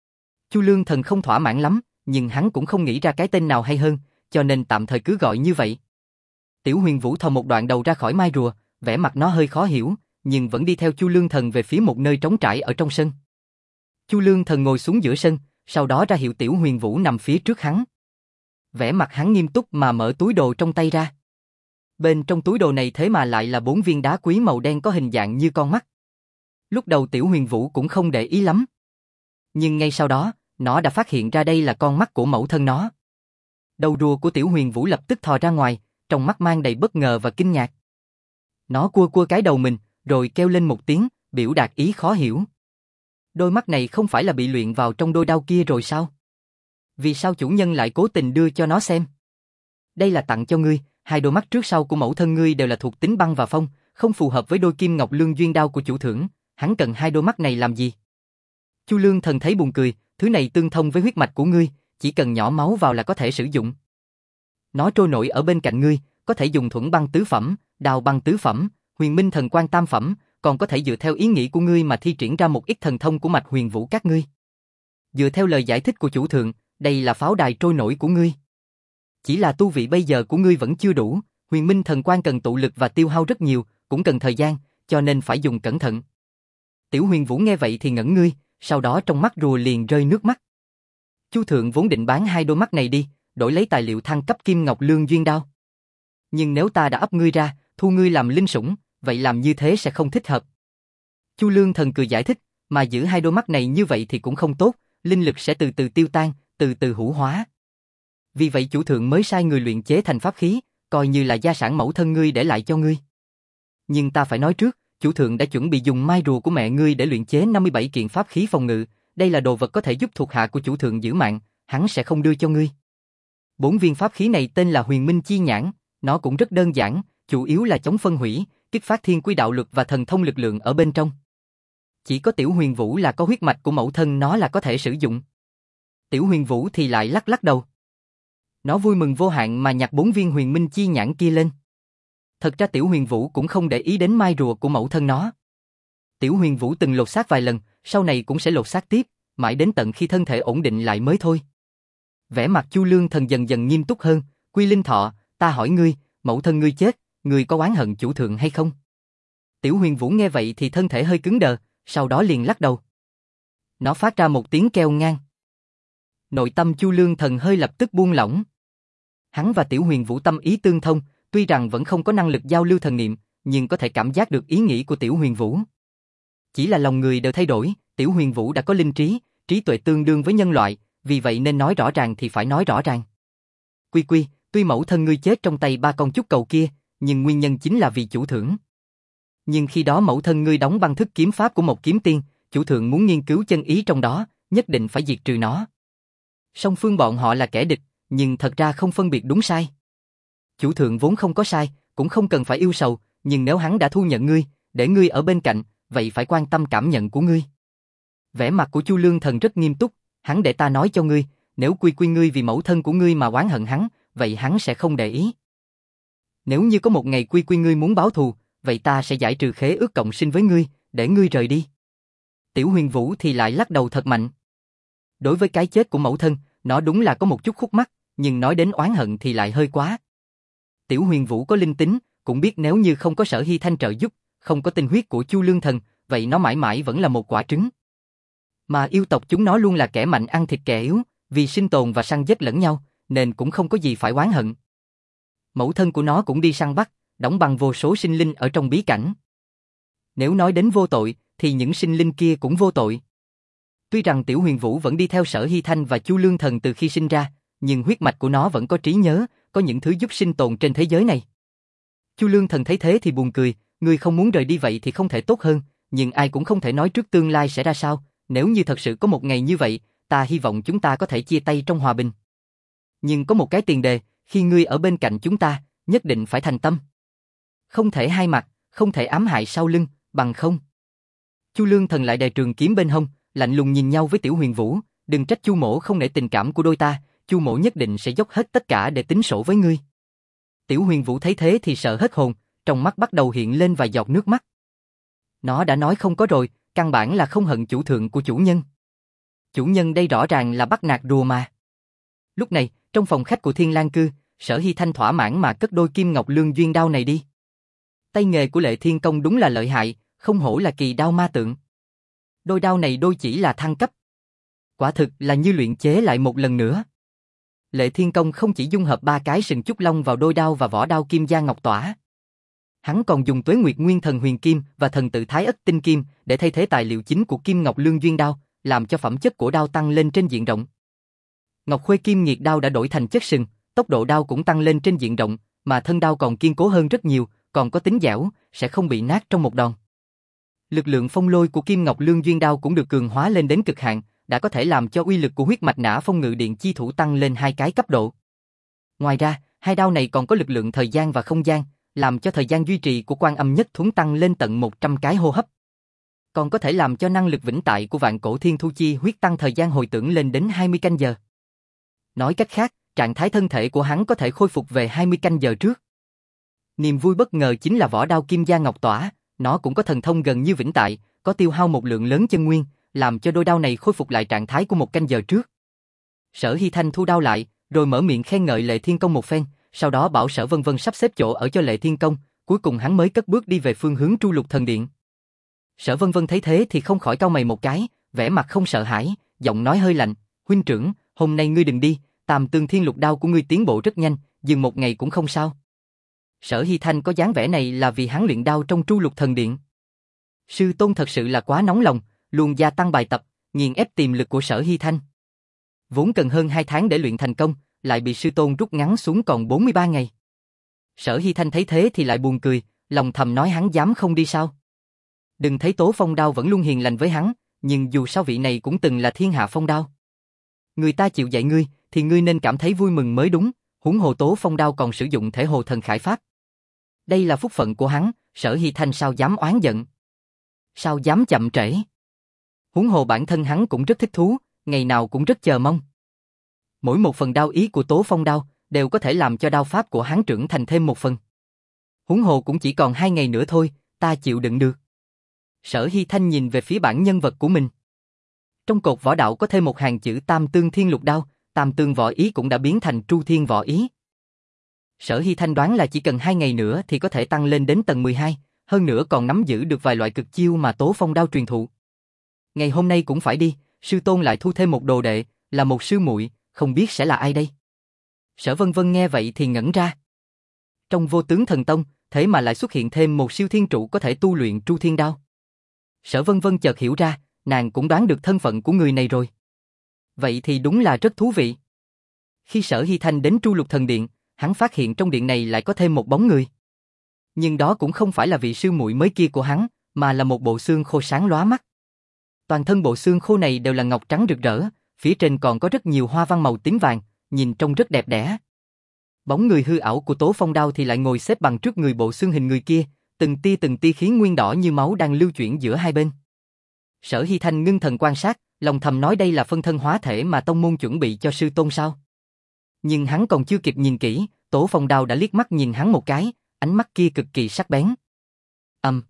Chu Lương Thần không thỏa mãn lắm, nhưng hắn cũng không nghĩ ra cái tên nào hay hơn, cho nên tạm thời cứ gọi như vậy. Tiểu Huyền Vũ thò một đoạn đầu ra khỏi mai rùa, vẻ mặt nó hơi khó hiểu, nhưng vẫn đi theo Chu Lương Thần về phía một nơi trống trải ở trong sân. Chu Lương Thần ngồi xuống giữa sân, sau đó ra hiệu Tiểu Huyền Vũ nằm phía trước hắn. Vẻ mặt hắn nghiêm túc mà mở túi đồ trong tay ra. Bên trong túi đồ này thế mà lại là bốn viên đá quý màu đen có hình dạng như con mắt. Lúc đầu Tiểu Huyền Vũ cũng không để ý lắm. Nhưng ngay sau đó, nó đã phát hiện ra đây là con mắt của mẫu thân nó. Đầu rùa của Tiểu Huyền Vũ lập tức thò ra ngoài, trong mắt mang đầy bất ngờ và kinh ngạc. Nó cua cua cái đầu mình, rồi kêu lên một tiếng, biểu đạt ý khó hiểu. Đôi mắt này không phải là bị luyện vào trong đôi đao kia rồi sao? Vì sao chủ nhân lại cố tình đưa cho nó xem? Đây là tặng cho ngươi, hai đôi mắt trước sau của mẫu thân ngươi đều là thuộc tính băng và phong, không phù hợp với đôi kim ngọc lương duyên đao của chủ thưởng, hắn cần hai đôi mắt này làm gì? Chu Lương Thần thấy buồn cười, thứ này tương thông với huyết mạch của ngươi, chỉ cần nhỏ máu vào là có thể sử dụng. Nó trôi nổi ở bên cạnh ngươi, có thể dùng thuẫn băng tứ phẩm, đao băng tứ phẩm, huyền minh thần quan tam phẩm, còn có thể dựa theo ý nghĩ của ngươi mà thi triển ra một ít thần thông của mạch huyền vũ các ngươi. Dựa theo lời giải thích của chủ thượng, đây là pháo đài trôi nổi của ngươi. Chỉ là tu vị bây giờ của ngươi vẫn chưa đủ, huyền minh thần quan cần tụ lực và tiêu hao rất nhiều, cũng cần thời gian, cho nên phải dùng cẩn thận. Tiểu Huyền Vũ nghe vậy thì ngẩn ngươi, sau đó trong mắt rùa liền rơi nước mắt. Chu thượng vốn định bán hai đôi mắt này đi, đổi lấy tài liệu thăng cấp kim ngọc lương duyên đao. Nhưng nếu ta đã ấp ngươi ra, thu ngươi làm linh sủng, vậy làm như thế sẽ không thích hợp. Chu Lương Thần cười giải thích, mà giữ hai đôi mắt này như vậy thì cũng không tốt, linh lực sẽ từ từ tiêu tan, từ từ hủ hóa. Vì vậy chủ thượng mới sai người luyện chế thành pháp khí, coi như là gia sản mẫu thân ngươi để lại cho ngươi. Nhưng ta phải nói trước, chủ thượng đã chuẩn bị dùng mai rùa của mẹ ngươi để luyện chế năm mươi bảy kiện pháp khí phòng ngự, đây là đồ vật có thể giúp thuộc hạ của chủ thượng giữ mạng, hắn sẽ không đưa cho ngươi. Bốn viên pháp khí này tên là Huyền Minh Chi Nhãn, nó cũng rất đơn giản, chủ yếu là chống phân hủy, kích phát thiên quy đạo lực và thần thông lực lượng ở bên trong. Chỉ có Tiểu Huyền Vũ là có huyết mạch của mẫu thân nó là có thể sử dụng. Tiểu Huyền Vũ thì lại lắc lắc đầu. Nó vui mừng vô hạn mà nhặt bốn viên Huyền Minh Chi Nhãn kia lên. Thật ra Tiểu Huyền Vũ cũng không để ý đến mai rùa của mẫu thân nó. Tiểu Huyền Vũ từng lột xác vài lần, sau này cũng sẽ lột xác tiếp, mãi đến tận khi thân thể ổn định lại mới thôi. Vẻ mặt Chu Lương Thần dần dần nghiêm túc hơn, Quy Linh Thọ, ta hỏi ngươi, mẫu thân ngươi chết, ngươi có oán hận chủ thượng hay không? Tiểu Huyền Vũ nghe vậy thì thân thể hơi cứng đờ, sau đó liền lắc đầu. Nó phát ra một tiếng kêu ngang. Nội tâm Chu Lương Thần hơi lập tức buông lỏng. Hắn và Tiểu Huyền Vũ tâm ý tương thông, tuy rằng vẫn không có năng lực giao lưu thần niệm, nhưng có thể cảm giác được ý nghĩ của Tiểu Huyền Vũ. Chỉ là lòng người đều thay đổi, Tiểu Huyền Vũ đã có linh trí, trí tuệ tương đương với nhân loại, vì vậy nên nói rõ ràng thì phải nói rõ ràng. Quy Quy, tuy mẫu thân ngươi chết trong tay ba con trúc cầu kia, nhưng nguyên nhân chính là vì chủ thưởng. Nhưng khi đó mẫu thân ngươi đóng băng thức kiếm pháp của một kiếm tiên, chủ thượng muốn nghiên cứu chân ý trong đó, nhất định phải diệt trừ nó. Song phương bọn họ là kẻ địch, nhưng thật ra không phân biệt đúng sai. Chủ thượng vốn không có sai, cũng không cần phải yêu sầu, nhưng nếu hắn đã thu nhận ngươi, để ngươi ở bên cạnh, vậy phải quan tâm cảm nhận của ngươi. Vẻ mặt của Chu Lương Thần rất nghiêm túc, hắn để ta nói cho ngươi, nếu Quy Quy ngươi vì mẫu thân của ngươi mà oán hận hắn, vậy hắn sẽ không để ý. Nếu như có một ngày Quy Quy ngươi muốn báo thù, vậy ta sẽ giải trừ khế ước cộng sinh với ngươi, để ngươi rời đi. Tiểu Huyền Vũ thì lại lắc đầu thật mạnh. Đối với cái chết của mẫu thân, nó đúng là có một chút khúc mắc, nhưng nói đến oán hận thì lại hơi quá. Tiểu Huyền Vũ có linh tính, cũng biết nếu như không có Sở Hy Thanh trợ giúp, không có tinh huyết của Chu Lương Thần, vậy nó mãi mãi vẫn là một quả trứng. Mà yêu tộc chúng nó luôn là kẻ mạnh ăn thịt kẻ yếu, vì sinh tồn và săn giết lẫn nhau, nên cũng không có gì phải oán hận. Mẫu thân của nó cũng đi săn bắt, đóng băng vô số sinh linh ở trong bí cảnh. Nếu nói đến vô tội, thì những sinh linh kia cũng vô tội. Tuy rằng Tiểu Huyền Vũ vẫn đi theo Sở Hy Thanh và Chu Lương Thần từ khi sinh ra, nhưng huyết mạch của nó vẫn có trí nhớ, có những thứ giúp sinh tồn trên thế giới này. Chu Lương Thần thấy thế thì buồn cười, ngươi không muốn rời đi vậy thì không thể tốt hơn, nhưng ai cũng không thể nói trước tương lai sẽ ra sao, nếu như thật sự có một ngày như vậy, ta hy vọng chúng ta có thể chia tay trong hòa bình. Nhưng có một cái tiền đề, khi ngươi ở bên cạnh chúng ta, nhất định phải thành tâm. Không thể hai mặt, không thể ám hại sau lưng, bằng không. Chu Lương Thần lại đè trường kiếm bên hông, lạnh lùng nhìn nhau với Tiểu Huyền Vũ, đừng trách Chu mỗ không nể tình cảm của đôi ta, Chu mỗ nhất định sẽ dốc hết tất cả để tính sổ với ngươi. Tiểu Huyền Vũ thấy thế thì sợ hết hồn, trong mắt bắt đầu hiện lên vài giọt nước mắt. Nó đã nói không có rồi, căn bản là không hận chủ thượng của chủ nhân. Chủ nhân đây rõ ràng là bắt nạt đùa mà. Lúc này, trong phòng khách của Thiên Lang Cư, Sở Hy Thanh thỏa mãn mà cất đôi kim ngọc lương duyên đao này đi. Tay nghề của Lệ Thiên Công đúng là lợi hại, không hổ là kỳ đao ma tượng. Đôi đao này đôi chỉ là thăng cấp. Quả thực là như luyện chế lại một lần nữa. Lệ Thiên Công không chỉ dung hợp ba cái sừng trúc long vào đôi đao và vỏ đao kim gia ngọc tỏa. Hắn còn dùng Tuế Nguyệt Nguyên Thần Huyền Kim và Thần Tự Thái Ất Tinh Kim để thay thế tài liệu chính của kim ngọc lương duyên đao, làm cho phẩm chất của đao tăng lên trên diện rộng. Ngọc Khuê Kim Nghiệt đao đã đổi thành chất sừng, tốc độ đao cũng tăng lên trên diện rộng, mà thân đao còn kiên cố hơn rất nhiều, còn có tính dẻo, sẽ không bị nát trong một đòn. Lực lượng phong lôi của kim ngọc lương duyên đao cũng được cường hóa lên đến cực hạn, đã có thể làm cho uy lực của huyết mạch nã phong ngự điện chi thủ tăng lên hai cái cấp độ. Ngoài ra, hai đao này còn có lực lượng thời gian và không gian, làm cho thời gian duy trì của Quan Âm Nhất Thuẫn tăng lên tận một trăm cái hô hấp. Còn có thể làm cho năng lực vĩnh tại của Vạn Cổ Thiên Thu Chi huyết tăng thời gian hồi tưởng lên đến hai mươi canh giờ. Nói cách khác, trạng thái thân thể của hắn có thể khôi phục về hai mươi canh giờ trước. Niềm vui bất ngờ chính là vỏ đao kim gia ngọc tỏa, nó cũng có thần thông gần như vĩnh tại, có tiêu hao một lượng lớn chân nguyên, làm cho đôi đao này khôi phục lại trạng thái của một canh giờ trước. Sở Hy Thanh thu đao lại, rồi mở miệng khen ngợi Lệ Thiên Công một phen, sau đó bảo Sở Vân Vân sắp xếp chỗ ở cho Lệ Thiên Công, cuối cùng hắn mới cất bước đi về phương hướng Tru Lục Thần Điện. Sở Vân Vân thấy thế thì không khỏi cau mày một cái, vẻ mặt không sợ hãi, giọng nói hơi lạnh, huynh trưởng, hôm nay ngươi đừng đi, Tam Tương Thiên Lục đao của ngươi tiến bộ rất nhanh, dừng một ngày cũng không sao. Sở Hy Thanh có dáng vẻ này là vì hắn luyện đao trong Tru Lục Thần Điện. Sư tôn thật sự là quá nóng lòng, luôn gia tăng bài tập, nghiền ép tiềm lực của Sở Hy Thanh. Vốn cần hơn hai tháng để luyện thành công, lại bị sư tôn rút ngắn xuống còn bốn mươi ba ngày. Sở Hy Thanh thấy thế thì lại buồn cười, lòng thầm nói hắn dám không đi sao. Đừng thấy Tố Phong Đao vẫn luôn hiền lành với hắn, nhưng dù sao vị này cũng từng là thiên hạ phong đao. Người ta chịu dạy ngươi, thì ngươi nên cảm thấy vui mừng mới đúng, huống hồ Tố Phong Đao còn sử dụng thể hồ thần khải pháp. Đây là phúc phận của hắn, Sở Hy Thanh sao dám oán giận. Sao dám chậm trễ. Huống hồ bản thân hắn cũng rất thích thú, ngày nào cũng rất chờ mong. Mỗi một phần đao ý của Tố Phong Đao đều có thể làm cho đao pháp của hắn trưởng thành thêm một phần. Huống hồ cũng chỉ còn hai ngày nữa thôi, ta chịu đựng được. Sở Hy Thanh nhìn về phía bản nhân vật của mình. Trong cột võ đạo có thêm một hàng chữ Tam Tương Thiên Lục Đao, Tam Tương Võ Ý cũng đã biến thành Tru Thiên Võ Ý. Sở Hy Thanh đoán là chỉ cần hai ngày nữa thì có thể tăng lên đến tầng mười hai, hơn nữa còn nắm giữ được vài loại cực chiêu mà Tố Phong Đao truyền thụ. Ngày hôm nay cũng phải đi, sư tôn lại thu thêm một đồ đệ, là một sư muội, không biết sẽ là ai đây. Sở Vân Vân nghe vậy thì ngẩn ra. Trong Vô Tướng Thần Tông, thế mà lại xuất hiện thêm một siêu thiên trụ có thể tu luyện Tru Thiên Đao. Sở Vân Vân chợt hiểu ra, nàng cũng đoán được thân phận của người này rồi. Vậy thì đúng là rất thú vị. Khi Sở Hy Thanh đến Tru Lục Thần Điện, hắn phát hiện trong điện này lại có thêm một bóng người. Nhưng đó cũng không phải là vị sư muội mới kia của hắn, mà là một bộ xương khô sáng lóa mắt. Toàn thân bộ xương khô này đều là ngọc trắng rực rỡ, phía trên còn có rất nhiều hoa văn màu tím vàng, nhìn trông rất đẹp đẽ. Bóng người hư ảo của Tố Phong Đao thì lại ngồi xếp bằng trước người bộ xương hình người kia, từng tia từng tia khí nguyên đỏ như máu đang lưu chuyển giữa hai bên. Sở Hy Thanh ngưng thần quan sát, lòng thầm nói đây là phân thân hóa thể mà tông môn chuẩn bị cho sư tôn sao. Nhưng hắn còn chưa kịp nhìn kỹ, Tố Phong Đao đã liếc mắt nhìn hắn một cái, ánh mắt kia cực kỳ sắc bén. Ầm. Um.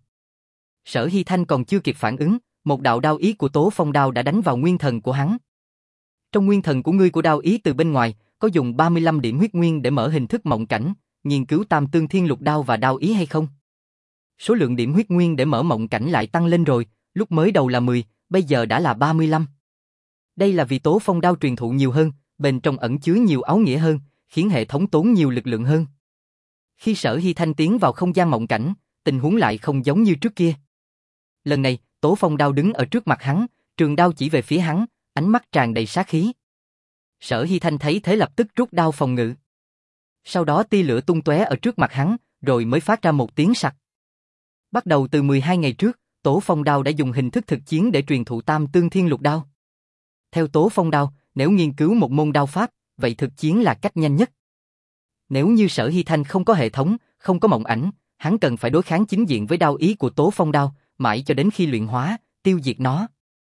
Sở Hy Thanh còn chưa kịp phản ứng, một đạo đao ý của Tố Phong Đao đã đánh vào nguyên thần của hắn. Trong nguyên thần của ngươi của đao ý từ bên ngoài, có dùng ba mươi lăm điểm huyết nguyên để mở hình thức mộng cảnh, nghiên cứu Tam Tương Thiên Lục Đao và đao ý hay không? Số lượng điểm huyết nguyên để mở mộng cảnh lại tăng lên rồi, lúc mới đầu là mười, bây giờ đã là ba mươi lăm. Đây là vì Tố Phong Đao truyền thụ nhiều hơn, bên trong ẩn chứa nhiều áo nghĩa hơn, khiến hệ thống tốn nhiều lực lượng hơn. Khi Sở Hy Thanh tiến vào không gian mộng cảnh, tình huống lại không giống như trước kia. Lần này, Tố Phong Đao đứng ở trước mặt hắn, trường đao chỉ về phía hắn, ánh mắt tràn đầy sát khí. Sở Hy Thanh thấy thế lập tức rút đao phòng ngự. Sau đó tia lửa tung tóe ở trước mặt hắn, rồi mới phát ra một tiếng sặc. Bắt đầu từ mười hai ngày trước, Tố Phong Đao đã dùng hình thức thực chiến để truyền thụ Tam Tương Thiên Lục Đao. Theo Tố Phong Đao, nếu nghiên cứu một môn đao pháp, vậy thực chiến là cách nhanh nhất. Nếu như Sở Hy Thanh không có hệ thống, không có mộng ảnh, hắn cần phải đối kháng chính diện với đao ý của Tố Phong Đao, mãi cho đến khi luyện hóa, tiêu diệt nó.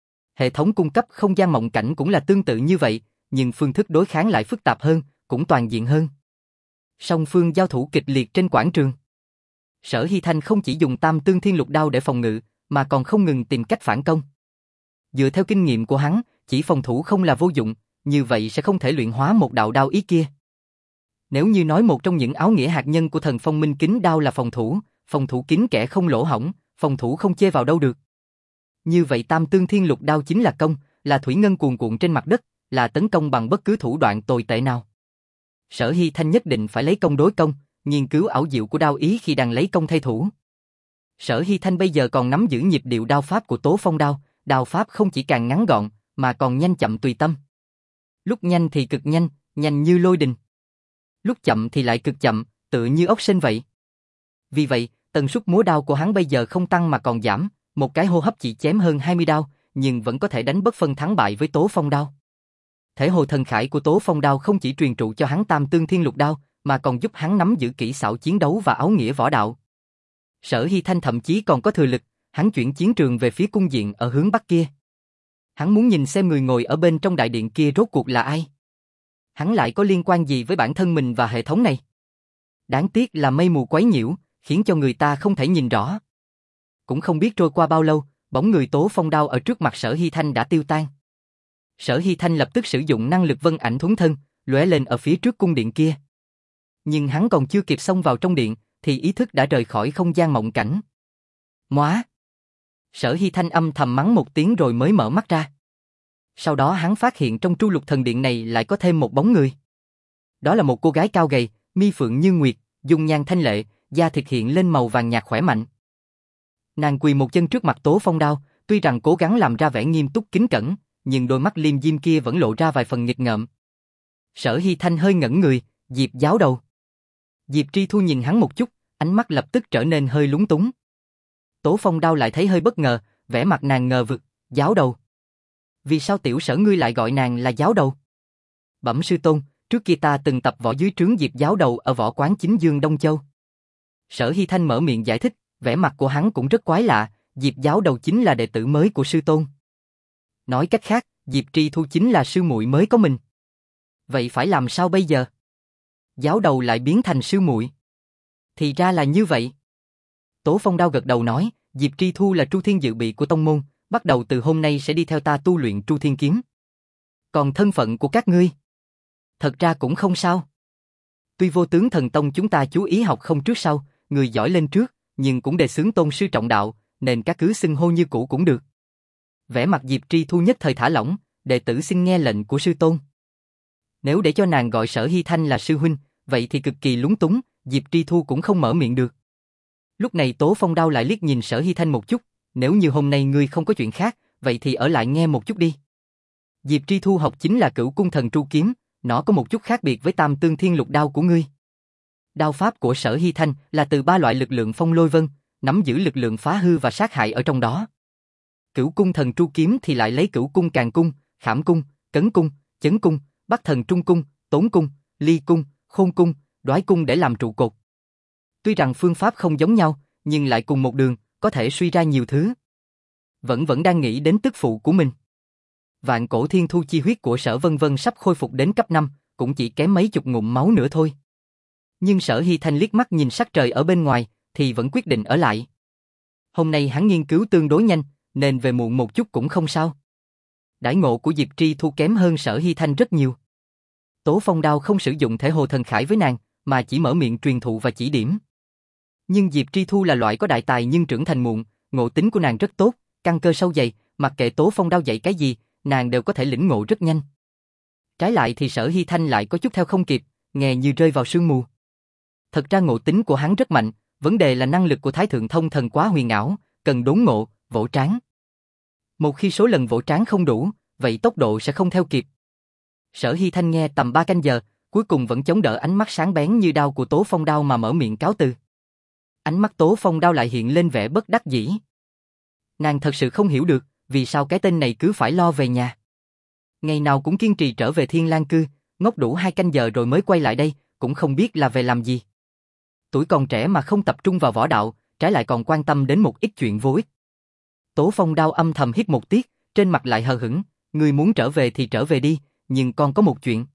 Hệ thống cung cấp không gian mộng cảnh cũng là tương tự như vậy, nhưng phương thức đối kháng lại phức tạp hơn, cũng toàn diện hơn. Song phương giao thủ kịch liệt trên quảng trường. Sở Hy Thanh không chỉ dùng Tam Tương Thiên Lục Đao để phòng ngự, mà còn không ngừng tìm cách phản công. Dựa theo kinh nghiệm của hắn, chỉ phòng thủ không là vô dụng, như vậy sẽ không thể luyện hóa một đạo đao ý kia. Nếu như nói một trong những áo nghĩa hạt nhân của Thần Phong Minh Kính Đao là phòng thủ, phòng thủ kín kẽ không lỗ hổng, phòng thủ không chê vào đâu được. Như vậy Tam Tương Thiên Lục Đao chính là công, là thủy ngân cuồn cuộn trên mặt đất, là tấn công bằng bất cứ thủ đoạn tồi tệ nào. Sở Hy Thanh nhất định phải lấy công đối công, nghiên cứu ảo diệu của đao ý khi đang lấy công thay thủ. Sở Hy Thanh bây giờ còn nắm giữ nhịp điệu đao pháp của Tố Phong Đao, đao pháp không chỉ càng ngắn gọn, mà còn nhanh chậm tùy tâm. Lúc nhanh thì cực nhanh, nhanh như lôi đình. Lúc chậm thì lại cực chậm, tựa như ốc sên vậy. Vì vậy, tần suất múa đao của hắn bây giờ không tăng mà còn giảm, một cái hô hấp chỉ chém hơn hai mươi đao, nhưng vẫn có thể đánh bất phân thắng bại với Tố Phong Đao. Thể hồ thần khải của Tố Phong Đao không chỉ truyền trụ cho hắn Tam Tương Thiên Lục Đao, mà còn giúp hắn nắm giữ kỹ xảo chiến đấu và áo nghĩa võ đạo. Sở Hy Thanh thậm chí còn có thừa lực, hắn chuyển chiến trường về phía cung điện ở hướng bắc kia. Hắn muốn nhìn xem người ngồi ở bên trong đại điện kia rốt cuộc là ai. Hắn lại có liên quan gì với bản thân mình và hệ thống này? Đáng tiếc là mây mù quấy nhiễu, khiến cho người ta không thể nhìn rõ. Cũng không biết trôi qua bao lâu, bóng người Tố Phong Đao ở trước mặt Sở Hy Thanh đã tiêu tan. Sở Hy Thanh lập tức sử dụng năng lực vân ảnh thuấn thân, lóe lên ở phía trước cung điện kia. Nhưng hắn còn chưa kịp xông vào trong điện, thì ý thức đã rời khỏi không gian mộng cảnh. Móa! Sở Hy Thanh âm thầm mắng một tiếng rồi mới mở mắt ra. Sau đó hắn phát hiện trong Tru Lục Thần Điện này lại có thêm một bóng người. Đó là một cô gái cao gầy, mi phượng như nguyệt, dung nhan thanh lệ, da thịt hiện lên màu vàng nhạt khỏe mạnh. Nàng quỳ một chân trước mặt Tố Phong Đao, tuy rằng cố gắng làm ra vẻ nghiêm túc kính cẩn, nhưng đôi mắt liêm diêm kia vẫn lộ ra vài phần nghịch ngợm. Sở Hy Thanh hơi ngẩn người, Diệp giáo đầu. Diệp Tri Thu nhìn hắn một chút, ánh mắt lập tức trở nên hơi lúng túng. Tố Phong Đao lại thấy hơi bất ngờ, vẻ mặt nàng ngờ vực, giáo đầu. Vì sao tiểu Sở ngươi lại gọi nàng là giáo đầu? Bẩm sư tôn, trước kia ta từng tập võ dưới trướng Diệp giáo đầu ở võ quán Chính Dương Đông Châu. Sở Hy Thanh mở miệng giải thích, vẻ mặt của hắn cũng rất quái lạ, Diệp giáo đầu chính là đệ tử mới của sư tôn. Nói cách khác, Diệp Tri Thu chính là sư muội mới có mình. Vậy phải làm sao bây giờ? Giáo đầu lại biến thành sư muội. Thì ra là như vậy. Tố Phong Đao gật đầu nói, Diệp Tri Thu là Tru Thiên dự bị của tông môn, bắt đầu từ hôm nay sẽ đi theo ta tu luyện Tru Thiên kiếm. Còn thân phận của các ngươi? Thật ra cũng không sao. Tuy Vô Tướng Thần Tông chúng ta chú ý học không trước sau, người giỏi lên trước, nhưng cũng đề xướng tôn sư trọng đạo, nên các cứ xưng hô như cũ cũng được. Vẻ mặt Diệp Tri Thu nhất thời thả lỏng, đệ tử xin nghe lệnh của sư tôn. Nếu để cho nàng gọi Sở Hy Thanh là sư huynh, vậy thì cực kỳ lúng túng, Diệp Tri Thu cũng không mở miệng được. Lúc này Tố Phong Đao lại liếc nhìn Sở Hy Thanh một chút, nếu như hôm nay ngươi không có chuyện khác, vậy thì ở lại nghe một chút đi. Diệp Tri Thu học chính là Cửu Cung Thần Tru kiếm, nó có một chút khác biệt với Tam Tương Thiên Lục đao của ngươi. Đao pháp của Sở Hy Thanh là từ ba loại lực lượng phong lôi vân, nắm giữ lực lượng phá hư và sát hại ở trong đó. Cửu Cung Thần Tru kiếm thì lại lấy Cửu Cung Càn Cung, Khảm Cung, Cấn Cung, Chấn Cung, Bắc Thần Trung Cung, Tốn Cung, Ly Cung, Khôn Cung, Đoái Cung để làm trụ cột. Tuy rằng phương pháp không giống nhau, nhưng lại cùng một đường, có thể suy ra nhiều thứ. Vẫn vẫn đang nghĩ đến tức phụ của mình. Vạn cổ thiên thu chi huyết của Sở Vân Vân sắp khôi phục đến cấp năm, cũng chỉ kém mấy chục ngụm máu nữa thôi. Nhưng Sở Hy Thanh liếc mắt nhìn sắc trời ở bên ngoài, thì vẫn quyết định ở lại. Hôm nay hắn nghiên cứu tương đối nhanh, nên về muộn một chút cũng không sao. Đãi ngộ của Diệp Tri Thu kém hơn Sở Hy Thanh rất nhiều. Tố Phong Đao không sử dụng thể hồ thần khải với nàng, mà chỉ mở miệng truyền thụ và chỉ điểm. Nhưng Diệp Tri Thu là loại có đại tài nhưng trưởng thành muộn, ngộ tính của nàng rất tốt, căn cơ sâu dày, mặc kệ Tố Phong Đao dạy cái gì, nàng đều có thể lĩnh ngộ rất nhanh. Trái lại thì Sở Hy Thanh lại có chút theo không kịp, nghe như rơi vào sương mù. Thật ra ngộ tính của hắn rất mạnh, vấn đề là năng lực của Thái Thượng Thông Thần quá huyền ảo, cần đốn ngộ, vỗ trán. Một khi số lần vỗ trán không đủ, vậy tốc độ sẽ không theo kịp. Sở Hy Thanh nghe tầm ba canh giờ, cuối cùng vẫn chống đỡ ánh mắt sáng bén như đao của Tố Phong Đao mà mở miệng cáo từ. Ánh mắt Tố Phong Đao lại hiện lên vẻ bất đắc dĩ. Nàng thật sự không hiểu được, vì sao cái tên này cứ phải lo về nhà. Ngày nào cũng kiên trì trở về Thiên Lang Cư, ngốc đủ hai canh giờ rồi mới quay lại đây, cũng không biết là về làm gì. Tuổi còn trẻ mà không tập trung vào võ đạo, trái lại còn quan tâm đến một ít chuyện vô ích. Tố Phong Đao âm thầm hít một tiếc, trên mặt lại hờ hững, ngươi muốn trở về thì trở về đi, nhưng con có một chuyện.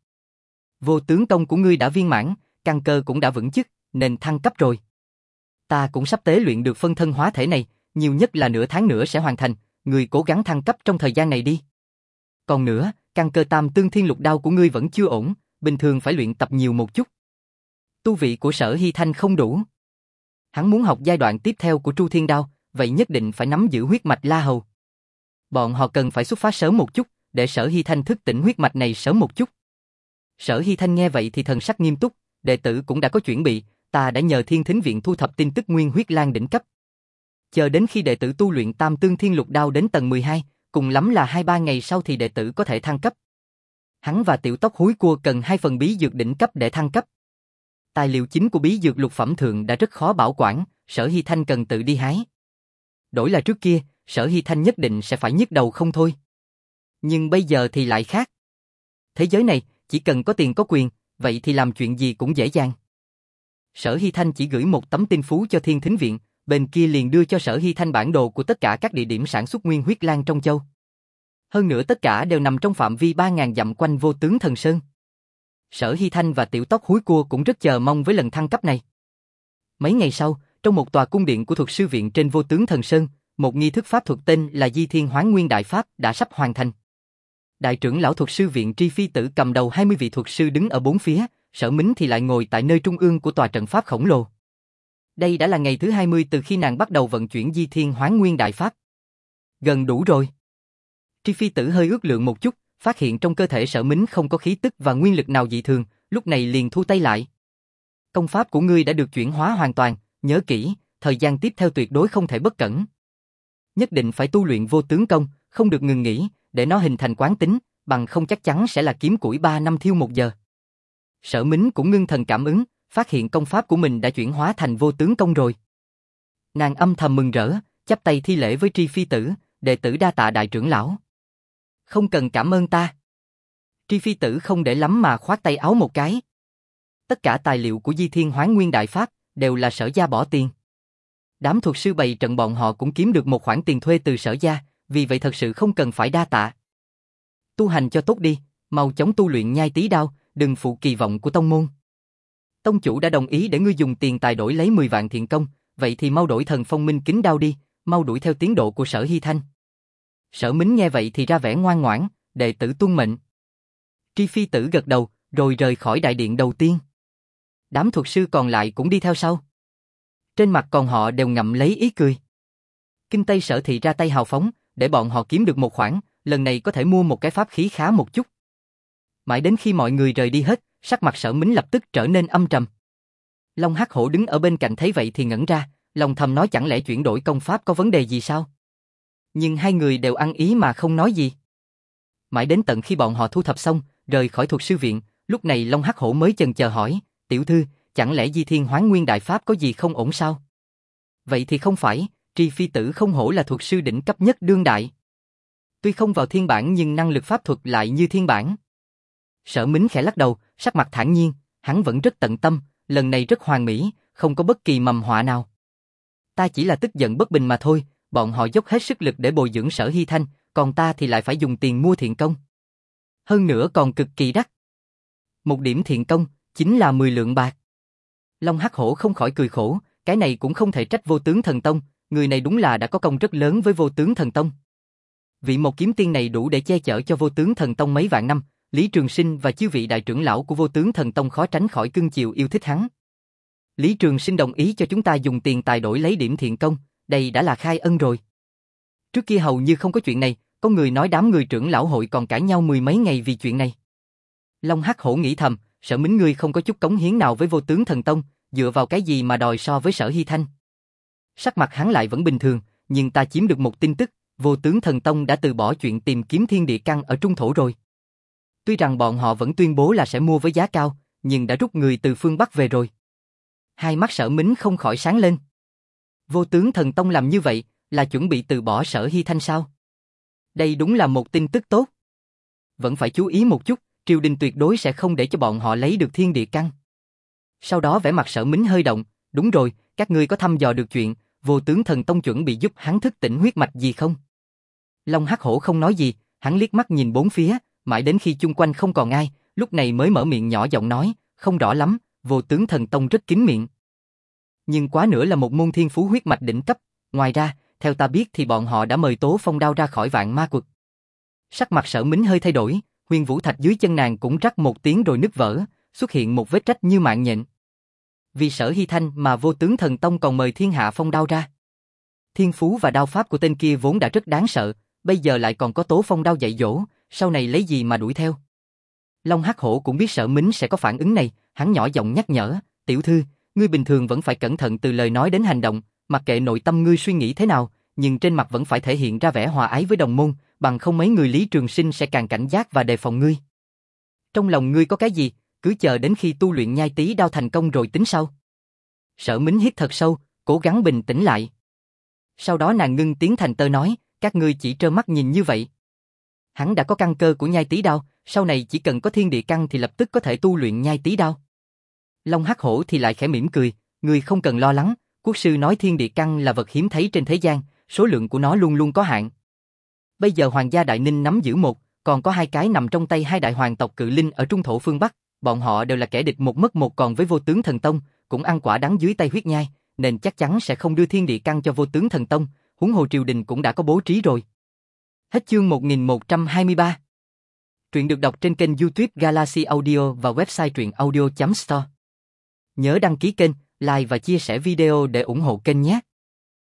Vô tướng công của ngươi đã viên mãn, căn cơ cũng đã vững chắc, nên thăng cấp rồi. Ta cũng sắp tế luyện được phân thân hóa thể này, nhiều nhất là nửa tháng nữa sẽ hoàn thành, ngươi cố gắng thăng cấp trong thời gian này đi. Còn nữa, căn cơ Tam Tương Thiên Lục đao của ngươi vẫn chưa ổn, bình thường phải luyện tập nhiều một chút. Tu vị của Sở Hy Thanh không đủ. Hắn muốn học giai đoạn tiếp theo của Tru Thiên Đao, vậy nhất định phải nắm giữ huyết mạch La Hầu. Bọn họ cần phải xuất phát sớm một chút, để Sở Hy Thanh thức tỉnh huyết mạch này sớm một chút. Sở Hy Thanh nghe vậy thì thần sắc nghiêm túc, đệ tử cũng đã có chuẩn bị, ta đã nhờ Thiên Thính Viện thu thập tin tức Nguyên Huyết Lang đỉnh cấp. Chờ đến khi đệ tử tu luyện Tam Tương Thiên Lục đao đến tầng mười hai, cùng lắm là hai ba ngày sau thì đệ tử có thể thăng cấp. Hắn và Tiểu Tóc Húi Cua cần hai phần bí dược đỉnh cấp để thăng cấp. Tài liệu chính của bí dược lục phẩm thượng đã rất khó bảo quản, Sở Hy Thanh cần tự đi hái. Đổi là trước kia, Sở Hy Thanh nhất định sẽ phải nhức đầu không thôi. Nhưng bây giờ thì lại khác. Thế giới này, chỉ cần có tiền có quyền, vậy thì làm chuyện gì cũng dễ dàng. Sở Hy Thanh chỉ gửi một tấm tin phú cho Thiên Thính Viện, bên kia liền đưa cho Sở Hy Thanh bản đồ của tất cả các địa điểm sản xuất Nguyên Huyết Lang trong châu. Hơn nữa tất cả đều nằm trong phạm vi ba nghìn dặm quanh Vô Tướng Thần Sơn. Sở Hy Thanh và Tiểu Tóc Húi Cua cũng rất chờ mong với lần thăng cấp này. Mấy ngày sau, trong một tòa cung điện của Thuật Sư Viện trên Vô Tướng Thần Sơn, một nghi thức pháp thuật tên là Di Thiên Hoán Nguyên Đại Pháp đã sắp hoàn thành. Đại trưởng lão Thuật Sư Viện Tri Phi Tử cầm đầu hai mươi vị thuật sư đứng ở bốn phía, Sở Mính thì lại ngồi tại nơi trung ương của tòa trận pháp khổng lồ. Đây đã là ngày thứ hai mươi từ khi nàng bắt đầu vận chuyển Di Thiên Hoán Nguyên Đại Pháp. Gần đủ rồi. Tri Phi Tử hơi ước lượng một chút, phát hiện trong cơ thể Sở Mính không có khí tức và nguyên lực nào dị thường, lúc này liền thu tay lại. Công pháp của ngươi đã được chuyển hóa hoàn toàn, nhớ kỹ, thời gian tiếp theo tuyệt đối không thể bất cẩn. Nhất định phải tu luyện vô tướng công, không được ngừng nghỉ, để nó hình thành quán tính, bằng không chắc chắn sẽ là kiếm củi ba năm thiêu một giờ. Sở Mính cũng ngưng thần cảm ứng, phát hiện công pháp của mình đã chuyển hóa thành vô tướng công rồi. Nàng âm thầm mừng rỡ, chắp tay thi lễ với Tri Phi Tử, đệ tử đa tạ đại trưởng lão. Không cần cảm ơn ta. Tri Phi Tử không để lắm mà khoát tay áo một cái. Tất cả tài liệu của Di Thiên Hoán Nguyên Đại Pháp đều là Sở gia bỏ tiền. Đám thuật sư bày trận bọn họ cũng kiếm được một khoản tiền thuê từ Sở gia, vì vậy thật sự không cần phải đa tạ. Tu hành cho tốt đi, mau chóng tu luyện nhai tí đao, đừng phụ kỳ vọng của tông môn. Tông chủ đã đồng ý để ngươi dùng tiền tài đổi lấy mười vạn thiện công, vậy thì mau đổi thần phong minh kính đao đi, mau đuổi theo tiến độ của Sở Hy Thanh. Sở Mính nghe vậy thì ra vẻ ngoan ngoãn, đệ tử tuân mệnh. Tri Phi Tử gật đầu, rồi rời khỏi đại điện đầu tiên. Đám thuật sư còn lại cũng đi theo sau. Trên mặt còn họ đều ngậm lấy ý cười. Kinh Tây Sở thị ra tay hào phóng, để bọn họ kiếm được một khoản, lần này có thể mua một cái pháp khí khá một chút. Mãi đến khi mọi người rời đi hết, sắc mặt Sở Mính lập tức trở nên âm trầm. Long Hắc Hổ đứng ở bên cạnh thấy vậy thì ngẩn ra, lòng thầm nói chẳng lẽ chuyển đổi công pháp có vấn đề gì sao? Nhưng hai người đều ăn ý mà không nói gì. Mãi đến tận khi bọn họ thu thập xong, rời khỏi thuật sư viện, lúc này Long Hắc Hổ mới chần chờ hỏi, tiểu thư, chẳng lẽ Di Thiên Hoán Nguyên Đại Pháp có gì không ổn sao? Vậy thì không phải, Tri Phi Tử không hổ là thuật sư đỉnh cấp nhất đương đại. Tuy không vào thiên bản nhưng năng lực pháp thuật lại như thiên bản. Sở Mính khẽ lắc đầu, sắc mặt thản nhiên, hắn vẫn rất tận tâm, lần này rất hoàn mỹ, không có bất kỳ mầm họa nào. Ta chỉ là tức giận bất bình mà thôi, bọn họ dốc hết sức lực để bồi dưỡng Sở Hy Thanh, còn ta thì lại phải dùng tiền mua thiện công. Hơn nữa còn cực kỳ đắt. Một điểm thiện công, chính là mười lượng bạc. Long Hắc Hổ không khỏi cười khổ, cái này cũng không thể trách Vô Tướng Thần Tông, người này đúng là đã có công rất lớn với Vô Tướng Thần Tông. Vị một kiếm tiên này đủ để che chở cho Vô Tướng Thần Tông mấy vạn năm, Lý Trường Sinh và chư vị đại trưởng lão của Vô Tướng Thần Tông khó tránh khỏi cưng chiều yêu thích hắn. Lý Trường Sinh đồng ý cho chúng ta dùng tiền tài đổi lấy điểm thiện công, đây đã là khai ân rồi. Trước kia hầu như không có chuyện này, có người nói đám người trưởng lão hội còn cãi nhau mười mấy ngày vì chuyện này. Long Hắc Hổ nghĩ thầm, Sở Mính ngươi không có chút cống hiến nào với Vô Tướng Thần Tông, dựa vào cái gì mà đòi so với Sở Hy Thanh. Sắc mặt hắn lại vẫn bình thường, nhưng ta chiếm được một tin tức, Vô Tướng Thần Tông đã từ bỏ chuyện tìm kiếm thiên địa căn ở trung thổ rồi. Tuy rằng bọn họ vẫn tuyên bố là sẽ mua với giá cao, nhưng đã rút người từ phương Bắc về rồi. Hai mắt Sở Mính không khỏi sáng lên. Vô Tướng Thần Tông làm như vậy, là chuẩn bị từ bỏ Sở Hy Thanh sao? Đây đúng là một tin tức tốt. Vẫn phải chú ý một chút, triều đình tuyệt đối sẽ không để cho bọn họ lấy được thiên địa căn. Sau đó vẻ mặt Sở Mính hơi động, đúng rồi, các ngươi có thăm dò được chuyện, Vô Tướng Thần Tông chuẩn bị giúp hắn thức tỉnh huyết mạch gì không? Long Hắc Hổ không nói gì, hắn liếc mắt nhìn bốn phía, mãi đến khi chung quanh không còn ai, lúc này mới mở miệng nhỏ giọng nói, không rõ lắm, Vô Tướng Thần Tông rất kín miệng. Nhưng quá nữa là một môn thiên phú huyết mạch đỉnh cấp, ngoài ra, theo ta biết thì bọn họ đã mời Tố Phong Đao ra khỏi vạn ma quật. Sắc mặt Sở Mính hơi thay đổi, huyền vũ thạch dưới chân nàng cũng rắc một tiếng rồi nứt vỡ, xuất hiện một vết rách như mạng nhện. Vì Sở Hy Thanh mà Vô Tướng Thần Tông còn mời Thiên Hạ Phong Đao ra. Thiên phú và đao pháp của tên kia vốn đã rất đáng sợ, bây giờ lại còn có Tố Phong Đao dạy dỗ, sau này lấy gì mà đuổi theo. Long Hắc Hổ cũng biết Sở Mính sẽ có phản ứng này, hắn nhỏ giọng nhắc nhở, tiểu thư, ngươi bình thường vẫn phải cẩn thận từ lời nói đến hành động, mặc kệ nội tâm ngươi suy nghĩ thế nào, nhưng trên mặt vẫn phải thể hiện ra vẻ hòa ái với đồng môn, bằng không mấy người Lý Trường Sinh sẽ càng cảnh giác và đề phòng ngươi. Trong lòng ngươi có cái gì, cứ chờ đến khi tu luyện nhai tí đao thành công rồi tính sau. Sở Mính hít thật sâu, cố gắng bình tĩnh lại. Sau đó nàng ngưng tiếng thành tơ nói, các ngươi chỉ trơ mắt nhìn như vậy. Hắn đã có căn cơ của nhai tí đao, sau này chỉ cần có thiên địa căn thì lập tức có thể tu luyện nhai tí đao. Long Hắc Hổ thì lại khẽ mỉm cười, ngươi không cần lo lắng, quốc sư nói thiên địa căn là vật hiếm thấy trên thế gian, số lượng của nó luôn luôn có hạn. Bây giờ Hoàng gia Đại Ninh nắm giữ một, còn có hai cái nằm trong tay hai đại hoàng tộc cự linh ở trung thổ phương Bắc, bọn họ đều là kẻ địch một mất một, còn với Vô Tướng Thần Tông, cũng ăn quả đắng dưới tay huyết nhai, nên chắc chắn sẽ không đưa thiên địa căn cho Vô Tướng Thần Tông, huống hồ triều đình cũng đã có bố trí rồi. Hết chương một nghìn một trăm hai mươi ba. Truyện được đọc trên kênh YouTube Galaxy Audio và website truyện audio chấm store. Nhớ đăng ký kênh, like và chia sẻ video để ủng hộ kênh nhé.